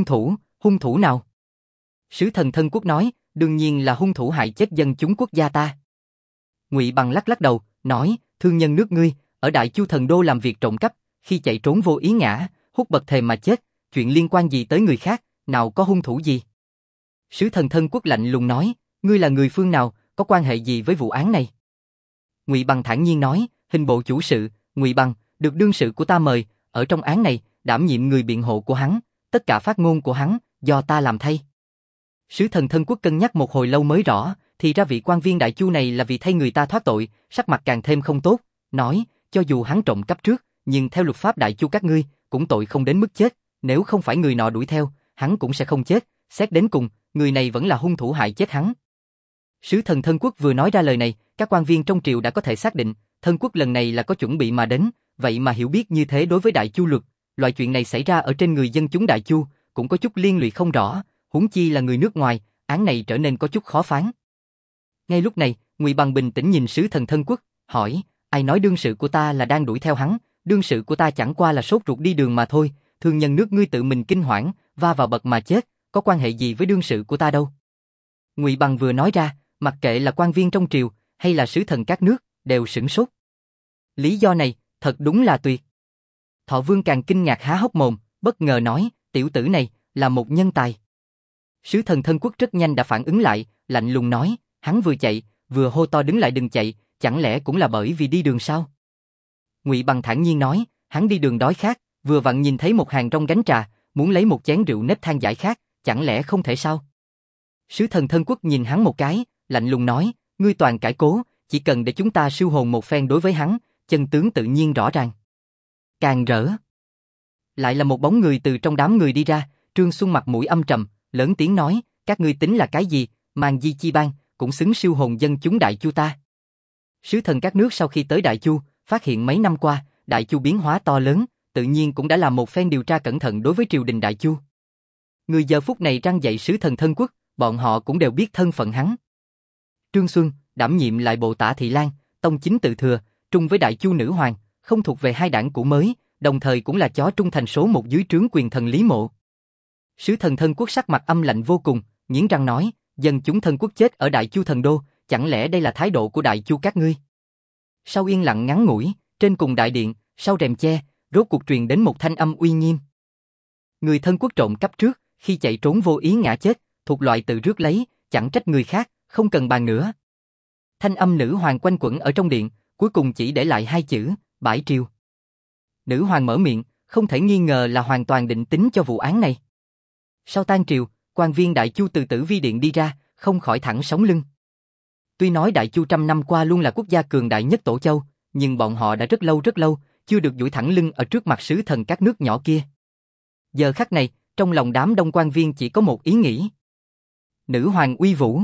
hung thủ nào? Sứ thần thân quốc nói, đương nhiên là hung thủ hại chết dân chúng quốc gia ta. Ngụy Bằng lắc lắc đầu, nói, thương nhân nước ngươi, ở Đại Chu thần đô làm việc trộm cắp, khi chạy trốn vô ý ngã, hút bậc thềm mà chết, chuyện liên quan gì tới người khác, nào có hung thủ gì? Sứ thần thân quốc lạnh lùng nói, ngươi là người phương nào, có quan hệ gì với vụ án này? Ngụy Bằng thản nhiên nói, hình bộ chủ sự, Ngụy Bằng, được đương sự của ta mời, ở trong án này, đảm nhiệm người biện hộ của hắn, tất cả phát ngôn của hắn, do ta làm thay. Sứ thần thân quốc cân nhắc một hồi lâu mới rõ, thì ra vị quan viên Đại Chu này là vì thay người ta thoát tội, sắc mặt càng thêm không tốt, nói, cho dù hắn trộm cắp trước, nhưng theo luật pháp Đại Chu các ngươi, cũng tội không đến mức chết, nếu không phải người nọ đuổi theo, hắn cũng sẽ không chết, xét đến cùng, người này vẫn là hung thủ hại chết hắn. Sứ thần thân quốc vừa nói ra lời này, các quan viên trong triều đã có thể xác định, thân quốc lần này là có chuẩn bị mà đến, vậy mà hiểu biết như thế đối với Đại Chu luật, loại chuyện này xảy ra ở trên người dân chúng Đại Chu, cũng có chút liên lụy không rõ, huống chi là người nước ngoài, án này trở nên có chút khó phán. Ngay lúc này, Ngụy Bằng bình tĩnh nhìn sứ thần thân quốc, hỏi, ai nói đương sự của ta là đang đuổi theo hắn, đương sự của ta chẳng qua là sốt ruột đi đường mà thôi, thương nhân nước ngươi tự mình kinh hoảng, va vào bậc mà chết, có quan hệ gì với đương sự của ta đâu. Ngụy Bằng vừa nói ra, mặc kệ là quan viên trong triều, hay là sứ thần các nước, đều sửng sốt. Lý do này, thật đúng là tuyệt. Thọ Vương càng kinh ngạc há hốc mồm, bất ngờ nói, tiểu tử này, là một nhân tài. Sứ thần thân quốc rất nhanh đã phản ứng lại, lạnh lùng nói, hắn vừa chạy, vừa hô to đứng lại đừng chạy, chẳng lẽ cũng là bởi vì đi đường sao? Ngụy Bằng thản nhiên nói, hắn đi đường đói khát, vừa vặn nhìn thấy một hàng rong gánh trà, muốn lấy một chén rượu nếp than giải khát, chẳng lẽ không thể sao? Sứ thần thân quốc nhìn hắn một cái, lạnh lùng nói, ngươi toàn cãi cố, chỉ cần để chúng ta siêu hồn một phen đối với hắn, chân tướng tự nhiên rõ ràng. Càng rỡ. Lại là một bóng người từ trong đám người đi ra, Trương Xuân mặt mũi âm trầm, lớn tiếng nói, các ngươi tính là cái gì, mang di chi bang, cũng xứng siêu hồn dân chúng Đại Chu ta. Sứ thần các nước sau khi tới Đại Chu, phát hiện mấy năm qua, Đại Chu biến hóa to lớn, tự nhiên cũng đã làm một phen điều tra cẩn thận đối với triều đình Đại Chu. Người giờ phút này răng dạy sứ thần thân quốc, bọn họ cũng đều biết thân phận hắn. Trương Xuân, đảm nhiệm lại bộ Tả Thị Lang, tông chính tự thừa, trung với Đại Chu nữ hoàng, không thuộc về hai đảng cũ mới, đồng thời cũng là chó trung thành số một dưới trướng quyền thần Lý Mộ. Sứ thần thân quốc sắc mặt âm lạnh vô cùng, nghiến răng nói, dân chúng thân quốc chết ở Đại Chu thần đô, chẳng lẽ đây là thái độ của Đại Chu các ngươi? Sau yên lặng ngắn ngủi, trên cùng đại điện, sau rèm che, rốt cuộc truyền đến một thanh âm uy nghiêm. Người thân quốc trộm cắp trước, khi chạy trốn vô ý ngã chết, thuộc loại tự rước lấy, chẳng trách người khác, không cần bàn nữa. Thanh âm nữ hoàng quanh quẩn ở trong điện, cuối cùng chỉ để lại hai chữ, bãi triều. Nữ hoàng mở miệng, không thể nghi ngờ là hoàn toàn định tính cho vụ án này. Sau tan triều, quan viên Đại Chu từ Tử Vi Điện đi ra, không khỏi thẳng sống lưng. Tuy nói Đại Chu trăm năm qua luôn là quốc gia cường đại nhất Tổ Châu, nhưng bọn họ đã rất lâu, chưa được duỗi thẳng lưng ở trước mặt sứ thần các nước nhỏ kia. Giờ khắc này, trong lòng đám đông quan viên chỉ có một ý nghĩ. Nữ hoàng uy vũ.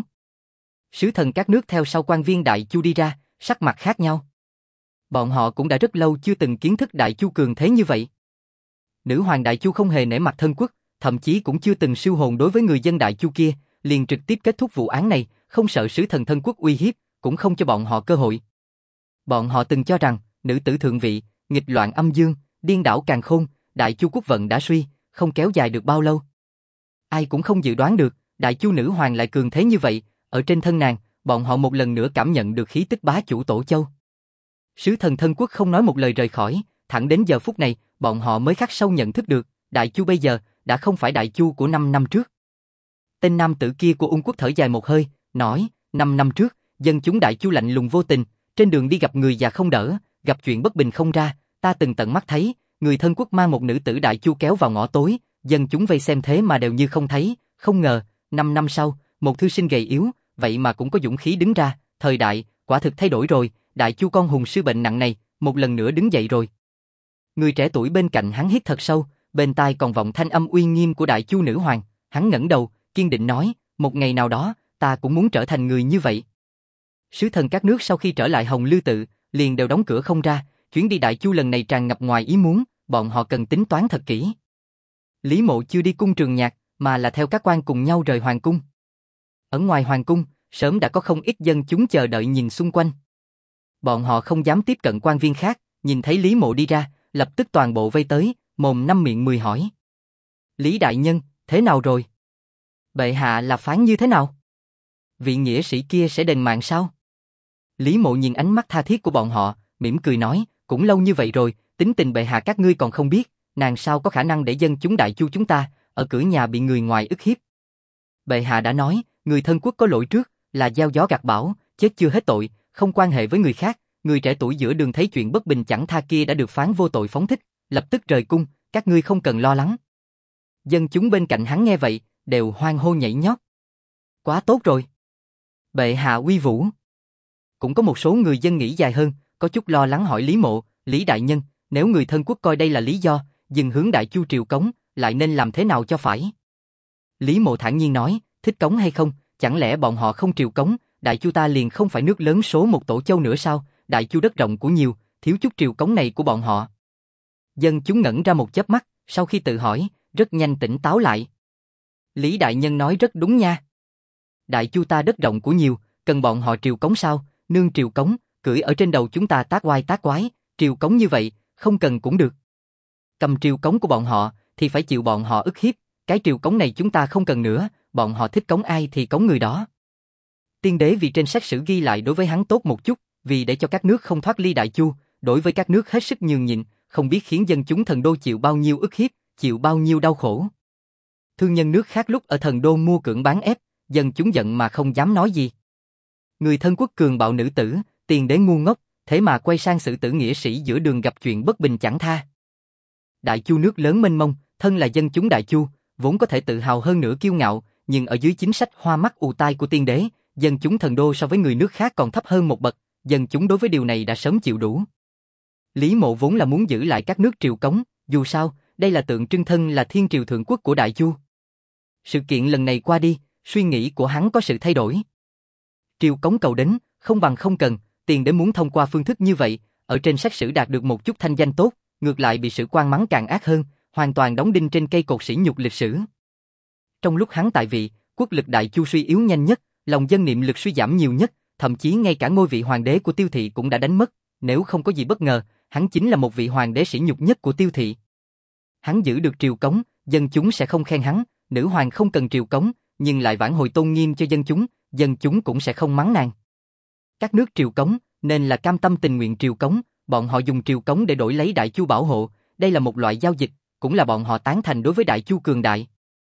Sứ thần các nước theo sau quan viên Đại Chu đi ra, sắc mặt khác nhau. Bọn họ cũng đã rất lâu chưa từng kiến thức Đại Chu cường thế như vậy. Nữ hoàng Đại Chu không hề nể mặt thân quốc, thậm chí cũng chưa từng siêu hồn đối với người dân Đại Chu kia, liền trực tiếp kết thúc vụ án này, không sợ sứ thần thân quốc uy hiếp, cũng không cho bọn họ cơ hội. Bọn họ từng cho rằng, nữ tử thượng vị, nghịch loạn âm dương, điên đảo càn khôn, Đại Chu quốc vận đã suy, không kéo dài được bao lâu. Ai cũng không dự đoán được, Đại Chu nữ hoàng lại cường thế như vậy, ở trên thân nàng, bọn họ một lần nữa cảm nhận được khí tức bá chủ Tổ Châu. Sứ thần thân quốc không nói một lời rời khỏi, thẳng đến giờ phút này, bọn họ mới khắc sâu nhận thức được, Đại Chu bây giờ đã không phải Đại Chu của 5 năm trước. Tên nam tử kia của Ung quốc thở dài một hơi, nói, 5 năm trước, dân chúng Đại Chu lạnh lùng vô tình, trên đường đi gặp người già không đỡ, gặp chuyện bất bình không ra, ta từng tận mắt thấy, người thân quốc mang một nữ tử Đại Chu kéo vào ngõ tối, dân chúng vây xem thế mà đều như không thấy, Không ngờ, 5 năm sau, một thư sinh gầy yếu, vậy mà cũng có dũng khí đứng ra, thời đại, quả thực thay đổi rồi, đại chu con hùng sư bệnh nặng này, một lần nữa đứng dậy rồi. Người trẻ tuổi bên cạnh hắn hít thật sâu, bên tai còn vọng thanh âm uy nghiêm của đại chu nữ hoàng, hắn ngẩng đầu, kiên định nói, một ngày nào đó, ta cũng muốn trở thành người như vậy. Sứ thần các nước sau khi trở lại Hồng Lư Tự, liền đều đóng cửa không ra, chuyến đi đại chu lần này tràn ngập ngoài ý muốn, bọn họ cần tính toán thật kỹ. Lý Mộ chưa đi cung Trường Nhạc, mà là theo các quan cùng nhau rời hoàng cung. Ở ngoài hoàng cung, sớm đã có không ít dân chúng chờ đợi nhìn xung quanh. Bọn họ không dám tiếp cận quan viên khác, nhìn thấy Lý Mộ đi ra, lập tức toàn bộ vây tới, mồm năm miệng mười hỏi. Lý đại nhân, thế nào rồi? Bệ hạ là phán như thế nào? Vị nghĩa sĩ kia sẽ đền mạng sao? Lý Mộ nhìn ánh mắt tha thiết của bọn họ, mỉm cười nói, cũng lâu như vậy rồi, tính tình bệ hạ các ngươi còn không biết, nàng sao có khả năng để dân chúng đại chu chúng ta, ở cửa nhà bị người ngoài ức hiếp. Bệ hạ đã nói, người thân quốc có lỗi trước, là gieo gió gặt bão, chết chưa hết tội, không quan hệ với người khác, người trẻ tuổi giữa đường thấy chuyện bất bình chẳng tha kia đã được phán vô tội phóng thích, lập tức rời cung, các ngươi không cần lo lắng. Dân chúng bên cạnh hắn nghe vậy, đều hoan hô nhảy nhót. Quá tốt rồi. Bệ hạ uy vũ. Cũng có một số người dân nghĩ dài hơn, có chút lo lắng hỏi Lý Mộ, Lý đại nhân, nếu người thân quốc coi đây là lý do, dừng hướng đại chu triều cống, lại nên làm thế nào cho phải? Lý Mộ thản nhiên nói, thích cống hay không, chẳng lẽ bọn họ không triều cống, đại chu ta liền không phải nước lớn số một tổ châu nữa sao, đại chu đất rộng của nhiều, thiếu chút triều cống này của bọn họ. Dân chúng ngẩn ra một chớp mắt, sau khi tự hỏi, rất nhanh tỉnh táo lại. Lý đại nhân nói rất đúng nha. Đại chu ta đất rộng của nhiều, cần bọn họ triều cống sao, nương triều cống, cưỡi ở trên đầu chúng ta tác oai tác quái, triều cống như vậy, không cần cũng được. Cầm triều cống của bọn họ, thì phải chịu bọn họ ức hiếp, cái triều cống này chúng ta không cần nữa, bọn họ thích cống ai thì cống người đó. Tiên đế vì trên sách sử ghi lại đối với hắn tốt một chút, vì để cho các nước không thoát ly đại chu, đối với các nước hết sức nhường nhịn, không biết khiến dân chúng thần đô chịu bao nhiêu ức hiếp, chịu bao nhiêu đau khổ. Thương nhân nước khác lúc ở thần đô mua cưỡng bán ép, dân chúng giận mà không dám nói gì. Người thân quốc cường bạo nữ tử, tiền đế ngu ngốc, thế mà quay sang xử tử nghĩa sĩ giữa đường gặp chuyện bất bình chẳng tha. Đại chu nước lớn mênh mông, thân là dân chúng đại chu, vốn có thể tự hào hơn nữa kiêu ngạo, nhưng ở dưới chính sách hoa mắt ù tai của tiên đế, dân chúng thần đô so với người nước khác còn thấp hơn một bậc, dân chúng đối với điều này đã sớm chịu đủ. Lý Mộ vốn là muốn giữ lại các nước triều cống, dù sao, đây là tượng trưng thân là thiên triều thượng quốc của đại chu. Sự kiện lần này qua đi, suy nghĩ của hắn có sự thay đổi. Triều cống cầu đến, không bằng không cần, tiền đế muốn thông qua phương thức như vậy, ở trên sách sử đạt được một chút thanh danh tốt, ngược lại bị sử quan mắng càng ác hơn, hoàn toàn đóng đinh trên cây cột sỉ nhục lịch sử. Trong lúc hắn tại vị, quốc lực đại chu suy yếu nhanh nhất, lòng dân niệm lực suy giảm nhiều nhất, thậm chí ngay cả ngôi vị hoàng đế của Tiêu Thị cũng đã đánh mất, nếu không có gì bất ngờ, hắn chính là một vị hoàng đế sỉ nhục nhất của Tiêu Thị. Hắn giữ được triều cống, dân chúng sẽ không khen hắn, nữ hoàng không cần triều cống, nhưng lại vãn hồi tôn nghiêm cho dân chúng cũng sẽ không mắng nàng. Các nước triều cống, nên là cam tâm tình nguyện triều cống, bọn họ dùng triều cống để đổi lấy đại chu bảo hộ, đây là một loại giao dịch, cũng là bọn họ tán thành đối với đại chu cường đại.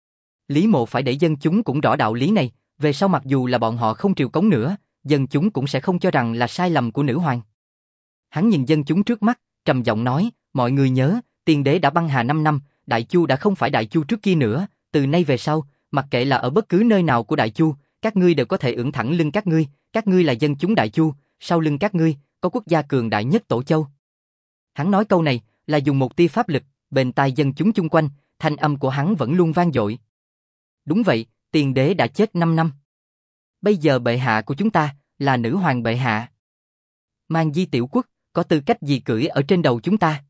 Lý Mộ phải để dân chúng cũng rõ đạo lý này, về sau mặc dù là bọn họ không triều cống nữa, dân chúng cũng sẽ không cho rằng là sai lầm của nữ hoàng. Hắn nhìn dân chúng trước mắt, trầm giọng nói, mọi người nhớ, tiên đế đã băng hà 5 năm, đại chu đã không phải đại chu trước kia nữa, từ nay về sau, mặc kệ là ở bất cứ nơi nào của đại chu, các ngươi đều có thể ưỡn thẳng lưng các ngươi là dân chúng đại chu, sau lưng các ngươi, có quốc gia cường đại nhất tổ châu. Hắn nói câu này, là dùng một tia pháp lực, bên tai dân chúng chung quanh, thanh âm của hắn vẫn luôn vang dội. Đúng vậy, tiền đế đã chết 5 năm. Bây giờ bệ hạ của chúng ta, là nữ hoàng bệ hạ. Mang di tiểu quốc, có tư cách gì cưỡi ở trên đầu chúng ta?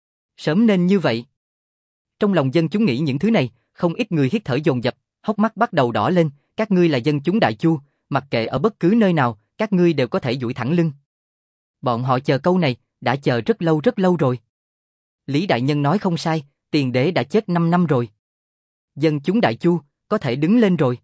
Sớm nên như vậy. Trong lòng dân chúng nghĩ những thứ này, không ít người hít thở dồn dập, hốc mắt bắt đầu đỏ lên, các ngươi là dân chúng đại chu, mặc kệ ở bất cứ nơi nào, các ngươi đều có thể duỗi thẳng lưng. Bọn họ chờ câu này, đã chờ rất lâu rồi. Lý đại nhân nói không sai, tiền đế đã chết 5 năm rồi. Dân chúng đại chu, có thể đứng lên rồi.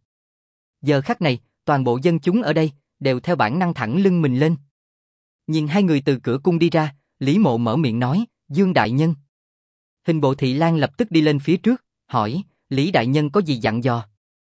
Giờ khắc này, toàn bộ dân chúng ở đây, đều theo bản năng thẳng lưng mình lên. Nhìn hai người từ cửa cung đi ra, Lý Mộ mở miệng nói, Dương đại nhân. Hình bộ thị lang lập tức đi lên phía trước, hỏi, Lý đại nhân có gì dặn dò?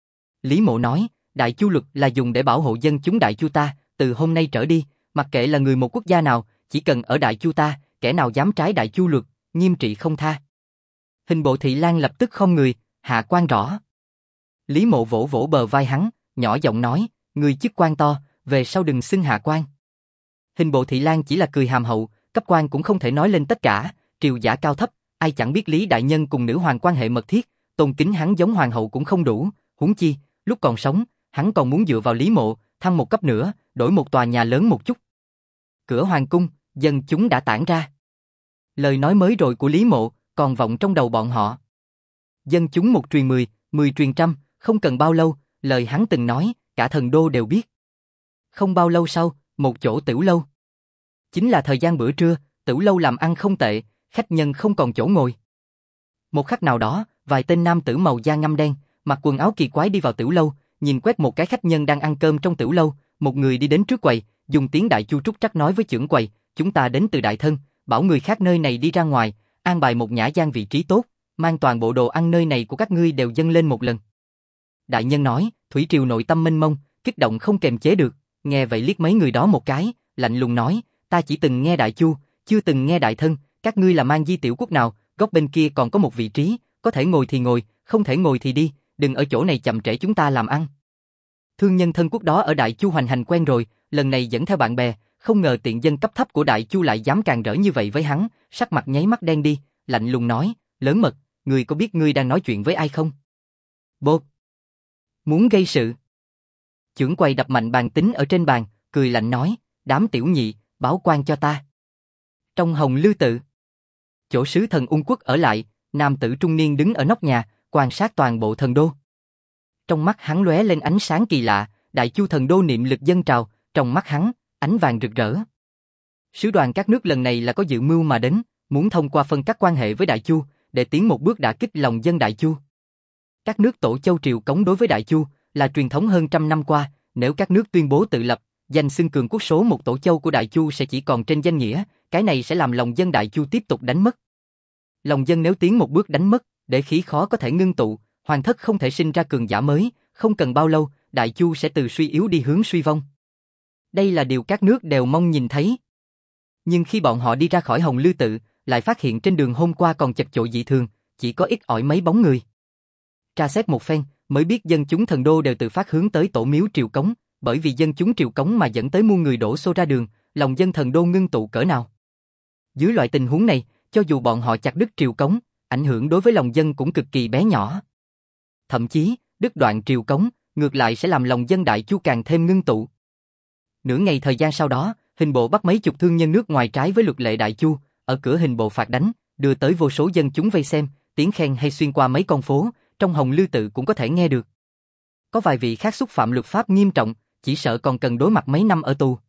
Lý Mộ nói, đại chu luật là dùng để bảo hộ dân chúng đại chu ta, từ hôm nay trở đi, mặc kệ là người một quốc gia nào, chỉ cần ở đại chu ta, kẻ nào dám trái đại chu luật, nghiêm trị không tha. Hình bộ thị lang lập tức khom người, hạ quan rõ. Lý Mộ vỗ vỗ bờ vai hắn, nhỏ giọng nói, người chức quan to, về sau đừng xưng hạ quan. Hình bộ thị lang chỉ là cười hàm hậu, cấp quan cũng không thể nói lên tất cả, triều giả cao thấp, ai chẳng biết Lý đại nhân cùng nữ hoàng quan hệ mật thiết, tôn kính hắn giống hoàng hậu cũng không đủ, huống chi, lúc còn sống, hắn còn muốn dựa vào Lý Mộ, thăng một cấp nữa, đổi một tòa nhà lớn một chút. Cửa hoàng cung, dân chúng đã tản ra. Lời nói mới rồi của Lý Mộ còn vọng trong đầu bọn họ. Dân chúng một truyền 10, 10 truyền trăm, không cần bao lâu, lời hắn từng nói, cả thần đô đều biết. Không bao lâu sau, một chỗ tiểu lâu. Chính là thời gian bữa trưa, tiểu lâu làm ăn không tệ, khách nhân không còn chỗ ngồi. Một khắc nào đó, vài tên nam tử màu da ngăm đen, mặc quần áo kỳ quái đi vào tiểu lâu, nhìn quét một cái khách nhân đang ăn cơm trong tiểu lâu, một người đi đến trước quầy, dùng tiếng Đại Chu trúc trắc nói với chưởng quầy, chúng ta đến từ Đại Thân, bảo người khác nơi này đi ra ngoài, an bài một nhã gian vị trí tốt, mang toàn bộ đồ ăn nơi này của các ngươi đều dâng lên một lần. Đại nhân nói, thủy triều nội tâm mênh mông, kích động không kềm chế được, nghe vậy liếc mấy người đó một cái, lạnh lùng nói, ta chỉ từng nghe Đại Chu, chưa từng nghe Đại Thân, các ngươi là mang di tiểu quốc nào, góc bên kia còn có một vị trí, có thể ngồi thì ngồi, không thể ngồi thì đi, đừng ở chỗ này chậm trễ chúng ta làm ăn. Thương nhân thân quốc đó ở Đại Chu hoành hành quen rồi, lần này dẫn theo bạn bè, không ngờ tiện dân cấp thấp của Đại Chu lại dám càn rỡ như vậy với hắn, sắc mặt nháy mắt đen đi, lạnh lùng nói, lớn mật, ngươi có biết ngươi đang nói chuyện với ai không? Bột! Muốn gây sự? Chưởng quầy đập mạnh bàn tính ở trên bàn, cười lạnh nói, đám tiểu nhị, báo quan cho ta. Trong Hồng Lư Tự, chỗ sứ thần Ung Quốc ở lại, nam tử trung niên đứng ở nóc nhà, quan sát toàn bộ thần đô. Trong mắt hắn lóe lên ánh sáng kỳ lạ, Đại Chu thần đô niệm lực dâng trào, trong mắt hắn, ánh vàng rực rỡ. Sứ đoàn các nước lần này là có dự mưu mà đến, muốn thông qua phân cắt quan hệ với Đại Chu, để tiến một bước đả kích lòng dân Đại Chu. Các nước tổ châu triều cống đối với Đại Chu là truyền thống hơn trăm năm qua, nếu các nước tuyên bố tự lập, danh xưng cường quốc số một tổ châu của Đại Chu sẽ chỉ còn trên danh nghĩa, cái này sẽ làm lòng dân Đại Chu tiếp tục đánh mất. Lòng dân nếu tiến một bước đánh mất, để khí khó có thể ngưng tụ, hoàng thất không thể sinh ra cường giả mới, không cần bao lâu, Đại Chu sẽ từ suy yếu đi hướng suy vong. Đây là điều các nước đều mong nhìn thấy. Nhưng khi bọn họ đi ra khỏi Hồng Lư Tự, lại phát hiện trên đường hôm qua còn chật chội dị thường, chỉ có ít ỏi mấy bóng người. Tra xét một phen, mới biết dân chúng thần đô đều tự phát hướng tới tổ miếu triều cống, bởi vì dân chúng triều cống mà dẫn tới muôn người đổ xô ra đường, lòng dân thần đô ngưng tụ cỡ nào. Dưới loại tình huống này, cho dù bọn họ chặt đứt triều cống, ảnh hưởng đối với lòng dân cũng cực kỳ bé nhỏ. Thậm chí, đứt đoạn triều cống, ngược lại sẽ làm lòng dân Đại Chu càng thêm ngưng tụ. Nửa ngày thời gian sau đó, hình bộ bắt mấy chục thương nhân nước ngoài trái với luật lệ Đại Chu, ở cửa hình bộ phạt đánh, đưa tới vô số dân chúng vây xem, tiếng khen hay xuyên qua mấy con phố, trong Hồng Lư Tự cũng có thể nghe được. Có vài vị khác xúc phạm luật pháp nghiêm trọng, chỉ sợ còn cần đối mặt mấy năm ở tù.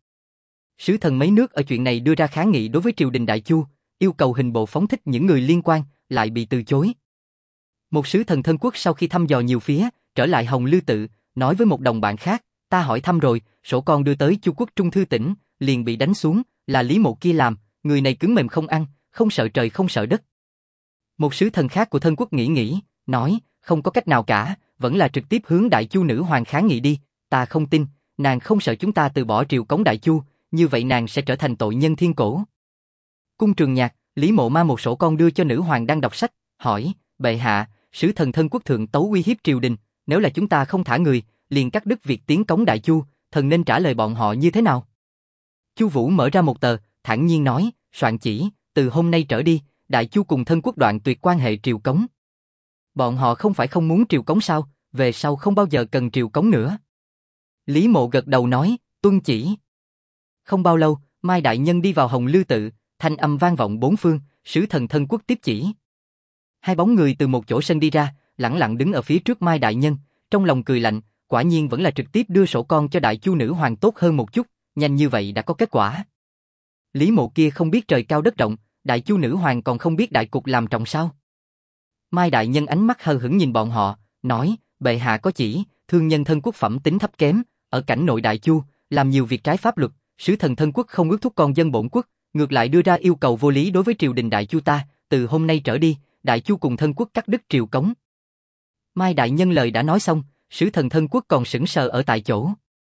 Sứ thần mấy nước ở chuyện này đưa ra kháng nghị đối với triều đình Đại Chu, yêu cầu hình bộ phóng thích những người liên quan, lại bị từ chối. Một sứ thần thân quốc sau khi thăm dò nhiều phía, trở lại Hồng Lư Tự, nói với một đồng bạn khác, ta hỏi thăm rồi, sổ con đưa tới Chu quốc Trung thư tỉnh, liền bị đánh xuống, là Lý Mộ kia làm, người này cứng mềm không ăn, không sợ trời không sợ đất. Một sứ thần khác của thân quốc nghĩ, nói, không có cách nào cả, vẫn là trực tiếp hướng Đại Chu nữ hoàng kháng nghị đi, ta không tin, nàng không sợ chúng ta từ bỏ triều cống Đại Chu, như vậy nàng sẽ trở thành tội nhân thiên cổ. Cung Trường Nhạc, Lý Mộ mang một sổ con đưa cho nữ hoàng đang đọc sách, hỏi, bệ hạ, sứ thần thân quốc thượng tấu uy hiếp triều đình, nếu là chúng ta không thả người, liền cắt đứt việc tiến cống Đại Chu, thần nên trả lời bọn họ như thế nào? Chu Vũ mở ra một tờ, thản nhiên nói, soạn chỉ, từ hôm nay trở đi, Đại Chu cùng thân quốc đoạn tuyệt quan hệ triều cống. Bọn họ không phải không muốn triều cống sao, về sau không bao giờ cần triều cống nữa. Lý Mộ gật đầu nói, tuân chỉ. Không bao lâu, Mai Đại Nhân đi vào Hồng Lư Tự, thanh âm vang vọng bốn phương, sứ thần thân quốc tiếp chỉ. Hai bóng người từ một chỗ sân đi ra, lẳng lặng đứng ở phía trước Mai Đại Nhân, trong lòng cười lạnh, quả nhiên vẫn là trực tiếp đưa sổ con cho Đại Chu nữ hoàng tốt hơn một chút, nhanh như vậy đã có kết quả. Lý Mộ kia không biết trời cao đất rộng, Đại Chu nữ hoàng còn không biết đại cục làm trọng sao. Mai Đại Nhân ánh mắt hờ hững nhìn bọn họ, nói, bệ hạ có chỉ, thương nhân thân quốc phẩm tính thấp kém, ở cảnh nội Đại Chu, làm nhiều việc trái pháp luật, sứ thần thân quốc không ước thúc con dân bổn quốc, ngược lại đưa ra yêu cầu vô lý đối với triều đình Đại Chu ta, từ hôm nay trở đi, Đại Chu cùng thân quốc cắt đứt triều cống. Mai Đại Nhân lời đã nói xong, sứ thần thân quốc còn sững sờ ở tại chỗ.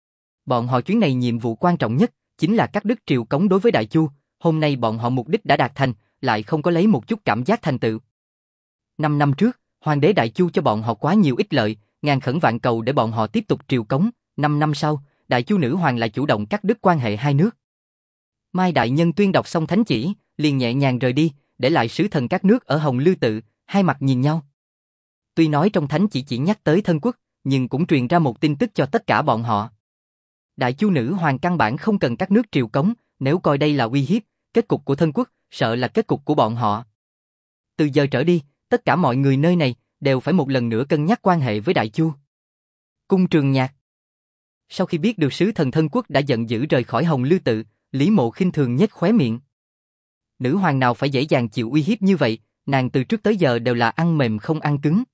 Bọn họ chuyến này nhiệm vụ quan trọng nhất, chính là cắt đứt triều cống đối với Đại Chu, hôm nay bọn họ mục đích đã đạt thành, lại không có lấy một chút cảm giác thành tựu. 5 năm trước, hoàng đế Đại Chu cho bọn họ quá nhiều ích lợi, ngàn khẩn vạn cầu để bọn họ tiếp tục triều cống. 5 năm sau, Đại Chu Nữ Hoàng lại chủ động cắt đứt quan hệ hai nước. Mai Đại Nhân tuyên đọc xong thánh chỉ, liền nhẹ nhàng rời đi, để lại sứ thần các nước ở Hồng Lư Tự, hai mặt nhìn nhau. Tuy nói trong thánh chỉ nhắc tới thân quốc, nhưng cũng truyền ra một tin tức cho tất cả bọn họ. Đại Chu Nữ Hoàng căn bản không cần các nước triều cống, nếu coi đây là uy hiếp, kết cục của thân quốc, sợ là kết cục của bọn họ. Từ giờ trở đi, tất cả mọi người nơi này đều phải một lần nữa cân nhắc quan hệ với Đại Chu. Cung Trường Nhạc. Sau khi biết được sứ thần thân quốc đã giận dữ rời khỏi Hồng Lư Tự, Lý Mộ khinh thường nhếch khóe miệng. Nữ hoàng nào phải dễ dàng chịu uy hiếp như vậy, nàng từ trước tới giờ đều là ăn mềm không ăn cứng.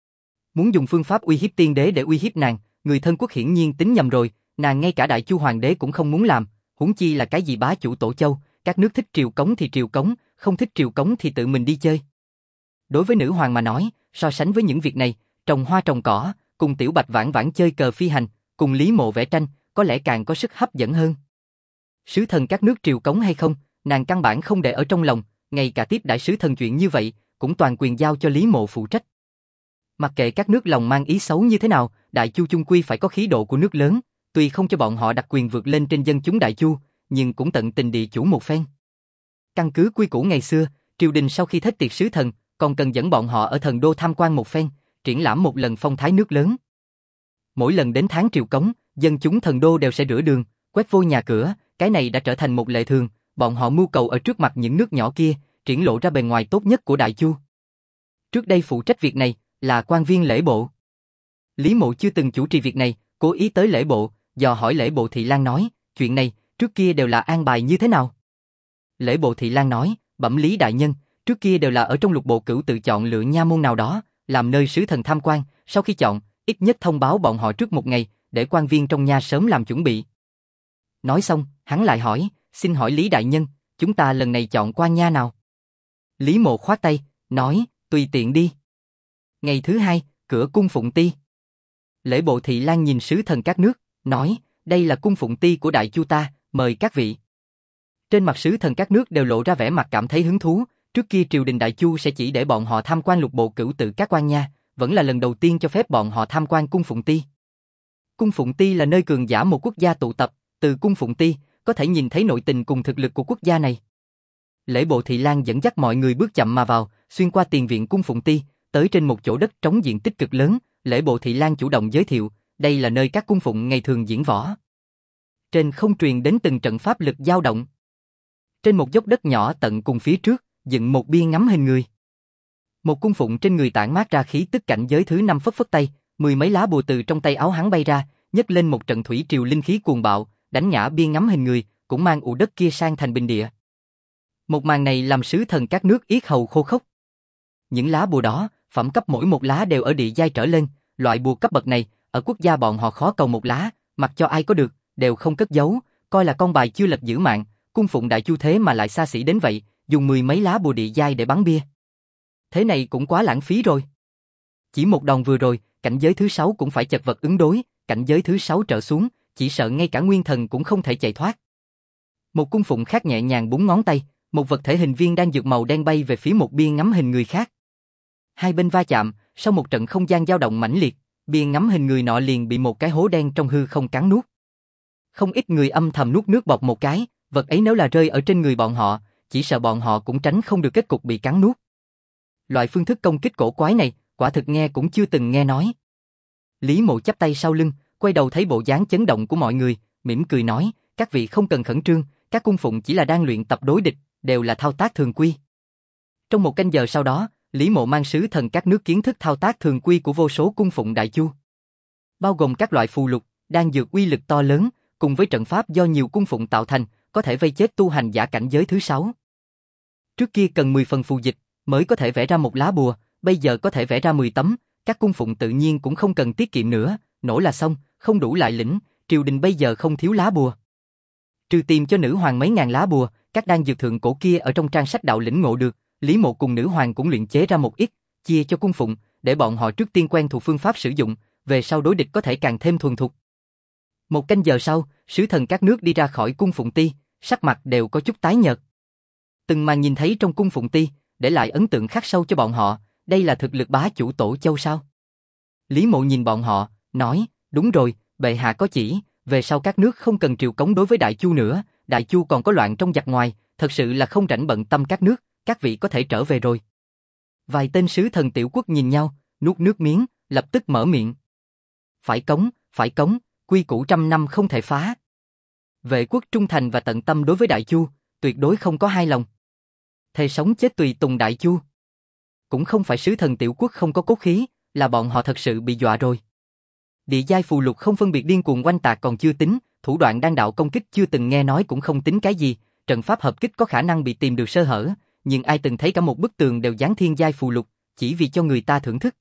Muốn dùng phương pháp uy hiếp tiên đế để uy hiếp nàng, người thân quốc hiển nhiên tính nhầm rồi, nàng ngay cả Đại Chu hoàng đế cũng không muốn làm, huống chi là cái gì bá chủ tổ châu, các nước thích triều cống thì triều cống, không thích triều cống thì tự mình đi chơi. Đối với nữ hoàng mà nói, so sánh với những việc này, trồng hoa trồng cỏ, cùng Tiểu Bạch vãn vãn chơi cờ phi hành, cùng Lý Mộ vẽ tranh, có lẽ càng có sức hấp dẫn hơn. Sứ thần các nước triều cống hay không, nàng căn bản không để ở trong lòng, ngay cả tiếp đãi sứ thần chuyện như vậy, cũng toàn quyền giao cho Lý Mộ phụ trách. Mặc kệ các nước lòng mang ý xấu như thế nào, Đại Chu chung quy phải có khí độ của nước lớn, tuy không cho bọn họ đặc quyền vượt lên trên dân chúng Đại Chu, nhưng cũng tận tình địa chủ một phen. Căn cứ quy củ ngày xưa, triều đình sau khi thết tiệc sứ thần, còn cần dẫn bọn họ ở thần đô tham quan một phen, triển lãm một lần phong thái nước lớn. Mỗi lần đến tháng triều cống, dân chúng thần đô đều sẽ rửa đường, quét vôi nhà cửa, cái này đã trở thành một lệ thường, bọn họ mưu cầu ở trước mặt những nước nhỏ kia, triển lộ ra bề ngoài tốt nhất của Đại Chu. Trước đây phụ trách việc này là quan viên lễ bộ. Lý Mộ chưa từng chủ trì việc này, cố ý tới lễ bộ, dò hỏi lễ bộ Thị Lang nói, chuyện này, trước kia đều là an bài như thế nào? Lễ bộ Thị Lang nói, bẩm Lý đại nhân, trước kia đều là ở trong lục bộ cửu tự chọn lựa nha môn nào đó, làm nơi sứ thần tham quan, sau khi chọn, ít nhất thông báo bọn họ trước một ngày, để quan viên trong nha sớm làm chuẩn bị. Nói xong, hắn lại hỏi, xin hỏi Lý đại nhân, chúng ta lần này chọn quan nha nào? Lý Mộ khoát tay, nói, tùy tiện đi. Ngày thứ hai, cửa cung Phụng Ti. Lễ bộ Thị Lang nhìn sứ thần các nước, nói, đây là cung Phụng Ti của Đại Chu ta, mời các vị. Trên mặt sứ thần các nước đều lộ ra vẻ mặt cảm thấy hứng thú, trước kia triều đình Đại Chu sẽ chỉ để bọn họ tham quan lục bộ cửu tự các quan nha, vẫn là lần đầu tiên cho phép bọn họ tham quan cung Phụng Ti. Cung Phụng Ti là nơi cường giả một quốc gia tụ tập, từ cung Phụng Ti, có thể nhìn thấy nội tình cùng thực lực của quốc gia này. Lễ bộ Thị Lang dẫn dắt mọi người bước chậm mà vào, xuyên qua tiền viện cung Phụng Ti, tới trên một chỗ đất trống diện tích cực lớn, lễ bộ Thị Lang chủ động giới thiệu, đây là nơi các cung phụng ngày thường diễn võ. Trên không truyền đến từng trận pháp lực dao động. Trên một dốc đất nhỏ tận cùng phía trước, dựng một bia ngắm hình người. Một cung phụng trên người tản mát ra khí tức cảnh giới thứ 5 phất phất tay, mười mấy lá bùa từ trong tay áo hắn bay ra, nhấc lên một trận thủy triều linh khí cuồng bạo, đánh ngã bia ngắm hình người, cũng mang ụ đất kia sang thành bình địa. Một màn này làm sứ thần các nước yết hầu khô khốc. Những lá bùa đó, phẩm cấp mỗi một lá đều ở địa giai trở lên, loại bùa cấp bậc này, ở quốc gia bọn họ khó cầu một lá, mặc cho ai có được, đều không cất giấu, coi là con bài chưa lật giữ mạng, cung phụng Đại Chu thế mà lại xa xỉ đến vậy, dùng mười mấy lá bùa địa giai để bắn bia. Thế này cũng quá lãng phí rồi. Chỉ một đòn vừa rồi, cảnh giới thứ 6 cũng phải chật vật ứng đối, cảnh giới thứ 6 trở xuống, chỉ sợ ngay cả nguyên thần cũng không thể chạy thoát. Một cung phụng khác nhẹ nhàng búng ngón tay, một vật thể hình viên đang dược màu đen bay về phía một bia ngắm hình người khác. Hai bên va chạm, sau một trận không gian dao động mãnh liệt, bia ngắm hình người nọ liền bị một cái hố đen trong hư không cắn nuốt. Không ít người âm thầm nuốt nước bọt một cái, vật ấy nếu là rơi ở trên người bọn họ, chỉ sợ bọn họ cũng tránh không được kết cục bị cắn nuốt. Loại phương thức công kích cổ quái này, quả thực nghe cũng chưa từng nghe nói. Lý Mộ chắp tay sau lưng, quay đầu thấy bộ dáng chấn động của mọi người, mỉm cười nói, các vị không cần khẩn trương, các cung phụng chỉ là đang luyện tập đối địch, đều là thao tác thường quy. Trong một canh giờ sau đó, Lý Mộ mang sứ thần các nước kiến thức thao tác thường quy của vô số cung phụng Đại Chu, bao gồm các loại phù lục, đan dược uy lực to lớn, cùng với trận pháp do nhiều cung phụng tạo thành, có thể vây chết tu hành giả cảnh giới thứ 6. Trước kia cần 10 phần phù dịch mới có thể vẽ ra một lá bùa, bây giờ có thể vẽ ra 10 tấm, các cung phụng tự nhiên cũng không cần tiết kiệm nữa, nổ là xong, không đủ lại lĩnh, triều đình bây giờ không thiếu lá bùa. Trừ tìm cho nữ hoàng mấy ngàn lá bùa, các đan dược thượng cổ kia ở trong trang sách đạo lĩnh ngộ được, Lý Mộ cùng nữ hoàng cũng luyện chế ra một ít, chia cho cung phụng, để bọn họ trước tiên quen thuộc phương pháp sử dụng, về sau đối địch có thể càng thêm thuần thục. Một canh giờ sau, sứ thần các nước đi ra khỏi cung Phụng Ti, sắc mặt đều có chút tái nhợt. Từng màn nhìn thấy trong cung Phụng Ti, để lại ấn tượng khắc sâu cho bọn họ, đây là thực lực bá chủ tổ châu sao? Lý Mộ nhìn bọn họ, nói, đúng rồi, bệ hạ có chỉ, về sau các nước không cần triều cống đối với Đại Chu nữa, Đại Chu còn có loạn trong giặc ngoài, thật sự là không rảnh bận tâm các nước, các vị có thể trở về rồi. Vài tên sứ thần tiểu quốc nhìn nhau, nuốt nước miếng, lập tức mở miệng. Phải cống, quy củ trăm năm không thể phá. Vệ quốc trung thành và tận tâm đối với Đại Chu, tuyệt đối không có hai lòng. Thề sống chết tùy tùng Đại Chu. Cũng không phải sứ thần tiểu quốc không có cốt khí, là bọn họ thật sự bị dọa rồi. Địa giai phù lục không phân biệt điên cuồng oanh tạc còn chưa tính, thủ đoạn đan đạo công kích chưa từng nghe nói cũng không tính cái gì, trận pháp hợp kích có khả năng bị tìm được sơ hở, nhưng ai từng thấy cả một bức tường đều dán thiên giai phù lục, chỉ vì cho người ta thưởng thức.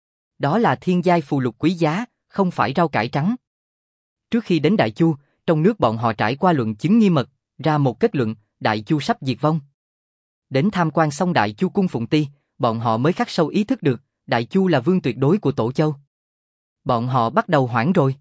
Đó là thiên giai phù lục quý giá, không phải rau cải trắng. Trước khi đến Đại Chu, trong nước bọn họ trải qua luận chứng nghiêm mật, ra một kết luận, Đại Chu sắp diệt vong. Đến tham quan xong Đại Chu cung Phụng Ti, bọn họ mới khắc sâu ý thức được, Đại Chu là vương tuyệt đối của Tổ Châu. Bọn họ bắt đầu hoảng rồi.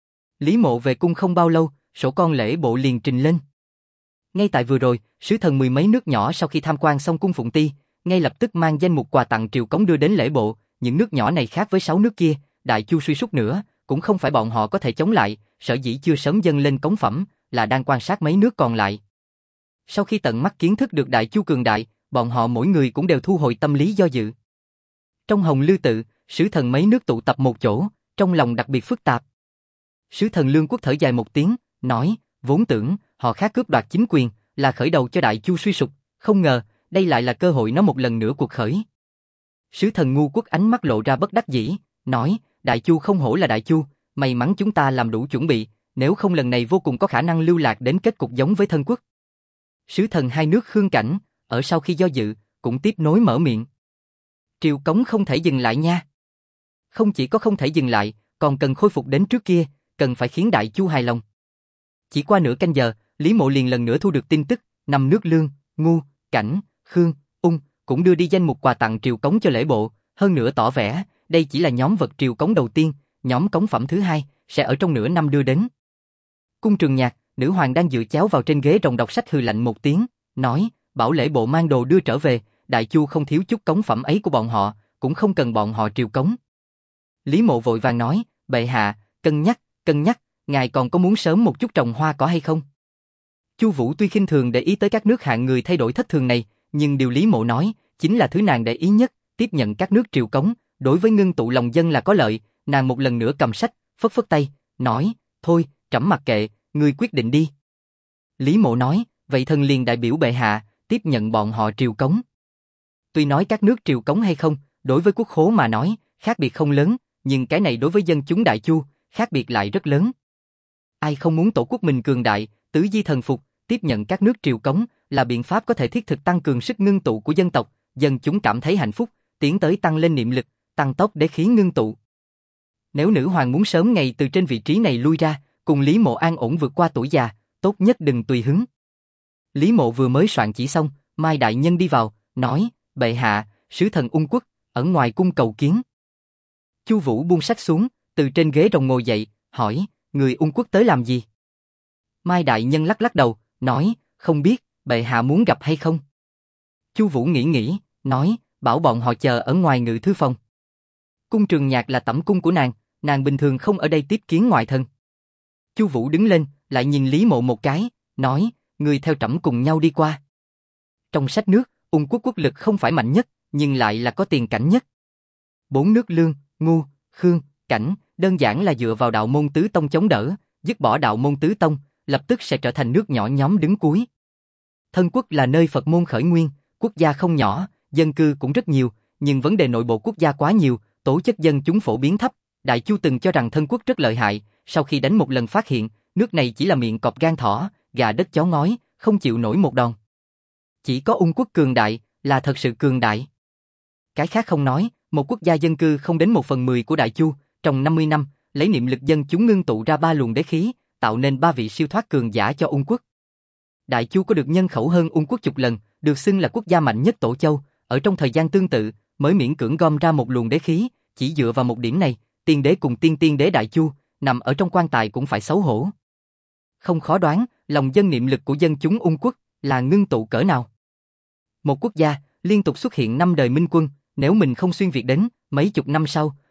Lý Mộ về cung không bao lâu, sổ con lễ bộ liền trình lên. Ngay tại vừa rồi, sứ thần mười mấy nước nhỏ sau khi tham quan xong cung Phụng Ti, ngay lập tức mang danh mục quà tặng triều cống đưa đến lễ bộ, những nước nhỏ này khác với 6 nước kia, Đại Chu suy sút nữa, cũng không phải bọn họ có thể chống lại, sở dĩ chưa sớm dâng lên cống phẩm, là đang quan sát mấy nước còn lại. Sau khi tận mắt kiến thức được Đại Chu cường đại, bọn họ mỗi người cũng đều thu hồi tâm lý do dự. Trong Hồng Lư Tự, sứ thần mấy nước tụ tập một chỗ, trong lòng đặc biệt phức tạp. Sứ thần Lương Quốc thở dài một tiếng, nói, vốn tưởng họ khác cướp đoạt chính quyền, là khởi đầu cho Đại Chu suy sụp, không ngờ, đây lại là cơ hội nó một lần nữa cuộc khởi. Sứ thần Ngu Quốc ánh mắt lộ ra bất đắc dĩ, nói, Đại Chu không hổ là Đại Chu, may mắn chúng ta làm đủ chuẩn bị, nếu không lần này vô cùng có khả năng lưu lạc đến kết cục giống với Thân Quốc. Sứ thần hai nước Khương Cảnh, ở sau khi do dự, cũng tiếp nối mở miệng. Triều cống không thể dừng lại nha. Không chỉ có không thể dừng lại, còn cần khôi phục đến trước kia, cần phải khiến Đại Chu hài lòng. Chỉ qua nửa canh giờ, Lý Mộ liền lần nữa thu được tin tức, 5 nước Lương, Ngu, Cảnh, Khương, Ung cũng đưa đi danh mục quà tặng triều cống cho lễ bộ, hơn nữa tỏ vẻ, đây chỉ là nhóm vật triều cống đầu tiên, nhóm cống phẩm thứ hai sẽ ở trong nửa năm đưa đến. Cung Trường Nhạc, nữ hoàng đang dựa chéo vào trên ghế rồng đọc sách hừ lạnh một tiếng, nói, bảo lễ bộ mang đồ đưa trở về, Đại Chu không thiếu chút cống phẩm ấy của bọn họ, cũng không cần bọn họ triều cống. Lý Mộ vội vàng nói, bệ hạ, cân nhắc, ngài còn có muốn sớm một chút trồng hoa cỏ hay không? Chu Vũ tuy khinh thường để ý tới các nước hạng người thay đổi thất thường này, nhưng điều Lý Mộ nói, chính là thứ nàng để ý nhất, tiếp nhận các nước triều cống, đối với ngưng tụ lòng dân là có lợi, nàng một lần nữa cầm sách, phất phất tay, nói, thôi, trẫm mặc kệ, ngươi quyết định đi. Lý Mộ nói, vậy thần liền đại biểu bệ hạ, tiếp nhận bọn họ triều cống. Tuy nói các nước triều cống hay không, đối với quốc khố mà nói, khác biệt không lớn, nhưng cái này đối với dân chúng Đại Chu, khác biệt lại rất lớn. Ai không muốn tổ quốc mình cường đại, tứ di thần phục, tiếp nhận các nước triều cống là biện pháp có thể thiết thực tăng cường sức ngưng tụ của dân tộc, dân chúng cảm thấy hạnh phúc, tiến tới tăng lên niệm lực, tăng tốc để khí ngưng tụ. Nếu nữ hoàng muốn sớm ngày từ trên vị trí này lui ra, cùng Lý Mộ an ổn vượt qua tuổi già, tốt nhất đừng tùy hứng. Lý Mộ vừa mới soạn chỉ xong, Mai đại nhân đi vào, nói, bệ hạ, sứ thần Ung Quốc, ở ngoài cung cầu kiến. Chu Vũ buông sách xuống, từ trên ghế rồng ngồi dậy, hỏi, người Ung Quốc tới làm gì? Mai đại nhân lắc lắc đầu, nói, không biết, bệ hạ muốn gặp hay không? Chu Vũ nghĩ, nói, bảo bọn họ chờ ở ngoài ngự thư phòng. Cung Trường Nhạc là tẩm cung của nàng bình thường không ở đây tiếp kiến ngoại thân. Chu Vũ đứng lên, lại nhìn Lý Mộ một cái, nói, người theo trẫm cùng nhau đi qua. Trong sách nước, Ung Quốc quốc lực không phải mạnh nhất, nhưng lại là có tiền cảnh nhất. 4 nước Lương, Ngu, Khương, Cảnh, đơn giản là dựa vào đạo môn tứ tông chống đỡ, dứt bỏ đạo môn tứ tông, lập tức sẽ trở thành nước nhỏ nhóm đứng cuối. Thân Quốc là nơi Phật môn khởi nguyên, quốc gia không nhỏ, dân cư cũng rất nhiều, nhưng vấn đề nội bộ quốc gia quá nhiều, tố chất dân chúng phổ biến thấp. Đại Chu từng cho rằng Thân Quốc rất lợi hại, sau khi đánh một lần phát hiện, nước này chỉ là miệng cọp gan thỏ, gà đất chó ngói, không chịu nổi một đòn. Chỉ có Ung Quốc cường đại, là thật sự cường đại. Cái khác không nói, một quốc gia dân cư không đến 1/10 của Đại Chu, trong 50 năm, lấy niệm lực dân chúng ngưng tụ ra 3 luồng đế khí, tạo nên 3 vị siêu thoát cường giả cho Ung Quốc. Đại Chu có được nhân khẩu hơn Ung Quốc chục lần, được xưng là quốc gia mạnh nhất Tổ Châu, ở trong thời gian tương tự, mới miễn cưỡng gom ra một luồng đế khí, chỉ dựa vào một điểm này, tiên đế cùng tiên đế Đại Chu, nằm ở trong quan tài cũng phải xấu hổ. Không khó đoán, lòng dân niệm lực của dân chúng Ung Quốc là ngưng tụ cỡ nào. Một quốc gia liên tục xuất hiện 5 đời minh quân, nếu mình không xuyên việt đến, mấy chục năm sau,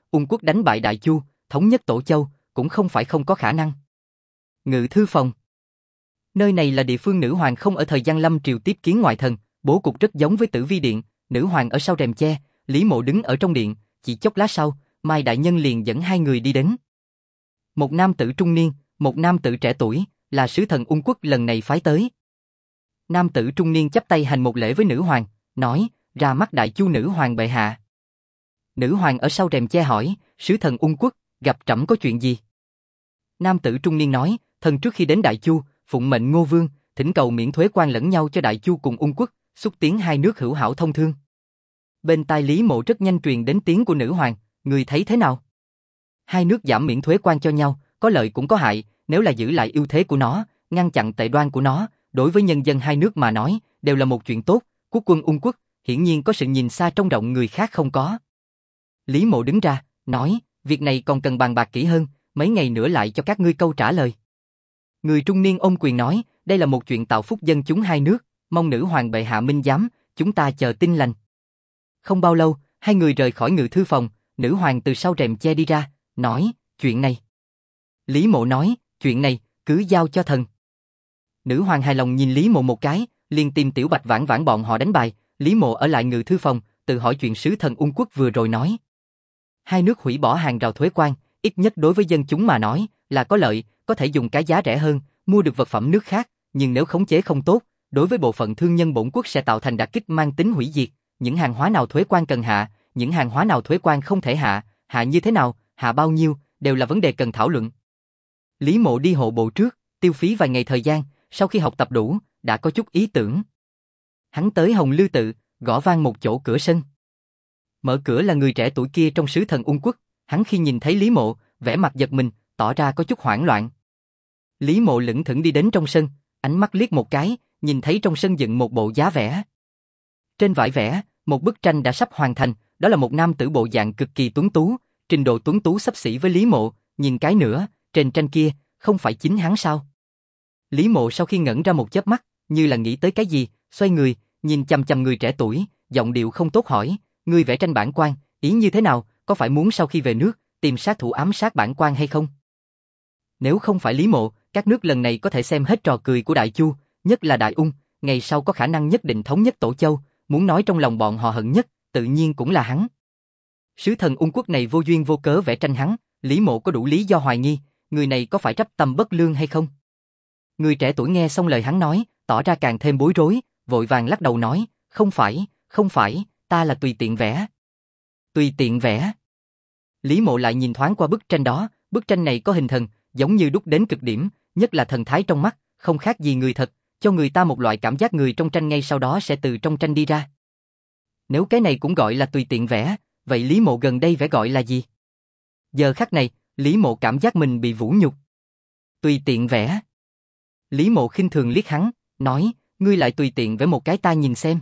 Ung quốc đánh bại Đại Chu, thống nhất Tổ Châu, cũng không phải không có khả năng. Ngự thư phòng. Nơi này là địa phương nữ hoàng không ở thời gian lâm triều tiếp kiến ngoại thần, bố cục rất giống với Tử Vi điện, nữ hoàng ở sau rèm che, Lý Mộ đứng ở trong điện, chỉ chốc lát sau, Mai đại nhân liền dẫn hai người đi đến. Một nam tử trung niên, một nam tử trẻ tuổi, là sứ thần Ung quốc lần này phái tới. Nam tử trung niên chắp tay hành một lễ với nữ hoàng, nói, ra mắt Đại Chu nữ hoàng bệ hạ. Nữ hoàng ở sau rèm che hỏi, sứ thần Ung quốc, gặp trẫm có chuyện gì? Nam tử trung niên nói, thần trước khi đến Đại Chu, phụng mệnh Ngô Vương, thỉnh cầu miễn thuế quan lẫn nhau cho Đại Chu cùng Ung quốc, xúc tiến hai nước hữu hảo thông thương. Bên tai Lý Mộ rất nhanh truyền đến tiếng của nữ hoàng, người thấy thế nào? Hai nước giảm miễn thuế quan cho nhau, có lợi cũng có hại, nếu là giữ lại ưu thế của nó, ngăn chặn tệ đoan của nó, đối với nhân dân hai nước mà nói, đều là một chuyện tốt. Quốc quân Ung quốc, hiển nhiên có sự nhìn xa trông rộng người khác không có. Lý Mộ đứng ra, nói, việc này còn cần bàn bạc kỹ hơn, mấy ngày nữa lại cho các ngươi câu trả lời. Người trung niên ôm quyền nói, đây là một chuyện tạo phúc dân chúng hai nước, mong nữ hoàng bệ hạ minh giám, chúng ta chờ tin lành. Không bao lâu, hai người rời khỏi ngự thư phòng, nữ hoàng từ sau rèm che đi ra, nói, chuyện này. Lý Mộ nói, chuyện này, cứ giao cho thần. Nữ hoàng hài lòng nhìn Lý Mộ một cái, liền tìm Tiểu Bạch Vãn Vãn bọn họ đánh bài, Lý Mộ ở lại ngự thư phòng, tự hỏi chuyện sứ thần Ung quốc vừa rồi nói. Hai nước hủy bỏ hàng rào thuế quan, ít nhất đối với dân chúng mà nói, là có lợi, có thể dùng cái giá rẻ hơn, mua được vật phẩm nước khác, nhưng nếu khống chế không tốt, đối với bộ phận thương nhân bổn quốc sẽ tạo thành đả kích mang tính hủy diệt. Những hàng hóa nào thuế quan cần hạ, những hàng hóa nào thuế quan không thể hạ, hạ như thế nào, hạ bao nhiêu, đều là vấn đề cần thảo luận. Lý Mộ đi hộ bộ trước, tiêu phí vài ngày thời gian, sau khi học tập đủ, đã có chút ý tưởng. Hắn tới Hồng Lư Tự, gõ vang một chỗ cửa sân. Mở cửa là người trẻ tuổi kia trong sứ thần Ung quốc, hắn khi nhìn thấy Lý Mộ, vẻ mặt giật mình, tỏ ra có chút hoảng loạn. Lý Mộ lững thững đi đến trong sân, ánh mắt liếc một cái, nhìn thấy trong sân dựng một bộ giá vẽ. Trên vải vẽ, một bức tranh đã sắp hoàn thành, đó là một nam tử bộ dạng cực kỳ tuấn tú, trình độ tuấn tú xấp xỉ với Lý Mộ, nhìn cái nữa, trên tranh kia, không phải chính hắn sao? Lý Mộ sau khi ngẩn ra một chớp mắt, như là nghĩ tới cái gì, xoay người, nhìn chằm chằm người trẻ tuổi, giọng điệu không tốt hỏi, ngươi vẽ tranh bản quan, ý như thế nào, có phải muốn sau khi về nước, tìm sát thủ ám sát bản quan hay không? Nếu không phải Lý Mộ, các nước lần này có thể xem hết trò cười của Đại Chu, nhất là Đại Ung, ngày sau có khả năng nhất định thống nhất Tổ Châu, muốn nói trong lòng bọn họ hận nhất, tự nhiên cũng là hắn. Sứ thần Ung quốc này vô duyên vô cớ vẽ tranh hắn, Lý Mộ có đủ lý do hoài nghi, người này có phải trách tâm bất lương hay không? Người trẻ tuổi nghe xong lời hắn nói, tỏ ra càng thêm bối rối, vội vàng lắc đầu nói, không phải, ta là tùy tiện vẽ. Tùy tiện vẽ. Lý Mộ lại nhìn thoáng qua bức tranh đó, bức tranh này có hình thần, giống như đúc đến cực điểm, nhất là thần thái trong mắt, không khác gì người thật, cho người ta một loại cảm giác người trong tranh ngay sau đó sẽ từ trong tranh đi ra. Nếu cái này cũng gọi là tùy tiện vẽ, vậy Lý Mộ gần đây vẽ gọi là gì? Giờ khắc này, Lý Mộ cảm giác mình bị vũ nhục. Tùy tiện vẽ. Lý Mộ khinh thường liếc hắn, nói, ngươi lại tùy tiện vẽ một cái ta nhìn xem.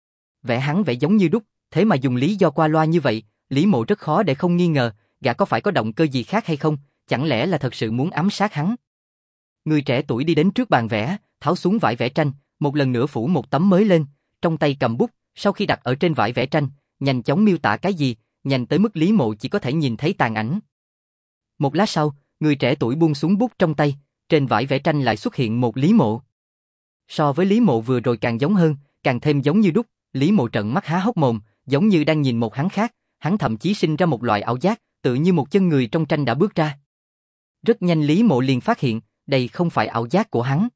Vẽ hắn vẽ giống như đúc, thế mà dùng lý do qua loa như vậy, Lý Mộ rất khó để không nghi ngờ, gã có phải có động cơ gì khác hay không, chẳng lẽ là thật sự muốn ám sát hắn. Người trẻ tuổi đi đến trước bàn vẽ, tháo xuống vải vẽ tranh, một lần nữa phủ một tấm mới lên, trong tay cầm bút, sau khi đặt ở trên vải vẽ tranh, nhanh chóng miêu tả cái gì, nhanh tới mức Lý Mộ chỉ có thể nhìn thấy tàn ảnh. Một lát sau, người trẻ tuổi buông xuống bút trong tay, trên vải vẽ tranh lại xuất hiện một Lý Mộ. So với Lý Mộ vừa rồi càng giống hơn, càng thêm giống như đúc, Lý Mộ trợn mắt há hốc mồm, giống như đang nhìn một hắn khác, hắn thậm chí sinh ra một loại ảo giác, tự như một chân người trong tranh đã bước ra. Rất nhanh Lý Mộ liền phát hiện, đây không phải ảo giác của hắn.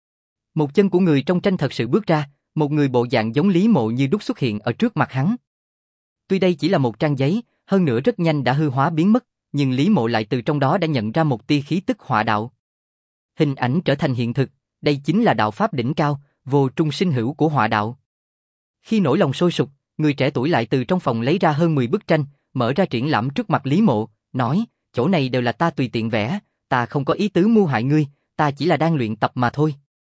Một chân của người trong tranh thật sự bước ra, một người bộ dạng giống Lý Mộ như đúc xuất hiện ở trước mặt hắn. Tuy đây chỉ là một trang giấy, hơn nữa rất nhanh đã hư hóa biến mất, nhưng Lý Mộ lại từ trong đó đã nhận ra một tia khí tức họa đạo. Hình ảnh trở thành hiện thực, đây chính là đạo pháp đỉnh cao, vô trung sinh hữu của họa đạo. Khi nỗi lòng sôi sục, người trẻ tuổi lại từ trong phòng lấy ra hơn 10 bức tranh, mở ra triển lãm trước mặt Lý Mộ, nói, chỗ này đều là ta tùy tiện vẽ, ta không có ý tứ mưu hại ngươi, ta chỉ là đang luyện tập mà thôi.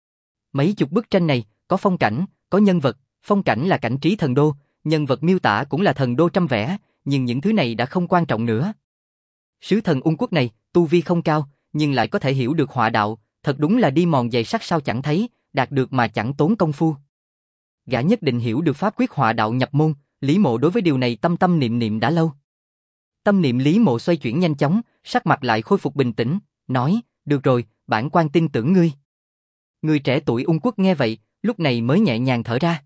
Mấy chục bức tranh này, có phong cảnh, có nhân vật, phong cảnh là cảnh trí thần đô, nhân vật miêu tả cũng là thần đô trăm vẽ, nhưng những thứ này đã không quan trọng nữa. Sứ thần Ung quốc này, tu vi không cao, nhưng lại có thể hiểu được họa đạo, thật đúng là đi mòn giày sắt sao chẳng thấy, đạt được mà chẳng tốn công phu. Gã nhất định hiểu được pháp quyết họa đạo nhập môn, Lý Mộ đối với điều này tâm tâm niệm niệm đã lâu. Tâm niệm Lý Mộ xoay chuyển nhanh chóng, sắc mặt lại khôi phục bình tĩnh, nói, được rồi, bản quan tin tưởng ngươi. Người trẻ tuổi Ung Quốc nghe vậy, lúc này mới nhẹ nhàng thở ra.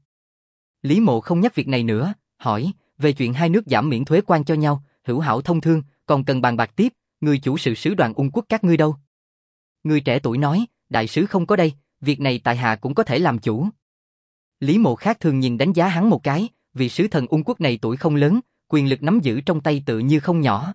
Lý Mộ không nhắc việc này nữa, hỏi, về chuyện hai nước giảm miễn thuế quan cho nhau, hữu hảo thông thương, còn cần bàn bạc tiếp, người chủ sự sứ đoàn Ung Quốc các ngươi đâu? Người trẻ tuổi nói, đại sứ không có đây, việc này tại hạ cũng có thể làm chủ. Lý Mộ khác thường nhìn đánh giá hắn một cái, vị sứ thần Ung Quốc này tuổi không lớn, quyền lực nắm giữ trong tay tự như không nhỏ.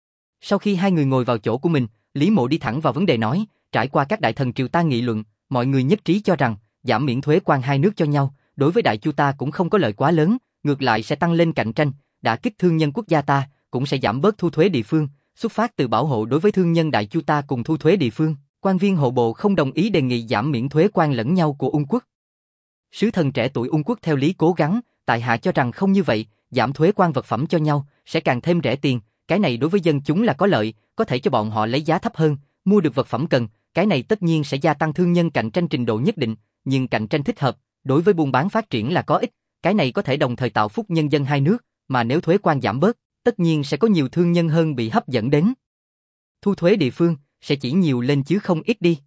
Sau khi hai người ngồi vào chỗ của mình, Lý Mộ đi thẳng vào vấn đề nói, trải qua các đại thần triều ta nghị luận, mọi người nhất trí cho rằng, giảm miễn thuế quan hai nước cho nhau, đối với đại chu ta cũng không có lợi quá lớn, ngược lại sẽ tăng lên cạnh tranh, đả kích thương nhân quốc gia ta, cũng sẽ giảm bớt thu thuế địa phương, xuất phát từ bảo hộ đối với thương nhân đại chu ta cùng thu thuế địa phương. Quan viên hộ bộ không đồng ý đề nghị giảm miễn thuế quan lẫn nhau của Ung Quốc. Sứ thần trẻ tuổi Ung Quốc theo lý cố gắng, tại hạ cho rằng không như vậy, giảm thuế quan vật phẩm cho nhau, sẽ càng thêm rẻ tiền, cái này đối với dân chúng là có lợi, có thể cho bọn họ lấy giá thấp hơn, mua được vật phẩm cần, cái này tất nhiên sẽ gia tăng thương nhân cạnh tranh trình độ nhất định, nhưng cạnh tranh thích hợp, đối với buôn bán phát triển là có ích, cái này có thể đồng thời tạo phúc nhân dân hai nước, mà nếu thuế quan giảm bớt, tất nhiên sẽ có nhiều thương nhân hơn bị hấp dẫn đến. Thu thuế địa phương sẽ chỉ nhiều lên chứ không ít đi.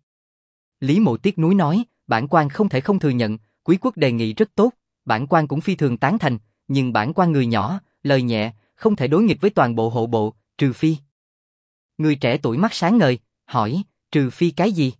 Lý Mộ tiếc nuối nói, bản quan không thể không thừa nhận, quý quốc đề nghị rất tốt, bản quan cũng phi thường tán thành, nhưng bản quan người nhỏ, lời nhẹ, không thể đối nghịch với toàn bộ hộ bộ, trừ phi. Người trẻ tuổi mắt sáng ngời, hỏi, trừ phi cái gì?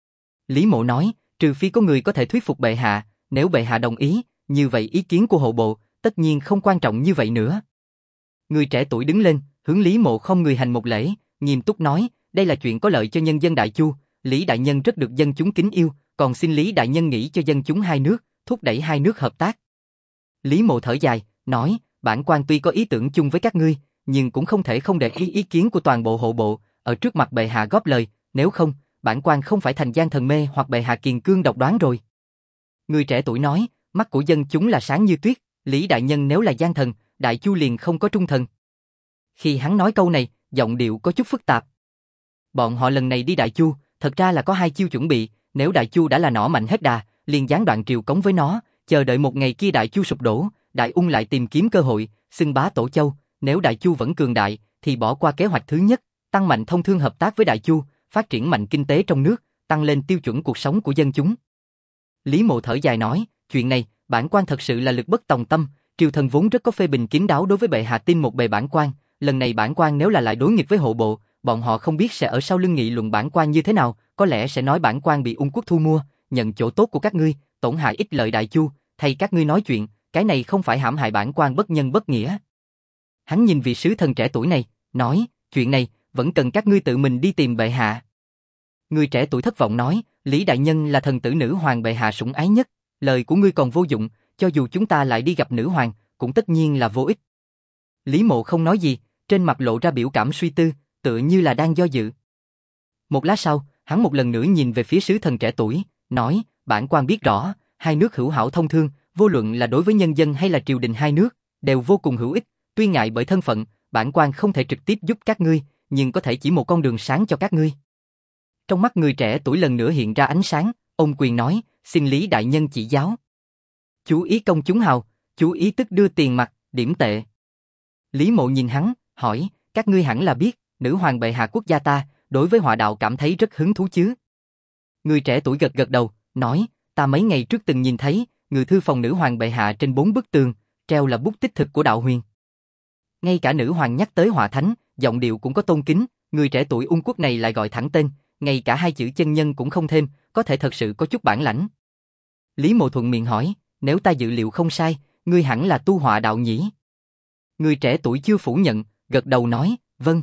Lý Mộ nói, trừ phi có người có thể thuyết phục bệ hạ, nếu bệ hạ đồng ý, như vậy ý kiến của hộ bộ, tất nhiên không quan trọng như vậy nữa. Người trẻ tuổi đứng lên, hướng Lý Mộ không người hành một lễ, nghiêm túc nói, đây là chuyện có lợi cho nhân dân Đại Chu, Lý đại nhân rất được dân chúng kính yêu, còn xin Lý đại nhân nghĩ cho dân chúng hai nước, thúc đẩy hai nước hợp tác. Lý Mộ thở dài, nói, bản quan tuy có ý tưởng chung với các ngươi, nhưng cũng không thể không để ý kiến của toàn bộ hộ bộ, ở trước mặt bệ hạ góp lời, nếu không, bản quan không phải thành gian thần mê hoặc bệ hạ kiền cương độc đoán rồi. Người trẻ tuổi nói, mắt của dân chúng là sáng như tuyết, Lý đại nhân nếu là gian thần, Đại Chu liền không có trung thần. Khi hắn nói câu này, giọng điệu có chút phức tạp. Bọn họ lần này đi Đại Chu, thật ra là có hai chiêu chuẩn bị, nếu Đại Chu đã là nỏ mạnh hết đà, liền gián đoạn triều cống với nó, chờ đợi một ngày kia Đại Chu sụp đổ, Đại Ung lại tìm kiếm cơ hội, xưng bá Tổ Châu, nếu Đại Chu vẫn cường đại, thì bỏ qua kế hoạch thứ nhất, tăng mạnh thông thương hợp tác với Đại Chu, phát triển mạnh kinh tế trong nước, tăng lên tiêu chuẩn cuộc sống của dân chúng. Lý Mộ thở dài nói, chuyện này, bản quan thật sự là lực bất tòng tâm, triều thần vốn rất có phê bình kín đáo đối với bệ hạ tin một bề bản quan, lần này bản quan nếu là lại đối nghịch với hộ bộ, bọn họ không biết sẽ ở sau lưng nghị luận bản quan như thế nào, có lẽ sẽ nói bản quan bị Ung Quốc thu mua, nhận chỗ tốt của các ngươi, tổn hại ích lợi Đại Chu, thay các ngươi nói chuyện, cái này không phải hãm hại bản quan bất nhân bất nghĩa. Hắn nhìn vị sứ thần trẻ tuổi này, nói, chuyện này vẫn cần các ngươi tự mình đi tìm bệ hạ. Người trẻ tuổi thất vọng nói, Lý đại nhân là thần tử nữ hoàng bệ hạ sủng ái nhất, lời của ngươi còn vô dụng, cho dù chúng ta lại đi gặp nữ hoàng, cũng tất nhiên là vô ích. Lý Mộ không nói gì, trên mặt lộ ra biểu cảm suy tư, tựa như là đang do dự. Một lát sau, hắn một lần nữa nhìn về phía sứ thần trẻ tuổi, nói, bản quan biết rõ, hai nước hữu hảo thông thương, vô luận là đối với nhân dân hay là triều đình hai nước, đều vô cùng hữu ích, tuy ngại bởi thân phận, bản quan không thể trực tiếp giúp các ngươi, nhưng có thể chỉ một con đường sáng cho các ngươi. Trong mắt người trẻ tuổi lần nữa hiện ra ánh sáng, ông quyền nói, xin Lý đại nhân chỉ giáo. Chú ý công chúng hào, chú ý tức đưa tiền mặt, điểm tệ. Lý Mộ nhìn hắn, hỏi, các ngươi hẳn là biết, nữ hoàng bệ hạ quốc gia ta, đối với họa đạo cảm thấy rất hứng thú chứ. Người trẻ tuổi gật gật đầu, nói, ta mấy ngày trước từng nhìn thấy, ngự thư phòng nữ hoàng bệ hạ trên 4 bức tường, treo là bút tích thực của đạo huyền. Ngay cả nữ hoàng nhắc tới họa thánh, giọng điệu cũng có tôn kính, người trẻ tuổi Ung Quốc này lại gọi thẳng tên, ngay cả hai chữ chân nhân cũng không thêm, có thể thật sự có chút bản lãnh. Lý Mộ thuận miệng hỏi, nếu ta dự liệu không sai, ngươi hẳn là tu họa đạo nhỉ? Người trẻ tuổi chưa phủ nhận, gật đầu nói, vâng.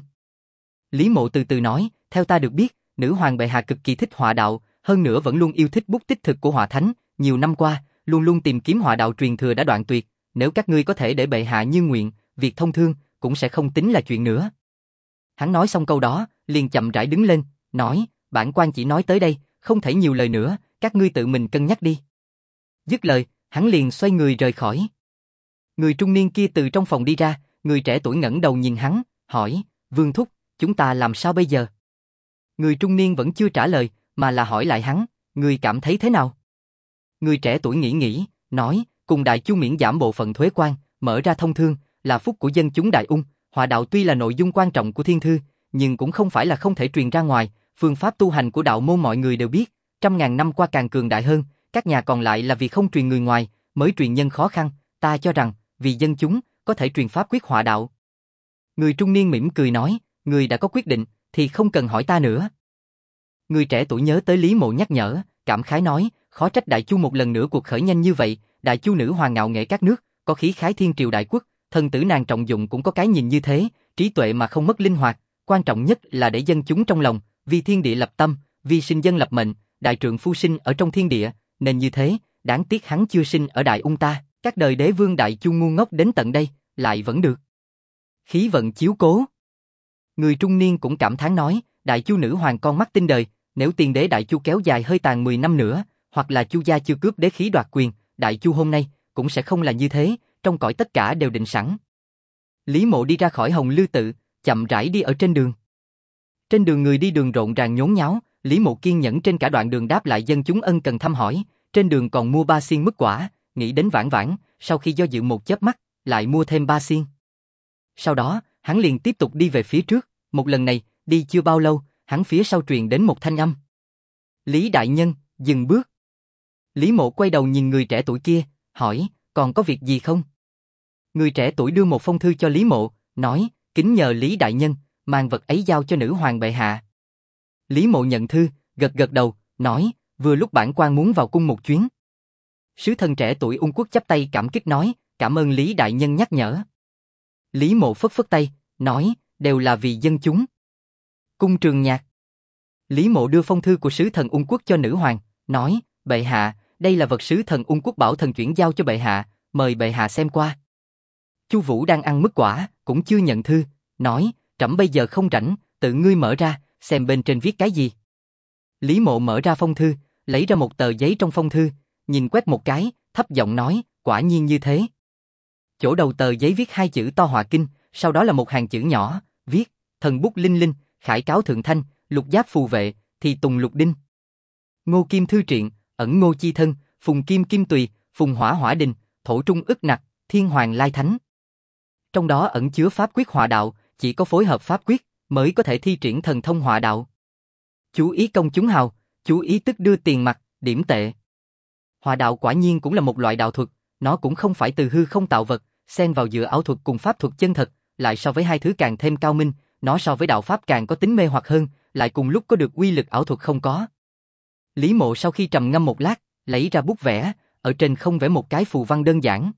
Lý Mộ từ từ nói, theo ta được biết, nữ hoàng bệ hạ cực kỳ thích họa đạo, hơn nữa vẫn luôn yêu thích bút tích thực của họa thánh, nhiều năm qua, luôn luôn tìm kiếm họa đạo truyền thừa đã đoạn tuyệt, nếu các ngươi có thể để bệ hạ như nguyện, việc thông thương cũng sẽ không tính là chuyện nữa. Hắn nói xong câu đó, liền chậm rãi đứng lên, nói, bản quan chỉ nói tới đây, không thể nhiều lời nữa, các ngươi tự mình cân nhắc đi. Dứt lời, hắn liền xoay người rời khỏi. Người trung niên kia từ trong phòng đi ra, người trẻ tuổi ngẩng đầu nhìn hắn, hỏi, Vương Thúc, chúng ta làm sao bây giờ? Người trung niên vẫn chưa trả lời, mà là hỏi lại hắn, ngươi cảm thấy thế nào? Người trẻ tuổi nghĩ, nói, cùng Đại Chu miễn giảm bộ phận thuế quan, mở ra thông thương, là phúc của dân chúng Đại Ung, Hỏa đạo tuy là nội dung quan trọng của thiên thư, nhưng cũng không phải là không thể truyền ra ngoài, phương pháp tu hành của đạo môn mọi người đều biết, trăm ngàn năm qua càng cường đại hơn, các nhà còn lại là vì không truyền người ngoài, mới truyền nhân khó khăn, ta cho rằng, vì dân chúng, có thể truyền pháp quyết hỏa đạo. Người trung niên mỉm cười nói, người đã có quyết định, thì không cần hỏi ta nữa. Người trẻ tuổi nhớ tới Lý Mộ nhắc nhở, cảm khái nói, khó trách Đại Chu một lần nữa cuộc khởi nhanh như vậy, Đại Chu nữ hoàng ngạo nghệ các nước, có khí khái thiên triều đại quốc, thần tử nàng trọng dụng cũng có cái nhìn như thế, trí tuệ mà không mất linh hoạt, quan trọng nhất là để dân chúng trong lòng, vì thiên địa lập tâm, vì sinh dân lập mệnh, đại trượng phu sinh ở trong thiên địa, nên như thế, đáng tiếc hắn chưa sinh ở Đại Ung ta, các đời đế vương Đại Chu ngu ngốc đến tận đây, lại vẫn được. Khí vận chiếu cố. Người trung niên cũng cảm thán nói, Đại Chu nữ hoàng con mắt tinh đời, nếu tiền đế Đại Chu kéo dài hơi tàn 10 năm nữa, hoặc là Chu gia chưa cướp đế khí đoạt quyền, Đại Chu hôm nay cũng sẽ không là như thế, trong cõi tất cả đều định sẵn. Lý Mộ đi ra khỏi Hồng Lư tự, chậm rãi đi ở trên đường. Trên đường người đi đường rộn ràng nhốn nháo, Lý Mộ kiên nhẫn trên cả đoạn đường đáp lại dân chúng ân cần thăm hỏi, trên đường còn mua 3 xiên mứt quả, nghĩ đến vãn vãn, sau khi do dự một chớp mắt, lại mua thêm 3 xiên. Sau đó, hắn liền tiếp tục đi về phía trước, một lần này, đi chưa bao lâu, hắn phía sau truyền đến một thanh âm. Lý đại nhân, dừng bước. Lý Mộ quay đầu nhìn người trẻ tuổi kia, hỏi, còn có việc gì không? Người trẻ tuổi đưa một phong thư cho Lý Mộ, nói, kính nhờ Lý đại nhân, mang vật ấy giao cho nữ hoàng bệ hạ. Lý Mộ nhận thư, gật gật đầu, nói, vừa lúc bản quan muốn vào cung một chuyến. Sứ thần trẻ tuổi Ung Quốc chắp tay cảm kích nói, cảm ơn Lý đại nhân nhắc nhở. Lý Mộ phất phất tay, nói, đều là vì dân chúng. Cung Trường Nhạc. Lý Mộ đưa phong thư của sứ thần Ung Quốc cho nữ hoàng, nói, bệ hạ, đây là vật sứ thần Ung Quốc bảo thần chuyển giao cho bệ hạ, mời bệ hạ xem qua. Chu Vũ đang ăn mứt quả, cũng chưa nhận thư, nói, trẫm bây giờ không rảnh, tự ngươi mở ra, xem bên trên viết cái gì. Lý Mộ mở ra phong thư, lấy ra một tờ giấy trong phong thư, nhìn quét một cái, thấp giọng nói, quả nhiên như thế. Chỗ đầu tờ giấy viết 2 chữ to họa kinh, sau đó là một hàng chữ nhỏ, viết, thần bút linh linh, khải cáo thượng thanh, lục giáp phù vệ, thì tùng lục đinh. Ngô kim thư triện, ẩn ngô chi thân, phùng kim kim tùy, phùng hỏa hỏa đình, thổ trung ức nặc, thiên hoàng lai thánh. Trong đó ẩn chứa pháp quyết họa đạo, chỉ có phối hợp pháp quyết mới có thể thi triển thần thông họa đạo. Chú ý công chúng hào, chú ý tức đưa tiền mặt, điểm tệ. Họa đạo quả nhiên cũng là một loại đạo thuật, nó cũng không phải từ hư không tạo vật, xen vào giữa ảo thuật cùng pháp thuật chân thật, lại so với hai thứ càng thêm cao minh, nó so với đạo pháp càng có tính mê hoặc hơn, lại cùng lúc có được uy lực ảo thuật không có. Lý Mộ sau khi trầm ngâm một lát, lấy ra bút vẽ, ở trên không vẽ một cái phù văn đơn giản.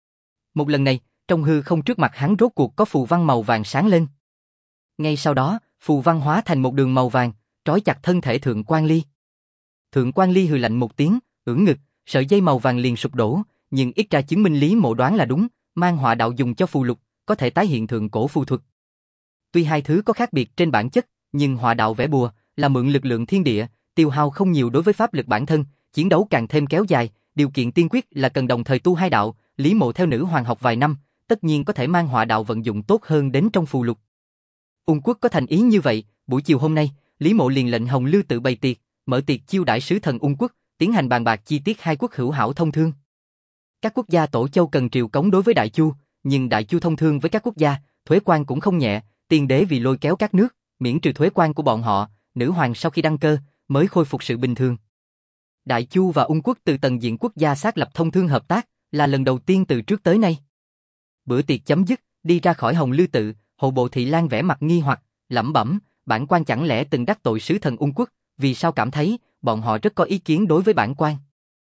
Một lần này, trong hư không trước mặt hắn rốt cuộc có phù văn màu vàng sáng lên. Ngay sau đó, phù văn hóa thành một đường màu vàng, trói chặt thân thể Thượng Quan Ly. Thượng Quan Ly hừ lạnh một tiếng, ưỡn ngực, sợi dây màu vàng liền sụp đổ, nhưng ít ra chứng minh Lý Mộ đoán là đúng, mang họa đạo dùng cho phù lục, có thể tái hiện thượng cổ phù thuật. Tuy hai thứ có khác biệt trên bản chất, nhưng họa đạo vẽ bùa là mượn lực lượng thiên địa, tiêu hao không nhiều đối với pháp lực bản thân, chiến đấu càng thêm kéo dài, điều kiện tiên quyết là cần đồng thời tu hai đạo. Lý Mộ theo nữ hoàng học vài năm, tất nhiên có thể mang họa đạo vận dụng tốt hơn đến trong phù lục. Ung Quốc có thành ý như vậy, buổi chiều hôm nay, Lý Mộ liền lệnh Hồng Lư tự bày tiệc, mở tiệc chiêu đãi sứ thần Ung Quốc, tiến hành bàn bạc chi tiết hai quốc hữu hảo thông thương. Các quốc gia tổ châu cần triều cống đối với Đại Chu, nhưng Đại Chu thông thương với các quốc gia, thuế quan cũng không nhẹ, tiên đế vì lôi kéo các nước, miễn trừ thuế quan của bọn họ, nữ hoàng sau khi đăng cơ, mới khôi phục sự bình thường. Đại Chu và Ung Quốc từ tầng diện quốc gia xác lập thông thương hợp tác, là lần đầu tiên từ trước tới nay. Bữa tiệc chấm dứt, đi ra khỏi Hồng Lư tự, Hộ Bộ Thị Lang vẻ mặt nghi hoặc, lẩm bẩm, bản quan chẳng lẽ từng đắc tội sứ thần Ung Quốc, vì sao cảm thấy bọn họ rất có ý kiến đối với bản quan.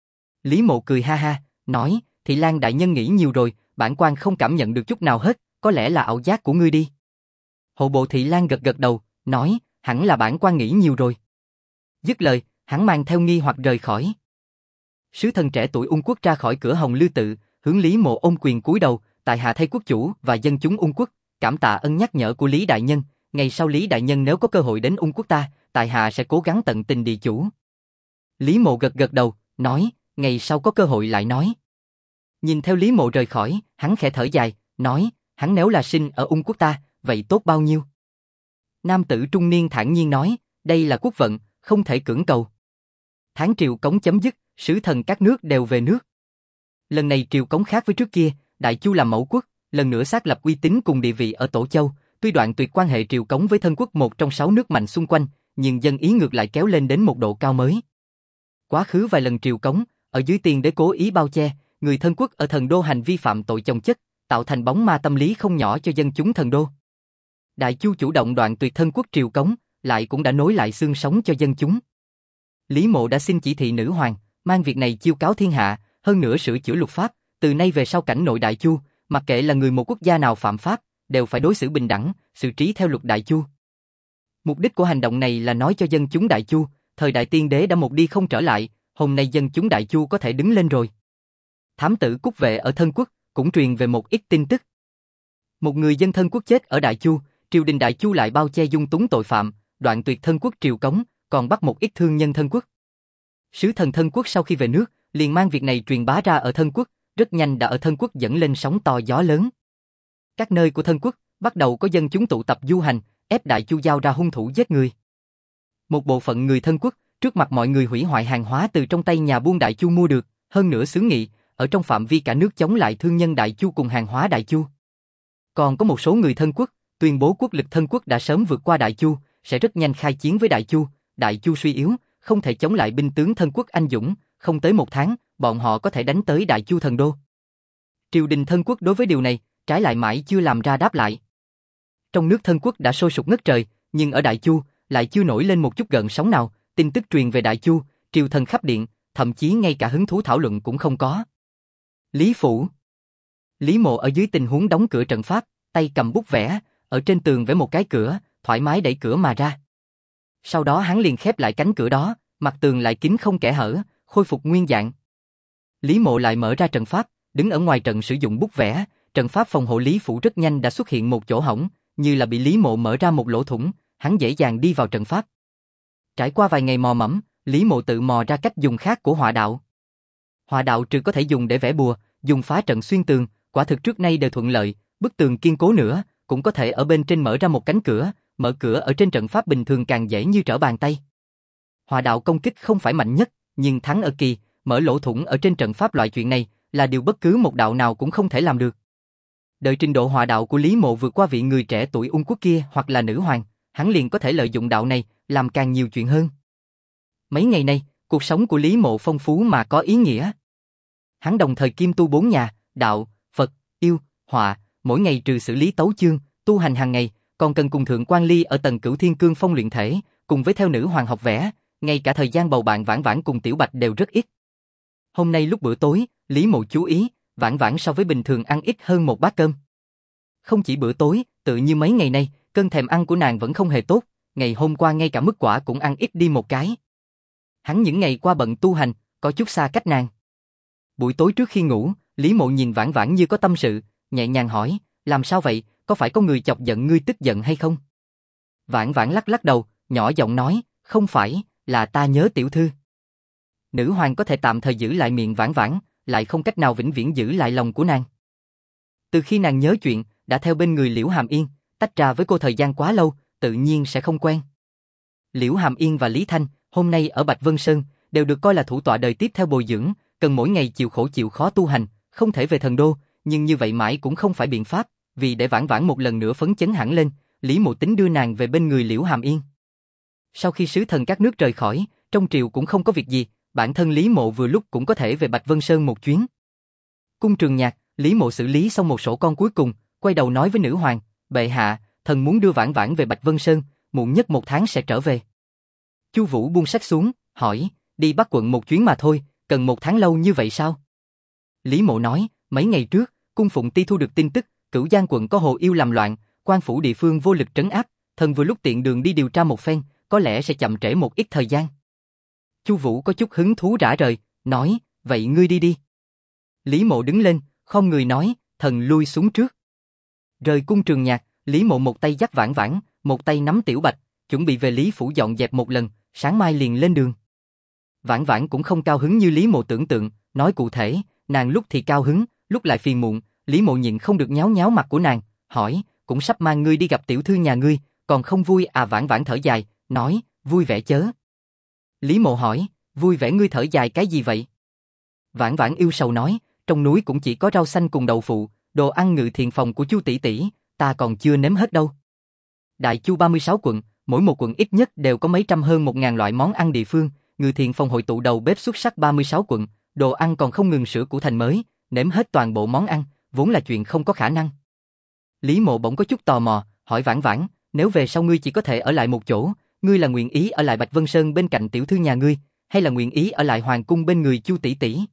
Lý Mộ cười ha ha, nói, Thị Lang đại nhân nghĩ nhiều rồi, bản quan không cảm nhận được chút nào hết, có lẽ là ảo giác của ngươi đi. Hộ Bộ Thị Lang gật gật đầu, nói, hẳn là bản quan nghĩ nhiều rồi. Dứt lời, hắn mang theo nghi hoặc rời khỏi. Sứ thần trẻ tuổi Ung Quốc ra khỏi cửa Hồng Lư tự, hướng Lý Mộ ôm quyền cúi đầu, tại hạ thay quốc chủ và dân chúng Ung Quốc, cảm tạ ân nhắc nhở của Lý đại nhân, ngày sau Lý đại nhân nếu có cơ hội đến Ung Quốc ta, tại hạ sẽ cố gắng tận tình địa chủ. Lý Mộ gật gật đầu, nói, ngày sau có cơ hội lại nói. Nhìn theo Lý Mộ rời khỏi, hắn khẽ thở dài, nói, hắn nếu là sinh ở Ung Quốc ta, vậy tốt bao nhiêu. Nam tử trung niên thản nhiên nói, đây là quốc vận, không thể cưỡng cầu. Tháng triều cống chấm dứt, sứ thần các nước đều về nước. Lần này triều cống khác với trước kia, Đại Chu làm mẫu quốc, lần nữa xác lập uy tín cùng địa vị ở Tổ Châu, tuy đoạn tuyệt quan hệ triều cống với thân quốc một trong 6 nước mạnh xung quanh, nhưng dân ý ngược lại kéo lên đến một độ cao mới. Quá khứ vài lần triều cống, ở dưới tiền đế cố ý bao che, người thân quốc ở thần đô hành vi phạm tội chồng chất, tạo thành bóng ma tâm lý không nhỏ cho dân chúng thần đô. Đại Chu chủ động đoạn tuyệt thân quốc triều cống, lại cũng đã nối lại xương sống cho dân chúng. Lý Mộ đã xin chỉ thị nữ hoàng, mang việc này chiêu cáo thiên hạ, hơn nữa sửa chữa luật pháp, từ nay về sau cảnh nội Đại Chu, mặc kệ là người một quốc gia nào phạm pháp, đều phải đối xử bình đẳng, xử trí theo luật Đại Chu. Mục đích của hành động này là nói cho dân chúng Đại Chu, thời đại tiên đế đã một đi không trở lại, hôm nay dân chúng Đại Chu có thể đứng lên rồi. Thám tử Cúc Vệ ở thân quốc cũng truyền về một ít tin tức. Một người dân thân quốc chết ở Đại Chu, triều đình Đại Chu lại bao che dung túng tội phạm, đoạn tuyệt thân quốc triều cống, còn bắt một ít thương nhân thân quốc. Sứ thần thân quốc sau khi về nước, liền mang việc này truyền bá ra ở thân quốc, rất nhanh đã ở thân quốc dẫn lên sóng to gió lớn. Các nơi của thân quốc bắt đầu có dân chúng tụ tập du hành, ép Đại Chu giao ra hung thủ giết người. Một bộ phận người thân quốc trước mặt mọi người hủy hoại hàng hóa từ trong tay nhà buôn Đại Chu mua được, hơn nữa xướng nghị ở trong phạm vi cả nước chống lại thương nhân Đại Chu cùng hàng hóa Đại Chu. Còn có một số người thân quốc tuyên bố quốc lực thân quốc đã sớm vượt qua Đại Chu, sẽ rất nhanh khai chiến với Đại Chu. Đại Chu suy yếu, không thể chống lại binh tướng thân quốc anh dũng, không tới một tháng, bọn họ có thể đánh tới Đại Chu thần đô. Triều đình thân quốc đối với điều này, trái lại mãi chưa làm ra đáp lại. Trong nước thân quốc đã sôi sục ngất trời, nhưng ở Đại Chu lại chưa nổi lên một chút gợn sóng nào, tin tức truyền về Đại Chu, triều thần khắp điện, thậm chí ngay cả hứng thú thảo luận cũng không có. Lý Phủ. Lý Mộ ở dưới tình huống đóng cửa trận pháp, tay cầm bút vẽ, ở trên tường vẽ một cái cửa, thoải mái đẩy cửa mà ra. Sau đó hắn liền khép lại cánh cửa đó, mặt tường lại kín không kẽ hở, khôi phục nguyên dạng. Lý Mộ lại mở ra trận pháp, đứng ở ngoài trận sử dụng bút vẽ, trận pháp phòng hộ Lý Phủ rất nhanh đã xuất hiện một chỗ hổng, như là bị Lý Mộ mở ra một lỗ thủng, hắn dễ dàng đi vào trận pháp. Trải qua vài ngày mò mẫm, Lý Mộ tự mò ra cách dùng khác của họa đạo. Họa đạo trừ có thể dùng để vẽ bùa, dùng phá trận xuyên tường, quả thực trước nay đều thuận lợi, bức tường kiên cố nữa, cũng có thể ở bên trên mở ra một cánh cửa, mở cửa ở trên trận pháp bình thường càng dễ như trở bàn tay. Họa đạo công kích không phải mạnh nhất, nhưng thắng ở kỳ, mở lỗ thủng ở trên trận pháp loại chuyện này là điều bất cứ một đạo nào cũng không thể làm được. Đợi trình độ họa đạo của Lý Mộ vượt qua vị người trẻ tuổi Ung Quốc kia hoặc là nữ hoàng, hắn liền có thể lợi dụng đạo này làm càng nhiều chuyện hơn. Mấy ngày nay, cuộc sống của Lý Mộ phong phú mà có ý nghĩa. Hắn đồng thời kiêm tu 4 nhà, đạo, Phật, yêu, họa, mỗi ngày trừ xử lý tấu chương, tu hành hàng ngày, còn cần cùng Thượng Quan Ly ở tầng Cửu Thiên Cương Phong luyện thể, cùng với theo nữ hoàng học vẽ, ngay cả thời gian bầu bạn Vãn Vãn cùng Tiểu Bạch đều rất ít. Hôm nay lúc bữa tối, Lý Mộ chú ý, Vãn Vãn so với bình thường ăn ít hơn một bát cơm. Không chỉ bữa tối, tự như mấy ngày nay, cơn thèm ăn của nàng vẫn không hề tốt, ngày hôm qua ngay cả mứt quả cũng ăn ít đi một cái. Hắn những ngày qua bận tu hành, có chút xa cách nàng. Buổi tối trước khi ngủ, Lý Mộ nhìn Vãn Vãn như có tâm sự, nhẹ nhàng hỏi, làm sao vậy, có phải có người chọc giận ngươi tức giận hay không? Vãn Vãn lắc lắc đầu, nhỏ giọng nói, không phải, là ta nhớ tiểu thư. Nữ hoàng có thể tạm thời giữ lại miệng Vãn Vãn, lại không cách nào vĩnh viễn giữ lại lòng của nàng. Từ khi nàng nhớ chuyện, đã theo bên người Liễu Hàm Yên, tách ra với cô thời gian quá lâu, tự nhiên sẽ không quen. Liễu Hàm Yên và Lý Thanh, hôm nay ở Bạch Vân Sơn, đều được coi là thủ tọa đời tiếp theo bồi dưỡng, cần mỗi ngày chịu khổ chịu khó tu hành, không thể về thần đô, nhưng như vậy mãi cũng không phải biện pháp, vì để Vãn Vãn một lần nữa phấn chấn hẳn lên, Lý Mộ tính đưa nàng về bên người Liễu Hàm Yên. Sau khi sứ thần các nước rời khỏi, trong triều cũng không có việc gì, bản thân Lý Mộ vừa lúc cũng có thể về Bạch Vân Sơn một chuyến. Cung Trường Nhạc, Lý Mộ xử lý xong một sổ con cuối cùng, quay đầu nói với nữ hoàng, bệ hạ, thần muốn đưa Vãn Vãn về Bạch Vân Sơn, muộn nhất 1 tháng sẽ trở về. Chu Vũ buông sách xuống, hỏi, đi Bắc quận một chuyến mà thôi, cần 1 tháng lâu như vậy sao? Lý Mộ nói, mấy ngày trước, cung Phụng Ti thu được tin tức, Cửu Giang quận có hồ yêu làm loạn, quan phủ địa phương vô lực trấn áp, thần vừa lúc tiện đường đi điều tra một phen, có lẽ sẽ chậm trễ một ít thời gian. Chu Vũ có chút hứng thú rã rời, nói, vậy ngươi đi đi. Lý Mộ đứng lên, không người nói, thần lui xuống trước. Rời cung Trường Nhạc, Lý Mộ một tay dắt Vãn Vãn, một tay nắm Tiểu Bạch, chuẩn bị về Lý phủ dọn dẹp một lần, sáng mai liền lên đường. Vãn Vãn cũng không cao hứng như Lý Mộ tưởng tượng, nói cụ thể, nàng lúc thì cao hứng, lúc lại phiền muộn, Lý Mộ nhịn không được nháo nháo mặt của nàng, hỏi, cũng sắp mang ngươi đi gặp tiểu thư nhà ngươi, còn không vui à? Vãn Vãn thở dài, nói, vui vẻ chớ. Lý Mộ hỏi, vui vẻ ngươi thở dài cái gì vậy? Vãn Vãn yêu sầu nói, trong núi cũng chỉ có rau xanh cùng đậu phụ, đồ ăn ngự thiện phòng của Chu tỷ tỷ, ta còn chưa nếm hết đâu. Đại Chu 36 quận, mỗi một quận ít nhất đều có mấy trăm hơn 1.000 loại món ăn địa phương, ngự thiện phòng hội tụ đầu bếp xuất sắc 36 quận, đồ ăn còn không ngừng sửa cũ thành mới, nếm hết toàn bộ món ăn, vốn là chuyện không có khả năng. Lý Mộ bỗng có chút tò mò, hỏi Vãn Vãn, nếu về sau ngươi chỉ có thể ở lại một chỗ, ngươi là nguyện ý ở lại Bạch Vân Sơn bên cạnh tiểu thư nhà ngươi, hay là nguyện ý ở lại hoàng cung bên người Chu tỷ tỷ?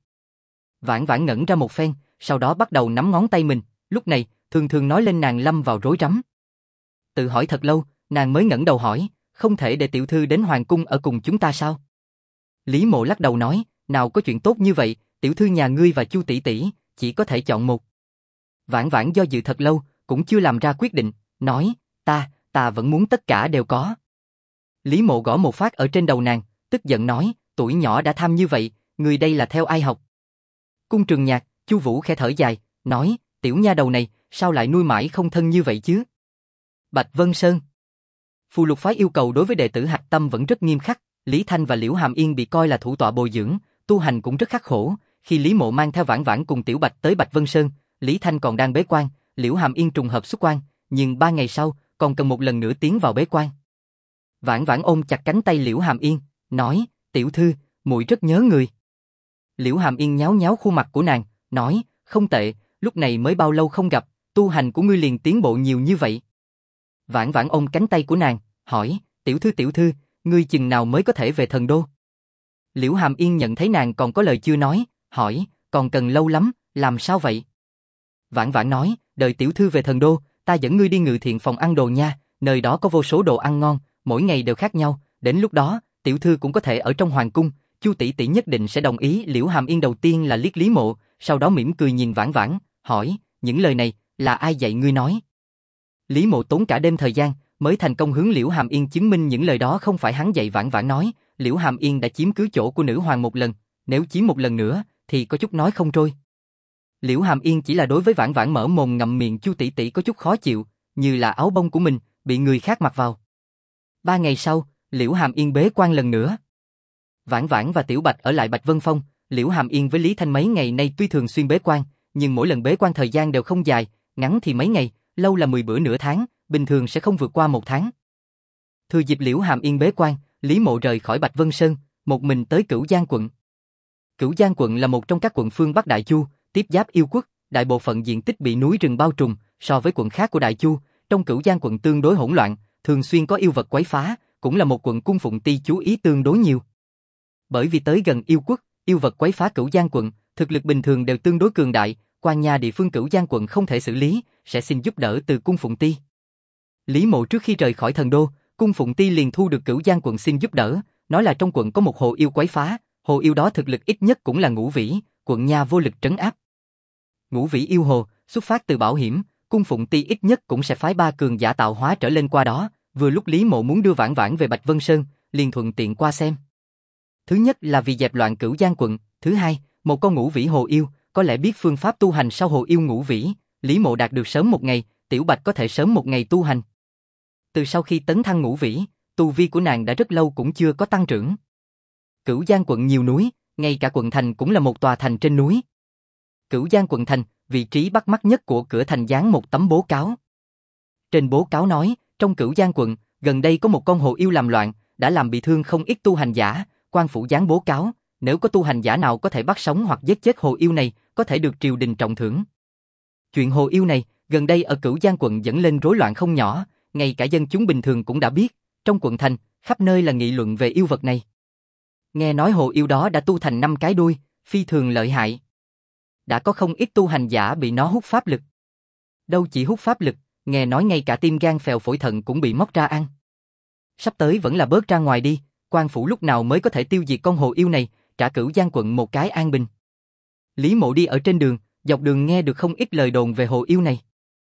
Vãn Vãn ngẩn ra một phen, sau đó bắt đầu nắm ngón tay mình, lúc này, thường thường nói lên nàng lâm vào rối rắm. Tự hỏi thật lâu, nàng mới ngẩng đầu hỏi, không thể để tiểu thư đến hoàng cung ở cùng chúng ta sao? Lý Mộ lắc đầu nói, nào có chuyện tốt như vậy, tiểu thư nhà ngươi và Chu tỷ tỷ, chỉ có thể chọn một. Vãn Vãn do dự thật lâu, cũng chưa làm ra quyết định, nói, ta vẫn muốn tất cả đều có. Lý Mộ gõ một phát ở trên đầu nàng, tức giận nói, tuổi nhỏ đã tham như vậy, người đây là theo ai học? Cung Trường Nhạc, Chu Vũ khẽ thở dài, nói, tiểu nha đầu này, sao lại nuôi mãi không thân như vậy chứ? Bạch Vân Sơn. Phù Lục phái yêu cầu đối với đệ tử hạch tâm vẫn rất nghiêm khắc, Lý Thanh và Liễu Hàm Yên bị coi là thủ tọa bồi dưỡng, tu hành cũng rất khắc khổ. Khi Lý Mộ mang theo Vãn Vãn cùng Tiểu Bạch tới Bạch Vân Sơn, Lý Thanh còn đang bế quan, Liễu Hàm Yên trùng hợp xuất quan, nhưng 3 ngày sau, còn cần một lần nữa tiến vào bế quan. Vãn Vãn ôm chặt cánh tay Liễu Hàm Yên, nói, tiểu thư, muội rất nhớ người. Liễu Hàm Yên nháo nháo khuôn mặt của nàng, nói, không tệ, lúc này mới bao lâu không gặp, tu hành của ngươi liền tiến bộ nhiều như vậy. Vãn Vãn ôm cánh tay của nàng, hỏi, tiểu thư, ngươi chừng nào mới có thể về Thần Đô? Liễu Hàm Yên nhận thấy nàng còn có lời chưa nói, hỏi, còn cần lâu lắm, làm sao vậy? Vãn Vãn nói, đợi tiểu thư về Thần Đô, ta dẫn ngươi đi ngự thiện phòng ăn đồ nha, nơi đó có vô số đồ ăn ngon, mỗi ngày đều khác nhau, đến lúc đó, tiểu thư cũng có thể ở trong hoàng cung, Chu tỷ tỷ nhất định sẽ đồng ý. Liễu Hàm Yên đầu tiên là liếc Lý Mộ, sau đó mỉm cười nhìn Vãn Vãn, hỏi, những lời này, là ai dạy ngươi nói? Lý Mộ tốn cả đêm thời gian, mới thành công hướng Liễu Hàm Yên chứng minh những lời đó không phải hắn dạy Vãn Vãn nói, Liễu Hàm Yên đã chiếm cứ chỗ của nữ hoàng một lần, nếu chiếm một lần nữa, thì có chút nói không trôi. Liễu Hàm Yên chỉ là đối với Vãn Vãn mở mồm ngậm miệng Chu tỷ tỷ có chút khó chịu, như là áo bông của mình, bị người khác mặc vào. 3 ngày sau, Liễu Hàm Yên bế quan lần nữa. Vãn Vãn và Tiểu Bạch ở lại Bạch Vân Phong, Liễu Hàm Yên với Lý Thanh mấy ngày nay tuy thường xuyên bế quan, nhưng mỗi lần bế quan thời gian đều không dài, ngắn thì mấy ngày, lâu là 10 bữa nửa tháng, bình thường sẽ không vượt qua 1 tháng. Thừa dịp Liễu Hàm Yên bế quan, Lý Mộ rời khỏi Bạch Vân Sơn, một mình tới Cửu Giang quận. Cửu Giang quận là một trong các quận phương Bắc Đại Chu, tiếp giáp Yêu quốc, đại bộ phận diện tích bị núi rừng bao trùm, so với quận khác của Đại Chu, trong Cửu Giang quận tương đối hỗn loạn, thường xuyên có yêu vật quấy phá, cũng là một quận cung phụng ti chú ý tương đối nhiều. Bởi vì tới gần Yêu quốc, yêu vật quấy phá Cửu Giang quận, thực lực bình thường đều tương đối cường đại, quan nha địa phương Cửu Giang quận không thể xử lý, sẽ xin giúp đỡ từ cung phụng ti. Lý Mộ trước khi rời khỏi Thần Đô, cung phụng ti liền thu được Cửu Giang quận xin giúp đỡ, nói là trong quận có một hồ yêu quấy phá, hồ yêu đó thực lực ít nhất cũng là ngũ vĩ, quận nha vô lực trấn áp. Ngũ vĩ yêu hồ, xuất phát từ bảo hiểm, cung phụng ti ít nhất cũng sẽ phái 3 cường giả tạo hóa trở lên qua đó, vừa lúc Lý Mộ muốn đưa Vãn Vãn về Bạch Vân Sơn, liền thuận tiện qua xem. Thứ nhất là vì dẹp loạn Cửu Giang quận, thứ hai, một con ngũ vĩ hồ yêu, có lẽ biết phương pháp tu hành sau hồ yêu ngũ vĩ, Lý Mộ đạt được sớm một ngày, Tiểu Bạch có thể sớm một ngày tu hành. Từ sau khi tấn thăng ngũ vĩ, tu vi của nàng đã rất lâu cũng chưa có tăng trưởng. Cửu Giang quận nhiều núi, ngay cả quận thành cũng là một tòa thành trên núi. Cửu Giang quận thành, vị trí bắt mắt nhất của cửa thành dán một tấm bố cáo. Trên bố cáo nói, trong Cửu Giang quận, gần đây có một con hồ yêu làm loạn, đã làm bị thương không ít tu hành giả, quan phủ dán bố cáo, nếu có tu hành giả nào có thể bắt sống hoặc giết chết hồ yêu này, có thể được triều đình trọng thưởng. Chuyện hồ yêu này, gần đây ở Cửu Giang quận dẫn lên rối loạn không nhỏ, ngay cả dân chúng bình thường cũng đã biết, trong quận thành, khắp nơi là nghị luận về yêu vật này. Nghe nói hồ yêu đó đã tu thành 5 cái đuôi, phi thường lợi hại. Đã có không ít tu hành giả bị nó hút pháp lực. Đâu chỉ hút pháp lực, nghe nói ngay cả tim gan phèo phổi thận cũng bị móc ra ăn. Sắp tới vẫn là bớt ra ngoài đi, quan phủ lúc nào mới có thể tiêu diệt con hồ yêu này, trả Cửu Giang quận một cái an bình. Lý Mộ đi ở trên đường, dọc đường nghe được không ít lời đồn về hồ yêu này.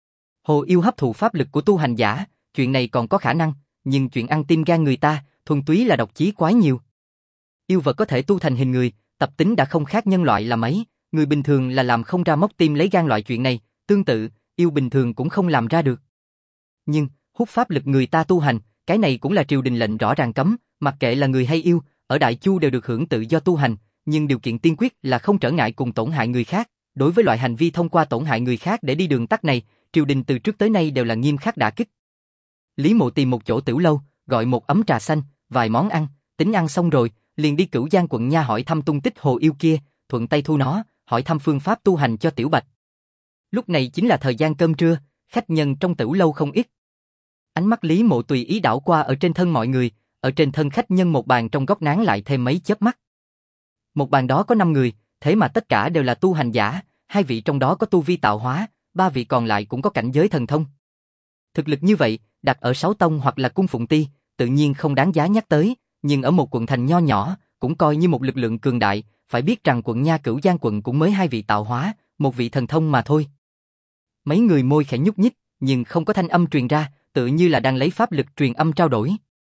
Hồ yêu hấp thụ pháp lực của tu hành giả, chuyện này còn có khả năng, nhưng chuyện ăn tim gan người ta, thuần túy là độc chí quái nhiều. Yêu vật có thể tu thành hình người, tập tính đã không khác nhân loại là mấy, người bình thường là làm không ra móc tim lấy gan loại chuyện này, tương tự, yêu bình thường cũng không làm ra được. Nhưng, hút pháp lực người ta tu hành, cái này cũng là triều đình lệnh rõ ràng cấm, mặc kệ là người hay yêu, ở Đại Chu đều được hưởng tự do tu hành, nhưng điều kiện tiên quyết là không trở ngại cùng tổn hại người khác, Đối với loại hành vi thông qua tổn hại người khác để đi đường tắt này, triều đình từ trước tới nay đều là nghiêm khắc đả kích. Lý Mộ tìm một chỗ tiểu lâu, gọi một ấm trà xanh, vài món ăn, tính ăn xong rồi, liền đi Cửu Giang quận nha hỏi thăm tung tích hồ yêu kia, thuận tay thu nó, hỏi thăm phương pháp tu hành cho Tiểu Bạch. Lúc này chính là thời gian cơm trưa, khách nhân trong tiểu lâu không ít. Ánh mắt Lý Mộ tùy ý đảo qua ở trên thân mọi người, ở trên thân khách nhân một bàn trong góc nán lại thêm mấy chớp mắt. Một bàn đó có 5 người, thế mà tất cả đều là tu hành giả, 2 vị trong đó có tu vi tạo hóa, 3 vị còn lại cũng có cảnh giới thần thông. Thực lực như vậy, đặt ở Sáu Tông hoặc là Cung Phụng Ti, tự nhiên không đáng giá nhắc tới, nhưng ở một quận thành nho nhỏ, cũng coi như một lực lượng cường đại, phải biết rằng quận nha Cửu Giang quận cũng mới 2 vị tạo hóa, 1 vị thần thông mà thôi. Mấy người môi khẽ nhúc nhích, nhưng không có thanh âm truyền ra, tự như là đang lấy pháp lực truyền âm trao đổi.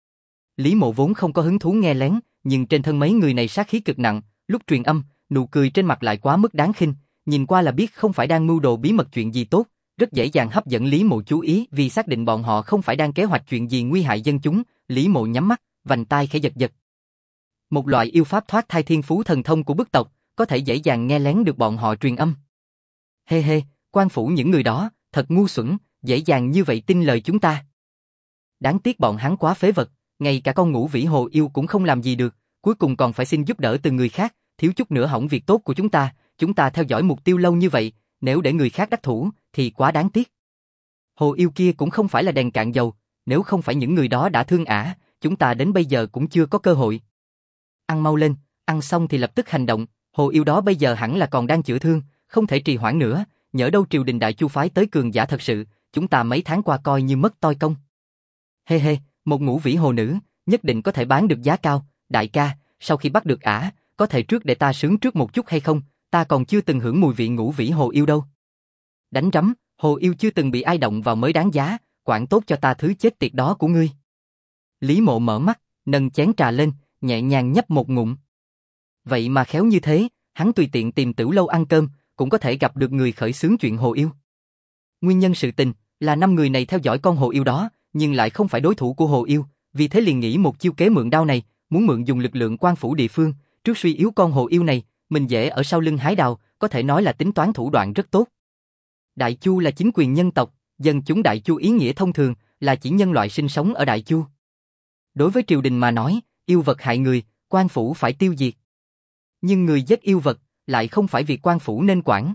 Lý Mộ vốn không có hứng thú nghe lén, nhưng trên thân mấy người này sát khí cực nặng, lúc truyền âm, nụ cười trên mặt lại quá mức đáng khinh, nhìn qua là biết không phải đang mưu đồ bí mật chuyện gì tốt, rất dễ dàng hấp dẫn Lý Mộ chú ý vì xác định bọn họ không phải đang kế hoạch chuyện gì nguy hại dân chúng. Lý Mộ nhắm mắt, vành tai khẽ giật giật. Một loại yêu pháp thoát thai thiên phú thần thông của bức tộc, có thể dễ dàng nghe lén được bọn họ truyền âm. Hê hê, quan phủ những người đó, thật ngu xuẩn, dễ dàng như vậy tin lời chúng ta. Đáng tiếc bọn hắn quá phế vật, ngay cả con Ngũ Vĩ Hồ Yêu cũng không làm gì được, cuối cùng còn phải xin giúp đỡ từ người khác, thiếu chút nữa hỏng việc tốt của chúng ta theo dõi mục tiêu lâu như vậy, nếu để người khác đắc thủ, thì quá đáng tiếc. Hồ Yêu kia cũng không phải là đèn cạn dầu, nếu không phải những người đó đã thương ả, chúng ta đến bây giờ cũng chưa có cơ hội. Ăn mau lên, ăn xong thì lập tức hành động, Hồ Yêu đó bây giờ hẳn là còn đang chữa thương, không thể trì hoãn nữa, nhỡ đâu triều đình Đại Chu phái tới cường giả thật sự, chúng ta mấy tháng qua coi như mất toi công. Hê hê, một Ngũ Vĩ Hồ nữ, nhất định có thể bán được giá cao, đại ca, sau khi bắt được ả, có thể trước để ta sướng trước một chút hay không, ta còn chưa từng hưởng mùi vị Ngũ Vĩ Hồ Yêu đâu. Đánh rắm, Hồ Yêu chưa từng bị ai động vào mới đáng giá, quản tốt cho ta thứ chết tiệt đó của ngươi. Lý Mộ mở mắt, nâng chén trà lên, nhẹ nhàng nhấp một ngụm. Vậy mà khéo như thế, hắn tùy tiện tìm tiểu lâu ăn cơm, cũng có thể gặp được người khởi xướng chuyện Hồ Yêu. Nguyên nhân sự tình là 5 người này theo dõi con Hồ Yêu đó, nhưng lại không phải đối thủ của Hồ Yêu, vì thế liền nghĩ một chiêu kế mượn đao này, muốn mượn dùng lực lượng quan phủ địa phương, trước suy yếu con Hồ Yêu này, mình dễ ở sau lưng hái đào, có thể nói là tính toán thủ đoạn rất tốt. Đại Chu là chính quyền nhân tộc, dân chúng Đại Chu ý nghĩa thông thường là chỉ nhân loại sinh sống ở Đại Chu. Đối với triều đình mà nói, yêu vật hại người, quan phủ phải tiêu diệt. Nhưng người giết yêu vật lại không phải việc quan phủ nên quản.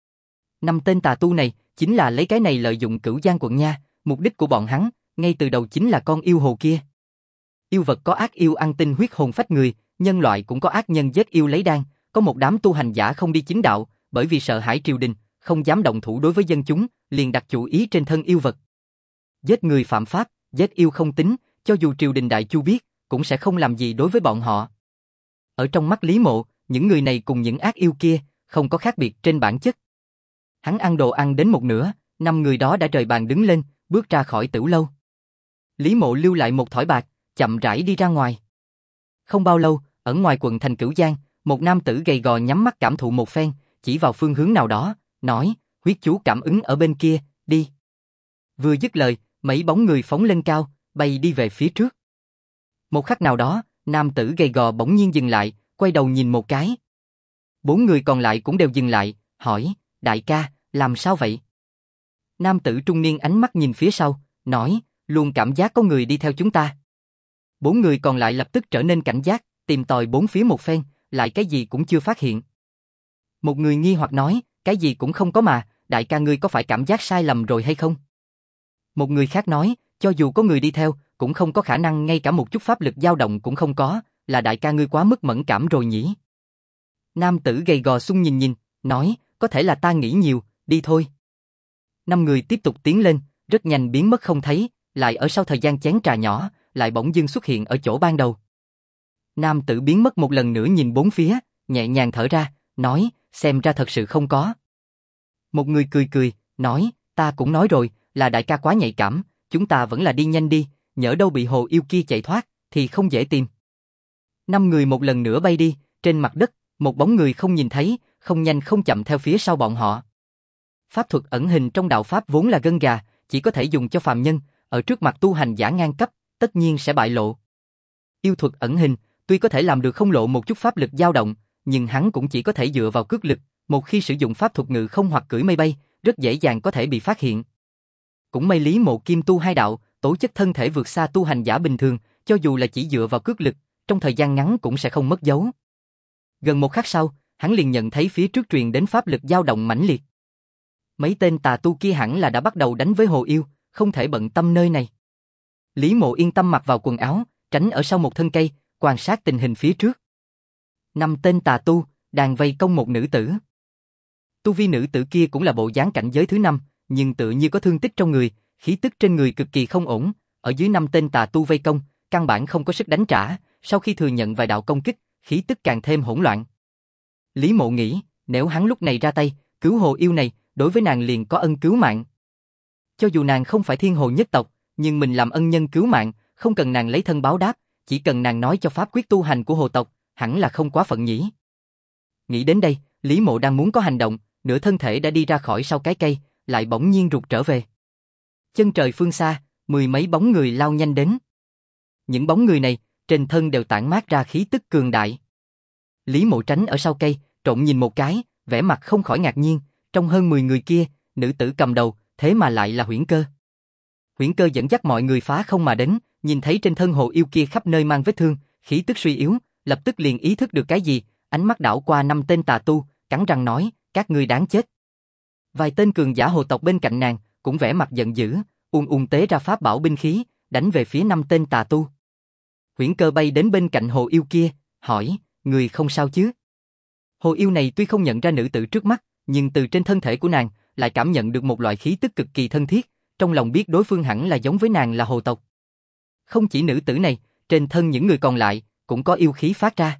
5 tên tà tu này chính là lấy cái này lợi dụng Cửu Giang quận nha, mục đích của bọn hắn ngay từ đầu chính là con yêu hồ kia. Yêu vật có ác yêu ăn tinh huyết hồn phách người, nhân loại cũng có ác nhân giết yêu lấy đan, có một đám tu hành giả không đi chính đạo, bởi vì sợ hãi triều đình, không dám động thủ đối với dân chúng, liền đặt chủ ý trên thân yêu vật. Giết người phạm pháp, giết yêu không tính, cho dù triều đình Đại Chu biết, cũng sẽ không làm gì đối với bọn họ. Ở trong mắt Lý Mộ, những người này cùng những ác yêu kia, không có khác biệt trên bản chất. Hắn ăn đồ ăn đến một nửa, 5 người đó đã rời bàn đứng lên, bước ra khỏi tiểu lâu. Lý Mộ lưu lại một thỏi bạc, chậm rãi đi ra ngoài. Không bao lâu, ở ngoài quận thành Cửu Giang, một nam tử gầy gò nhắm mắt cảm thụ một phen, chỉ vào phương hướng nào đó, nói, huyết chú cảm ứng ở bên kia, đi. Vừa dứt lời, mấy bóng người phóng lên cao, bay đi về phía trước. Một khắc nào đó, nam tử gầy gò bỗng nhiên dừng lại, quay đầu nhìn một cái. 4 người còn lại cũng đều dừng lại, hỏi, đại ca, làm sao vậy? Nam tử trung niên ánh mắt nhìn phía sau, nói, luôn cảm giác có người đi theo chúng ta. 4 người còn lại lập tức trở nên cảnh giác, tìm tòi bốn phía một phen, lại cái gì cũng chưa phát hiện. Một người nghi hoặc nói, cái gì cũng không có mà, đại ca ngươi có phải cảm giác sai lầm rồi hay không? Một người khác nói, cho dù có người đi theo, cũng không có khả năng ngay cả một chút pháp lực dao động cũng không có, là đại ca ngươi quá mức mẫn cảm rồi nhỉ? Nam tử gầy gò sung nhìn nhìn, nói, có thể là ta nghĩ nhiều, đi thôi. 5 người tiếp tục tiến lên, rất nhanh biến mất không thấy, lại ở sau thời gian chén trà nhỏ, lại bỗng dưng xuất hiện ở chỗ ban đầu. Nam tử biến mất một lần nữa nhìn bốn phía, nhẹ nhàng thở ra, nói, xem ra thật sự không có. Một người cười cười, nói, ta cũng nói rồi, là đại ca quá nhạy cảm, chúng ta vẫn là đi nhanh đi, nhỡ đâu bị hồ yêu kia chạy thoát, thì không dễ tìm. 5 người một lần nữa bay đi, trên mặt đất, một bóng người không nhìn thấy, không nhanh không chậm theo phía sau bọn họ. Pháp thuật ẩn hình trong đạo Pháp vốn là gân gà, chỉ có thể dùng cho phàm nhân, ở trước mặt tu hành giả ngang cấp, tất nhiên sẽ bại lộ. Yêu thuật ẩn hình, tuy có thể làm được không lộ một chút pháp lực dao động, nhưng hắn cũng chỉ có thể dựa vào cước lực, Một khi sử dụng pháp thuật ngự không hoặc cưỡi mây bay, rất dễ dàng có thể bị phát hiện. Cũng may Lý Mộ kim tu hai đạo, tố chất thân thể vượt xa tu hành giả bình thường, cho dù là chỉ dựa vào cước lực, trong thời gian ngắn cũng sẽ không mất dấu. Gần một khắc sau, hắn liền nhận thấy phía trước truyền đến pháp lực dao động mãnh liệt. Mấy tên tà tu kia hẳn là đã bắt đầu đánh với Hồ Yêu, không thể bận tâm nơi này. Lý Mộ yên tâm mặc vào quần áo, tránh ở sau một thân cây, quan sát tình hình phía trước. 5 tên tà tu đang vây công một nữ tử. Tu vi nữ tử kia cũng là bộ dáng cảnh giới thứ 5, nhưng tự như có thương tích trong người, khí tức trên người cực kỳ không ổn, ở dưới 5 tên tà tu vây công, căn bản không có sức đánh trả, sau khi thừa nhận vài đạo công kích, khí tức càng thêm hỗn loạn. Lý Mộ nghĩ, nếu hắn lúc này ra tay, cứu Hồ Yêu này, đối với nàng liền có ân cứu mạng. Cho dù nàng không phải thiên hồ nhất tộc, nhưng mình làm ân nhân cứu mạng, không cần nàng lấy thân báo đáp, chỉ cần nàng nói cho pháp quyết tu hành của hồ tộc, hẳn là không quá phận nhỉ. Nghĩ đến đây, Lý Mộ đang muốn có hành động, nửa thân thể đã đi ra khỏi sau cái cây, lại bỗng nhiên rụt trở về. Chân trời phương xa, 10 mấy bóng người lao nhanh đến. Những bóng người này, trên thân đều tản mát ra khí tức cường đại. Lý Mộ tránh ở sau cây, trộn nhìn một cái, vẻ mặt không khỏi ngạc nhiên, trong hơn 10 người kia, nữ tử cầm đầu, thế mà lại là Huyễn Cơ. Huyễn Cơ dẫn dắt mọi người phá không mà đến, nhìn thấy trên thân Hồ Yêu kia khắp nơi mang vết thương, khí tức suy yếu, lập tức liền ý thức được cái gì, ánh mắt đảo qua 5 tên tà tu, cắn răng nói, các ngươi đáng chết. Vài tên cường giả hồ tộc bên cạnh nàng, cũng vẻ mặt giận dữ, tế ra pháp bảo binh khí, đánh về phía 5 tên tà tu. Huyễn Cơ bay đến bên cạnh Hồ Yêu kia, hỏi, người không sao chứ? Hồ Yêu này tuy không nhận ra nữ tử trước mắt, nhưng từ trên thân thể của nàng, lại cảm nhận được một loại khí tức cực kỳ thân thiết, trong lòng biết đối phương hẳn là giống với nàng là hồ tộc. Không chỉ nữ tử này, trên thân những người còn lại, cũng có yêu khí phát ra.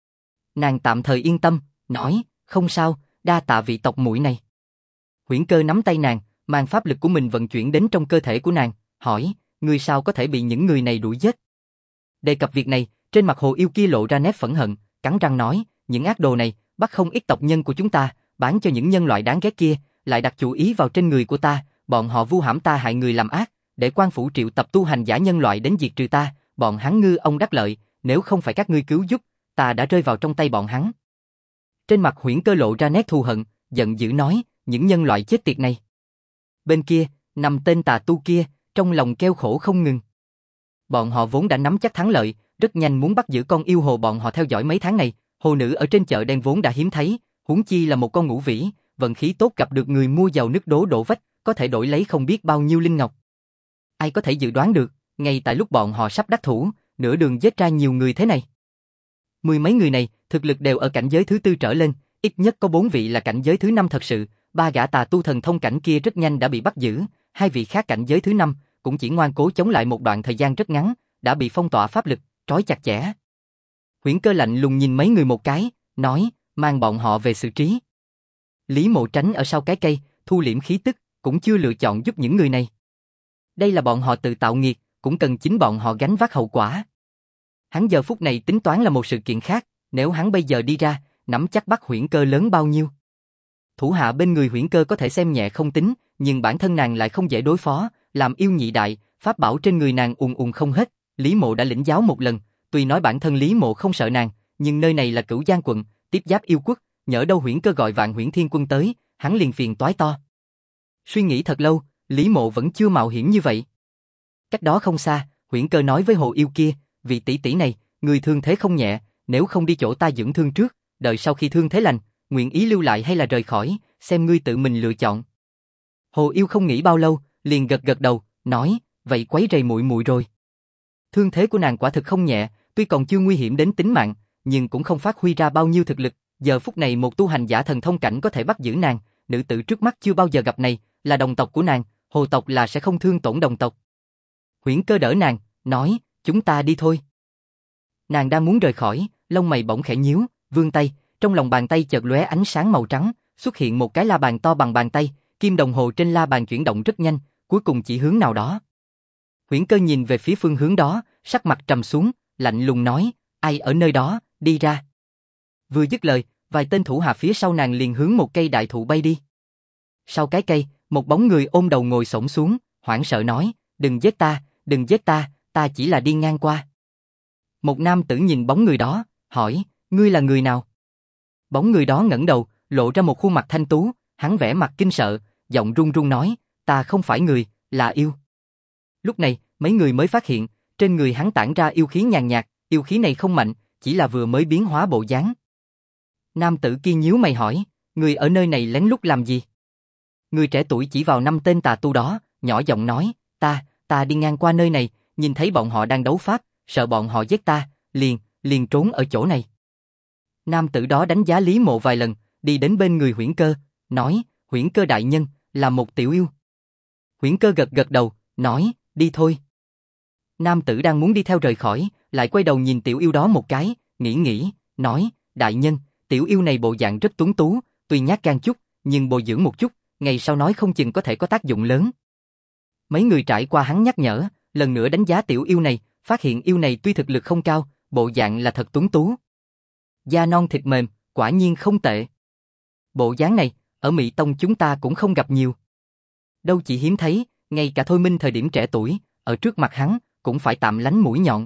Nàng tạm thời yên tâm, nói, không sao, đa tạ vị tộc muội này. Huyễn Cơ nắm tay nàng, mang pháp lực của mình vận chuyển đến trong cơ thể của nàng, hỏi, ngươi sao có thể bị những người này đuổi giết? Đề cập việc này, trên mặt Hồ Yêu kia lộ ra nét phẫn hận, cắn răng nói, những ác đồ này, bắt không ít tộc nhân của chúng ta, bán cho những nhân loại đáng ghét kia, lại đặt chủ ý vào trên người của ta, bọn họ vu hãm ta hại người làm ác, để quan phủ triệu tập tu hành giả nhân loại đến diệt trừ ta, bọn hắn ngư ông đắc lợi, nếu không phải các ngươi cứu giúp, ta đã rơi vào trong tay bọn hắn. Trên mặt Huyễn Cơ lộ ra nét thù hận, giận dữ nói, những nhân loại chết tiệt này. Bên kia, 5 tên tà tu kia, trong lòng kêu khổ không ngừng. Bọn họ vốn đã nắm chắc thắng lợi, rất nhanh muốn bắt giữ con yêu hồ bọn họ theo dõi mấy tháng này, hồ nữ ở trên chợ đen vốn đã hiếm thấy, huống chi là một con ngũ vĩ, vận khí tốt gặp được người mua giàu nứt đổ vách, có thể đổi lấy không biết bao nhiêu linh ngọc. Ai có thể dự đoán được, ngay tại lúc bọn họ sắp đắc thủ, nửa đường giết ra nhiều người thế này. 10 mấy người này, thực lực đều ở cảnh giới thứ 4 trở lên, ít nhất có 4 vị là cảnh giới thứ 5 thật sự, 3 gã tà tu thần thông cảnh kia rất nhanh đã bị bắt giữ, 2 vị khác cảnh giới thứ 5 cũng chỉ ngoan cố chống lại một đoạn thời gian rất ngắn, đã bị phong tỏa pháp lực, trói chặt chẽ. Huyễn Cơ lạnh lùng nhìn mấy người một cái, nói, mang bọn họ về xử trí. Lý Mộ tránh ở sau cái cây, thu liễm khí tức, cũng chưa lựa chọn giúp những người này. Đây là bọn họ tự tạo nghiệt, cũng cần chính bọn họ gánh vác hậu quả. Hắn giờ phút này tính toán là một sự kiện khác, nếu hắn bây giờ đi ra, nắm chắc bắt Huyễn Cơ lớn bao nhiêu. Thủ hạ bên người Huyễn Cơ có thể xem nhẹ không tính, nhưng bản thân nàng lại không dễ đối phó, làm yêu nhị đại, pháp bảo trên người nàng không hết. Lý Mộ đã lĩnh giáo một lần, tuy nói bản thân Lý Mộ không sợ nàng, nhưng nơi này là Cửu Giang quận, tiếp giáp yêu quốc, nhỡ đâu Huyễn Cơ gọi Vạn Huyễn Thiên Quân tới, hắn liền phiền toái to. Suy nghĩ thật lâu, Lý Mộ vẫn chưa mạo hiểm như vậy. Cách đó không xa, Huyễn Cơ nói với Hồ Yêu kia, vị tỷ tỷ này, người thương thế không nhẹ, nếu không đi chỗ ta dưỡng thương trước, đợi sau khi thương thế lành, nguyện ý lưu lại hay là rời khỏi, xem ngươi tự mình lựa chọn. Hồ Yêu không nghĩ bao lâu, liền gật gật đầu, nói, vậy quấy rầy muội muội rồi. Thương thế của nàng quả thực không nhẹ, tuy còn chưa nguy hiểm đến tính mạng, nhưng cũng không phát huy ra bao nhiêu thực lực. Giờ phút này một tu hành giả thần thông cảnh có thể bắt giữ nàng, nữ tử trước mắt chưa bao giờ gặp này, là đồng tộc của nàng, hồ tộc là sẽ không thương tổn đồng tộc. Huyễn Cơ đỡ nàng, nói, chúng ta đi thôi. Nàng đang muốn rời khỏi, lông mày bỗng khẽ nhíu, vươn tay, trong lòng bàn tay chợt lóe ánh sáng màu trắng, xuất hiện một cái la bàn to bằng bàn tay, kim đồng hồ trên la bàn chuyển động rất nhanh, cuối cùng chỉ hướng nào đó. Huyễn Cơ nhìn về phía phương hướng đó, sắc mặt trầm xuống, lạnh lùng nói, ai ở nơi đó, đi ra. Vừa dứt lời, vài tên thủ hạ phía sau nàng liền hướng một cây đại thụ bay đi. Sau cái cây, một bóng người ôm đầu ngồi xổm xuống, hoảng sợ nói, đừng giết ta, ta chỉ là đi ngang qua. Một nam tử nhìn bóng người đó, hỏi, ngươi là người nào? Bóng người đó ngẩng đầu, lộ ra một khuôn mặt thanh tú, hắn vẻ mặt kinh sợ, giọng run run nói, ta không phải người, là yêu. Lúc này, mấy người mới phát hiện, trên người hắn tản ra yêu khí nhàn nhạt, yêu khí này không mạnh, chỉ là vừa mới biến hóa bộ dáng. Nam tử kia nhíu mày hỏi, người ở nơi này lén lút làm gì? Người trẻ tuổi chỉ vào 5 tên tà tu đó, nhỏ giọng nói, ta đi ngang qua nơi này, nhìn thấy bọn họ đang đấu pháp, sợ bọn họ giết ta, liền trốn ở chỗ này. Nam tử đó đánh giá Lý Mộ vài lần, đi đến bên người Huyễn Cơ, nói, Huyễn Cơ đại nhân, là một tiểu yêu. Huyễn Cơ gật gật đầu, nói, đi thôi. Nam tử đang muốn đi theo rời khỏi, lại quay đầu nhìn tiểu yêu đó một cái, nghĩ, nói, đại nhân, tiểu yêu này bộ dạng rất tuấn tú, tuy nhát gan chút, nhưng bồi dưỡng một chút, ngày sau nói không chừng có thể có tác dụng lớn. Mấy người trải qua hắn nhắc nhở, lần nữa đánh giá tiểu yêu này, phát hiện yêu này tuy thực lực không cao, bộ dạng là thật tuấn tú. Da non thịt mềm, quả nhiên không tệ. Bộ dáng này, ở Mị Tông chúng ta cũng không gặp nhiều. Đâu chỉ hiếm thấy, ngay cả Thôi Minh thời điểm trẻ tuổi, ở trước mặt hắn, cũng phải tạm lánh mũi nhọn.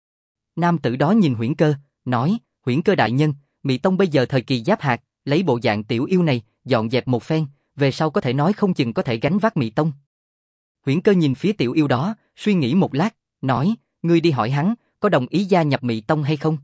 Nam tử đó nhìn Huyễn Cơ, nói, Huyễn Cơ đại nhân, Mị Tông bây giờ thời kỳ giáp hạt, lấy bộ dạng tiểu yêu này, dọn dẹp một phen, về sau có thể nói không chừng có thể gánh vác Mị Tông. Huyễn Cơ nhìn phía tiểu yêu đó, suy nghĩ một lát, nói, ngươi đi hỏi hắn, có đồng ý gia nhập Mị Tông hay không?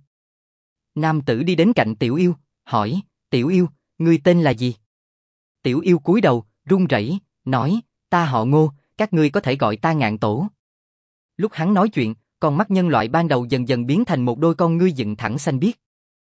Nam tử đi đến cạnh tiểu yêu, hỏi, tiểu yêu, ngươi tên là gì? Tiểu yêu cúi đầu, run rẩy, nói, ta họ Ngô, các ngươi có thể gọi ta Ngạn Tổ. Lúc hắn nói chuyện, con mắt nhân loại ban đầu dần dần biến thành một đôi con ngươi dựng thẳng xanh biếc.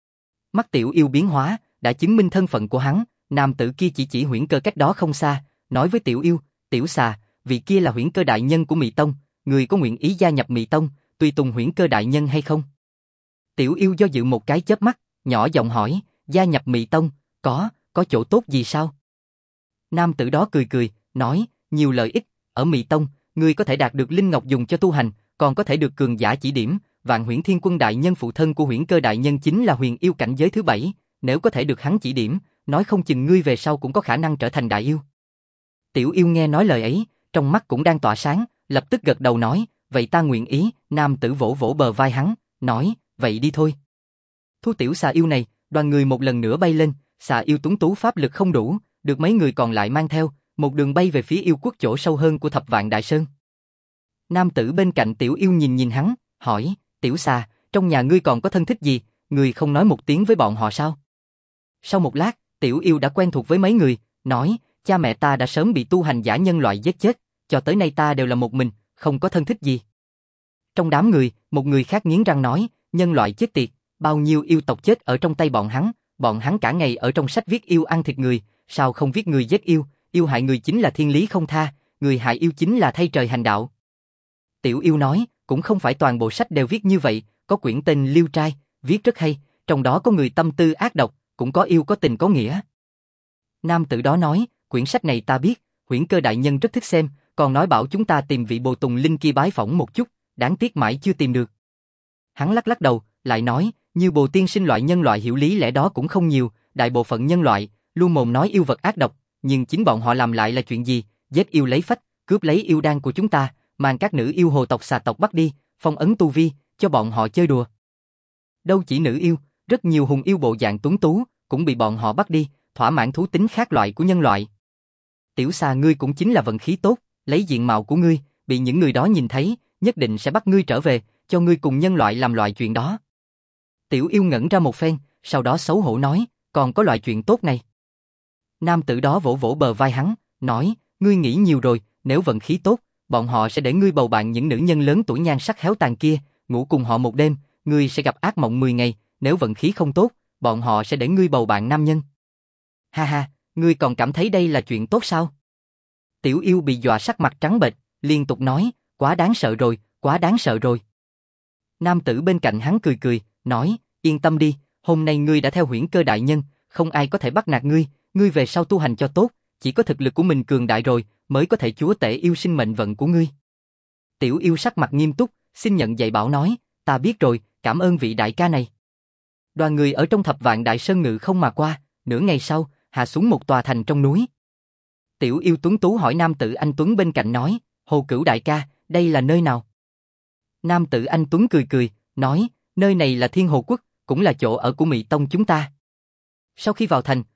Mắt tiểu yêu biến hóa, đã chứng minh thân phận của hắn, nam tử kia chỉ Huyễn Cơ cách đó không xa, nói với tiểu yêu, tiểu xà, vị kia là Huyễn Cơ đại nhân của Mị Tông, người có nguyện ý gia nhập Mị Tông, tùy tùng Huyễn Cơ đại nhân hay không? Tiểu yêu do dự một cái chớp mắt, nhỏ giọng hỏi, gia nhập Mị Tông, có chỗ tốt gì sao? Nam tử đó cười, nói, nhiều lợi ích, ở Mị Tông, ngươi có thể đạt được linh ngọc dùng cho tu hành, còn có thể được cường giả chỉ điểm, Vạn Huyễn Thiên Quân đại nhân phụ thân của Huyễn Cơ đại nhân chính là huyền yêu cảnh giới thứ 7, nếu có thể được hắn chỉ điểm, nói không chừng ngươi về sau cũng có khả năng trở thành đại yêu. Tiểu yêu nghe nói lời ấy, trong mắt cũng đang tỏa sáng, lập tức gật đầu nói, vậy ta nguyện ý. Nam tử vỗ vỗ bờ vai hắn, nói, vậy đi thôi. Thu tiểu xà yêu này, đoàn người một lần nữa bay lên, xà yêu tuấn tú pháp lực không đủ, được mấy người còn lại mang theo, một đường bay về phía yêu quốc chỗ sâu hơn của Thập Vạn Đại Sơn. Nam tử bên cạnh tiểu yêu nhìn hắn, hỏi, tiểu xà, trong nhà ngươi còn có thân thích gì, ngươi không nói một tiếng với bọn họ sao? Sau một lát, tiểu yêu đã quen thuộc với mấy người, nói, cha mẹ ta đã sớm bị tu hành giả nhân loại giết chết, cho tới nay ta đều là một mình, không có thân thích gì. Trong đám người, một người khác nghiến răng nói, nhân loại chết tiệt, bao nhiêu yêu tộc chết ở trong tay bọn hắn cả ngày ở trong sách viết yêu ăn thịt người, sao không viết người giết yêu, yêu hại người chính là thiên lý không tha, người hại yêu chính là thay trời hành đạo. Tiểu yêu nói, cũng không phải toàn bộ sách đều viết như vậy, có quyển tên Liêu Trai, viết rất hay, trong đó có người tâm tư ác độc, cũng có yêu có tình có nghĩa. Nam tử đó nói, quyển sách này ta biết, Huyễn Cơ đại nhân rất thích xem, còn nói bảo chúng ta tìm vị bồ tùng linh kia bái phỏng một chút, đáng tiếc mãi chưa tìm được. Hắn lắc đầu, lại nói, như Bồ tiên sinh loại nhân loại hiểu lý lẽ đó cũng không nhiều, đại bộ phận nhân loại luôn mồm nói yêu vật ác độc, nhưng chính bọn họ làm lại là chuyện gì? Giết yêu lấy phách, cướp lấy yêu đan của chúng ta, mang các nữ yêu hồ tộc xà tộc bắt đi, phong ấn tu vi, cho bọn họ chơi đùa. Đâu chỉ nữ yêu, rất nhiều hùng yêu bộ dạng tuấn tú cũng bị bọn họ bắt đi, thỏa mãn thú tính khác loại của nhân loại. Tiểu xà ngươi cũng chính là vận khí tốt, lấy diện mạo của ngươi, bị những người đó nhìn thấy, nhất định sẽ bắt ngươi trở về, cho ngươi cùng nhân loại làm loại chuyện đó. Tiểu yêu ngẩn ra một phen, sau đó xấu hổ nói, còn có loại chuyện tốt này. Nam tử đó vỗ vỗ bờ vai hắn, nói, ngươi nghĩ nhiều rồi, nếu vận khí tốt, bọn họ sẽ để ngươi bầu bạn những nữ nhân lớn tuổi nhan sắc héo tàn kia, ngủ cùng họ một đêm, ngươi sẽ gặp ác mộng 10 ngày, nếu vận khí không tốt, bọn họ sẽ để ngươi bầu bạn nam nhân. Ha ha, ngươi còn cảm thấy đây là chuyện tốt sao? Tiểu yêu bị dọa sắc mặt trắng bệch, liên tục nói, quá đáng sợ rồi, quá đáng sợ rồi. Nam tử bên cạnh hắn cười, nói, yên tâm đi, hôm nay ngươi đã theo Huyễn Cơ đại nhân, không ai có thể bắt nạt ngươi, ngươi về sau tu hành cho tốt, chỉ có thực lực của mình cường đại rồi, mới có thể chúa tể yêu sinh mệnh vận của ngươi. Tiểu yêu sắc mặt nghiêm túc, xin nhận dạy bảo nói, ta biết rồi, cảm ơn vị đại ca này. Đoàn người ở trong Thập Vạn Đại Sơn ngự không mà qua, nửa ngày sau, hạ xuống một tòa thành trong núi. Tiểu yêu tuấn tú hỏi nam tử anh tuấn bên cạnh nói, Hồ Cửu đại ca, đây là nơi nào? Nam tử anh tuấn cười, nói, nơi này là Thiên Hồ Quốc, cũng là chỗ ở của Mị Tông chúng ta. Sau khi vào thành,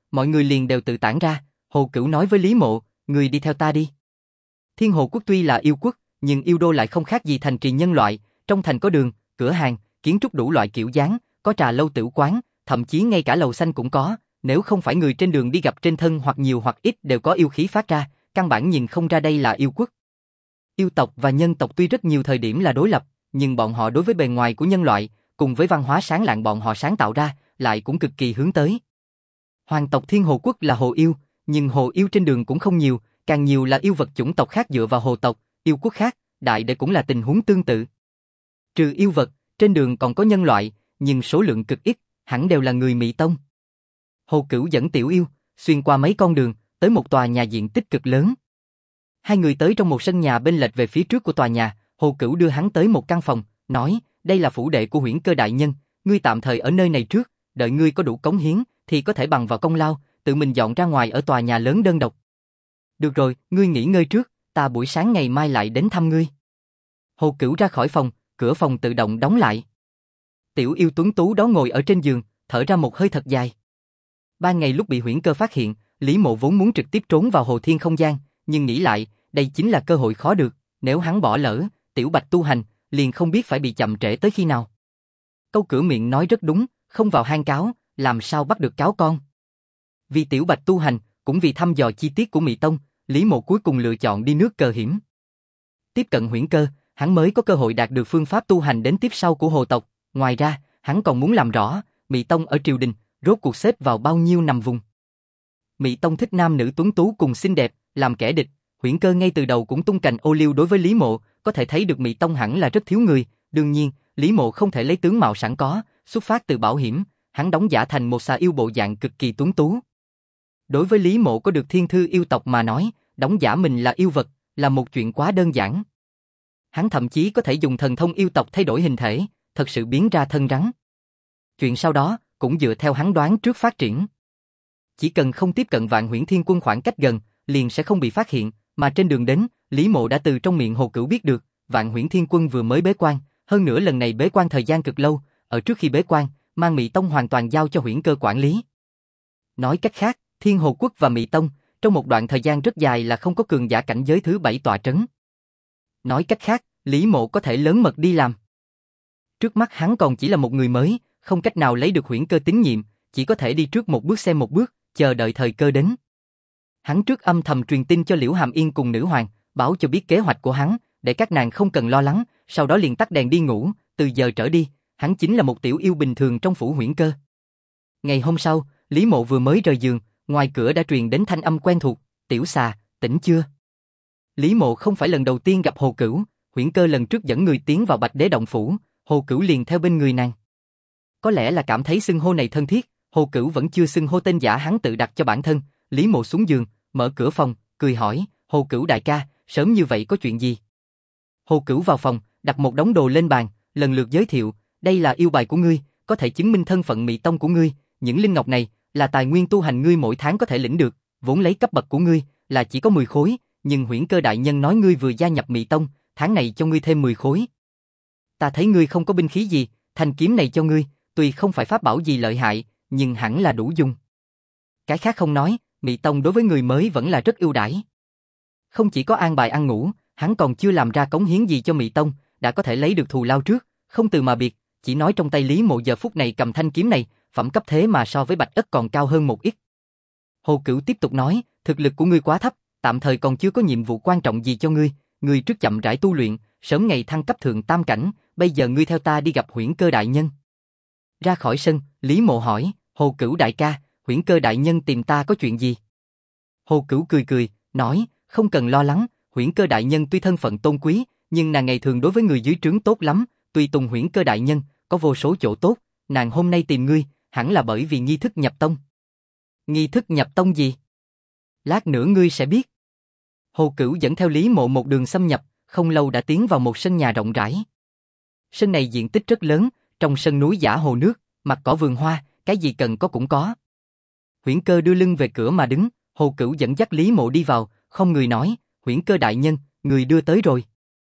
mọi người liền đều tự tản ra. Hồ Cửu nói với Lý Mộ, người đi theo ta đi. Thiên Hồ Quốc tuy là yêu quốc, nhưng yêu đô lại không khác gì thành trì nhân loại, trong thành có đường, cửa hàng, kiến trúc đủ loại kiểu dáng, có trà lâu tiểu quán, thậm chí ngay cả lầu xanh cũng có, nếu không phải người trên đường đi gặp trên thân hoặc nhiều hoặc ít đều có yêu khí phát ra, căn bản nhìn không ra đây là yêu quốc. Yêu tộc và nhân tộc tuy rất nhiều thời điểm là đối lập, nhưng bọn họ đối với bề ngoài của nhân loại, cùng với văn hóa sáng lạng bọn họ sáng tạo ra, lại cũng cực kỳ hướng tới. Hoàng tộc Thiên Hồ Quốc là hồ yêu, nhưng hồ yêu trên đường cũng không nhiều, càng nhiều là yêu vật chủng tộc khác dựa vào hồ tộc, yêu quốc khác, đại để cũng là tình huống tương tự. Trừ yêu vật, trên đường còn có nhân loại, nhưng số lượng cực ít, hẳn đều là người Mị Tông. Hồ Cửu dẫn Tiểu Yêu, xuyên qua mấy con đường, tới một tòa nhà diện tích cực lớn. Hai người tới trong một sân nhà bên lệch về phía trước của tòa nhà, Hồ Cửu đưa hắn tới một căn phòng, nói, đây là phủ đệ của Huyễn Cơ đại nhân, ngươi tạm thời ở nơi này trước, đợi ngươi có đủ cống hiến, thì có thể bằng vào công lao, tự mình dọn ra ngoài ở tòa nhà lớn đơn độc. Được rồi, ngươi nghỉ ngơi trước, ta buổi sáng ngày mai lại đến thăm ngươi. Hồ Cửu ra khỏi phòng, cửa phòng tự động đóng lại. Tiểu Yêu tuấn tú đó ngồi ở trên giường, thở ra một hơi thật dài. Ban ngày lúc bị Huyễn Cơ phát hiện, Lý Mộ vốn muốn trực tiếp trốn vào Hồ Thiên không gian, nhưng nghĩ lại, đây chính là cơ hội khó được, nếu hắn bỏ lỡ, Tiểu Bạch tu hành, liền không biết phải bị chậm trễ tới khi nào. Câu cửa miệng nói rất đúng, không vào hang cáo, làm sao bắt được cáo con. Vì Tiểu Bạch tu hành, cũng vì thăm dò chi tiết của Mị Tông, Lý Mộ cuối cùng lựa chọn đi nước cờ hiểm. Tiếp cận Huyễn Cơ, hắn mới có cơ hội đạt được phương pháp tu hành đến tiếp sau của hồ tộc, ngoài ra, hắn còn muốn làm rõ, Mị Tông ở triều đình, rốt cuộc xếp vào bao nhiêu nằm vùng. Mị Tông thích nam nữ tuấn tú cùng xinh đẹp, làm kẻ địch, Huyễn Cơ ngay từ đầu cũng tung cành ô liu đối với Lý Mộ, có thể thấy được Mị Tông hẳn là rất thiếu người, đương nhiên, Lý Mộ không thể lấy tướng mạo sẵn có, xuất phát từ bảo hiểm, hắn đóng giả thành một xà yêu bộ dạng cực kỳ tuấn tú. Đối với Lý Mộ có được thiên thư yêu tộc mà nói, đóng giả mình là yêu vật, là một chuyện quá đơn giản. Hắn thậm chí có thể dùng thần thông yêu tộc thay đổi hình thể, thật sự biến ra thân rắn. Chuyện sau đó, cũng dựa theo hắn đoán trước phát triển. Chỉ cần không tiếp cận Vạn Huyễn Thiên Quân khoảng cách gần, liền sẽ không bị phát hiện, mà trên đường đến, Lý Mộ đã từ trong miệng Hồ Cửu biết được, Vạn Huyễn Thiên Quân vừa mới bế quan, hơn nữa lần này bế quan thời gian cực lâu, ở trước khi bế quan, mang Mị Tông hoàn toàn giao cho Huyễn Cơ quản lý. Nói cách khác, Thiên Hồ Quốc và Mị Tông, trong một đoạn thời gian rất dài là không có cường giả cảnh giới thứ 7 tọa trấn. Nói cách khác, Lý Mộ có thể lớn mật đi làm. Trước mắt hắn còn chỉ là một người mới, không cách nào lấy được Huyễn Cơ tín nhiệm, chỉ có thể đi trước một bước xem một bước, chờ đợi thời cơ đến. Hắn trước âm thầm truyền tin cho Liễu Hàm Yên cùng Nữ Hoàng, báo cho biết kế hoạch của hắn, để các nàng không cần lo lắng, sau đó liền tắt đèn đi ngủ, từ giờ trở đi, hắn chính là một tiểu yêu bình thường trong phủ Huyễn Cơ. Ngày hôm sau, Lý Mộ vừa mới rời giường, ngoài cửa đã truyền đến thanh âm quen thuộc, "Tiểu xà, tỉnh chưa?" Lý Mộ không phải lần đầu tiên gặp Hồ Cửu, Huyễn Cơ lần trước dẫn người tiến vào Bạch Đế động phủ, Hồ Cửu liền theo bên người nàng. Có lẽ là cảm thấy xưng hô này thân thiết, Hồ Cửu vẫn chưa xưng hô tên giả hắn tự đặt cho bản thân. Lý Mộ xuống giường, mở cửa phòng, cười hỏi, "Hồ Cửu đại ca, sớm như vậy có chuyện gì?" Hồ Cửu vào phòng, đặt một đống đồ lên bàn, lần lượt giới thiệu, "Đây là yêu bài của ngươi, có thể chứng minh thân phận Mị Tông của ngươi, những linh ngọc này là tài nguyên tu hành ngươi mỗi tháng có thể lĩnh được, vốn lấy cấp bậc của ngươi là chỉ có 10 khối, nhưng Huyễn Cơ đại nhân nói ngươi vừa gia nhập Mị Tông, tháng này cho ngươi thêm 10 khối. Ta thấy ngươi không có binh khí gì, thanh kiếm này cho ngươi, tuy không phải pháp bảo gì lợi hại, nhưng hẳn là đủ dùng. Cái khác không nói, Mị Tông đối với người mới vẫn là rất ưu đãi. Không chỉ có an bài ăn ngủ, hắn còn chưa làm ra cống hiến gì cho Mị Tông, đã có thể lấy được thù lao trước, không từ mà biệt, chỉ nói trong tay Lý Mộ giờ phút này cầm thanh kiếm này, phẩm cấp thế mà so với Bạch Ất còn cao hơn một ít." Hồ Cửu tiếp tục nói, "Thực lực của ngươi quá thấp, tạm thời còn chưa có nhiệm vụ quan trọng gì cho ngươi, ngươi trước chậm rãi tu luyện, sớm ngày thăng cấp thượng tam cảnh, bây giờ ngươi theo ta đi gặp Huyễn Cơ đại nhân." Ra khỏi sân, Lý Mộ hỏi, "Hồ Cửu đại ca, Huyễn Cơ đại nhân tìm ta có chuyện gì?" Hồ Cửu cười cười, nói, "Không cần lo lắng, Huyễn Cơ đại nhân tuy thân phận tôn quý, nhưng nàng ngày thường đối với người dưới trướng tốt lắm, tùy tùng Huyễn Cơ đại nhân, có vô số chỗ tốt, nàng hôm nay tìm ngươi, hẳn là bởi vì nghi thức nhập tông." "Nghi thức nhập tông gì?" "Lát nữa ngươi sẽ biết." Hồ Cửu dẫn theo Lý Mộ một đường xâm nhập, không lâu đã tiến vào một sân nhà rộng rãi. Sân này diện tích rất lớn, trong sân núi giả hồ nước, mặt cỏ vườn hoa, cái gì cần có cũng có. Huyễn Cơ đưa lưng về cửa mà đứng, Hồ Cửu dẫn dắt Lý Mộ đi vào, không người nói, "Huyễn Cơ đại nhân, người đưa tới rồi."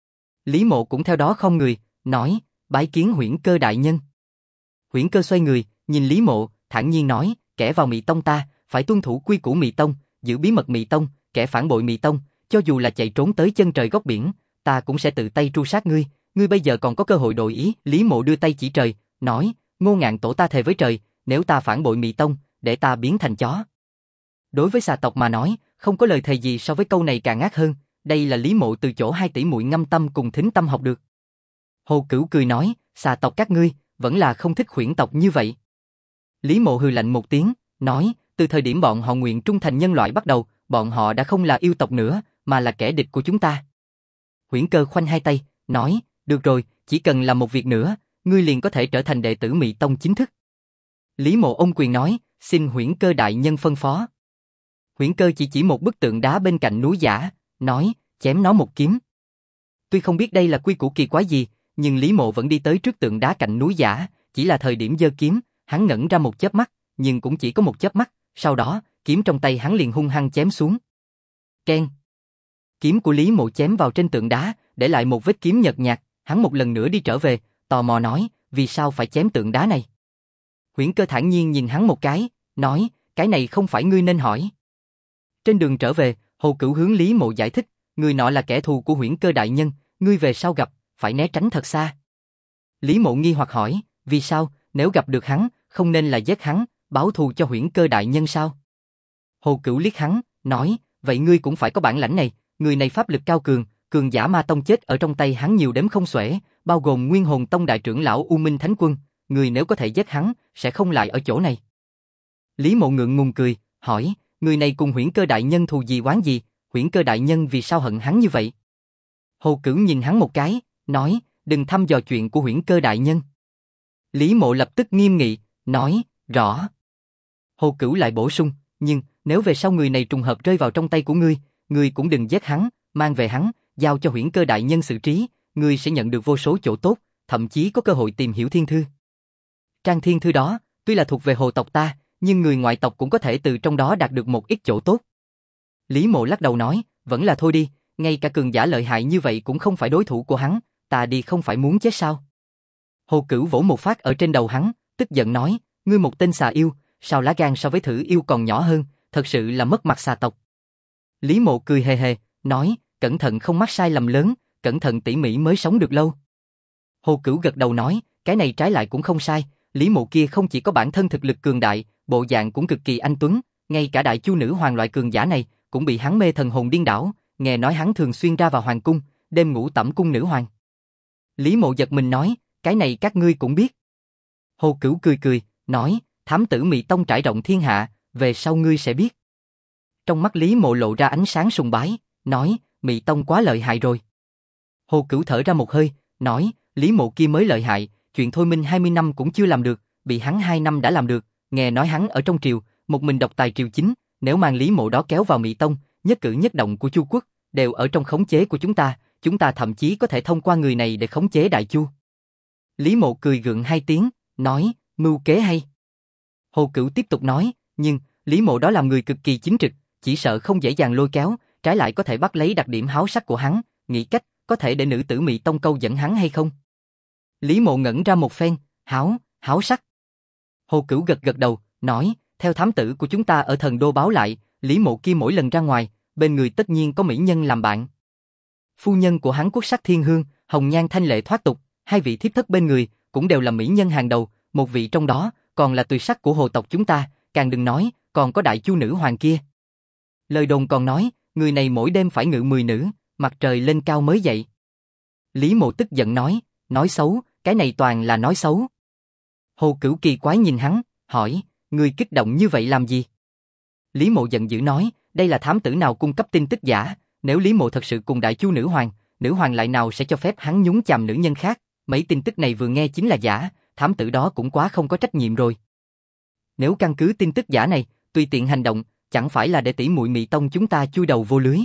Lý Mộ cũng theo đó không người, nói, "Bái kiến Huyễn Cơ đại nhân." Huyễn Cơ xoay người, nhìn Lý Mộ, thản nhiên nói, "Kẻ vào Mị Tông ta, phải tuân thủ quy củ Mị Tông, giữ bí mật Mị Tông, kẻ phản bội Mị Tông, cho dù là chạy trốn tới chân trời góc biển, ta cũng sẽ tự tay tru sát ngươi, ngươi bây giờ còn có cơ hội đổi ý." Lý Mộ đưa tay chỉ trời, nói, "Ngô Ngạn Tổ ta thề với trời, nếu ta phản bội Mị Tông, để ta biến thành chó." Đối với xà tộc mà nói, không có lời thề gì so với câu này càng ác hơn, đây là Lý Mộ từ chỗ 2 tỷ muội Ngâm Tâm cùng Thính Tâm học được. Hồ Cửu cười nói, "Xà tộc các ngươi, vẫn là không thích khuyển tộc như vậy." Lý Mộ hừ lạnh một tiếng, nói, "Từ thời điểm bọn họ nguyện trung thành nhân loại bắt đầu, bọn họ đã không là yêu tộc nữa, mà là kẻ địch của chúng ta." Huyễn Cơ khoanh hai tay, nói, "Được rồi, chỉ cần làm một việc nữa, ngươi liền có thể trở thành đệ tử Mị Tông chính thức." Lý Mộ ôm quyền nói, "Xin Huyễn Cơ đại nhân phân phó." Huyễn Cơ chỉ một bức tượng đá bên cạnh núi giả, nói, "Chém nó một kiếm." Tuy không biết đây là quy củ kỳ quái gì, nhưng Lý Mộ vẫn đi tới trước tượng đá cạnh núi giả, chỉ là thời điểm giơ kiếm, hắn ngẩn ra một chớp mắt, nhưng cũng chỉ có một chớp mắt, sau đó, kiếm trong tay hắn liền hung hăng chém xuống. Keng. Kiếm của Lý Mộ chém vào trên tượng đá, để lại một vết kiếm nhợt nhạt, hắn một lần nữa đi trở về, tò mò nói, "Vì sao phải chém tượng đá này?" Huyễn Cơ thản nhiên nhìn hắn một cái, nói, "Cái này không phải ngươi nên hỏi." Trên đường trở về, Hồ Cửu hướng Lý Mộ giải thích, "Người nọ là kẻ thù của Huyễn Cơ đại nhân, ngươi về sau gặp, phải né tránh thật xa." Lý Mộ nghi hoặc hỏi, "Vì sao, nếu gặp được hắn, không nên là giết hắn, báo thù cho Huyễn Cơ đại nhân sao?" Hồ Cửu liếc hắn, nói, "Vậy ngươi cũng phải có bản lãnh này, người này pháp lực cao cường, cường giả Ma Tông chết ở trong tay hắn nhiều đếm không xuể, bao gồm Nguyên Hồn Tông đại trưởng lão U Minh Thánh Quân, người nếu có thể giết hắn, sẽ không lại ở chỗ này." Lý Mộ ngượng ngùng cười, hỏi, "Người này cùng Huyễn Cơ đại nhân thù gì oán gì, Huyễn Cơ đại nhân vì sao hận hắn như vậy?" Hồ Cửu nhìn hắn một cái, nói, "Đừng thăm dò chuyện của Huyễn Cơ đại nhân." Lý Mộ lập tức nghiêm nghị, nói, "Rõ." Hồ Cửu lại bổ sung, "Nhưng nếu về sau người này trùng hợp rơi vào trong tay của ngươi cũng đừng giết hắn, mang về hắn, giao cho Huyễn Cơ đại nhân xử trí, ngươi sẽ nhận được vô số chỗ tốt, thậm chí có cơ hội tìm hiểu thiên thư. Trang thiên thư đó, tuy là thuộc về hồ tộc ta, nhưng người ngoại tộc cũng có thể từ trong đó đạt được một ít chỗ tốt." Lý Mộ lắc đầu nói, "Vẫn là thôi đi, ngay cả cường giả lợi hại như vậy cũng không phải đối thủ của hắn, ta đi không phải muốn chết sao?" Hồ Cửu vỗ một phát ở trên đầu hắn, tức giận nói, "Ngươi một tên xà yêu, sao lá gan so với thử yêu còn nhỏ hơn, thật sự là mất mặt xà tộc." Lý Mộ cười hề hề, nói, "Cẩn thận không mắc sai lầm lớn, cẩn thận tỉ mỉ mới sống được lâu." Hồ Cửu gật đầu nói, "Cái này trái lại cũng không sai, Lý Mộ kia không chỉ có bản thân thực lực cường đại, bộ dạng cũng cực kỳ anh tuấn, ngay cả đại chu nữ hoàng loại cường giả này cũng bị hắn mê thần hồn điên đảo, nghe nói hắn thường xuyên ra vào hoàng cung, đêm ngủ tẩm cung nữ hoàng." Lý Mộ giật mình nói, "Cái này các ngươi cũng biết?" Hồ Cửu cười cười, nói, "Thám tử Mị Tông trải rộng thiên hạ, về sau ngươi sẽ biết." Trong mắt Lý Mộ lộ ra ánh sáng sùng bái, nói, "Mị Tông quá lợi hại rồi." Hồ Cửu thở ra một hơi, nói, "Lý Mộ kia mới lợi hại, chuyện thôi minh 20 năm cũng chưa làm được, bị hắn 2 năm đã làm được, nghe nói hắn ở trong triều, một mình độc tài triều chính, nếu mang Lý Mộ đó kéo vào Mị Tông, nhất cử nhất động của Chu quốc đều ở trong khống chế của chúng ta thậm chí có thể thông qua người này để khống chế Đại Chu." Lý Mộ cười gượng 2 tiếng, nói, "Mưu kế hay." Hồ Cửu tiếp tục nói, "Nhưng Lý Mộ đó làm người cực kỳ chính trực, chỉ sợ không dễ dàng lôi kéo, trái lại có thể bắt lấy đặc điểm háo sắc của hắn, nghĩ cách có thể để nữ tử Mị Tông câu dẫn hắn hay không?" Lý Mộ ngẩn ra một phen, háo sắc." Hồ Cửu gật gật đầu, nói, "Theo thám tử của chúng ta ở Thần Đô báo lại, Lý Mộ kia mỗi lần ra ngoài, bên người tất nhiên có mỹ nhân làm bạn. Phu nhân của hắn quốc sắc thiên hương, hồng nhan thanh lệ thoát tục, 2 vị thiếp thất bên người cũng đều là mỹ nhân hàng đầu, một vị trong đó còn là tuyệt sắc của hồ tộc chúng ta, càng đừng nói còn có đại chu nữ hoàng kia. Lời đồn còn nói, người này mỗi đêm phải ngự 10 nữ, mặt trời lên cao mới dậy." Lý Mộ tức giận nói xấu, cái này toàn là nói xấu. Hồ Cửu kỳ quái nhìn hắn, hỏi, "Ngươi kích động như vậy làm gì?" Lý Mộ giận dữ nói, "Đây là thám tử nào cung cấp tin tức giả, nếu Lý Mộ thật sự cùng đại chu nữ hoàng lại nào sẽ cho phép hắn nhúng chàm nữ nhân khác, mấy tin tức này vừa nghe chính là giả, thám tử đó cũng quá không có trách nhiệm rồi. Nếu căn cứ tin tức giả này, tùy tiện hành động, chẳng phải là để tỷ muội Mị Tông chúng ta chui đầu vô lưới."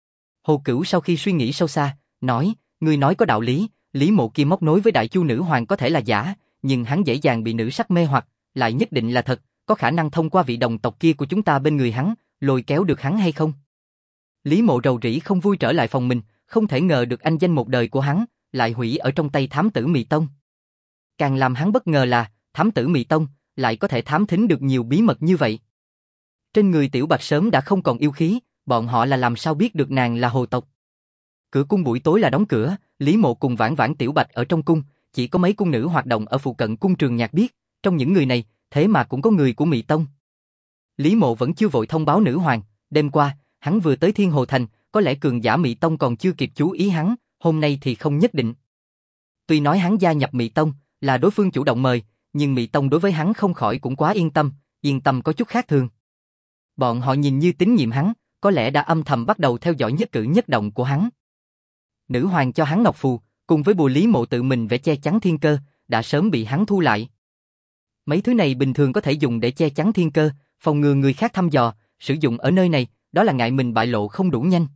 Hồ Cửu sau khi suy nghĩ sâu xa, nói, "Ngươi nói có đạo lý, Lý Mộ kia móc nối với đại chu nữ hoàng có thể là giả, nhưng hắn dễ dàng bị nữ sắc mê hoặc, lại nhất định là thật, có khả năng thông qua vị đồng tộc kia của chúng ta bên người hắn, lôi kéo được hắn hay không?" Lý Mộ rầu rĩ không vui trở lại phòng mình, không thể ngờ được anh danh một đời của hắn lại hủy ở trong tay thám tử Mị Tông. Càng làm hắn bất ngờ là thám tử Mị Tông lại có thể thám thính được nhiều bí mật như vậy. Trên người Tiểu Bạch sớm đã không còn yêu khí, bọn họ là làm sao biết được nàng là hồ tộc. Cửa cung buổi tối là đóng cửa, Lý Mộ cùng Vãn Vãn Tiểu Bạch ở trong cung, chỉ có mấy cung nữ hoạt động ở phụ cận cung Trường Nhạc biết, trong những người này, thế mà cũng có người của Mị Tông. Lý Mộ vẫn chưa vội thông báo nữ hoàng, đêm qua, hắn vừa tới Thiên Hồ Thành, có lẽ cường giả Mị Tông còn chưa kịp chú ý hắn, hôm nay thì không nhất định. Tuy nói hắn gia nhập Mị Tông, là đối phương chủ động mời, nhưng Mị Tông đối với hắn không khỏi cũng quá yên tâm có chút khác thường. Bọn họ nhìn như tín nhiệm hắn, có lẽ đã âm thầm bắt đầu theo dõi nhất cử nhất động của hắn. Nữ hoàng cho hắn ngọc phù, cùng với bùa Lý Mộ tự mình vẽ che chắn thiên cơ, đã sớm bị hắn thu lại. Mấy thứ này bình thường có thể dùng để che chắn thiên cơ, phòng ngừa người khác thăm dò, sử dụng ở nơi này, đó là ngại mình bại lộ không đủ nhanh.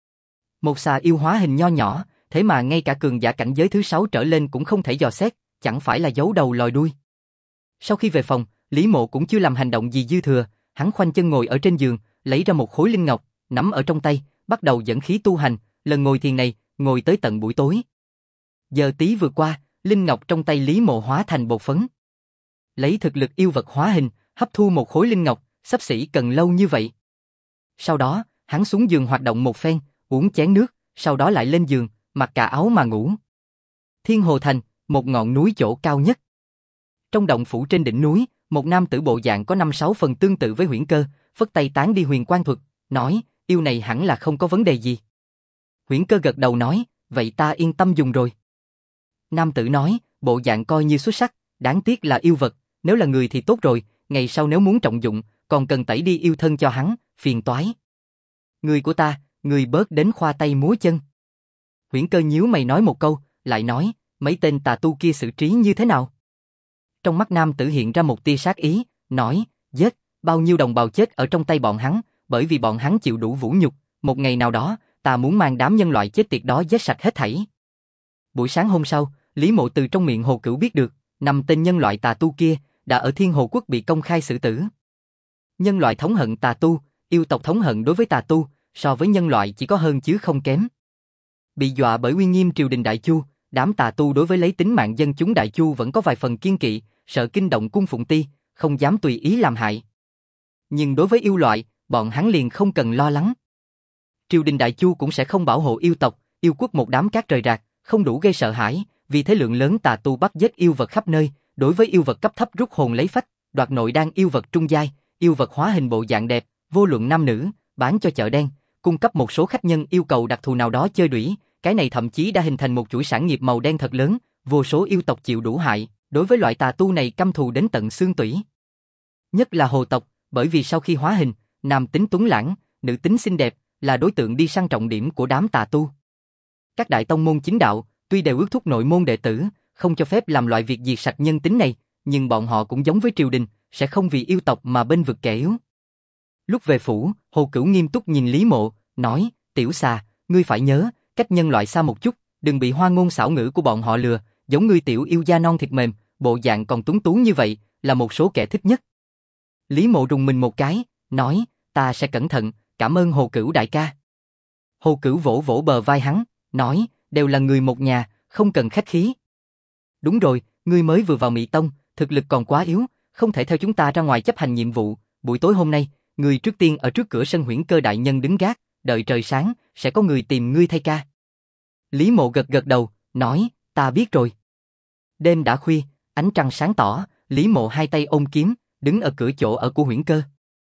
Một xà yêu hóa hình nho nhỏ, thế mà ngay cả cường giả cảnh giới thứ 6 trở lên cũng không thể dò xét, chẳng phải là giấu đầu lòi đuôi. Sau khi về phòng, Lý Mộ cũng chưa làm hành động gì dư thừa, hắn khoanh chân ngồi ở trên giường, lấy ra một khối linh ngọc, nắm ở trong tay, bắt đầu dẫn khí tu hành, lần ngồi thiền này, ngồi tới tận buổi tối. Giờ tí vừa qua, linh ngọc trong tay Lý Mộ hóa thành bột phấn. Lấy thực lực yêu vật hóa hình, hấp thu một khối linh ngọc, xấp xỉ cần lâu như vậy. Sau đó, hắn xuống giường hoạt động một phen, uống chén nước, sau đó lại lên giường, mặc cà áo mà ngủ. Thiên Hồ Thành, một ngọn núi chỗ cao nhất. Trong động phủ trên đỉnh núi, một nam tử bộ dạng có 5-6 phần tương tự với Huyễn Cơ, phất tay tán đi huyền quang thuật, nói, yêu này hẳn là không có vấn đề gì. Huyễn Cơ gật đầu nói, vậy ta yên tâm dùng rồi. Nam tử nói, bộ dạng coi như xuất sắc, đáng tiếc là yêu vật, nếu là người thì tốt rồi, ngày sau nếu muốn trọng dụng, còn cần tẩy đi yêu thân cho hắn, phiền toái. Người của ta, người bớt đến khoa tay múa chân. Huyễn Cơ nhíu mày nói một câu, lại nói, mấy tên tà tu kia xử trí như thế nào? Trong mắt nam tử hiện ra một tia sát ý, nói, giết, bao nhiêu đồng bào chết ở trong tay bọn hắn, bởi vì bọn hắn chịu đủ vũ nhục, một ngày nào đó, ta muốn mang đám nhân loại chết tiệt đó giết sạch hết thảy. Buổi sáng hôm sau, Lý Mộ từ trong miệng Hồ Cửu biết được, 5 tên nhân loại tà tu kia đã ở Thiên Hồ Quốc bị công khai xử tử. Nhân loại thống hận tà tu, yêu tộc thống hận đối với tà tu, so với nhân loại chỉ có hơn chứ không kém. Bị dọa bởi uy nghiêm triều đình Đại Chu, đám tà tu đối với lấy tính mạng dân chúng Đại Chu vẫn có vài phần kiên kỵ, sợ kinh động cung phụng ti, không dám tùy ý làm hại. Nhưng đối với yêu loại, bọn hắn liền không cần lo lắng. Triều đình Đại Chu cũng sẽ không bảo hộ yêu tộc, yêu quốc một đám cát rời rạc, không đủ gây sợ hãi, vì thế lượng lớn tà tu bắt giết yêu vật khắp nơi, đối với yêu vật cấp thấp rút hồn lấy phách, đoạt nội đan yêu vật trung giai, yêu vật hóa hình bộ dạng đẹp, vô luận nam nữ, bán cho chợ đen, cung cấp một số khách nhân yêu cầu đặc thù nào đó chơi đuổi, cái này thậm chí đã hình thành một chuỗi sản nghiệp màu đen thật lớn, vô số yêu tộc chịu đủ hại, đối với loại tà tu này căm thù đến tận xương tủy. Nhất là hồ tộc, bởi vì sau khi hóa hình, nam tính tuấn lãng, nữ tính xinh đẹp, là đối tượng đi săn trọng điểm của đám tà tu. Các đại tông môn chính đạo, tuy đều ước thúc nội môn đệ tử, không cho phép làm loại việc diệt sạch nhân tính này, nhưng bọn họ cũng giống với triều đình, sẽ không vì yêu tộc mà bên vực kẻ yếu. Lúc về phủ, Hồ Cửu nghiêm túc nhìn Lý Mộ, nói, tiểu xà, ngươi phải nhớ, cách nhân loại xa một chút, đừng bị hoa ngôn xảo ngữ của bọn họ lừa, giống ngươi tiểu yêu da non thịt mềm, bộ dạng còn tuấn tú như vậy, là một số kẻ thích nhất. Lý Mộ rùng mình một cái, nói, ta sẽ cẩn thận, cảm ơn Hồ Cửu đại ca. Hồ Cửu vỗ vỗ bờ vai hắn, nói, đều là người một nhà, không cần khách khí. Đúng rồi, ngươi mới vừa vào Mị Tông, thực lực còn quá yếu, không thể theo chúng ta ra ngoài chấp hành nhiệm vụ, buổi tối hôm nay, ngươi trước tiên ở trước cửa sân Huyễn Cơ đại nhân đứng gác, đợi trời sáng, sẽ có người tìm ngươi thay ca. Lý Mộ gật gật đầu, nói, ta biết rồi. Đêm đã khuya, ánh trăng sáng tỏ, Lý Mộ hai tay ôm kiếm, đứng ở cửa chỗ ở của Huyễn Cơ.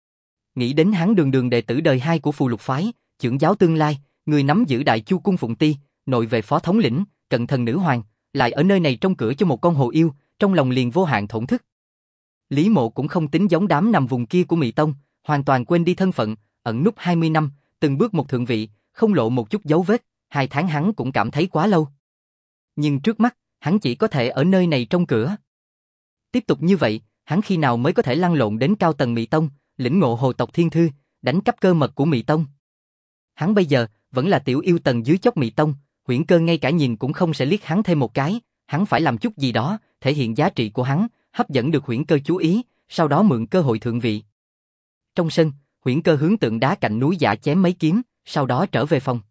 Nghĩ đến hắn đường đệ tử đời 2 của Phù Lục phái, trưởng giáo tương lai, người nắm giữ Đại Chu cung phụng ti, nội vệ phó thống lĩnh, cận thần nữ hoàng, lại ở nơi này trông cửa cho một con hồ yêu, trong lòng liền vô hạn thổn thức. Lý Mộ cũng không tính giống đám nằm vùng kia của Mị Tông, hoàn toàn quên đi thân phận, ẩn núp 20 năm, từng bước một thượng vị, không lộ một chút dấu vết, 2 tháng hắn cũng cảm thấy quá lâu. Nhưng trước mắt, hắn chỉ có thể ở nơi này trông cửa. Tiếp tục như vậy, hắn khi nào mới có thể lăn lộn đến cao tầng Mị Tông, lĩnh ngộ hồ tộc thiên thư, đánh cắp cơ mật của Mị Tông. Hắn bây giờ vẫn là tiểu yêu tầng dưới chót Mị Tông, Huyễn Cơ ngay cả nhìn cũng không sẽ liếc hắn thêm một cái, hắn phải làm chút gì đó, thể hiện giá trị của hắn, hấp dẫn được Huyễn Cơ chú ý, sau đó mượn cơ hội thượng vị. Trong sân, Huyễn Cơ hướng tượng đá cạnh núi giả chém mấy kiếm, sau đó trở về phòng.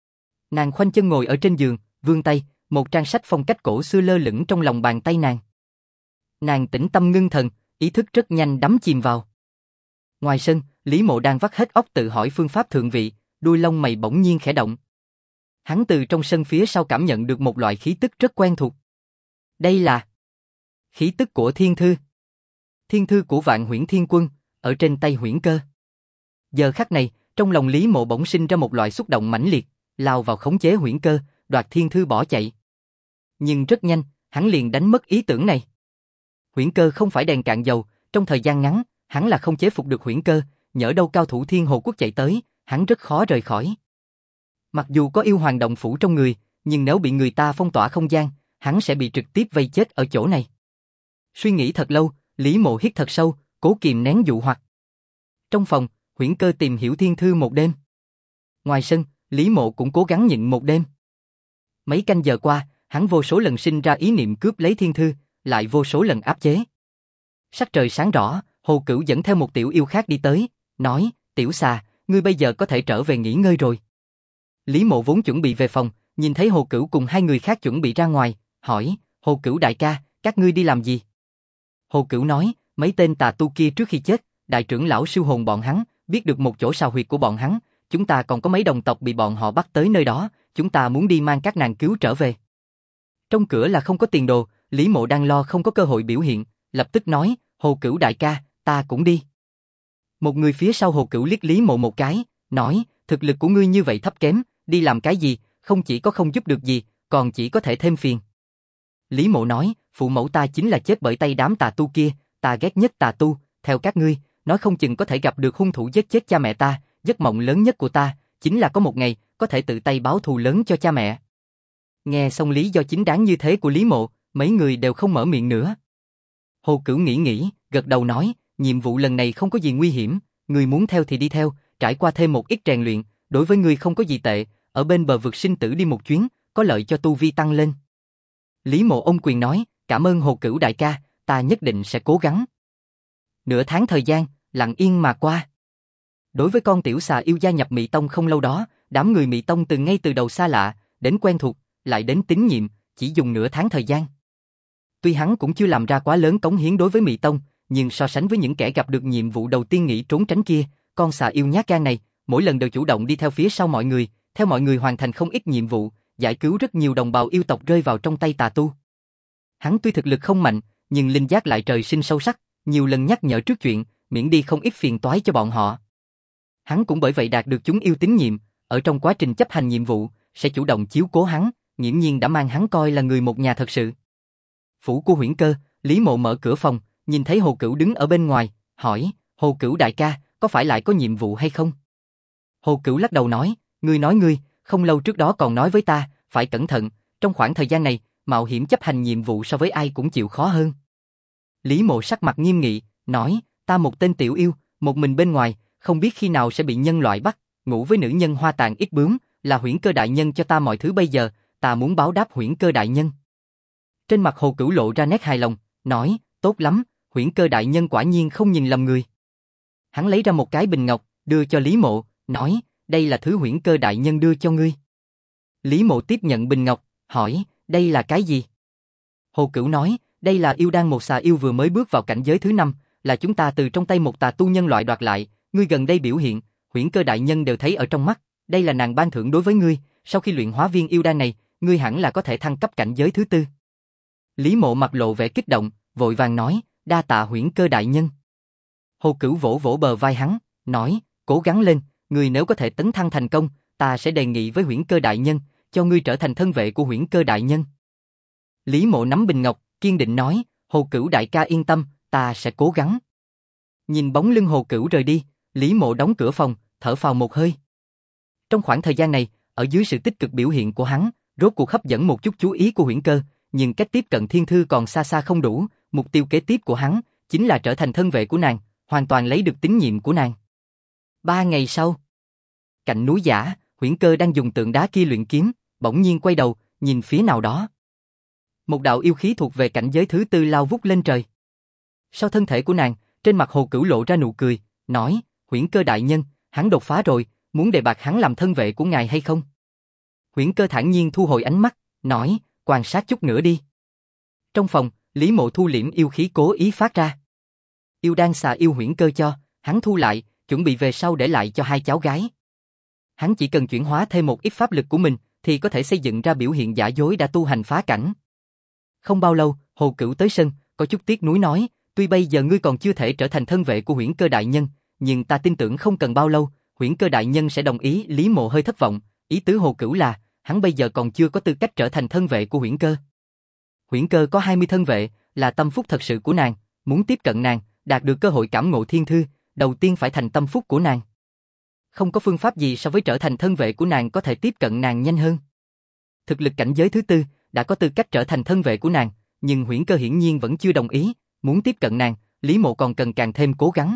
Nàng khoanh chân ngồi ở trên giường, vươn tay, một trang sách phong cách cổ xưa lơ lửng trong lòng bàn tay nàng. Nàng tĩnh tâm ngưng thần, ý thức rất nhanh đắm chìm vào. Ngoài sân, Lý Mộ đang vắt hết óc tự hỏi phương pháp thượng vị, đuôi lông mày bỗng nhiên khẽ động. Hắn từ trong sân phía sau cảm nhận được một loại khí tức rất quen thuộc. Đây là khí tức của thiên thư. Thiên thư của Vạn Huyễn Thiên Quân, ở trên tay Huyễn Cơ. Giờ khắc này, trong lòng Lý Mộ bỗng sinh ra một loại xúc động mãnh liệt, lao vào khống chế Huyễn Cơ, đoạt thiên thư bỏ chạy. Nhưng rất nhanh, hắn liền đánh mất ý tưởng này. Huyễn Cơ không phải đèn cạn dầu, trong thời gian ngắn, hắn là không chế phục được Huyễn Cơ, nhỡ đâu cao thủ Thiên Hồ Quốc chạy tới, hắn rất khó rời khỏi. Mặc dù có yêu hoàng động phủ trong người, nhưng nếu bị người ta phong tỏa không gian, hắn sẽ bị trực tiếp vây chết ở chỗ này. Suy nghĩ thật lâu, Lý Mộ hít thật sâu, cố kìm nén dụ hoặc. Trong phòng, Huyễn Cơ tìm hiểu thiên thư một đêm. Ngoài sân, Lý Mộ cũng cố gắng nhịn một đêm. Mấy canh giờ qua, hắn vô số lần sinh ra ý niệm cướp lấy thiên thư, lại vô số lần áp chế. Sắc trời sáng rõ, Hồ Cửu dẫn theo một tiểu yêu khác đi tới, nói, tiểu xà, ngươi bây giờ có thể trở về nghỉ ngơi rồi. Lý Mộ vốn chuẩn bị về phòng, nhìn thấy Hồ Cửu cùng hai người khác chuẩn bị ra ngoài, hỏi, Hồ Cửu đại ca, các ngươi đi làm gì? Hồ Cửu nói, mấy tên tà tu kia trước khi chết, đại trưởng lão siêu hồn bọn hắn, biết được một chỗ sào huyệt của bọn hắn, chúng ta còn có mấy đồng tộc bị bọn họ bắt tới nơi đó, chúng ta muốn đi mang các nàng cứu trở về. Trong cửa là không có tiền đồ, Lý Mộ đang lo không có cơ hội biểu hiện, lập tức nói, Hồ Cửu đại ca, ta cũng đi. Một người phía sau Hồ Cửu liếc Lý Mộ một cái, nói, thực lực của ngươi như vậy thấp kém, đi làm cái gì, không chỉ có không giúp được gì, còn chỉ có thể thêm phiền. Lý Mộ nói, phụ mẫu ta chính là chết bởi tay đám tà tu kia, ta ghét nhất tà tu, theo các ngươi, nói không chừng có thể gặp được hung thủ giết chết cha mẹ ta, giấc mộng lớn nhất của ta, chính là có một ngày, có thể tự tay báo thù lớn cho cha mẹ. Nghe xong lý do chính đáng như thế của Lý Mộ, mấy người đều không mở miệng nữa. Hồ Cửu nghĩ, gật đầu nói, nhiệm vụ lần này không có gì nguy hiểm, ngươi muốn theo thì đi theo, trải qua thêm một ít rèn luyện, đối với ngươi không có gì tệ, ở bên bờ vực sinh tử đi một chuyến, có lợi cho tu vi tăng lên. Lý Mộ ôm quyền nói, cảm ơn Hồ Cửu đại ca, ta nhất định sẽ cố gắng. Nửa tháng thời gian, lặng yên mà qua. Đối với con tiểu xà yêu gia nhập Mị Tông không lâu đó, đám người Mị Tông ngay từ đầu xa lạ, đến quen thuộc, lại đến tín nhiệm, chỉ dùng nửa tháng thời gian. Tuy hắn cũng chưa làm ra quá lớn cống hiến đối với Mị Tông, nhưng so sánh với những kẻ gặp được nhiệm vụ đầu tiên nghĩ trốn tránh kia, con xà yêu nhát gan này, mỗi lần đều chủ động đi theo phía sau mọi người, theo mọi người hoàn thành không ít nhiệm vụ, giải cứu rất nhiều đồng bào yêu tộc rơi vào trong tay tà tu. Hắn tuy thực lực không mạnh, nhưng linh giác lại trời sinh sâu sắc, nhiều lần nhắc nhở trước chuyện, miễn đi không ít phiền toái cho bọn họ. Hắn cũng bởi vậy đạt được chúng yêu tín nhiệm, ở trong quá trình chấp hành nhiệm vụ, sẽ chủ động chiếu cố hắn, nghiễm nhiên đã mang hắn coi là người một nhà thật sự. Phủ của Huyễn Cơ, Lý Mộ mở cửa phòng, nhìn thấy Hồ Cửu đứng ở bên ngoài, hỏi, Hồ Cửu đại ca, có phải lại có nhiệm vụ hay không? Hồ Cửu lắc đầu nói, ngươi, không lâu trước đó còn nói với ta, phải cẩn thận, trong khoảng thời gian này, mạo hiểm chấp hành nhiệm vụ so với ai cũng chịu khó hơn. Lý Mộ sắc mặt nghiêm nghị, nói, ta một tên tiểu yêu, một mình bên ngoài, không biết khi nào sẽ bị nhân loại bắt, ngủ với nữ nhân hoa tàn ít bướm, là Huyễn Cơ đại nhân cho ta mọi thứ bây giờ, ta muốn báo đáp Huyễn Cơ đại nhân. Trên mặt Hồ Cửu lộ ra nét hài lòng, nói, tốt lắm, Huyễn Cơ đại nhân quả nhiên không nhìn lầm người. Hắn lấy ra một cái bình ngọc, đưa cho Lý Mộ, nói, đây là thứ Huyễn Cơ đại nhân đưa cho ngươi. Lý Mộ tiếp nhận bình ngọc, hỏi, đây là cái gì? Hồ Cửu nói, đây là yêu đan một xà yêu vừa mới bước vào cảnh giới thứ 5, là chúng ta từ trong tay một tà tu nhân loại đoạt lại, ngươi gần đây biểu hiện, Huyễn Cơ đại nhân đều thấy ở trong mắt, đây là nàng ban thưởng đối với ngươi, sau khi luyện hóa viên yêu đan này, ngươi hẳn là có thể thăng cấp cảnh giới thứ 4. Lý Mộ mặt lộ vẻ kích động, vội vàng nói, đa tạ Huyễn Cơ đại nhân. Hồ Cửu vỗ vỗ bờ vai hắn, nói, cố gắng lên, ngươi nếu có thể tấn thăng thành công, ta sẽ đề nghị với Huyễn Cơ đại nhân, cho ngươi trở thành thân vệ của Huyễn Cơ đại nhân. Lý Mộ nắm bình ngọc, kiên định nói, Hồ Cửu đại ca yên tâm, ta sẽ cố gắng. Nhìn bóng lưng Hồ Cửu rời đi, Lý Mộ đóng cửa phòng, thở phào một hơi. Trong khoảng thời gian này, ở dưới sự tích cực biểu hiện của hắn, rốt cuộc hấp dẫn một chút chú ý của Huyễn Cơ, nhưng cách tiếp cận thiên thư còn xa xa không đủ, mục tiêu kế tiếp của hắn chính là trở thành thân vệ của nàng, hoàn toàn lấy được tín nhiệm của nàng. 3 ngày sau, cạnh núi Giả, Huyễn Cơ đang dùng tượng đá kia luyện kiếm, bỗng nhiên quay đầu, nhìn phía nào đó. Một đạo yêu khí thuộc về cảnh giới thứ 4 lao vút lên trời. Sau thân thể của nàng, trên mặt Hồ Cửu lộ ra nụ cười, nói, Huyễn Cơ đại nhân, hắn đột phá rồi, muốn đề bạt hắn làm thân vệ của ngài hay không? Huyễn Cơ thản nhiên thu hồi ánh mắt, nói, quan sát chút nữa đi. Trong phòng, Lý Mộ thu liễm yêu khí cố ý phát ra. Yêu đan xà yêu Huyễn Cơ cho, hắn thu lại, chuẩn bị về sau để lại cho hai cháu gái. Hắn chỉ cần chuyển hóa thêm một ít pháp lực của mình, thì có thể xây dựng ra biểu hiện giả dối đã tu hành phá cảnh. Không bao lâu, Hồ Cửu tới sân, có chút tiếc nuối nói, tuy bây giờ ngươi còn chưa thể trở thành thân vệ của Huyễn Cơ đại nhân, nhưng ta tin tưởng không cần bao lâu, Huyễn Cơ đại nhân sẽ đồng ý. Lý Mộ hơi thất vọng, ý tứ Hồ Cửu là, hắn bây giờ còn chưa có tư cách trở thành thân vệ của Huyễn Cơ. Huyễn Cơ có 20 thân vệ, là tâm phúc thật sự của nàng, muốn tiếp cận nàng, đạt được cơ hội cảm ngộ thiên thư, đầu tiên phải thành tâm phúc của nàng. Không có phương pháp gì so với trở thành thân vệ của nàng có thể tiếp cận nàng nhanh hơn. Thực lực cảnh giới thứ tư, đã có tư cách trở thành thân vệ của nàng, nhưng Huyễn Cơ hiển nhiên vẫn chưa đồng ý, muốn tiếp cận nàng, Lý Mộ còn cần càng thêm cố gắng.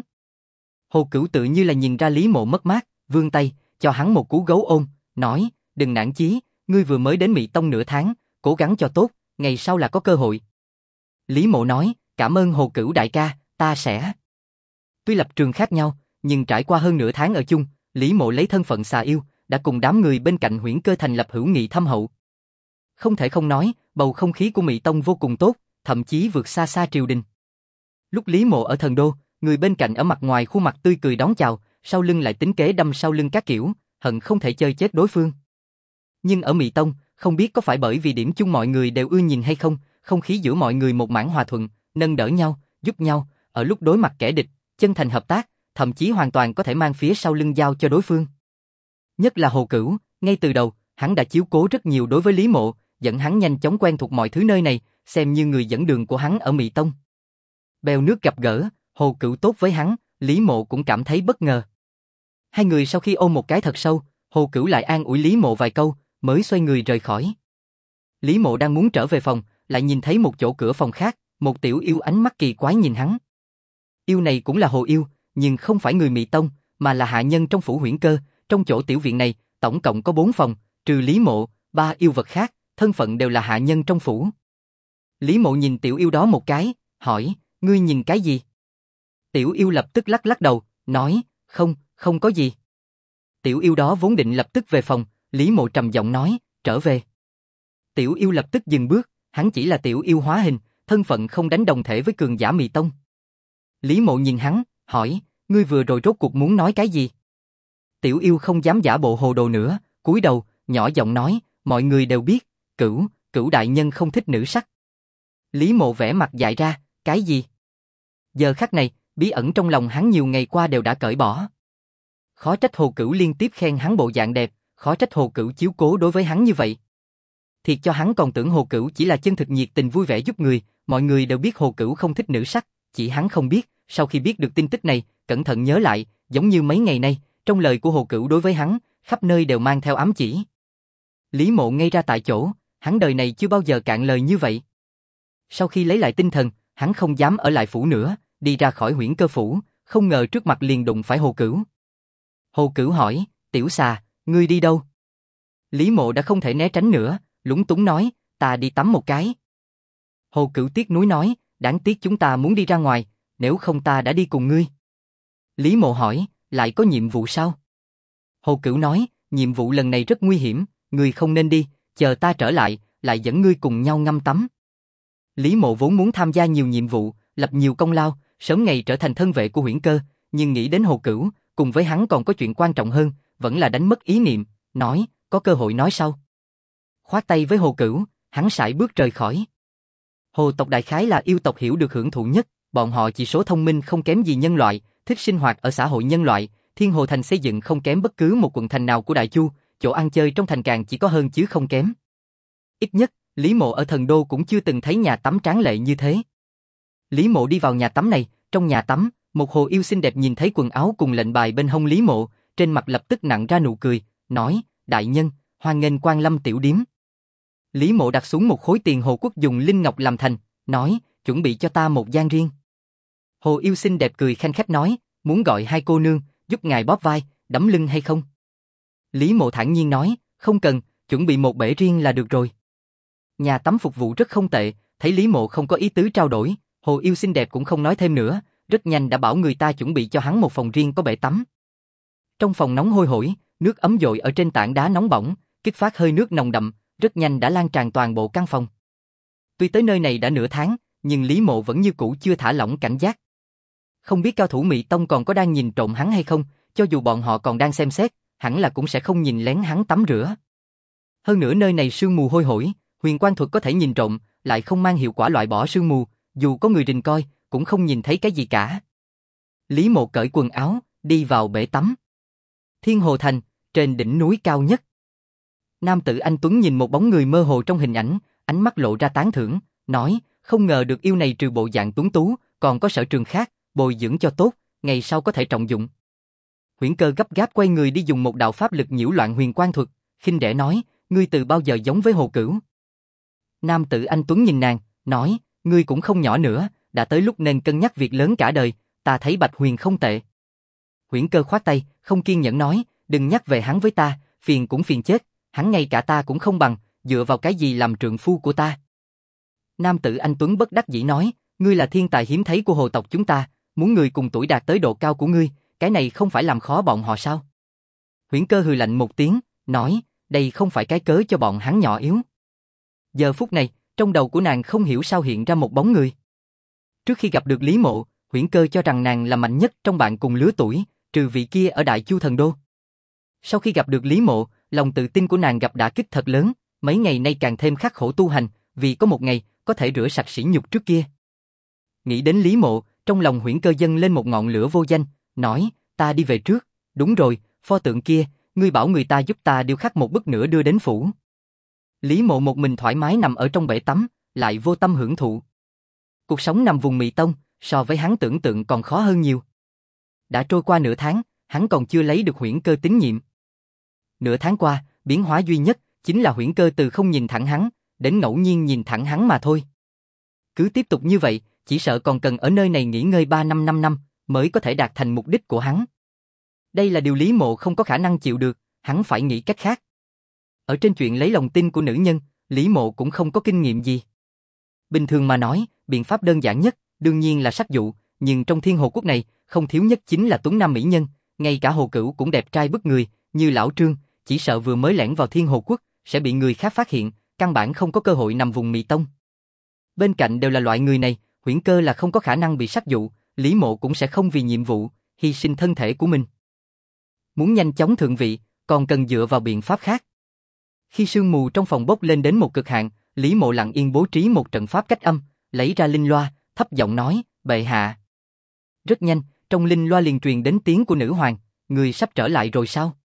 Hồ Cửu tự như là nhìn ra Lý Mộ mất mát, vươn tay, cho hắn một cú gấu ôm, nói, đừng nản chí, ngươi vừa mới đến Mị Tông nửa tháng, cố gắng cho tốt, ngày sau là có cơ hội. Lý Mộ nói, cảm ơn Hồ Cửu đại ca, ta sẽ. Tuy lập trường khác nhau, nhưng trải qua hơn nửa tháng ở chung, Lý Mộ lấy thân phận xà yêu, đã cùng đám người bên cạnh Huyễn Cơ thành lập hữu nghị thâm hậu. Không thể không nói, bầu không khí của Mị Tông vô cùng tốt, thậm chí vượt xa xa triều đình. Lúc Lý Mộ ở Thần Đô, người bên cạnh ở mặt ngoài khuôn mặt tươi cười đón chào, sau lưng lại tính kế đâm sau lưng các kiểu, hận không thể chơi chết đối phương. Nhưng ở Mị Tông, không biết có phải bởi vì điểm chung mọi người đều ưa nhìn hay không, không khí giữa mọi người một mảng hòa thuận, nâng đỡ nhau, giúp nhau, ở lúc đối mặt kẻ địch, chân thành hợp tác, thậm chí hoàn toàn có thể mang phía sau lưng giao cho đối phương. Nhất là Hồ Cửu, ngay từ đầu, hắn đã chiếu cố rất nhiều đối với Lý Mộ, dẫn hắn nhanh chóng quen thuộc mọi thứ nơi này, xem như người dẫn đường của hắn ở Mị Tông. Bèo nước gặp gỡ, Hồ Cửu tốt với hắn, Lý Mộ cũng cảm thấy bất ngờ. Hai người sau khi ôm một cái thật sâu, Hồ Cửu lại an ủi Lý Mộ vài câu, mới xoay người rời khỏi. Lý Mộ đang muốn trở về phòng, lại nhìn thấy một chỗ cửa phòng khác, một tiểu yêu ánh mắt kỳ quái nhìn hắn. Yêu này cũng là hồ yêu, nhưng không phải người Mị Tông, mà là hạ nhân trong phủ Huyễn Cơ. Trong chỗ tiểu viện này, tổng cộng có 4 phòng, trừ Lý Mộ, 3 yêu vật khác, thân phận đều là hạ nhân trong phủ. Lý Mộ nhìn tiểu yêu đó một cái, hỏi, ngươi nhìn cái gì? Tiểu yêu lập tức lắc lắc đầu, nói, không có gì. Tiểu yêu đó vốn định lập tức về phòng, Lý Mộ trầm giọng nói, trở về. Tiểu yêu lập tức dừng bước, hắn chỉ là tiểu yêu hóa hình, thân phận không đánh đồng thể với cường giả Mị Tông. Lý Mộ nhìn hắn, hỏi, ngươi vừa rồi rốt cuộc muốn nói cái gì? Tiểu yêu không dám giả bộ hồ đồ nữa, cúi đầu, nhỏ giọng nói, mọi người đều biết, Cửu đại nhân không thích nữ sắc. Lý Mộ vẻ mặt dại ra, cái gì? Giờ khắc này, bí ẩn trong lòng hắn nhiều ngày qua đều đã cởi bỏ. Khó trách Hồ Cửu liên tiếp khen hắn bộ dạng đẹp, khó trách Hồ Cửu chiếu cố đối với hắn như vậy. Thiệt cho hắn còn tưởng Hồ Cửu chỉ là chân thực nhiệt tình vui vẻ giúp người, mọi người đều biết Hồ Cửu không thích nữ sắc, chỉ hắn không biết, sau khi biết được tin tức này, cẩn thận nhớ lại, giống như mấy ngày nay, trong lời của Hồ Cửu đối với hắn, khắp nơi đều mang theo ám chỉ. Lý Mộ ngây ra tại chỗ, hắn đời này chưa bao giờ cạn lời như vậy. Sau khi lấy lại tinh thần, hắn không dám ở lại phủ nữa, đi ra khỏi Huyễn Cơ phủ, không ngờ trước mặt liền đụng phải Hồ Cửu. Hồ Cửu hỏi, tiểu xà, ngươi đi đâu? Lý Mộ đã không thể né tránh nữa, lúng túng nói, ta đi tắm một cái. Hồ Cửu tiếc nuối nói, đáng tiếc chúng ta muốn đi ra ngoài, nếu không ta đã đi cùng ngươi. Lý Mộ hỏi, lại có nhiệm vụ sao? Hồ Cửu nói, nhiệm vụ lần này rất nguy hiểm, ngươi không nên đi, chờ ta trở lại, lại dẫn ngươi cùng nhau ngâm tắm. Lý Mộ vốn muốn tham gia nhiều nhiệm vụ, lập nhiều công lao, sớm ngày trở thành thân vệ của Huyễn Cơ, nhưng nghĩ đến Hồ Cửu, cùng với hắn còn có chuyện quan trọng hơn, vẫn là đánh mất ý niệm, nói, có cơ hội nói sau. Khoát tay với Hồ Cửu, hắn sải bước rời khỏi. Hồ tộc đại khái là yêu tộc hiểu được hưởng thụ nhất, bọn họ chỉ số thông minh không kém gì nhân loại, thích sinh hoạt ở xã hội nhân loại, Thiên Hồ Thành xây dựng không kém bất cứ một quận thành nào của Đại Chu, chỗ ăn chơi trong thành càng chỉ có hơn chứ không kém. Ít nhất, Lý Mộ ở Thần Đô cũng chưa từng thấy nhà tắm tráng lệ như thế. Lý Mộ đi vào nhà tắm này, trong nhà tắm, một hồ yêu xinh đẹp nhìn thấy quần áo cùng lệnh bài bên hông Lý Mộ, trên mặt lập tức nặn ra nụ cười, nói, đại nhân, hoan nghênh quan lâm tiểu điếm. Lý Mộ đặt xuống một khối tiền Hồ Quốc dùng linh ngọc làm thành, nói, chuẩn bị cho ta một gian riêng. Hồ yêu xinh đẹp cười khanh khách nói, muốn gọi hai cô nương, giúp ngài bóp vai, đấm lưng hay không? Lý Mộ thản nhiên nói, không cần, chuẩn bị một bể riêng là được rồi. Nhà tắm phục vụ rất không tệ, thấy Lý Mộ không có ý tứ trao đổi, hồ yêu xinh đẹp cũng không nói thêm nữa, rất nhanh đã bảo người ta chuẩn bị cho hắn một phòng riêng có bể tắm. Trong phòng nóng hôi hổi, nước ấm dội ở trên tảng đá nóng bỏng, kích phát hơi nước nồng đậm, rất nhanh đã lan tràn toàn bộ căn phòng. Tuy tới nơi này đã nửa tháng, nhưng Lý Mộ vẫn như cũ chưa thả lỏng cảnh giác. Không biết cao thủ Mị Tông còn có đang nhìn trộm hắn hay không, cho dù bọn họ còn đang xem xét, hẳn là cũng sẽ không nhìn lén hắn tắm rửa. Hơn nữa nơi này sương mù hôi hổi, huyền quang thuật có thể nhìn trộm, lại không mang hiệu quả loại bỏ sương mù, dù có người rình coi, cũng không nhìn thấy cái gì cả. Lý Mộ cởi quần áo, đi vào bể tắm. Thiên Hồ Thành, trên đỉnh núi cao nhất. Nam tử anh tuấn nhìn một bóng người mơ hồ trong hình ảnh, ánh mắt lộ ra tán thưởng, nói, không ngờ được yêu này trừ bộ dạng tuấn tú, còn có sở trường khác, bồi dưỡng cho tốt, ngày sau có thể trọng dụng. Huyễn Cơ gấp gáp quay người đi dùng một đạo pháp lực nhiễu loạn huyền quang thuật, khinh rẻ nói, ngươi từ bao giờ giống với Hồ Cửu? Nam tử anh tuấn nhìn nàng, nói, ngươi cũng không nhỏ nữa, đã tới lúc nên cân nhắc việc lớn cả đời, ta thấy Bạch Huyền không tệ. Huyễn Cơ khoát tay, không kiên nhẫn nói, đừng nhắc về hắn với ta, phiền cũng phiền chết, hắn ngay cả ta cũng không bằng, dựa vào cái gì làm trượng phu của ta? Nam tử anh tuấn bất đắc dĩ nói, ngươi là thiên tài hiếm thấy của hồ tộc chúng ta, muốn người cùng tuổi đạt tới độ cao của ngươi, cái này không phải làm khó bọn họ sao? Huyễn Cơ hừ lạnh một tiếng, nói, đây không phải cái cớ cho bọn hắn nhỏ yếu. Giờ phút này, trong đầu của nàng không hiểu sao hiện ra một bóng người. Trước khi gặp được Lý Mộ, Huyễn Cơ cho rằng nàng là mạnh nhất trong bạn cùng lứa tuổi, trừ vị kia ở Đại Chu Thần Đô. Sau khi gặp được Lý Mộ, lòng tự tin của nàng gặp đả kích thật lớn, mấy ngày nay càng thêm khắc khổ tu hành, vì có một ngày có thể rửa sạch sỉ nhục trước kia. Nghĩ đến Lý Mộ, trong lòng Huyễn Cơ dâng lên một ngọn lửa vô danh, nói, ta đi về trước, đúng rồi, pho tượng kia, ngươi bảo người ta giúp ta điêu khắc một bức nữa đưa đến phủ. Lý Mộ một mình thoải mái nằm ở trong bể tắm, lại vô tâm hưởng thụ. Cuộc sống nằm vùng Mị Tông, so với hắn tưởng tượng còn khó hơn nhiều. Đã trôi qua nửa tháng, hắn còn chưa lấy được Huyễn Cơ tín nhiệm. Nửa tháng qua, biến hóa duy nhất chính là Huyễn Cơ từ không nhìn thẳng hắn, đến ngẫu nhiên nhìn thẳng hắn mà thôi. Cứ tiếp tục như vậy, chỉ sợ còn cần ở nơi này nghỉ ngơi 5 năm mới có thể đạt thành mục đích của hắn. Đây là điều Lý Mộ không có khả năng chịu được, hắn phải nghĩ cách khác. Ở trên chuyện lấy lòng tin của nữ nhân, Lý Mộ cũng không có kinh nghiệm gì. Bình thường mà nói, biện pháp đơn giản nhất, đương nhiên là sắc dụ, nhưng trong Thiên Hồ Quốc này, không thiếu nhất chính là tuấn nam mỹ nhân, ngay cả Hồ Cửu cũng đẹp trai bức người, như lão Trương, chỉ sợ vừa mới lẻn vào Thiên Hồ Quốc, sẽ bị người khác phát hiện, căn bản không có cơ hội nằm vùng Mị Tông. Bên cạnh đều là loại người này, Huyễn Cơ là không có khả năng bị sắc dụ, Lý Mộ cũng sẽ không vì nhiệm vụ, hy sinh thân thể của mình. Muốn nhanh chóng thượng vị, còn cần dựa vào biện pháp khác. Khi sương mù trong phòng bốc lên đến một cực hạn, Lý Mộ lặng yên bố trí một trận pháp cách âm, lấy ra linh loa, thấp giọng nói, bệ hạ. Rất nhanh, trong linh loa liền truyền đến tiếng của nữ hoàng, người sắp trở lại rồi sao?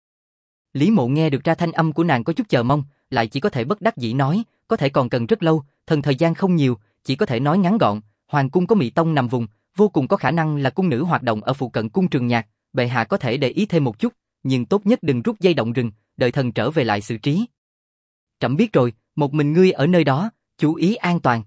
Lý Mộ nghe được ra thanh âm của nàng có chút chờ mong, lại chỉ có thể bất đắc dĩ nói, có thể còn cần rất lâu, thời gian không nhiều, chỉ có thể nói ngắn gọn, hoàng cung có Mị Tông nằm vùng, vô cùng có khả năng là cung nữ hoạt động ở phụ cận cung Trường Nhạc, bệ hạ có thể để ý thêm một chút, nhưng tốt nhất đừng rút dây động rừng, đợi thần trở về lại xử trí. Trẫm biết rồi, một mình ngươi ở nơi đó, chú ý an toàn.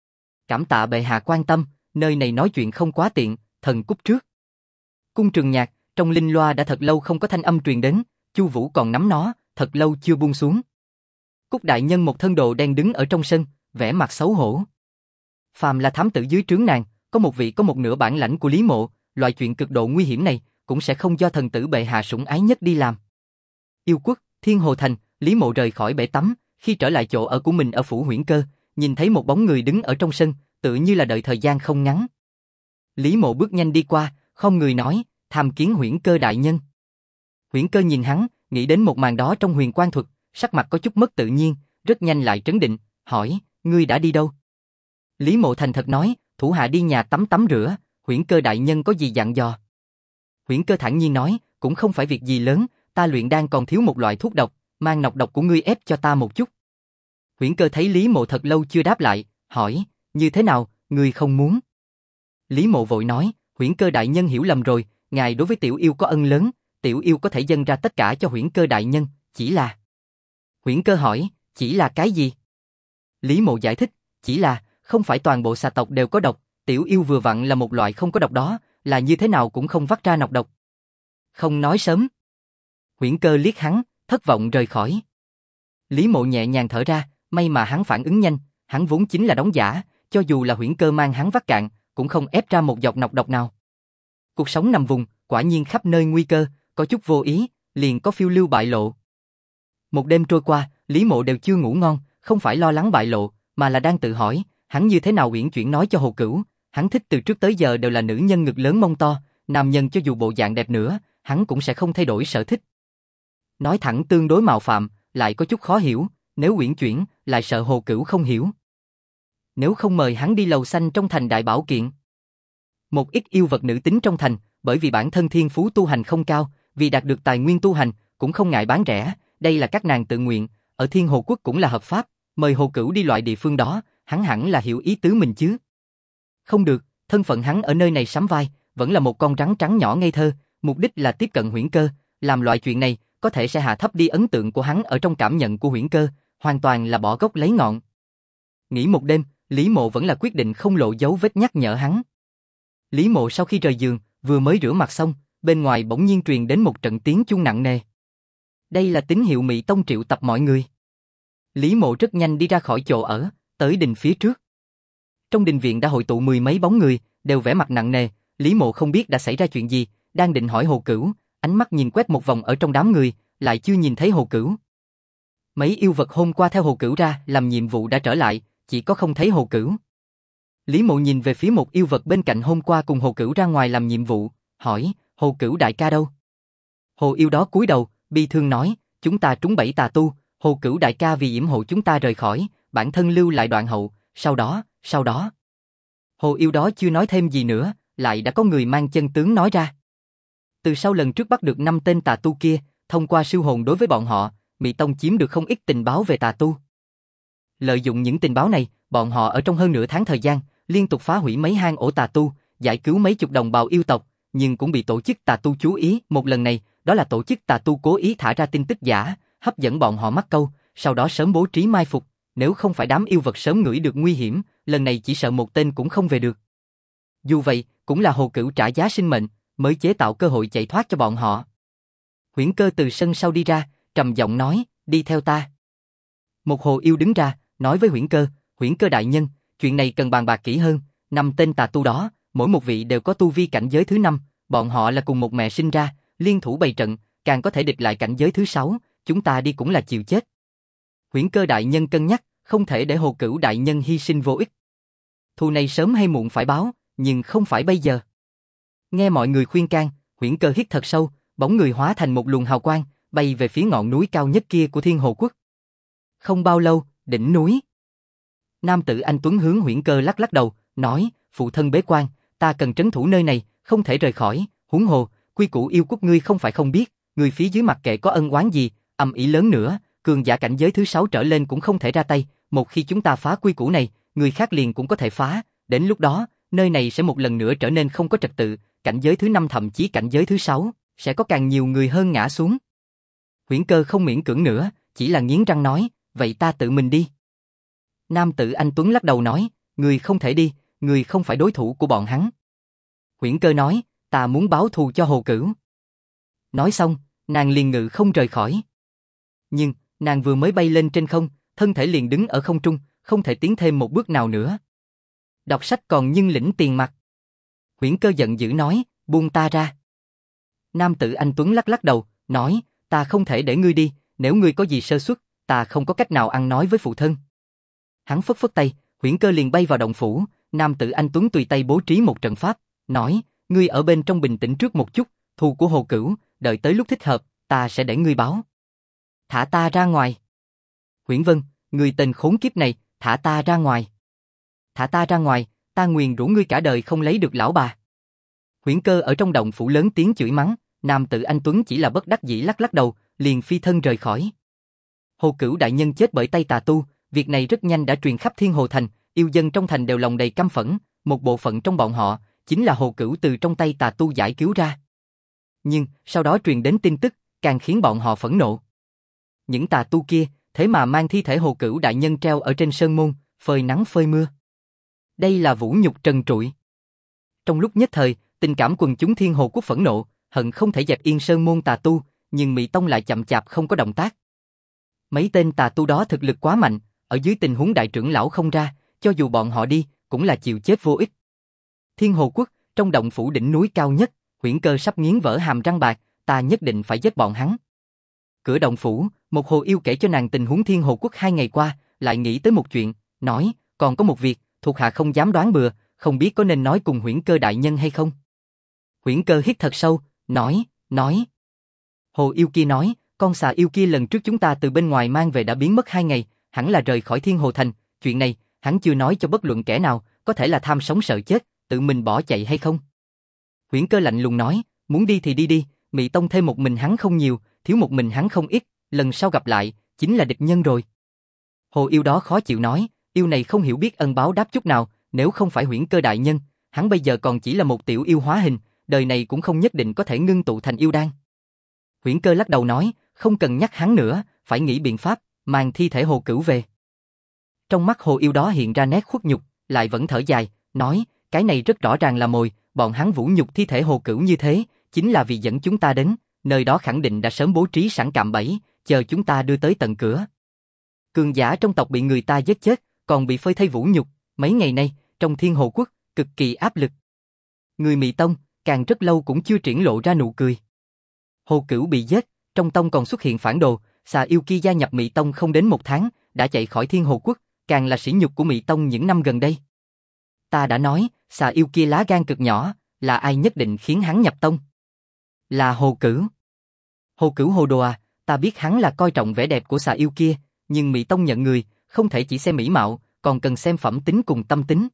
Cảm tạ bệ hạ quan tâm, nơi này nói chuyện không quá tiện, thần cúp trước. Cung Trường Nhạc, trong linh loa đã thật lâu không có thanh âm truyền đến, Chu Vũ còn nắm nó, thật lâu chưa buông xuống. Cúc đại nhân một thân đồ đen đứng ở trong sân, vẻ mặt xấu hổ. Phàm là thám tử dưới trướng nàng, có một vị có một nửa bản lãnh của Lý Mộ, loại chuyện cực độ nguy hiểm này cũng sẽ không do thần tử bệ hạ sủng ái nhất đi làm. Yêu Quốc, Thiên Hồ Thành, Lý Mộ rời khỏi bể tắm, khi trở lại chỗ ở của mình ở phủ Huyễn Cơ, nhìn thấy một bóng người đứng ở trong sân, tự như là đợi thời gian không ngắn. Lý Mộ bước nhanh đi qua, không người nói, tham kiến Huyễn Cơ đại nhân. Huyễn Cơ nhìn hắn, nghĩ đến một màn đó trong huyền quang thuật, sắc mặt có chút mất tự nhiên, rất nhanh lại trấn định, hỏi, ngươi đã đi đâu? Lý Mộ thành thật nói, thủ hạ đi nhà tắm tắm rửa, Huyễn Cơ đại nhân có gì dặn dò? Huyễn Cơ thản nhiên nói, cũng không phải việc gì lớn, ta luyện đan còn thiếu một loại thuốc độc, mang nọc độc của ngươi ép cho ta một chút. Huyễn Cơ thấy Lý Mộ thật lâu chưa đáp lại, hỏi, như thế nào, ngươi không muốn? Lý Mộ vội nói, Huyễn Cơ đại nhân hiểu lầm rồi, ngài đối với tiểu yêu có ân lớn, tiểu yêu có thể dâng ra tất cả cho Huyễn Cơ đại nhân, chỉ là... Huyễn Cơ hỏi, chỉ là cái gì? Lý Mộ giải thích, chỉ là, không phải toàn bộ xà tộc đều có độc, tiểu yêu vừa vặn là một loại không có độc đó, là như thế nào cũng không vắt ra nọc độc. Không nói sớm. Huyễn Cơ liếc hắn, thất vọng rời khỏi. Lý Mộ nhẹ nhàng thở ra, may mà hắn phản ứng nhanh, hắn vốn chính là đóng giả, cho dù là Huyễn Cơ mang hắn vắt cạn, cũng không ép ra một giọt nọc độc nào. Cuộc sống nằm vùng, quả nhiên khắp nơi nguy cơ, có chút vô ý, liền có phiêu lưu bại lộ. Một đêm trôi qua, Lý Mộ đều chưa ngủ ngon, không phải lo lắng bại lộ, mà là đang tự hỏi, hắn như thế nào uyển chuyển nói cho Hồ Cửu, Hắn thích từ trước tới giờ đều là nữ nhân ngực lớn mông to, nam nhân cho dù bộ dạng đẹp nữa, hắn cũng sẽ không thay đổi sở thích. Nói thẳng tương đối mạo phạm, lại có chút khó hiểu, nếu uyển chuyển, lại sợ Hồ Cửu không hiểu. Nếu không mời hắn đi lầu xanh trong thành đại bảo kiện. Một ít yêu vật nữ tính trong thành, bởi vì bản thân thiên phú tu hành không cao, vì đạt được tài nguyên tu hành, cũng không ngại bán rẻ, đây là các nàng tự nguyện, ở Thiên Hồ Quốc cũng là hợp pháp, mời Hồ Cửu đi loại địa phương đó, hắn hẳn là hiểu ý tứ mình chứ. Không được, thân phận hắn ở nơi này sắm vai, vẫn là một con rắn trắng nhỏ ngây thơ, mục đích là tiếp cận Huyễn Cơ, làm loại chuyện này, có thể sẽ hạ thấp đi ấn tượng của hắn ở trong cảm nhận của Huyễn Cơ, hoàn toàn là bỏ gốc lấy ngọn. Nghỉ một đêm, Lý Mộ vẫn là quyết định không lộ dấu vết nhắc nhở hắn. Lý Mộ sau khi rời giường, vừa mới rửa mặt xong, bên ngoài bỗng nhiên truyền đến một trận tiếng chuông nặng nề. Đây là tín hiệu Mị Tông triệu tập mọi người. Lý Mộ rất nhanh đi ra khỏi chỗ ở, tới đình phía trước. Trong đình viện đã hội tụ mười mấy bóng người, đều vẻ mặt nặng nề, Lý Mộ không biết đã xảy ra chuyện gì, đang định hỏi Hồ Cửu, ánh mắt nhìn quét một vòng ở trong đám người, lại chưa nhìn thấy Hồ Cửu. Mấy yêu vật hôm qua theo Hồ Cửu ra làm nhiệm vụ đã trở lại, chỉ có không thấy Hồ Cửu. Lý Mộ nhìn về phía một yêu vật bên cạnh hôm qua cùng Hồ Cửu ra ngoài làm nhiệm vụ, hỏi, Hồ Cửu đại ca đâu? Hồ yêu đó cúi đầu, bi thương nói, chúng ta trúng bẫy tà tu, Hồ Cửu đại ca vì yểm hộ chúng ta rời khỏi, bản thân lưu lại đoạn hậu, sau đó. Hồ yêu đó chưa nói thêm gì nữa, lại đã có người mang chân tướng nói ra. Từ sau lần trước bắt được 5 tên tà tu kia, thông qua siêu hồn đối với bọn họ, Mị Tông chiếm được không ít tình báo về tà tu. Lợi dụng những tình báo này, bọn họ ở trong hơn nửa tháng thời gian, liên tục phá hủy mấy hang ổ tà tu, giải cứu mấy chục đồng bào yêu tộc, nhưng cũng bị tổ chức tà tu chú ý. Một lần này, đó là tổ chức tà tu cố ý thả ra tin tức giả, hấp dẫn bọn họ mắc câu, sau đó sớm bố trí mai phục. Nếu không phải đám yêu vật sớm ngửi được nguy hiểm, lần này chỉ sợ một tên cũng không về được. Dù vậy, cũng là Hồ Cửu trả giá sinh mệnh, mới chế tạo cơ hội chạy thoát cho bọn họ. Huyễn Cơ từ sân sau đi ra, trầm giọng nói, đi theo ta. Một hồ yêu đứng ra, nói với Huyễn Cơ đại nhân, chuyện này cần bàn bạc kỹ hơn, 5 tên tà tu đó, mỗi một vị đều có tu vi cảnh giới thứ 5, bọn họ là cùng một mẹ sinh ra, liên thủ bày trận, càng có thể địch lại cảnh giới thứ 6, chúng ta đi cũng là chịu chết. Huyễn Cơ đại nhân cân nhắc, không thể để Hồ Cửu đại nhân hy sinh vô ích. Thù này sớm hay muộn phải báo, nhưng không phải bây giờ. Nghe mọi người khuyên can, Huyễn Cơ hít thật sâu, bóng người hóa thành một luồng hào quang, bay về phía ngọn núi cao nhất kia của Thiên Hồ Quốc. Không bao lâu, đỉnh núi. Nam tử anh tuấn hướng Huyễn Cơ lắc lắc đầu, nói, phụ thân bế quan, ta cần trấn thủ nơi này, không thể rời khỏi, huống hồ, quy củ yêu quốc ngươi không phải không biết, người phía dưới mặc kệ có ân oán gì, âm ỉ lớn nữa, cường giả cảnh giới thứ 6 trở lên cũng không thể ra tay, một khi chúng ta phá quy củ này, người khác liền cũng có thể phá, đến lúc đó, nơi này sẽ một lần nữa trở nên không có trật tự, cảnh giới thứ 5 thậm chí cảnh giới thứ 6, sẽ có càng nhiều người hơn ngã xuống. Huyễn Cơ không miễn cưỡng nữa, chỉ là nghiến răng nói, vậy ta tự mình đi. Nam tử anh tuấn lắc đầu nói, người không thể đi, người không phải đối thủ của bọn hắn. Huyễn Cơ nói, ta muốn báo thù cho Hồ Cửu. Nói xong, nàng liền ngự không rời khỏi. Nhưng, nàng vừa mới bay lên trên không, thân thể liền đứng ở không trung, không thể tiến thêm một bước nào nữa. Đọc sách còn nhưng lĩnh tiền mặt. Huyễn Cơ giận dữ nói, buông ta ra. Nam tử anh tuấn lắc lắc đầu, nói, ta không thể để ngươi đi, nếu ngươi có gì sơ suất, ta không có cách nào ăn nói với phụ thân. Hắn phất phất tay, Huyễn Cơ liền bay vào động phủ, nam tử anh tuấn tùy tay bố trí một trận pháp, nói, ngươi ở bên trong bình tĩnh trước một chút, thù của Hồ Cửu, đợi tới lúc thích hợp, ta sẽ để ngươi báo. Thả ta ra ngoài. Huyễn Vân, ngươi tên khốn kiếp này, thả ta ra ngoài. Thả ta ra ngoài, ta nguyền rủa ngươi cả đời không lấy được lão bà. Huyễn Cơ ở trong động phủ lớn tiếng chửi mắng, nam tử anh tuấn chỉ là bất đắc dĩ lắc lắc đầu, liền phi thân rời khỏi. Hồ Cửu đại nhân chết bởi tay tà tu, việc này rất nhanh đã truyền khắp Thiên Hồ thành, yêu dân trong thành đều lòng đầy căm phẫn, một bộ phận trong bọn họ chính là Hồ Cửu từ trong tay tà tu giải cứu ra. Nhưng sau đó truyền đến tin tức, càng khiến bọn họ phẫn nộ. Những tà tu kia thế mà mang thi thể Hồ Cửu đại nhân treo ở trên sơn môn, phơi nắng phơi mưa. Đây là vũ nhục trần trụi. Trong lúc nhất thời, tình cảm quần chúng Thiên Hồ Quốc phẫn nộ, hận không thể dẹp yên sơn môn tà tu, nhưng Mị Tông lại chậm chạp không có động tác. Mấy tên tà tu đó thực lực quá mạnh, ở dưới tình huống đại trưởng lão không ra, cho dù bọn họ đi, cũng là chịu chết vô ích. Thiên Hồ Quốc, trong động phủ đỉnh núi cao nhất, Huyễn Cơ sắp nghiến vỡ hàm răng bạc, ta nhất định phải giết bọn hắn. Cửa động phủ, một hồ yêu kể cho nàng tình huống Thiên Hồ Quốc 2 ngày qua, lại nghĩ tới một chuyện, nói, còn có một việc, thuộc hạ không dám đoán bừa, không biết có nên nói cùng Huyễn Cơ đại nhân hay không? Huyễn Cơ hít thật sâu, nói. Hồ yêu kia nói, con xà yêu kia lần trước chúng ta từ bên ngoài mang về đã biến mất 2 ngày, hẳn là rời khỏi Thiên Hồ Thành, chuyện này, hắn chưa nói cho bất luận kẻ nào, có thể là tham sống sợ chết, tự mình bỏ chạy hay không? Huyễn Cơ lạnh lùng nói, muốn đi thì đi, Mị Tông thêm một mình hắn không nhiều, thiếu một mình hắn không ít, lần sau gặp lại, chính là địch nhân rồi. Hồ yêu đó khó chịu nói, yêu này không hiểu biết ân báo đáp chút nào, nếu không phải Huyễn Cơ đại nhân, hắn bây giờ còn chỉ là một tiểu yêu hóa hình, đời này cũng không nhất định có thể ngưng tụ thành yêu đan. Huyễn Cơ lắc đầu nói, không cần nhắc hắn nữa, phải nghĩ biện pháp, mang thi thể Hồ Cửu về. Trong mắt Hồ yêu đó hiện ra nét khuất nhục, lại vẫn thở dài, nói, cái này rất rõ ràng là mồi, bọn hắn vũ nhục thi thể Hồ Cửu như thế, chính là vì dẫn chúng ta đến, nơi đó khẳng định đã sớm bố trí sẵn cạm bẫy, chờ chúng ta đưa tới tận cửa. Cường giả trong tộc bị người ta giết chết, còn bị phơi thây vũ nhục, mấy ngày nay, trong Thiên Hồ Quốc, cực kỳ áp lực. Người Mị Tông, càng rất lâu cũng chưa triển lộ ra nụ cười. Hồ Cửu bị giết, trong tông còn xuất hiện phản đồ, xà yêu kia gia nhập Mị Tông không đến 1 tháng, đã chạy khỏi Thiên Hồ Quốc, càng là sỉ nhục của Mị Tông những năm gần đây. Ta đã nói, xà yêu kia lá gan cực nhỏ, là ai nhất định khiến hắn nhập tông? Là Hồ Cửu. Hồ Cửu hồ đồ à, ta biết hắn là coi trọng vẻ đẹp của xà yêu kia, nhưng Mị Tông nhận người, không thể chỉ xem mỹ mạo, còn cần xem phẩm tính cùng tâm tính.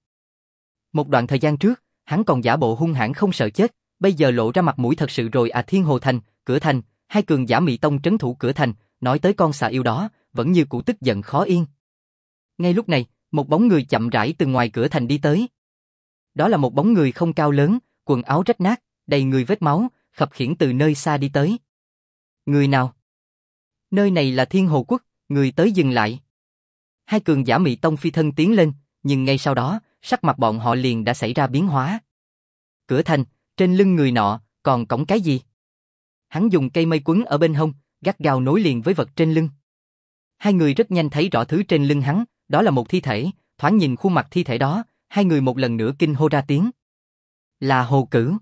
Một đoạn thời gian trước, hắn còn giả bộ hung hãn không sợ chết, bây giờ lộ ra mặt mũi thật sự rồi à. Thiên Hồ Thành, cửa thành, hai cường giả Mị Tông trấn thủ cửa thành, nói tới con xà yêu đó, vẫn như cũ tức giận khó yên. Ngay lúc này, một bóng người chậm rãi từ ngoài cửa thành đi tới. Đó là một bóng người không cao lớn, quần áo rách nát, đầy người vết máu, khập khiễng từ nơi xa đi tới. Người nào? Nơi này là Thiên Hồ Quốc, người tới dừng lại. Hai cường giả Mị Tông phi thân tiến lên, nhưng ngay sau đó, sắc mặt bọn họ liền đã xảy ra biến hóa. Cửa thành, trên lưng người nọ, còn cõng cái gì? Hắn dùng cây mây quấn ở bên hông, gắt gao nối liền với vật trên lưng. Hai người rất nhanh thấy rõ thứ trên lưng hắn, đó là một thi thể, thoáng nhìn khuôn mặt thi thể đó, hai người một lần nữa kinh hô ra tiếng. Là Hồ Cửu.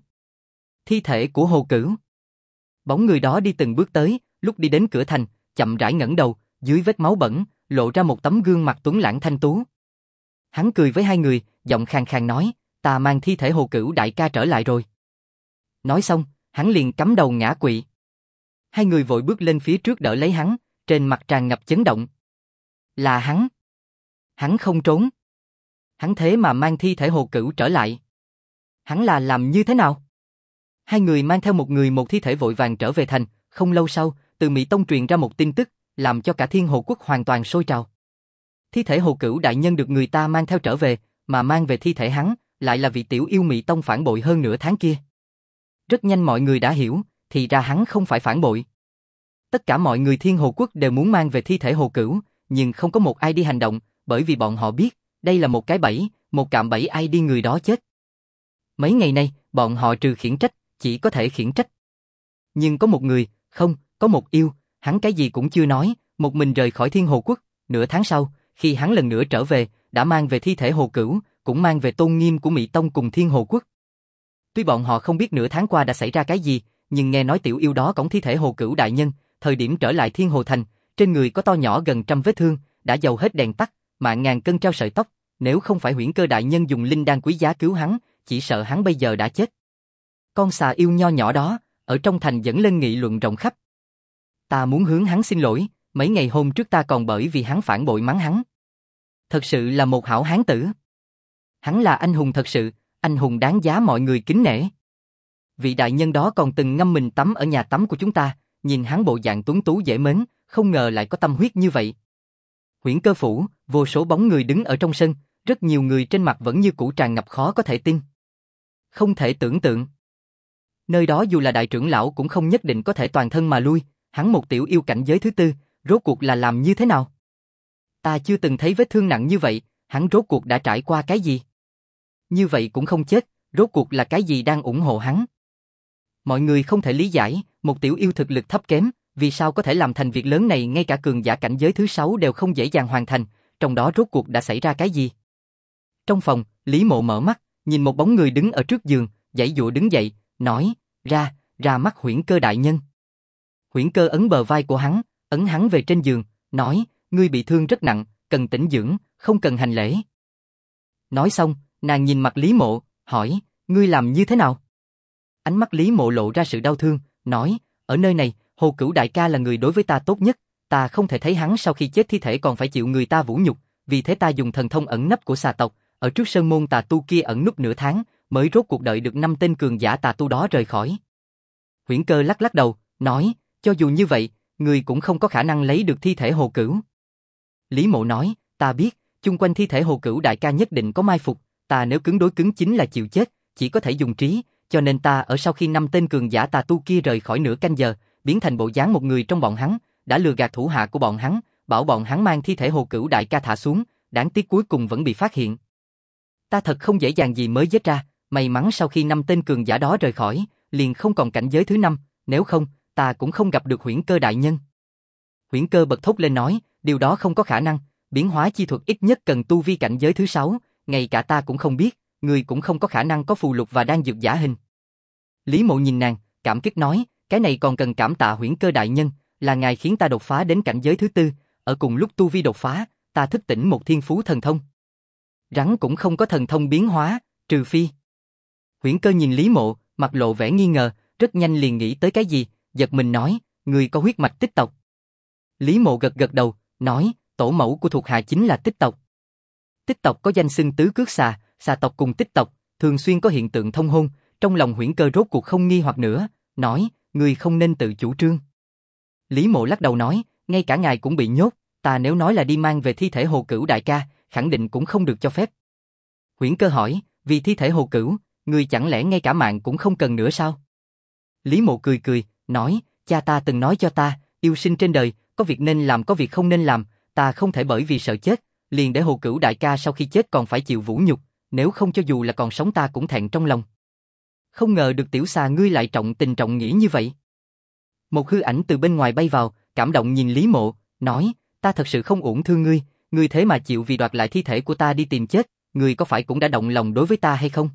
Thi thể của Hồ Cửu. Bóng người đó đi từng bước tới, lúc đi đến cửa thành, chậm rãi ngẩng đầu, dưới vết máu bẩn, lộ ra một tấm gương mặt tuấn lãng thanh tú. Hắn cười với hai người, giọng khàn khàn nói, ta mang thi thể Hồ Cửu đại ca trở lại rồi. Nói xong, hắn liền cắm đầu ngã quỵ. Hai người vội bước lên phía trước đỡ lấy hắn, trên mặt tràn ngập chấn động. Là hắn. Hắn không trốn. Hắn thế mà mang thi thể Hồ Cửu trở lại. Hắn là làm như thế nào? Hai người mang theo một người một thi thể vội vàng trở về thành, không lâu sau, từ Mị Tông truyền ra một tin tức, làm cho cả Thiên Hồ Quốc hoàn toàn sôi trào. Thi thể Hồ Cửu đại nhân được người ta mang theo trở về, mà mang về thi thể hắn, lại là vị tiểu yêu Mị Tông phản bội hơn nửa tháng kia. Rất nhanh mọi người đã hiểu, thì ra hắn không phải phản bội. Tất cả mọi người Thiên Hồ Quốc đều muốn mang về thi thể Hồ Cửu, nhưng không có một ai đi hành động, bởi vì bọn họ biết, đây là một cái bẫy, một cạm bẫy ai đi người đó chết. Mấy ngày nay, bọn họ trừ khiển trách, chỉ có thể khiển trách. Nhưng có một người, không, có một yêu, hắn cái gì cũng chưa nói, một mình rời khỏi Thiên Hồ Quốc, nửa tháng sau, khi hắn lần nữa trở về, đã mang về thi thể Hồ Cửu, cũng mang về tôn nghiêm của Mị Tông cùng Thiên Hồ Quốc. Tuy bọn họ không biết nửa tháng qua đã xảy ra cái gì, nhưng nghe nói tiểu yêu đó cõng thi thể Hồ Cửu đại nhân, thời điểm trở lại Thiên Hồ Thành, trên người có to nhỏ gần 100 vết thương, đã dầu hết đèn tắt, mạng ngàn cân treo sợi tóc, nếu không phải Huyễn Cơ đại nhân dùng linh đan quý giá cứu hắn, chỉ sợ hắn bây giờ đã chết. Con xà yêu nho nhỏ đó, ở trong thành dẫn lên nghị luận rộng khắp. Ta muốn hướng hắn xin lỗi, mấy ngày hôm trước ta còn bởi vì hắn phản bội mắng hắn. Thật sự là một hảo hán tử. Hắn là anh hùng thật sự, anh hùng đáng giá mọi người kính nể. Vị đại nhân đó còn từng ngâm mình tắm ở nhà tắm của chúng ta, nhìn hắn bộ dạng tuấn tú dễ mến, không ngờ lại có tâm huyết như vậy. Huyễn Cơ phủ, vô số bóng người đứng ở trong sân, rất nhiều người trên mặt vẫn như cũ tràn ngập khó có thể tin. Không thể tưởng tượng. Nơi đó dù là đại trưởng lão cũng không nhất định có thể toàn thân mà lui, hắn một tiểu yêu cảnh giới thứ tư, rốt cuộc là làm như thế nào? Ta chưa từng thấy vết thương nặng như vậy, hắn rốt cuộc đã trải qua cái gì? Như vậy cũng không chết, rốt cuộc là cái gì đang ủng hộ hắn? Mọi người không thể lý giải, một tiểu yêu thực lực thấp kém, vì sao có thể làm thành việc lớn này, ngay cả cường giả cảnh giới thứ 6 đều không dễ dàng hoàn thành, trong đó rốt cuộc đã xảy ra cái gì? Trong phòng, Lý Mộ mở mắt, nhìn một bóng người đứng ở trước giường, giãy giụa đứng dậy, nói, ra mắt Huyễn Cơ đại nhân. Huyễn Cơ ấn bờ vai của hắn, ấn hắn về trên giường, nói, ngươi bị thương rất nặng, cần tĩnh dưỡng, không cần hành lễ. Nói xong, Nàng nhìn mặt Lý Mộ, hỏi, ngươi làm như thế nào? Ánh mắt Lý Mộ lộ ra sự đau thương, nói, ở nơi này, Hồ Cửu đại ca là người đối với ta tốt nhất, ta không thể thấy hắn sau khi chết thi thể còn phải chịu người ta vũ nhục, vì thế ta dùng thần thông ẩn nấp của xà tộc, ở trước sơn môn tà tu kia ẩn núp nửa tháng, mới rốt cuộc đợi được 5 tên cường giả tà tu đó rời khỏi. Huyễn Cơ lắc lắc đầu, nói, cho dù như vậy, người cũng không có khả năng lấy được thi thể Hồ Cửu. Lý Mộ nói, ta biết, chung quanh thi thể Hồ Cửu đại ca nhất định có mai phục, ta nếu cứng đối cứng chính là chịu chết, chỉ có thể dùng trí, cho nên ta ở sau khi 5 tên cường giả tà tu kia rời khỏi nửa canh giờ, biến thành bộ dáng một người trong bọn hắn, đã lừa gạt thủ hạ của bọn hắn, bảo bọn hắn mang thi thể Hồ Cửu đại ca thả xuống, đáng tiếc cuối cùng vẫn bị phát hiện. Ta thật không dễ dàng gì mới giết ra, may mắn sau khi 5 tên cường giả đó rời khỏi, liền không còn cảnh giới thứ 5, nếu không, ta cũng không gặp được Huyễn Cơ đại nhân. Huyễn Cơ bật thốt lên nói, điều đó không có khả năng, biến hóa chi thuật ít nhất cần tu vi cảnh giới thứ 6, ngay cả ta cũng không biết, người cũng không có khả năng có phù lục và đan dược giả hình. Lý Mộ nhìn nàng, cảm kích nói, cái này còn cần cảm tạ Huyễn Cơ đại nhân, là ngài khiến ta đột phá đến cảnh giới thứ 4, ở cùng lúc tu vi đột phá, ta thức tỉnh một thiên phú thần thông. Rắn cũng không có thần thông biến hóa, trừ phi. Huyễn Cơ nhìn Lý Mộ, mặt lộ vẻ nghi ngờ, rất nhanh liền nghĩ tới cái gì, giật mình nói, người có huyết mạch Tích tộc. Lý Mộ gật gật đầu, nói, tổ mẫu của thuộc hạ chính là Tích tộc. Tích tộc có danh xưng tứ cước xà, xà tộc cùng Tích tộc, thường xuyên có hiện tượng thông hôn, trong lòng Huyễn Cơ rốt cuộc không nghi hoặc nữa, nói, người không nên tự chủ trương. Lý Mộ lắc đầu nói, ngay cả ngài cũng bị nhốt, ta nếu nói là đi mang về thi thể Hồ Cửu đại ca, khẳng định cũng không được cho phép. Huyễn Cơ hỏi, vì thi thể Hồ Cửu, người chẳng lẽ ngay cả mạng cũng không cần nữa sao? Lý Mộ cười cười, nói, cha ta từng nói cho ta, yêu sinh trên đời, có việc nên làm có việc không nên làm, ta không thể bởi vì sợ chết, liền để Hồ Cửu đại ca sau khi chết còn phải chịu vũ nhục, nếu không cho dù là còn sống ta cũng thẹn trong lòng. Không ngờ được tiểu xà ngươi lại trọng tình trọng nghĩa như vậy. Một hư ảnh từ bên ngoài bay vào, cảm động nhìn Lý Mộ, nói, ta thật sự không uổng thương ngươi, ngươi thế mà chịu vì đoạt lại thi thể của ta đi tìm chết, ngươi có phải cũng đã động lòng đối với ta hay không?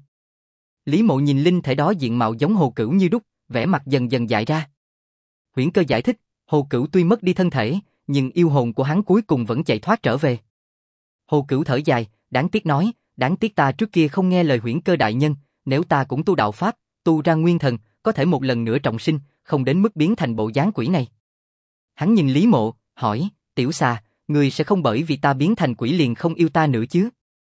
Lý Mộ nhìn linh thể đó diện mạo giống Hồ Cửu như đúc, vẻ mặt dần dần dại ra. Huyễn Cơ giải thích, Hồ Cửu tuy mất đi thân thể, nhưng yêu hồn của hắn cuối cùng vẫn chạy thoát trở về. Hồ Cửu thở dài, đáng tiếc nói, đáng tiếc ta trước kia không nghe lời Huyễn Cơ đại nhân, nếu ta cũng tu đạo pháp, tu ra nguyên thần, có thể một lần nữa trọng sinh, không đến mức biến thành bộ dáng quỷ này. Hắn nhìn Lý Mộ, hỏi, tiểu xà, người sẽ không bởi vì ta biến thành quỷ liền không yêu ta nữa chứ?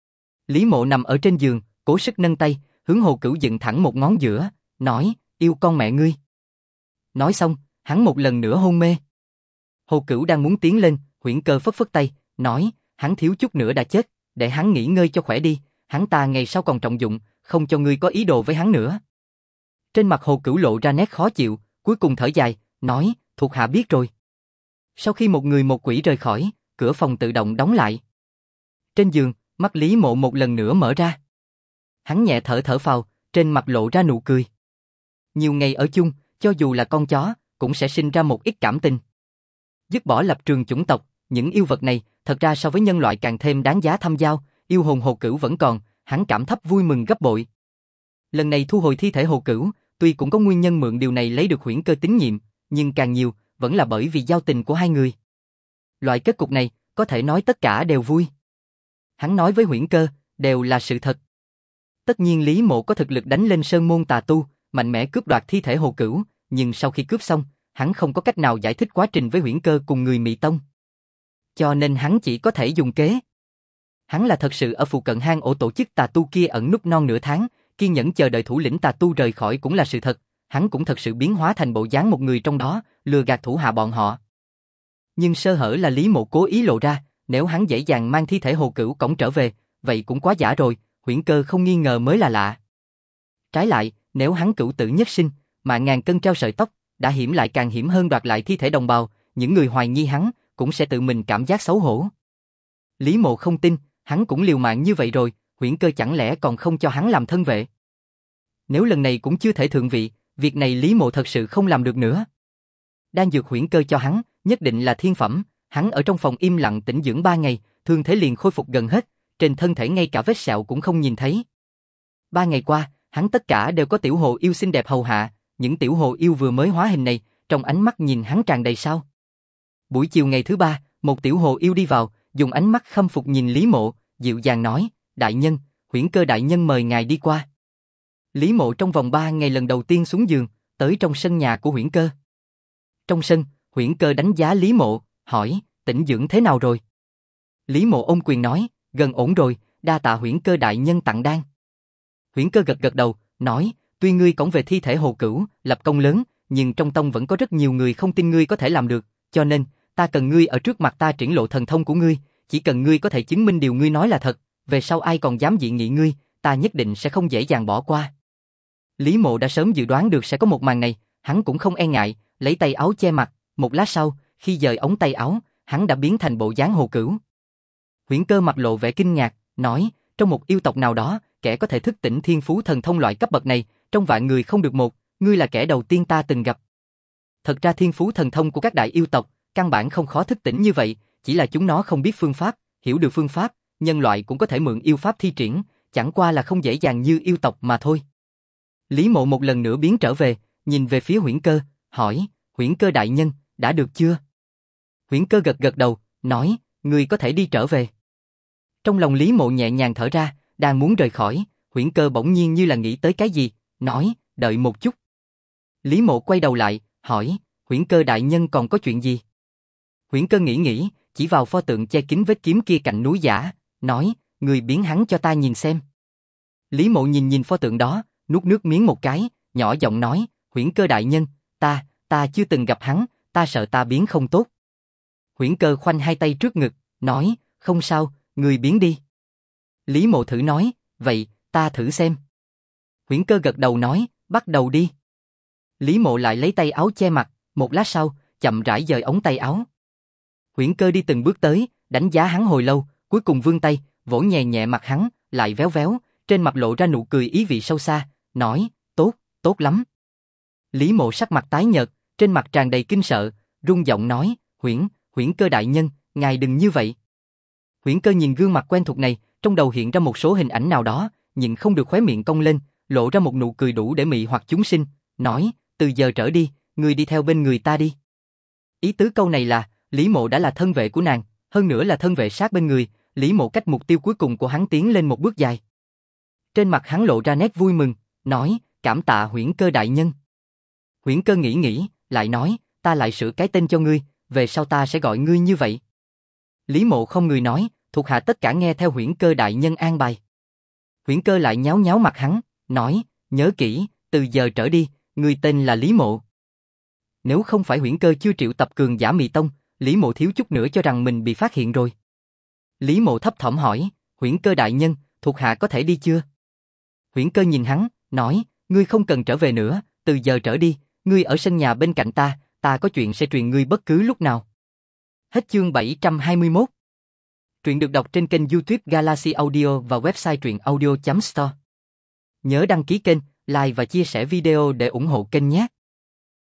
Lý Mộ nằm ở trên giường, cố sức nâng tay, hướng Hồ Cửu dựng thẳng một ngón giữa, nói, yêu con mẹ ngươi. Nói xong, hắn một lần nữa hôn mê. Hồ Cửu đang muốn tiến lên, Huyễn Cơ phất phất tay, nói, hắn thiếu chút nữa đã chết, để hắn nghỉ ngơi cho khỏe đi, hắn ta ngày sau còn trọng dụng, không cho ngươi có ý đồ với hắn nữa. Trên mặt Hồ Cửu lộ ra nét khó chịu, cuối cùng thở dài, nói, thuộc hạ biết rồi. Sau khi một người một quỷ rời khỏi, cửa phòng tự động đóng lại. Trên giường, mắt Lý Mộ một lần nữa mở ra. Hắn nhẹ thở thở phào, trên mặt lộ ra nụ cười. Nhiều ngày ở chung, cho dù là con chó, cũng sẽ sinh ra một ít cảm tình. Dứt bỏ lập trường chủng tộc, những yêu vật này, thật ra so với nhân loại càng thêm đáng giá thăm giao, yêu hồn Hồ Cửu vẫn còn, hắn cảm thấp vui mừng gấp bội. Lần này thu hồi thi thể Hồ Cửu, tuy cũng có nguyên nhân mượn điều này lấy được Huyễn Cơ tín nhiệm, nhưng càng nhiều, vẫn là bởi vì giao tình của hai người. Loại kết cục này, có thể nói tất cả đều vui. Hắn nói với Huyễn Cơ, đều là sự thật. Tất nhiên Lý Mộ có thực lực đánh lên sơn môn tà tu, mạnh mẽ cướp đoạt thi thể Hồ Cửu, nhưng sau khi cướp xong, hắn không có cách nào giải thích quá trình với Huyễn Cơ cùng người Mị Tông. Cho nên hắn chỉ có thể dùng kế. Hắn là thật sự ở phụ cận hang ổ tổ chức tà tu kia ẩn núp non nửa tháng, kiên nhẫn chờ đợi thủ lĩnh tà tu rời khỏi cũng là sự thật, hắn cũng thật sự biến hóa thành bộ dáng một người trong đó, lừa gạt thủ hạ bọn họ. Nhưng sơ hở là Lý Mộ cố ý lộ ra, nếu hắn dễ dàng mang thi thể Hồ Cửu cõng trở về, vậy cũng quá giả rồi, Huyễn Cơ không nghi ngờ mới là lạ. Trái lại, nếu hắn cửu tử nhất sinh, mà ngàn cân treo sợi tóc, đã hiểm lại càng hiểm hơn đoạt lại thi thể đồng bào, những người hoài nghi hắn cũng sẽ tự mình cảm giác xấu hổ. Lý Mộ không tin, hắn cũng liều mạng như vậy rồi, Huyễn Cơ chẳng lẽ còn không cho hắn làm thân vệ? Nếu lần này cũng chưa thể thượng vị, việc này Lý Mộ thật sự không làm được nữa. Đan dược Huyễn Cơ cho hắn, nhất định là thiên phẩm, hắn ở trong phòng im lặng tĩnh dưỡng 3 ngày, thương thế liền khôi phục gần hết, trên thân thể ngay cả vết sẹo cũng không nhìn thấy. 3 ngày qua, hắn tất cả đều có tiểu hồ yêu xinh đẹp hầu hạ, những tiểu hồ yêu vừa mới hóa hình này, trong ánh mắt nhìn hắn tràn đầy sao. Buổi chiều ngày thứ 3, một tiểu hồ yêu đi vào, dùng ánh mắt khâm phục nhìn Lý Mộ, dịu dàng nói, đại nhân, Huyễn Cơ đại nhân mời ngài đi qua. Lý Mộ trong vòng 3 ngày lần đầu tiên xuống giường, tới trong sân nhà của Huyễn Cơ. Trong sân, Huyễn Cơ đánh giá Lý Mộ, hỏi, tĩnh dưỡng thế nào rồi? Lý Mộ ôm quyền nói, gần ổn rồi, đa tạ Huyễn Cơ đại nhân tặng đan. Huyễn Cơ gật gật đầu, nói, tuy ngươi cõng về thi thể Hồ Cửu, lập công lớn, nhưng trong tông vẫn có rất nhiều người không tin ngươi có thể làm được, cho nên, ta cần ngươi ở trước mặt ta triển lộ thần thông của ngươi, chỉ cần ngươi có thể chứng minh điều ngươi nói là thật, về sau ai còn dám dị nghị ngươi, ta nhất định sẽ không dễ dàng bỏ qua. Lý Mộ đã sớm dự đoán được sẽ có một màn này, hắn cũng không e ngại, lấy tay áo che mặt, một lát sau, khi dời ống tay áo, hắn đã biến thành bộ dáng Hồ Cửu. Huyễn Cơ mặt lộ vẻ kinh ngạc, nói, trong một yêu tộc nào đó, kẻ có thể thức tỉnh thiên phú thần thông loại cấp bậc này, trong vạn người không được một, ngươi là kẻ đầu tiên ta từng gặp. Thật ra thiên phú thần thông của các đại yêu tộc, căn bản không khó thức tỉnh như vậy, chỉ là chúng nó không biết phương pháp, hiểu được phương pháp, nhân loại cũng có thể mượn yêu pháp thi triển, chẳng qua là không dễ dàng như yêu tộc mà thôi. Lý Mộ một lần nữa biến trở về, nhìn về phía Huyễn Cơ, hỏi, Huyễn Cơ đại nhân, đã được chưa? Huyễn Cơ gật gật đầu, nói, ngươi có thể đi trở về. Trong lòng Lý Mộ nhẹ nhàng thở ra, đang muốn rời khỏi, Huyễn Cơ bỗng nhiên như là nghĩ tới cái gì, nói, đợi một chút. Lý Mộ quay đầu lại, hỏi, Huyễn Cơ đại nhân còn có chuyện gì? Huyễn Cơ nghĩ, chỉ vào pho tượng che kín vết kiếm kia cạnh núi giả, nói, người biến hắn cho ta nhìn xem. Lý Mộ nhìn pho tượng đó, nuốt nước miếng một cái, nhỏ giọng nói, Huyễn Cơ đại nhân, ta chưa từng gặp hắn, ta sợ ta biến không tốt. Huyễn Cơ khoanh hai tay trước ngực, nói, không sao, người biến đi. Lý Mộ thử nói, vậy, ta thử xem. Huyễn Cơ gật đầu nói, bắt đầu đi. Lý Mộ lại lấy tay áo che mặt, một lát sau, chậm rãi dời ống tay áo. Huyễn Cơ đi từng bước tới, đánh giá hắn hồi lâu, cuối cùng vươn tay, vỗ nhẹ nhẹ mặt hắn, lại véo véo, trên mặt lộ ra nụ cười ý vị sâu xa, nói, tốt lắm. Lý Mộ sắc mặt tái nhợt, trên mặt tràn đầy kinh sợ, run giọng nói, Huyễn Cơ đại nhân, ngài đừng như vậy. Huyễn Cơ nhìn gương mặt quen thuộc này, trong đầu hiện ra một số hình ảnh nào đó, nhưng không được khóe miệng cong lên, lộ ra một nụ cười đủ để mị hoặc chúng sinh, nói, từ giờ trở đi, ngươi đi theo bên người ta đi. Ý tứ câu này là, Lý Mộ đã là thân vệ của nàng, hơn nữa là thân vệ sát bên người, Lý Mộ cách mục tiêu cuối cùng của hắn tiến lên một bước dài. Trên mặt hắn lộ ra nét vui mừng, nói, cảm tạ Huyễn Cơ đại nhân. Huyễn Cơ nghĩ, lại nói, ta lại sửa cái tên cho ngươi, về sau ta sẽ gọi ngươi như vậy. Lý Mộ không người nói, thuộc hạ tất cả nghe theo Huyễn Cơ đại nhân an bài. Huyễn Cơ lại nháo nháo mặt hắn, nói, nhớ kỹ, từ giờ trở đi, ngươi tên là Lý Mộ. Nếu không phải Huyễn Cơ chưa triệu tập cường giả Mị Tông, Lý Mộ thiếu chút nữa cho rằng mình bị phát hiện rồi. Lý Mộ thấp thỏm hỏi, Huyễn Cơ đại nhân, thuộc hạ có thể đi chưa? Huyễn Cơ nhìn hắn, nói, ngươi không cần trở về nữa, từ giờ trở đi, ngươi ở sân nhà bên cạnh ta có chuyện sẽ truyền ngươi bất cứ lúc nào. Hết chương 721. Truyện được đọc trên kênh YouTube Galaxy Audio và website truyệnaudio.store. Nhớ đăng ký kênh, like và chia sẻ video để ủng hộ kênh nhé.